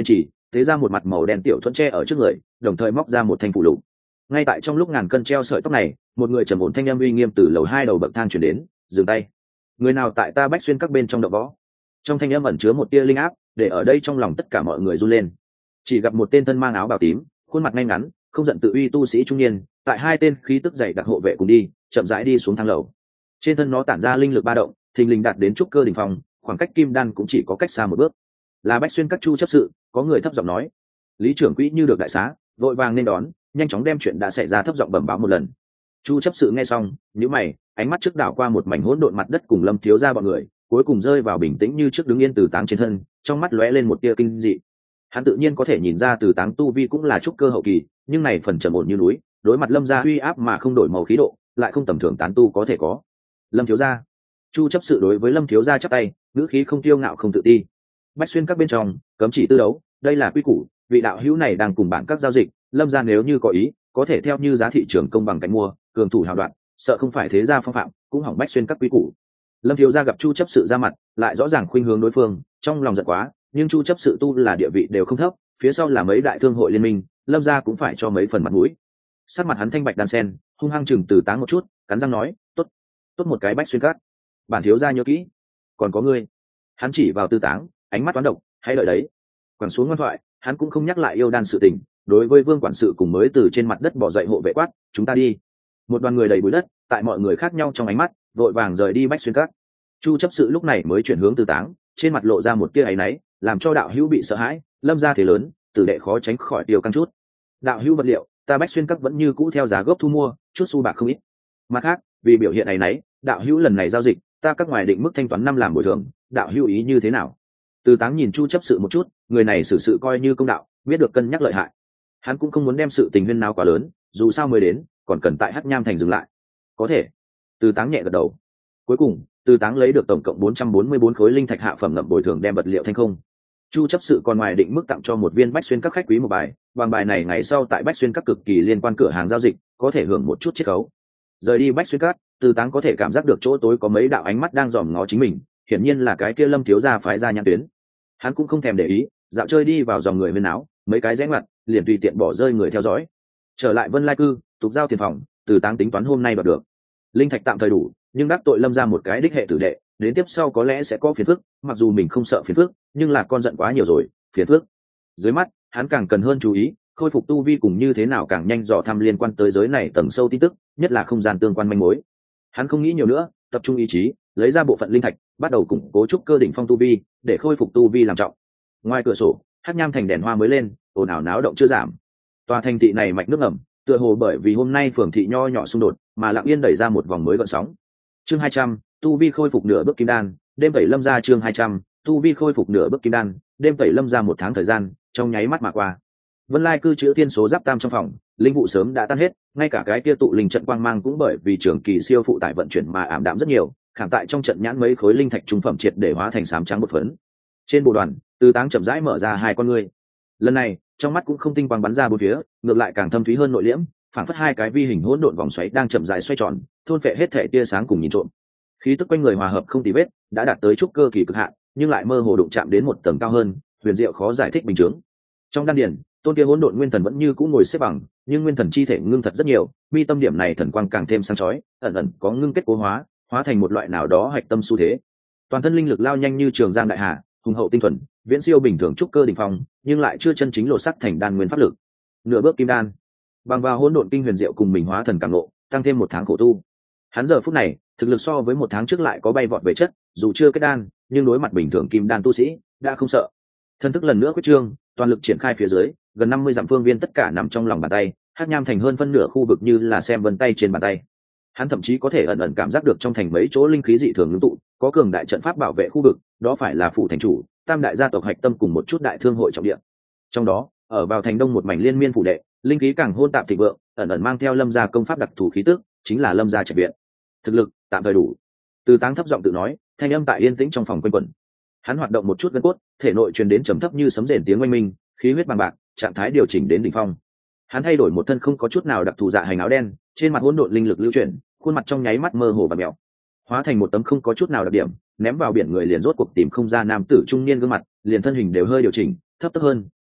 [SPEAKER 1] thế ra một mặt màu đen tiểu thuẫn tre ở trước người, đồng thời móc ra một thanh phụ lục. Ngay tại trong lúc ngàn cân treo sợi tóc này, một người trầm ổn thanh âm uy nghiêm từ lầu 2 đầu bậc thang truyền đến. Dừng tay. Người nào tại ta Bách Xuyên các bên trong động võ? Trong thanh âm ẩn chứa một tia linh áp, để ở đây trong lòng tất cả mọi người run lên. Chỉ gặp một tên thân mang áo bào tím, khuôn mặt ngay ngắn, không giận tự uy tu sĩ trung niên, tại hai tên khí tức dày đặc hộ vệ cùng đi, chậm rãi đi xuống thang lầu. Trên thân nó tản ra linh lực ba động, thình lình đạt đến trúc cơ đỉnh phong, khoảng cách kim đan cũng chỉ có cách xa một bước. Là Bách Xuyên các Chu chấp sự, có người thấp giọng nói. Lý trưởng quỹ như được đại xá, vội vàng nên đón, nhanh chóng đem chuyện đã xảy ra thấp giọng bẩm báo một lần. Chu chấp sự nghe xong, nhíu mày, ánh mắt trước đảo qua một mảnh hỗn độn mặt đất cùng Lâm thiếu gia bọn người, cuối cùng rơi vào bình tĩnh như trước đứng yên Từ Táng trên thân, trong mắt lóe lên một tia kinh dị. Hắn tự nhiên có thể nhìn ra Từ Táng tu vi cũng là trúc cơ hậu kỳ, nhưng này phần trầm ổn như núi, đối mặt Lâm gia uy áp mà không đổi màu khí độ, lại không tầm thường tán tu có thể có. Lâm thiếu gia. Chu chấp sự đối với Lâm thiếu gia chắp tay, ngữ khí không tiêu ngạo không tự ti. Bách Xuyên các bên trong, cấm chỉ tư đấu, đây là quy củ, vị đạo hữu này đang cùng bạn các giao dịch, Lâm gia nếu như có ý, có thể theo như giá thị trường công bằng cạnh mua, cường thủ hào đoạn, sợ không phải thế gia phong phạm, cũng hỏng Bách Xuyên các quy củ. Lâm thiếu gia gặp Chu chấp sự ra mặt, lại rõ ràng khuynh hướng đối phương, trong lòng giận quá, nhưng Chu chấp sự tu là địa vị đều không thấp, phía sau là mấy đại thương hội liên minh, Lâm gia cũng phải cho mấy phần mặt mũi. Sắc mặt hắn thanh bạch đan sen, hung hăng chừng Từ Táng một chút, cắn răng nói, tốt, tốt một cái Bách Xuyên các, bản thiếu gia nhớ kỹ. Còn có ngươi. Hắn chỉ vào Từ Táng, ánh mắt toán độc, hãy đợi đấy. Quẳng xuống ngoan thoại, hắn cũng không nhắc lại yêu đan sự tình, đối với Vương quản sự cùng mới từ trên mặt đất bỏ dậy hộ vệ quát, chúng ta đi. Một đoàn người đầy bụi đất, tại mọi người khác nhau trong ánh mắt, vội vàng rời đi Bách Xuyên các. Chu chấp sự lúc này mới chuyển hướng Từ Táng, trên mặt lộ ra một tia áy náy, làm cho đạo hữu bị sợ hãi, Lâm gia thế lớn, tử đệ khó tránh khỏi tiêu căng chút. Đạo hữu vật liệu, ta Bách Xuyên các vẫn như cũ theo giá gốc thu mua, chút xu bạc không ít. Mặt khác, vì biểu hiện áy náy, đạo hữu lần này giao dịch, ta các ngoài định mức thanh toán 5 làm bồi thường, đạo hữu ý như thế nào? Từ Táng nhìn Chu chấp sự một chút, người này xử sự coi như công đạo, biết được cân nhắc lợi hại. Hắn cũng không muốn đem sự tình huyên náo quá lớn, dù sao mới đến, còn cần tại Hắc Nham thành dừng lại. Có thể. Từ Táng nhẹ gật đầu. Cuối cùng, Từ Táng lấy được tổng cộng 444 khối linh thạch hạ phẩm ngậm bồi thường đem vật liệu thanh không. Chu chấp sự còn ngoài định mức tặng cho một viên Bách Xuyên các khách quý một bài, bằng bài này ngày sau tại Bách Xuyên các cực kỳ liên quan cửa hàng giao dịch, có thể hưởng một chút chiết khấu. Rời đi Bách Xuyên các, Từ Táng có thể cảm giác được chỗ tối có mấy đạo ánh mắt đang dòm ngó chính mình, hiển nhiên là cái kia Lâm thiếu gia phái ra nhãn tuyến. Hắn cũng không thèm để ý, dạo chơi đi vào dòng người huyên náo, mấy cái rẽ ngoặt, liền tùy tiện bỏ rơi người theo dõi. Trở lại Vân Lai cư, tục giao tiền phòng, Từ Táng tính toán hôm nay đoạt được. Linh thạch tạm thời đủ, nhưng đắc tội Lâm ra một cái đích hệ tử đệ, đến tiếp sau có lẽ sẽ có phiền phức, mặc dù mình không sợ phiền phức, nhưng là con giận quá nhiều rồi, phiền phức. Dưới mắt, hắn càng cần hơn chú ý, khôi phục tu vi cùng như thế nào càng nhanh dò thăm liên quan tới giới này tầng sâu tin tức, nhất là không gian tương quan manh mối. Hắn không nghĩ nhiều nữa, tập trung ý chí, lấy ra bộ phận linh thạch, bắt đầu củng cố trúc cơ đỉnh phong tu vi, để khôi phục tu vi làm trọng. Ngoài cửa sổ, Hắc Nham thành đèn hoa mới lên, ồn ào náo động chưa giảm. Tòa thành thị này mạch nước ngầm, tựa hồ bởi vì hôm nay phường thị nho nhỏ xung đột, mà lặng yên đẩy ra một vòng mới gợn sóng. Chương 200, tu vi khôi phục nửa bước kim đan, đêm tẩy Lâm ra chương 200, tu vi khôi phục nửa bước kim đan, đêm tẩy Lâm ra 1 tháng thời gian, trong nháy mắt mà qua. Vân Lai cư chữ thiên số giáp tam trong phòng, linh vụ sớm đã tan hết, ngay cả cái kia tụ linh trận quang mang cũng bởi vì trường kỳ siêu phụ tải vận chuyển mà ảm đạm rất nhiều, khảm tại trong trận nhãn mấy khối linh thạch trung phẩm triệt để hóa thành xám trắng một phấn. Trên bộ đoàn, Từ Táng chậm rãi mở ra hai con ngươi. Lần này, trong mắt cũng không tinh quang bắn ra bốn phía, ngược lại càng thâm thúy hơn nội liễm, phảng phất hai cái vi hình hỗn độn vòng xoáy đang chậm rãi xoay tròn, thôn phệ hết thể tia sáng cùng nhìn trộm. Khí tức quanh người hòa hợp không tì vết, đã đạt tới trúc cơ kỳ cực hạn, nhưng lại mơ hồ đụng chạm đến một tầng cao hơn, huyền diệu khó giải thích bình chứng. Trong đan điền, tôn kia hỗn độn nguyên thần vẫn như cũ ngồi xếp bằng, nhưng nguyên thần chi thể ngưng thật rất nhiều, mi tâm điểm này thần quang càng thêm sáng chói, ẩn ẩn có ngưng kết cố hóa, hóa thành một loại nào đó hạch tâm xu thế. Toàn thân linh lực lao nhanh như trường giang đại hà, hùng hậu tinh thuần, viễn siêu bình thường trúc cơ đỉnh phong, nhưng lại chưa chân chính lộ sắc thành đan nguyên pháp lực. Nửa bước kim đan, bằng vào hỗn độn kinh huyền diệu cùng mình hóa thần càng ngộ, tăng thêm 1 tháng khổ tu. Hắn giờ phút này, thực lực so với 1 tháng trước lại có bay vọt về chất, dù chưa kết đan, nhưng đối mặt bình thường kim đan tu sĩ, đã không sợ. Thân thức lần nữa quyết trương, toàn lực triển khai phía dưới, gần 50 dặm phương viên tất cả nằm trong lòng bàn tay, Hắc Nham thành hơn phân nửa khu vực như là xem vân tay trên bàn tay. Hắn thậm chí có thể ẩn ẩn cảm giác được trong thành mấy chỗ linh khí dị thường ngưng tụ, có cường đại trận pháp bảo vệ khu vực, đó phải là phủ thành chủ, tam đại gia tộc hạch tâm cùng một chút đại thương hội trọng địa. Trong đó, ở vào thành đông một mảnh liên miên phủ đệ, linh khí càng hôn tạp thịnh vượng, ẩn ẩn mang theo Lâm gia công pháp đặc thù khí tức, chính là Lâm gia trạch viện. Thực lực tạm thời đủ. Từ Táng thấp giọng tự nói, thanh âm tại yên tĩnh trong phòng quanh quẩn. Hắn hoạt động một chút gân cốt, thể nội truyền đến trầm thấp như sấm rền tiếng oanh minh, khí huyết bằng bạc, trạng thái điều chỉnh đến đỉnh phong. Hắn thay đổi một thân không có chút nào đặc thù dạ hành áo đen, trên mặt hỗn độn linh lực lưu chuyển, khuôn mặt trong nháy mắt mơ hồ và mèo, hóa thành một tấm không có chút nào đặc điểm, ném vào biển người liền rốt cuộc tìm không ra nam tử trung niên gương mặt, liền thân hình đều hơi điều chỉnh, thấp thấp hơn,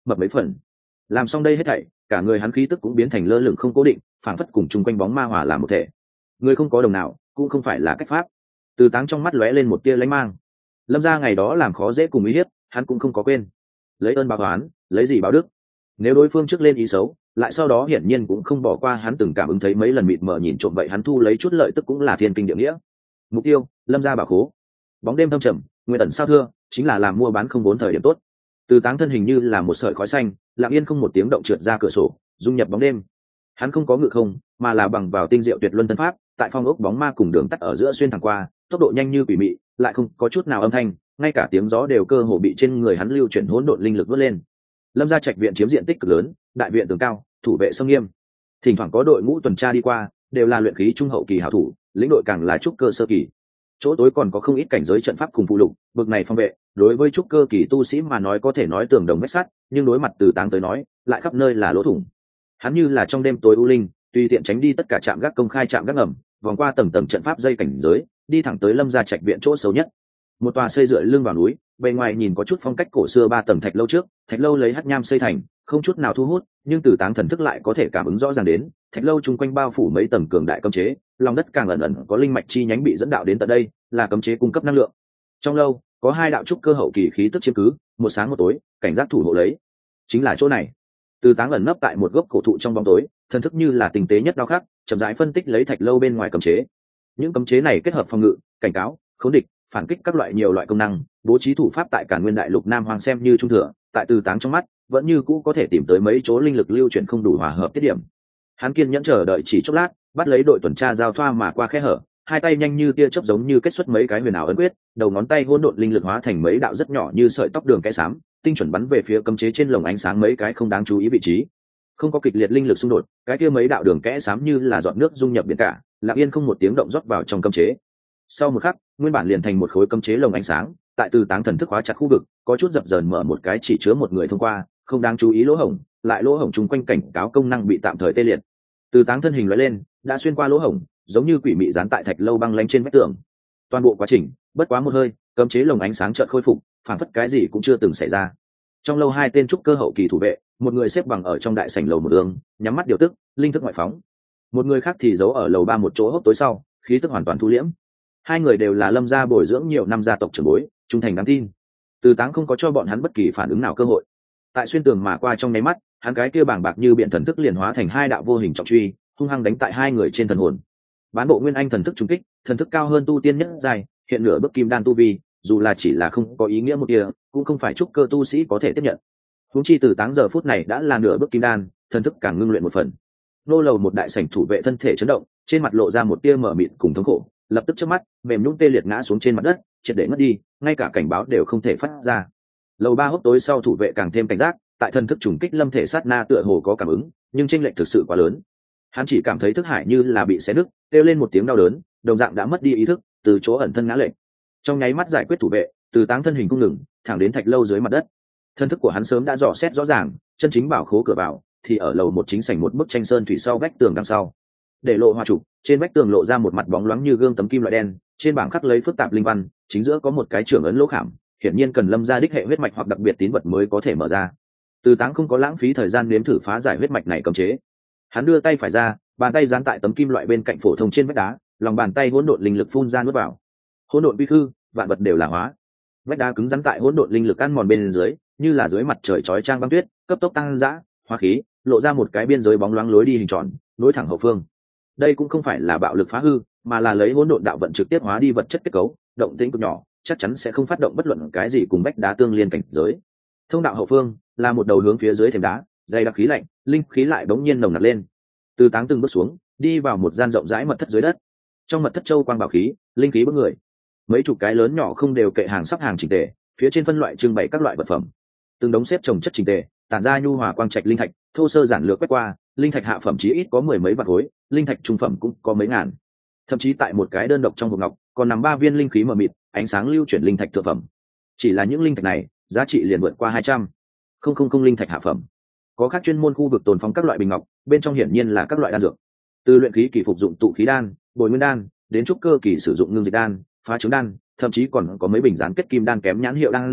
[SPEAKER 1] mập mấy phần. Làm xong đây hết thảy, cả người hắn khí tức cũng biến thành lơ lửng không cố định, phảng phất cùng chung quanh bóng ma hòa làm một thể. Người không có đồng nào, cũng không phải là cách pháp. Từ Táng trong mắt lóe lên một tia lãnh mang. Lâm gia ngày đó làm khó dễ cùng uy hiếp, hắn cũng không có quên. Lấy ơn báo oán, lấy gì báo đức? Nếu đối phương trước lên ý xấu, lại sau đó hiển nhiên cũng không bỏ qua, hắn từng cảm ứng thấy mấy lần mịt mờ nhìn trộm vậy, hắn thu lấy chút lợi tức cũng là thiên kinh địa nghĩa. Mục tiêu, Lâm gia bảo khố. Bóng đêm thâm trầm, nguyệt ẩn sao thưa, chính là làm mua bán không vốn thời điểm tốt. Từ Táng thân hình như là một sợi khói xanh, lặng yên không một tiếng động trượt ra cửa sổ, dung nhập bóng đêm. Hắn không có ngự không, mà là bằng vào tinh diệu tuyệt luân thân pháp, tại phong ốc bóng ma cùng đường tắt ở giữa xuyên thẳng qua, tốc độ nhanh như quỷ mị, lại không có chút nào âm thanh, ngay cả tiếng gió đều cơ hồ bị trên người hắn lưu chuyển hỗn độn linh lực vớt lên. Lâm gia trạch viện chiếm diện tích cực lớn, đại viện tường cao, thủ vệ sông nghiêm, thỉnh thoảng có đội ngũ tuần tra đi qua, đều là luyện khí trung hậu kỳ hảo thủ, lĩnh đội càng là trúc cơ sơ kỳ. Chỗ tối còn có không ít cảnh giới trận pháp cùng phụ lục, bực này phong vệ đối với trúc cơ kỳ tu sĩ mà nói có thể nói tường đồng vách sắt, nhưng đối mặt Từ Táng tới nói lại khắp nơi là lỗ thủng. Hắn như là trong đêm tối u linh, tùy tiện tránh đi tất cả trạm gác công khai, trạm gác ngầm, vòng qua tầng tầng trận pháp dây cảnh giới, đi thẳng tới Lâm gia trạch viện chỗ xấu nhất. Một tòa xây dựa lưng vào núi, bề ngoài nhìn có chút phong cách cổ xưa 3 tầng thạch lâu trước, thạch lâu lấy hắc nham xây thành, không chút nào thu hút, nhưng Từ Táng thần thức lại có thể cảm ứng rõ ràng đến, thạch lâu chung quanh bao phủ mấy tầng cường đại cấm chế, lòng đất càng ẩn ẩn có linh mạch chi nhánh bị dẫn đạo đến tận đây, là cấm chế cung cấp năng lượng. Trong lâu có 2 đạo trúc cơ hậu kỳ khí tức chiếm cứ, một sáng một tối, cảnh giác thủ hộ lấy. Chính là chỗ này. Từ Táng ẩn nấp tại một gốc cổ thụ trong bóng tối, thần thức như là tinh tế nhất đao khắc, chậm rãi phân tích lấy thạch lâu bên ngoài cấm chế. Những cấm chế này kết hợp phòng ngự, cảnh cáo, khống địch, phản kích các loại nhiều loại công năng, bố trí thủ pháp tại Càn Nguyên đại lục Nam Hoang xem như trung thừa, tại Từ Táng trong mắt, vẫn như cũ có thể tìm tới mấy chỗ linh lực lưu chuyển không đủ hòa hợp tiết điểm. Hắn kiên nhẫn chờ đợi chỉ chốc lát, bắt lấy đội tuần tra giao thoa mà qua khe hở, hai tay nhanh như tia chớp giống như kết xuất mấy cái huyền ảo ấn quyết, đầu ngón tay hỗn độn linh lực hóa thành mấy đạo rất nhỏ như sợi tóc đường kẽ xám, tinh chuẩn bắn về phía cấm chế trên lồng ánh sáng mấy cái không đáng chú ý vị trí. Không có kịch liệt linh lực xung đột, cái kia mấy đạo đường kẽ xám như là giọt nước dung nhập biển cả, lặng yên không một tiếng động rót vào trong cấm chế. Sau một khắc, nguyên bản liền thành một khối cấm chế lồng ánh sáng, tại Từ Táng thần thức hóa chặt khu vực, có chút dập dờn mở một cái chỉ chứa một người thông qua, không đáng chú ý lỗ hổng, lại lỗ hổng chung quanh cảnh cáo công năng bị tạm thời tê liệt. Từ Táng thân hình lóe lên, đã xuyên qua lỗ hổng, giống như quỷ mị dán tại thạch lâu băng lanh trên vách tường. Toàn bộ quá trình, bất quá một hơi, cấm chế lồng ánh sáng chợt khôi phục, phản phất cái gì cũng chưa từng xảy ra. Trong lâu 2 tên trúc cơ hậu kỳ thủ vệ, một người xếp bằng ở trong đại sảnh lầu một đường, nhắm mắt điều tức, linh thức ngoại phóng. Một người khác thì giấu ở lầu 3 một chỗ hốc tối sau, khí tức hoàn toàn thu liễm. 2 người đều là Lâm gia bồi dưỡng nhiều năm gia tộc trưởng bối, trung thành đáng tin. Từ Táng không có cho bọn hắn bất kỳ phản ứng nào cơ hội. Tại xuyên tường mà qua trong nháy mắt, hắn cái kia bàng bạc như biển thần thức liền hóa thành 2 đạo vô hình trọng truy, hung hăng đánh tại 2 người trên thần hồn. Bán bộ nguyên anh thần thức trùng kích, thần thức cao hơn tu tiên nhất giai, hiện nửa bước kim đan tu vi, dù là chỉ là không có ý nghĩa một tia, cũng không phải trúc cơ tu sĩ có thể tiếp nhận. Huống chi Từ Táng giờ phút này đã là nửa bước kim đan, thần thức càng ngưng luyện một phần. Nô lầu một đại sảnh thủ vệ thân thể chấn động, trên mặt lộ ra một tia mở mịt cùng thống khổ, lập tức trước mắt mềm nhũn tê liệt ngã xuống trên mặt đất, triệt để ngất đi, ngay cả cảnh báo đều không thể phát ra. Lầu 3 hốc tối sau thủ vệ càng thêm cảnh giác, tại thần thức trùng kích lâm thể sát na tựa hồ có cảm ứng, nhưng chênh lệch thực sự quá lớn. Hắn chỉ cảm thấy thức hải như là bị xé nứt, kêu lên một tiếng đau đớn, đồng dạng đã mất đi ý thức, từ chỗ ẩn thân ngã lệch. Trong nháy mắt giải quyết thủ vệ, Từ Táng thân hình cung ngừng, thẳng đến thạch lâu dưới mặt đất. Thân thức của hắn sớm đã dò xét rõ ràng, chân chính bảo khố cửa vào thì ở lầu một chính sảnh một bức tranh sơn thủy sau vách tường đằng sau. Để lộ hoa trục, trên vách tường lộ ra một mặt bóng loáng như gương tấm kim loại đen, trên bảng khắc lấy phức tạp linh văn, chính giữa có một cái trưởng ấn lỗ khảm, hiển nhiên cần Lâm gia đích hệ huyết mạch hoặc đặc biệt tín vật mới có thể mở ra. Từ Táng không có lãng phí thời gian nếm thử phá giải huyết mạch này cấm chế. Hắn đưa tay phải ra, bàn tay dán tại tấm kim loại bên cạnh phổ thông trên vách đá, lòng bàn tay hỗn độn linh lực phun ra nuốt vào. Hỗn độn vi khư, vạn vật đều là hóa. Vách đá cứng rắn tại hỗn độn linh lực ăn mòn bên dưới, như là dưới mặt trời chói chang băng tuyết, cấp tốc tăng dã, hóa khí, lộ ra một cái biên giới bóng loáng lối đi hình tròn, nối thẳng hậu phương. Đây cũng không phải là bạo lực phá hư, mà là lấy hỗn độn đạo vận trực tiếp hóa đi vật chất kết cấu, động tĩnh cực nhỏ, chắc chắn sẽ không phát động bất luận cái gì cùng vách đá tương liên cảnh giới. Thông đạo hậu phương là một đầu hướng phía dưới thềm đá, dày đặc khí lạnh, linh khí lại bỗng nhiên nồng nặc lên. Từ Táng từng bước xuống, đi vào một gian rộng rãi mật thất dưới đất. Trong mật thất châu quang bảo khí, linh khí bức người. Mấy chục cái lớn nhỏ không đều kệ hàng sắp hàng chỉnh tề, phía trên phân loại trưng bày các loại vật phẩm. Từng đống xếp chồng chất chỉnh tề, tản ra nhu hòa quang trạch linh thạch, thô sơ giản lược quét qua, linh thạch hạ phẩm chí ít có 10 mấy vạn khối, linh thạch trung phẩm cũng có mấy ngàn. Thậm chí tại một cái đơn độc trong hộp ngọc, còn nằm 3 viên linh khí mờ mịt, ánh sáng lưu chuyển linh thạch thượng phẩm. Chỉ là những linh thạch này, giá trị liền vượt qua 200. Không linh thạch hạ phẩm. Có các chuyên môn khu vực tồn phóng các loại bình ngọc, bên trong hiển nhiên là các loại đan dược. Từ luyện khí kỳ phục dụng tụ khí đan, bồi nguyên đan, đến trúc cơ kỳ sử dụng ngưng dịch đan, phá trứng đan, thậm chí còn có mấy bình dán kết kim đan kém nhãn hiệu đan dược,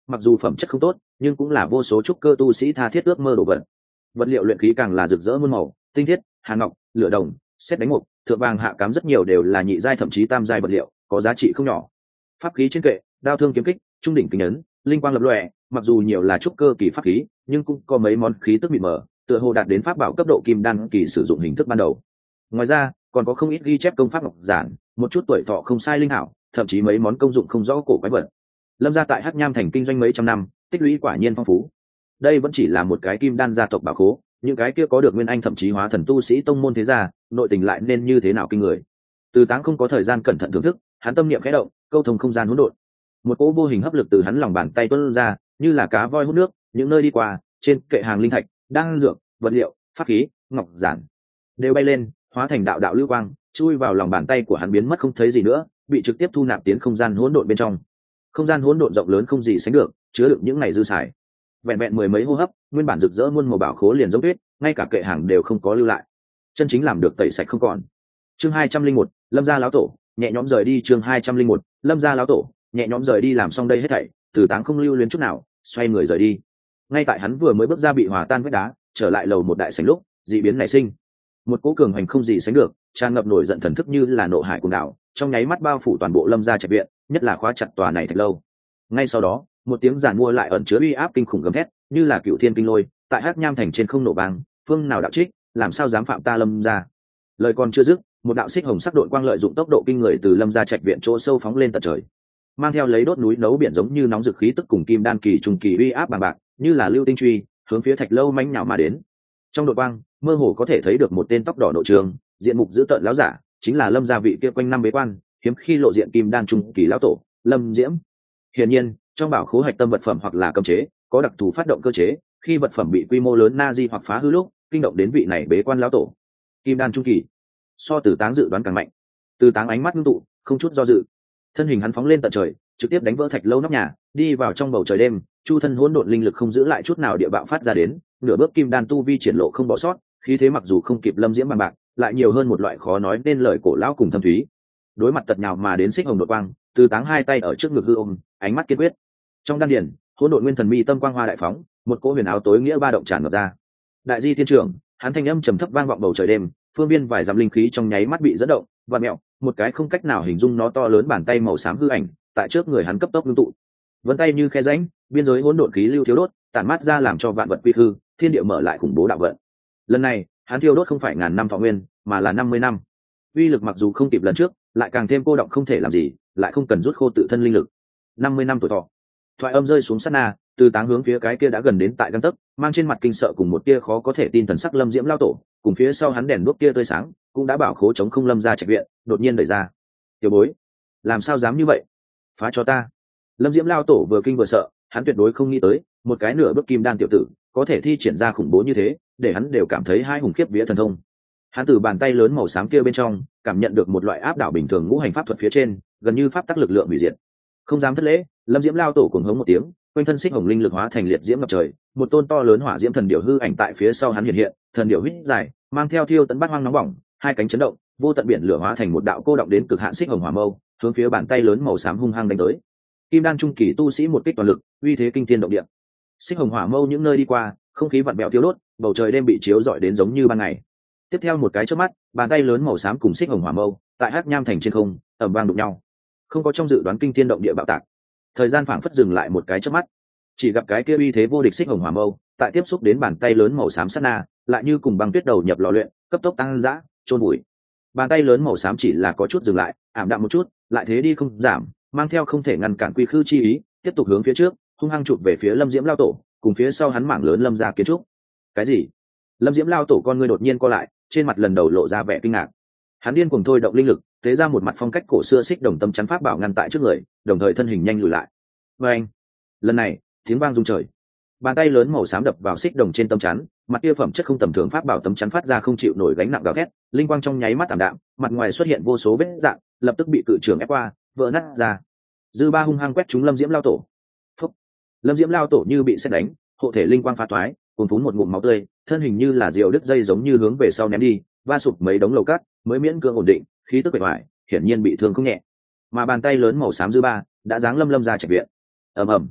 [SPEAKER 1] mặc dù phẩm chất không tốt nhưng cũng là vô số trúc cơ tu sĩ tha thiết ước mơ đồ vật. Vật liệu luyện khí càng là rực rỡ muôn màu, tinh thiết, hàn ngọc, lửa đồng, sét đánh mục, thượng vàng hạ cám rất nhiều đều là nhị giai thậm chí tam giai vật liệu, có giá trị không nhỏ. Pháp khí trên kệ, đao thương kiếm kích, trung đỉnh kính ấn, linh quang lập lòe, mặc dù nhiều là trúc cơ kỳ pháp khí, nhưng cũng có mấy món khí tức mịt mờ, tựa hồ đạt đến pháp bảo cấp độ kim đan kỳ sử dụng hình thức ban đầu. Ngoài ra, còn có không ít ghi chép công pháp ngọc giản, một chút tuổi thọ không sai linh hảo, thậm chí mấy món công dụng không rõ cổ quái vật. Lâm gia tại Hắc Nham thành kinh doanh mấy trăm năm, tích lũy quả nhiên phong phú. Đây vẫn chỉ là một cái kim đan gia tộc bảo khố, những cái kia có được nguyên anh thậm chí hóa thần tu sĩ tông môn thế gia, nội tình lại nên như thế nào kinh người. Từ Táng không có thời gian cẩn thận thưởng thức, hắn tâm niệm khẽ động, câu thông không gian hỗn độn. Một cỗ vô hình hấp lực từ hắn lòng bàn tay tuôn ra, như là cá voi hút nước, những nơi đi qua, trên kệ hàng linh thạch, đan dược, vật liệu, pháp khí, ngọc giản đều bay lên, hóa thành đạo đạo lưu quang, chui vào lòng bàn tay của hắn biến mất không thấy gì nữa, bị trực tiếp thu nạp tiến không gian hỗn độn bên trong. Không gian hỗn độn rộng lớn không gì sánh được, chứa đựng những ngày dư xài. Vẹn vẹn mười mấy hô hấp, nguyên bản rực rỡ muôn màu bảo khố liền giống tuyết, ngay cả kệ hàng đều không có lưu lại, chân chính làm được tẩy sạch không còn. Chương 201, Lâm gia lão tổ nhẹ nhõm rời đi. Chương 201, Lâm gia lão tổ nhẹ nhõm rời đi. Làm xong đây hết thảy, Từ Táng không lưu luyến chút nào, xoay người rời đi. Ngay tại hắn vừa mới bước ra bị hòa tan vách đá, trở lại lầu một đại sảnh lúc, dị biến nảy sinh. Một cỗ cường hành không gì sánh được, tràn ngập nổi giận thần thức như là nộ hải cuồng đảo, trong nháy mắt bao phủ toàn bộ Lâm gia trạch viện, nhất là khóa chặt tòa này thật lâu. Ngay sau đó, một tiếng giản mua lại ẩn chứa uy áp kinh khủng gầm thét, như là cựu thiên kinh lôi, tại Hắc Nham thành trên không nổ vang, phương nào đạo trích, làm sao dám phạm ta Lâm gia. Lời còn chưa dứt, một đạo xích hồng sắc đội quang lợi dụng tốc độ kinh người từ Lâm gia trạch viện chỗ sâu phóng lên tận trời, mang theo lấy đốt núi nấu biển giống như nóng dực khí tức cùng kim đan kỳ trung kỳ uy áp bằng bạc, như là lưu tinh truy, hướng phía thạch lâu manh nhào mà đến. Trong đội quang, mơ hồ có thể thấy được một tên tóc đỏ nội trường, diện mục dữ tợn lão giả, chính là Lâm gia vị kia quanh năm bế quan, hiếm khi lộ diện kim đan trung kỳ lão tổ, Lâm Diễm. Hiển nhiên, trong bảo khố hạch tâm vật phẩm hoặc là cấm chế, có đặc thù phát động cơ chế, khi vật phẩm bị quy mô lớn na di hoặc phá hư lúc, kinh động đến vị này bế quan lão tổ. Kim đan trung kỳ, so Từ Táng dự đoán càng mạnh. Từ Táng ánh mắt ngưng tụ, không chút do dự, thân hình hắn phóng lên tận trời, trực tiếp đánh vỡ thạch lâu nóc nhà, đi vào trong bầu trời đêm, chu thân hỗn độn linh lực không giữ lại chút nào địa bạo phát ra đến, nửa bước kim đan tu vi triển lộ không bỏ sót, khí thế mặc dù không kịp Lâm Diễm bằng bạc, lại nhiều hơn một loại khó nói nên lời cổ lão cùng thâm thúy. Đối mặt tật nhào mà đến xích hồng đột quang, Từ Táng hai tay ở trước ngực hư ôm, ánh mắt kiên quyết. Trong đan điển, hỗn độn nguyên thần mi tâm quang hoa đại phóng, một cỗ huyền áo tối nghĩa ba động tràn ngập ra. Đại di thiên trưởng, hắn thanh âm trầm thấp vang vọng bầu trời đêm, phương biên vài dặm linh khí trong nháy mắt bị dẫn động, và mẹo, một cái không cách nào hình dung nó to lớn bàn tay màu xám hư ảnh, tại trước người hắn cấp tốc ngưng tụ. Vân tay như khe rãnh, biên giới hỗn độn khí lưu thiếu đốt, tản mát ra làm cho vạn vật quy hư, thiên địa mở lại khủng bố đạo vận. Lần này, hắn thiêu đốt không phải ngàn năm thọ nguyên, mà là 50 năm. Uy lực mặc dù không kịp lần trước, lại càng thêm cô động không thể làm gì, lại không cần rút khô tự thân linh lực. 50 năm tuổi thọ. Thoại âm rơi xuống sát na, Từ Táng hướng phía cái kia đã gần đến tại gang tấc, mang trên mặt kinh sợ cùng một tia khó có thể tin thần sắc Lâm Diễm lao tổ, cùng phía sau hắn đèn đuốc kia tươi sáng, cũng đã bảo khố chống không Lâm gia trạch viện, đột nhiên đẩy ra. Tiểu bối, làm sao dám như vậy? Phá cho ta! Lâm Diễm lao tổ vừa kinh vừa sợ, hắn tuyệt đối không nghĩ tới, một cái nửa bước kim đan tiểu tử, có thể thi triển ra khủng bố như thế, để hắn đều cảm thấy hai hùng khiếp vía thần thông. Hắn từ bàn tay lớn màu xám kia bên trong, cảm nhận được một loại áp đảo bình thường ngũ hành pháp thuật phía trên, gần như pháp tắc lực lượng hủy diệt. Không dám thất lễ, Lâm Diễm lao tổ cuồng hống một tiếng, quanh thân xích hồng linh lực hóa thành liệt diễm ngập trời, một tôn to lớn hỏa diễm thần điểu hư ảnh tại phía sau hắn hiện hiện, thần điểu huýt dài, mang theo thiêu tấn bát hoang nóng bỏng, hai cánh chấn động, vô tận biển lửa hóa thành một đạo cô động đến cực hạn xích hồng hỏa mâu, hướng phía bàn tay lớn màu xám hung hăng đánh tới. Kim đan trung kỳ tu sĩ một kích toàn lực, uy thế kinh thiên động địa. Xích hồng hỏa mâu những nơi đi qua, không khí vặn vẹo thiêu đốt, bầu trời đêm bị chiếu rọi đến giống như ban ngày. Tiếp theo một cái chớp mắt, bàn tay lớn màu xám cùng xích hồng hỏa mâu, tại Hắc Nham thành trên không, ầm vang đụng nhau. Không có trong dự đoán kinh thiên động địa bạo tạc. Thời gian phảng phất dừng lại một cái chớp mắt, chỉ gặp cái kia uy thế vô địch xích hồng hỏa mâu, tại tiếp xúc đến bàn tay lớn màu xám sát na, lại như cùng băng tuyết đầu nhập lò luyện, cấp tốc tăng dã, chôn bụi. Bàn tay lớn màu xám chỉ là có chút dừng lại, ảm đạm một chút, lại thế đi không giảm, mang theo không thể ngăn cản quy khư chi ý, tiếp tục hướng phía trước, hung hăng chụp về phía Lâm Diễm lao tổ, cùng phía sau hắn mảng lớn Lâm gia kiến trúc. Cái gì? Lâm Diễm lao tổ con ngươi đột nhiên co lại, trên mặt lần đầu lộ ra vẻ kinh ngạc. Hắn điên cuồng thôi động linh lực, tế ra một mặt phong cách cổ xưa xích đồng tâm chắn pháp bảo ngăn tại trước người, đồng thời thân hình nhanh lùi lại. Và anh, lần này, tiếng vang rung trời. Bàn tay lớn màu xám đập vào xích đồng trên tâm chắn, mặt kia phẩm chất không tầm thường pháp bảo tấm chắn phát ra không chịu nổi gánh nặng gào thét, linh quang trong nháy mắt ảm đạm, mặt ngoài xuất hiện vô số vết rạn, lập tức bị cự trường ép qua, vỡ nát ra. Dư ba hung hăng quét trúng Lâm Diễm lao tổ. Phúc. Lâm Diễm lao tổ như bị sét đánh, hộ thể linh quang phá toái, cuồn phún một ngụm máu tươi, thân hình như là diều đứt dây giống như hướng về sau ném đi, va sụp mấy đống lầu cát, mới miễn cưỡng ổn định, khí tức bề ngoài, hiển nhiên bị thương không nhẹ. Mà bàn tay lớn màu xám dư ba đã giáng Lâm gia trạch viện. Ầm ầm.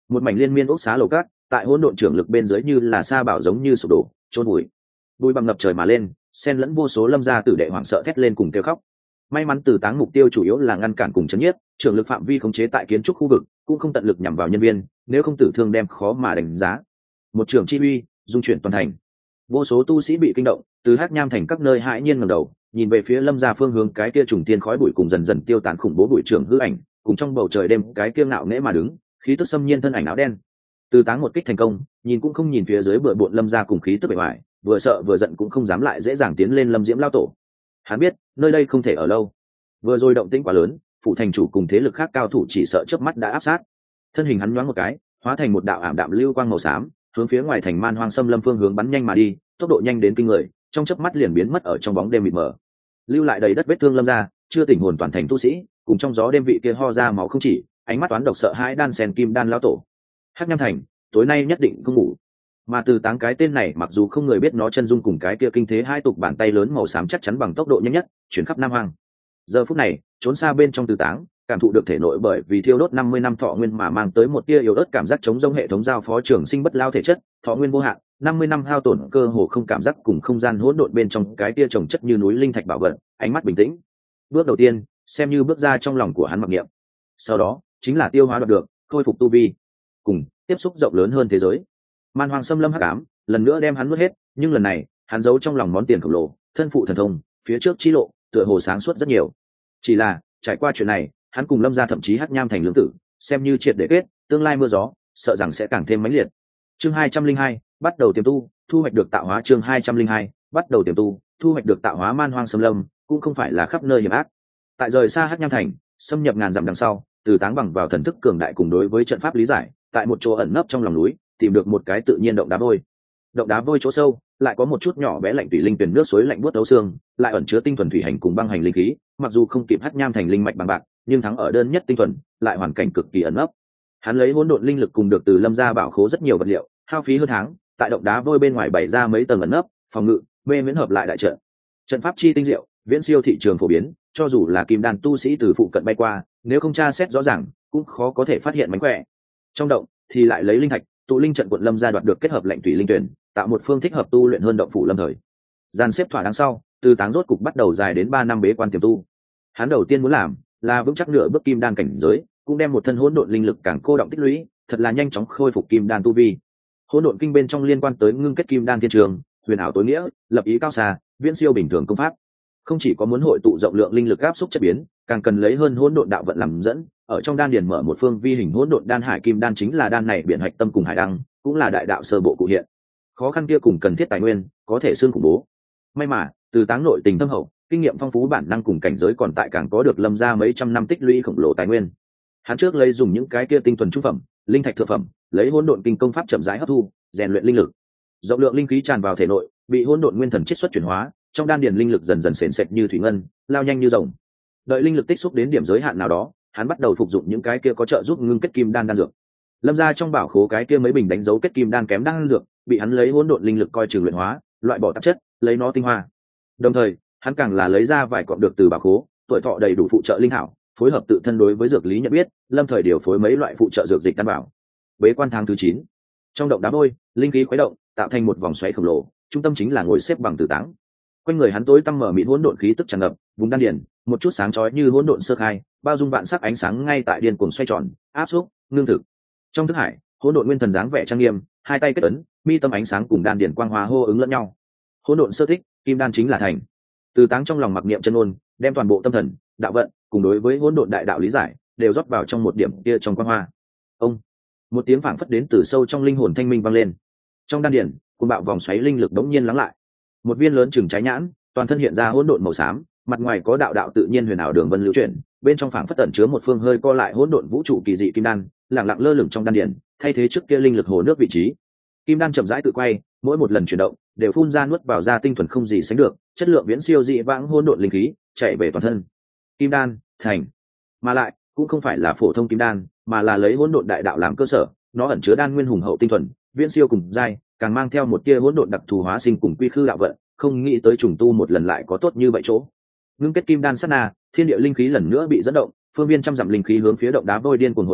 [SPEAKER 1] một mảnh liên miên ốc xá lầu cát tại hỗn độn trưởng lực bên dưới như là sa bảo giống như sụp đổ trôn bụi, bụi bằng ngập trời mà lên, xen lẫn vô số lâm gia tử đệ hoảng sợ thét lên cùng kêu khóc. May mắn Từ Táng mục tiêu chủ yếu là ngăn cản cùng chấn nhiếp, trưởng lực phạm vi khống chế tại kiến trúc khu vực, cũng không tận lực nhằm vào nhân viên, nếu không tử thương đem khó mà đánh giá. Một trường chi uy dung chuyển toàn thành, vô số tu sĩ bị kinh động, từ Hắc Nham thành các nơi hãi nhiên ngẩng đầu, nhìn về phía lâm gia phương hướng cái kia trùng tiên khói bụi cùng dần dần tiêu tán khủng bố bụi trưởng hư ảnh, cùng trong bầu trời đêm cái kia ngạo nghễ mà đứng, khí tức xâm nhiên thân ảnh áo đen. Từ Táng một kích thành công, nhìn cũng không nhìn phía dưới bừa bộn lâm gia cùng khí tức bề ngoài, vừa sợ vừa giận cũng không dám lại dễ dàng tiến lên Lâm Diễm lao tổ. Hắn biết nơi đây không thể ở lâu, vừa rồi động tĩnh quá lớn, phụ thành chủ cùng thế lực khác cao thủ chỉ sợ chớp mắt đã áp sát. Thân hình hắn nhoáng một cái, hóa thành một đạo ảm đạm lưu quang màu xám, hướng phía ngoài thành Man Hoang Xâm Lâm phương hướng bắn nhanh mà đi, tốc độ nhanh đến kinh người, trong chớp mắt liền biến mất ở trong bóng đêm mịt mờ. Lưu lại đầy đất vết thương lâm gia, chưa tỉnh hồn toàn thành tu sĩ, cùng trong gió đêm vị kia ho ra máu không chỉ, ánh mắt toán độc sợ hãi đan sen kim đan lão tổ. Hắc Nham thành, tối nay nhất định không ngủ. Mà Từ Táng cái tên này mặc dù không người biết nó chân dung cùng cái kia kinh thế hai tục bàn tay lớn màu xám chắc chắn bằng tốc độ nhanh nhất chuyển khắp Nam Hoang. Giờ phút này, trốn xa bên trong Từ Táng, cảm thụ được thể nội bởi vì thiêu đốt 50 năm thọ nguyên mà mang tới một tia yếu ớt cảm giác chống rông hệ thống giao phó trường sinh bất lao thể chất, thọ nguyên vô hạn, 50 năm hao tổn cơ hồ không cảm giác cùng không gian hỗn độn bên trong cái tia trồng chất như núi linh thạch bảo vật, ánh mắt bình tĩnh. Bước đầu tiên, xem như bước ra trong lòng của hắn mặc niệm. Sau đó, chính là tiêu hóa đoạt được, khôi phục tu vi, cùng tiếp xúc rộng lớn hơn thế giới. Man Hoang Xâm Lâm hắc ám, lần nữa đem hắn nuốt hết, nhưng lần này, hắn giấu trong lòng món tiền khổng lồ, thân phụ thần thông, phía trước chi lộ, tựa hồ sáng suốt rất nhiều. Chỉ là, trải qua chuyện này, hắn cùng Lâm gia thậm chí Hắc Nham thành lương tử, xem như triệt để kết, tương lai mưa gió, sợ rằng sẽ càng thêm mãnh liệt. Chương 202, bắt đầu tiềm tu, thu hoạch được tạo hóa. Chương 202, bắt đầu tiềm tu, thu hoạch được tạo hóa. Man Hoang Xâm Lâm cũng không phải là khắp nơi hiểm ác. Tại rời xa Hắc Nham thành, xâm nhập ngàn dặm đằng sau, Từ Táng bằng vào thần thức cường đại cùng đối với trận pháp lý giải, tại một chỗ ẩn nấp trong lòng núi, tìm được một cái tự nhiên động đá vôi. Động đá vôi chỗ sâu, lại có một chút nhỏ bé lạnh thủy linh tuyển nước suối lạnh buốt đấu xương, lại ẩn chứa tinh thuần thủy hành cùng băng hành linh khí, mặc dù không kịp Hắc Nham thành linh mạch bằng bạc, nhưng thắng ở đơn nhất tinh thuần, lại hoàn cảnh cực kỳ ẩn nấp. Hắn lấy hỗn độn linh lực cùng được từ Lâm gia bảo khố rất nhiều vật liệu, hao phí hơn tháng, tại động đá vôi bên ngoài bày ra mấy tầng ẩn nấp, phòng ngự, mê miễn hợp lại đại trận. Trận pháp chi tinh diệu, viễn siêu thị trường phổ biến, cho dù là kim đan tu sĩ từ phụ cận bay qua, nếu không tra xét rõ ràng, cũng khó có thể phát hiện mánh khỏe. Trong động thì lại lấy linh thạch, tụ linh trận quận Lâm gia đoạt được kết hợp lệnh thủy linh tuyển, tạo một phương thích hợp tu luyện hơn động phủ lâm thời. Gian xếp thỏa đằng sau, Từ Táng rốt cục bắt đầu dài đến 3 năm bế quan tiềm tu. Hắn đầu tiên muốn làm là vững chắc nửa bước kim đan cảnh giới, cũng đem một thân hỗn độn linh lực càng cô động tích lũy, thật là nhanh chóng khôi phục kim đan tu vi. Hỗn độn kinh bên trong liên quan tới ngưng kết kim đan thiên trường, huyền ảo tối nghĩa, lập ý cao xa, viễn siêu bình thường công pháp. Không chỉ có muốn hội tụ rộng lượng linh lực áp xúc chất biến, càng cần lấy hơn hỗn độn đạo vận làm dẫn, ở trong đan điền mở một phương vi hình hỗn độn đan hải kim đan chính là đan này biển hạch tâm cùng hải đăng, cũng là đại đạo sơ bộ cụ hiện. Khó khăn kia cùng cần thiết tài nguyên, có thể xương khủng bố. May mà, Từ Táng nội tình thâm hậu, kinh nghiệm phong phú, bản năng cùng cảnh giới còn tại, càng có được Lâm gia mấy trăm năm tích lũy khổng lồ tài nguyên. Hắn trước lấy dùng những cái kia tinh thuần trung phẩm, linh thạch thượng phẩm, lấy hỗn độn kinh công pháp chậm rãi hấp thu, rèn luyện linh lực. Rộng lượng linh khí tràn vào thể nội, bị hỗn độn nguyên thần chiết xuất chuyển hóa, trong đan điền linh lực dần dần sền sệt như thủy ngân, lao nhanh như rồng. Đợi linh lực tích xúc đến điểm giới hạn nào đó, hắn bắt đầu phục dụng những cái kia có trợ giúp ngưng kết kim đan đan dược. Lâm gia trong bảo khố cái kia mấy bình đánh dấu kết kim đan kém đan dược, bị hắn lấy hỗn độn linh lực coi chừng luyện hóa, loại bỏ tạp chất, lấy nó tinh hoa. Đồng thời, hắn càng là lấy ra vài cọng được từ bảo khố, tuổi thọ đầy đủ phụ trợ linh hảo, phối hợp tự thân đối với dược lý nhận biết, lâm thời điều phối mấy loại phụ trợ dược dịch đảm bảo. Bế quan tháng thứ 9, trong động đá vôi, linh khí khuấy động, tạo thành một vòng xoáy khổng lồ, trung tâm chính là ngồi xếp bằng Từ Táng. Quanh người hắn tối tăm mở mịt hỗn độn khí tức tràn ngập, vùng đan điền, một chút sáng chói như hỗn độn sơ khai, bao dung vạn sắc ánh sáng ngay tại điên cuồng xoay tròn, áp xúc, ngưng thực. Trong thức hải, hỗn độn nguyên thần dáng vẻ trang nghiêm, hai tay kết ấn, mi tâm ánh sáng cùng đan điền quang hoa hô ứng lẫn nhau. Hỗn độn sơ thích, kim đan chính là thành. Từ Táng trong lòng mặc niệm chân ngôn, đem toàn bộ tâm thần, đạo vận, cùng đối với hỗn độn đại đạo lý giải, đều rót vào trong một điểm kia trong quang hoa. Ông, một tiếng phảng phất đến từ sâu trong linh hồn thanh minh vang lên. Trong đan điền, cuồng bạo vòng xoáy linh lực đống nhiên lắng lại. Một viên lớn chừng trái nhãn, toàn thân hiện ra hỗn độn màu xám, mặt ngoài có đạo đạo tự nhiên huyền ảo đường vân lưu chuyển, bên trong phảng phất ẩn chứa một phương hơi co lại hỗn độn vũ trụ kỳ dị kim đan, lặng lặng lơ lửng trong đan điền, thay thế trước kia linh lực hồ nước vị trí. Kim đan chậm rãi tự quay, mỗi một lần chuyển động đều phun ra nuốt vào ra tinh thuần không gì sánh được, chất lượng viễn siêu dị vãng hỗn độn linh khí, chạy về toàn thân. Kim đan thành, mà lại cũng không phải là phổ thông kim đan, mà là lấy hỗn độn đại đạo làm cơ sở, nó ẩn chứa đan nguyên hùng hậu tinh thuần, viễn siêu cùng giai, càng mang theo một tia hỗn độn đặc thù hóa sinh cùng quy khư đạo vận, không nghĩ tới trùng tu một lần lại có tốt như vậy chỗ. Ngưng kết kim đan sát na, thiên địa linh khí lần nữa bị dẫn động, phương viên trăm dặm linh khí hướng phía động đá vôi điên cuồng hội tụ,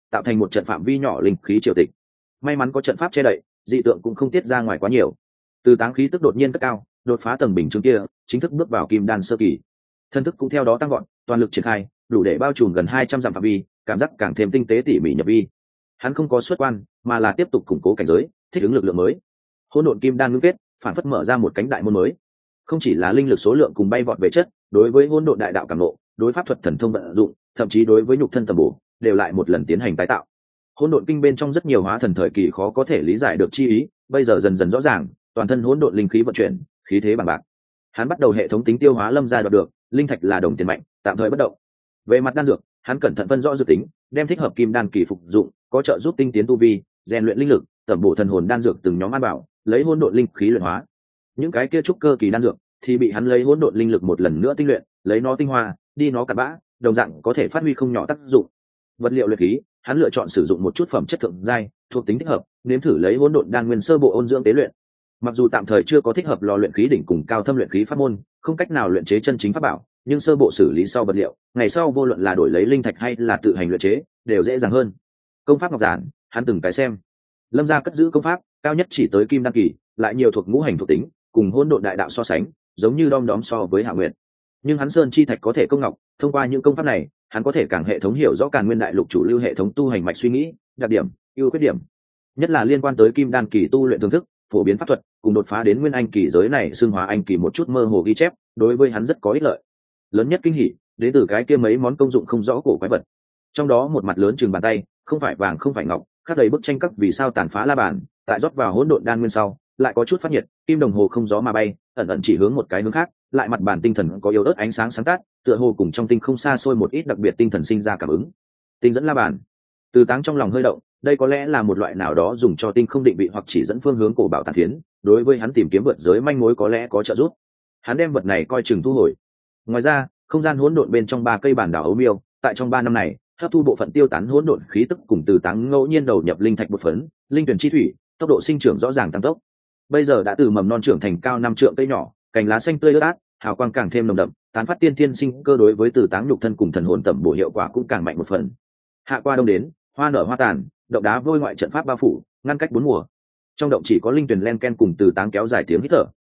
[SPEAKER 1] tạo thành một trận phạm vi nhỏ linh khí triều tịch. May mắn có trận pháp che đậy, dị tượng cũng không tiết ra ngoài quá nhiều. Từ táng khí tức đột nhiên cất cao, đột phá tầng bình chứng kia, chính thức bước vào kim đan sơ kỳ. Thân thức cũng theo đó tăng gọn, toàn lực triển khai, đủ để bao trùm gần 200 dặm phạm vi, cảm giác càng thêm tinh tế tỉ mỉ nhập vi. Hắn không có xuất quan, mà là tiếp tục củng cố cảnh giới, thích ứng lực lượng mới. Hỗn độn kim đan ngưng kết, phản phất mở ra một cánh đại môn mới. Không chỉ là linh lực số lượng cùng bay vọt về chất, đối với hỗn độn đại đạo cảm ngộ, đối pháp thuật thần thông vận dụng, thậm chí đối với nhục thân tầm bổ, đều lại một lần tiến hành tái tạo. Hỗn độn kinh bên trong rất nhiều hóa thần thời kỳ khó có thể lý giải được chi ý, bây giờ dần dần rõ ràng, toàn thân hỗn độn linh khí vận chuyển, khí thế bằng bạc. Hắn bắt đầu hệ thống tính tiêu hóa lâm gia đoạt được, linh thạch là đồng tiền mạnh, tạm thời bất động. Về mặt đan dược, hắn cẩn thận phân rõ dự tính, đem thích hợp kim đan kỳ phục dụng, có trợ giúp tinh tiến tu vi, rèn luyện linh lực, tẩm bổ thần hồn đan dược từng nhóm an bảo, lấy hỗn độn linh khí luyện hóa. Những cái kia trúc cơ kỳ đan dược thì bị hắn lấy hỗn độn linh lực một lần nữa tinh luyện, lấy nó tinh hoa, đi nó cặn bã, đồng dạng có thể phát huy không nhỏ tác dụng. Vật liệu luyện khí, hắn lựa chọn sử dụng một chút phẩm chất thượng giai, thuộc tính thích hợp, nếm thử lấy hỗn độn đan nguyên sơ bộ ôn dưỡng tế luyện. Mặc dù tạm thời chưa có thích hợp lò luyện khí đỉnh cùng cao thâm luyện khí pháp môn, không cách nào luyện chế chân chính pháp bảo, nhưng sơ bộ xử lý sau vật liệu, ngày sau vô luận là đổi lấy linh thạch hay là tự hành luyện chế, đều dễ dàng hơn. Công pháp ngọc giản, hắn từng cái xem. Lâm gia cất giữ công pháp, cao nhất chỉ tới kim đan kỳ, lại nhiều thuộc ngũ hành thuộc tính, cùng hỗn độn đại đạo so sánh, giống như đom đóm so với Hạ Nguyệt. Nhưng hắn sơn chi thạch có thể công ngọc, thông qua những công pháp này, hắn có thể càng hệ thống hiểu rõ Càn Nguyên đại lục chủ lưu hệ thống tu hành mạch suy nghĩ, đặc điểm, ưu khuyết điểm, nhất là liên quan tới kim đan kỳ tu luyện thưởng thức, phổ biến pháp thuật, cùng đột phá đến nguyên anh kỳ giới này xưng hóa anh kỳ một chút mơ hồ ghi chép, đối với hắn rất có ích lợi. Lớn nhất kinh hỉ đến từ cái kia mấy món công dụng không rõ cổ quái vật. Trong đó một mặt lớn chừng bàn tay, không phải vàng không phải ngọc, khắc đầy bức tranh các vì sao tàn phá la bàn, tại rót vào hỗn độn đan nguyên sau, lại có chút phát nhiệt, kim đồng hồ không gió mà bay, ẩn ẩn chỉ hướng một cái hướng khác, lại mặt bàn tinh thần có yếu ớt ánh sáng sáng tát, tựa hồ cùng trong tinh không xa xôi một ít đặc biệt tinh thần sinh ra cảm ứng. Tinh dẫn la bàn. Từ táng trong lòng hơi động, đây có lẽ là một loại nào đó dùng cho tinh không định vị hoặc chỉ dẫn phương hướng cổ bảo tàn phiến, đối với hắn tìm kiếm vượt giới manh mối có lẽ có trợ giúp. Hắn đem vật này coi chừng thu hồi. Ngoài ra, không gian hỗn độn bên trong 3 cây bản đảo ấu miêu, tại trong 3 năm này, hấp thu bộ phận tiêu tán hỗn độn khí tức cùng từ táng ngẫu nhiên đầu nhập linh thạch bột phấn, linh tuyển chi thủy, tốc độ sinh trưởng rõ ràng tăng tốc. Bây giờ đã từ mầm non trưởng thành cao 5 trượng cây nhỏ, cành lá xanh tươi ướt át, hào quang càng thêm nồng đậm, tán phát tiên thiên sinh cơ đối với từ táng nhục thân cùng thần hồn tẩm bổ hiệu quả cũng càng mạnh một phần. Hạ qua đông đến, hoa nở hoa tàn, động đá vôi ngoại trận pháp bao phủ, ngăn cách 4 mùa. Trong động chỉ có linh tuyển len ken cùng từ táng kéo dài tiếng hít thở.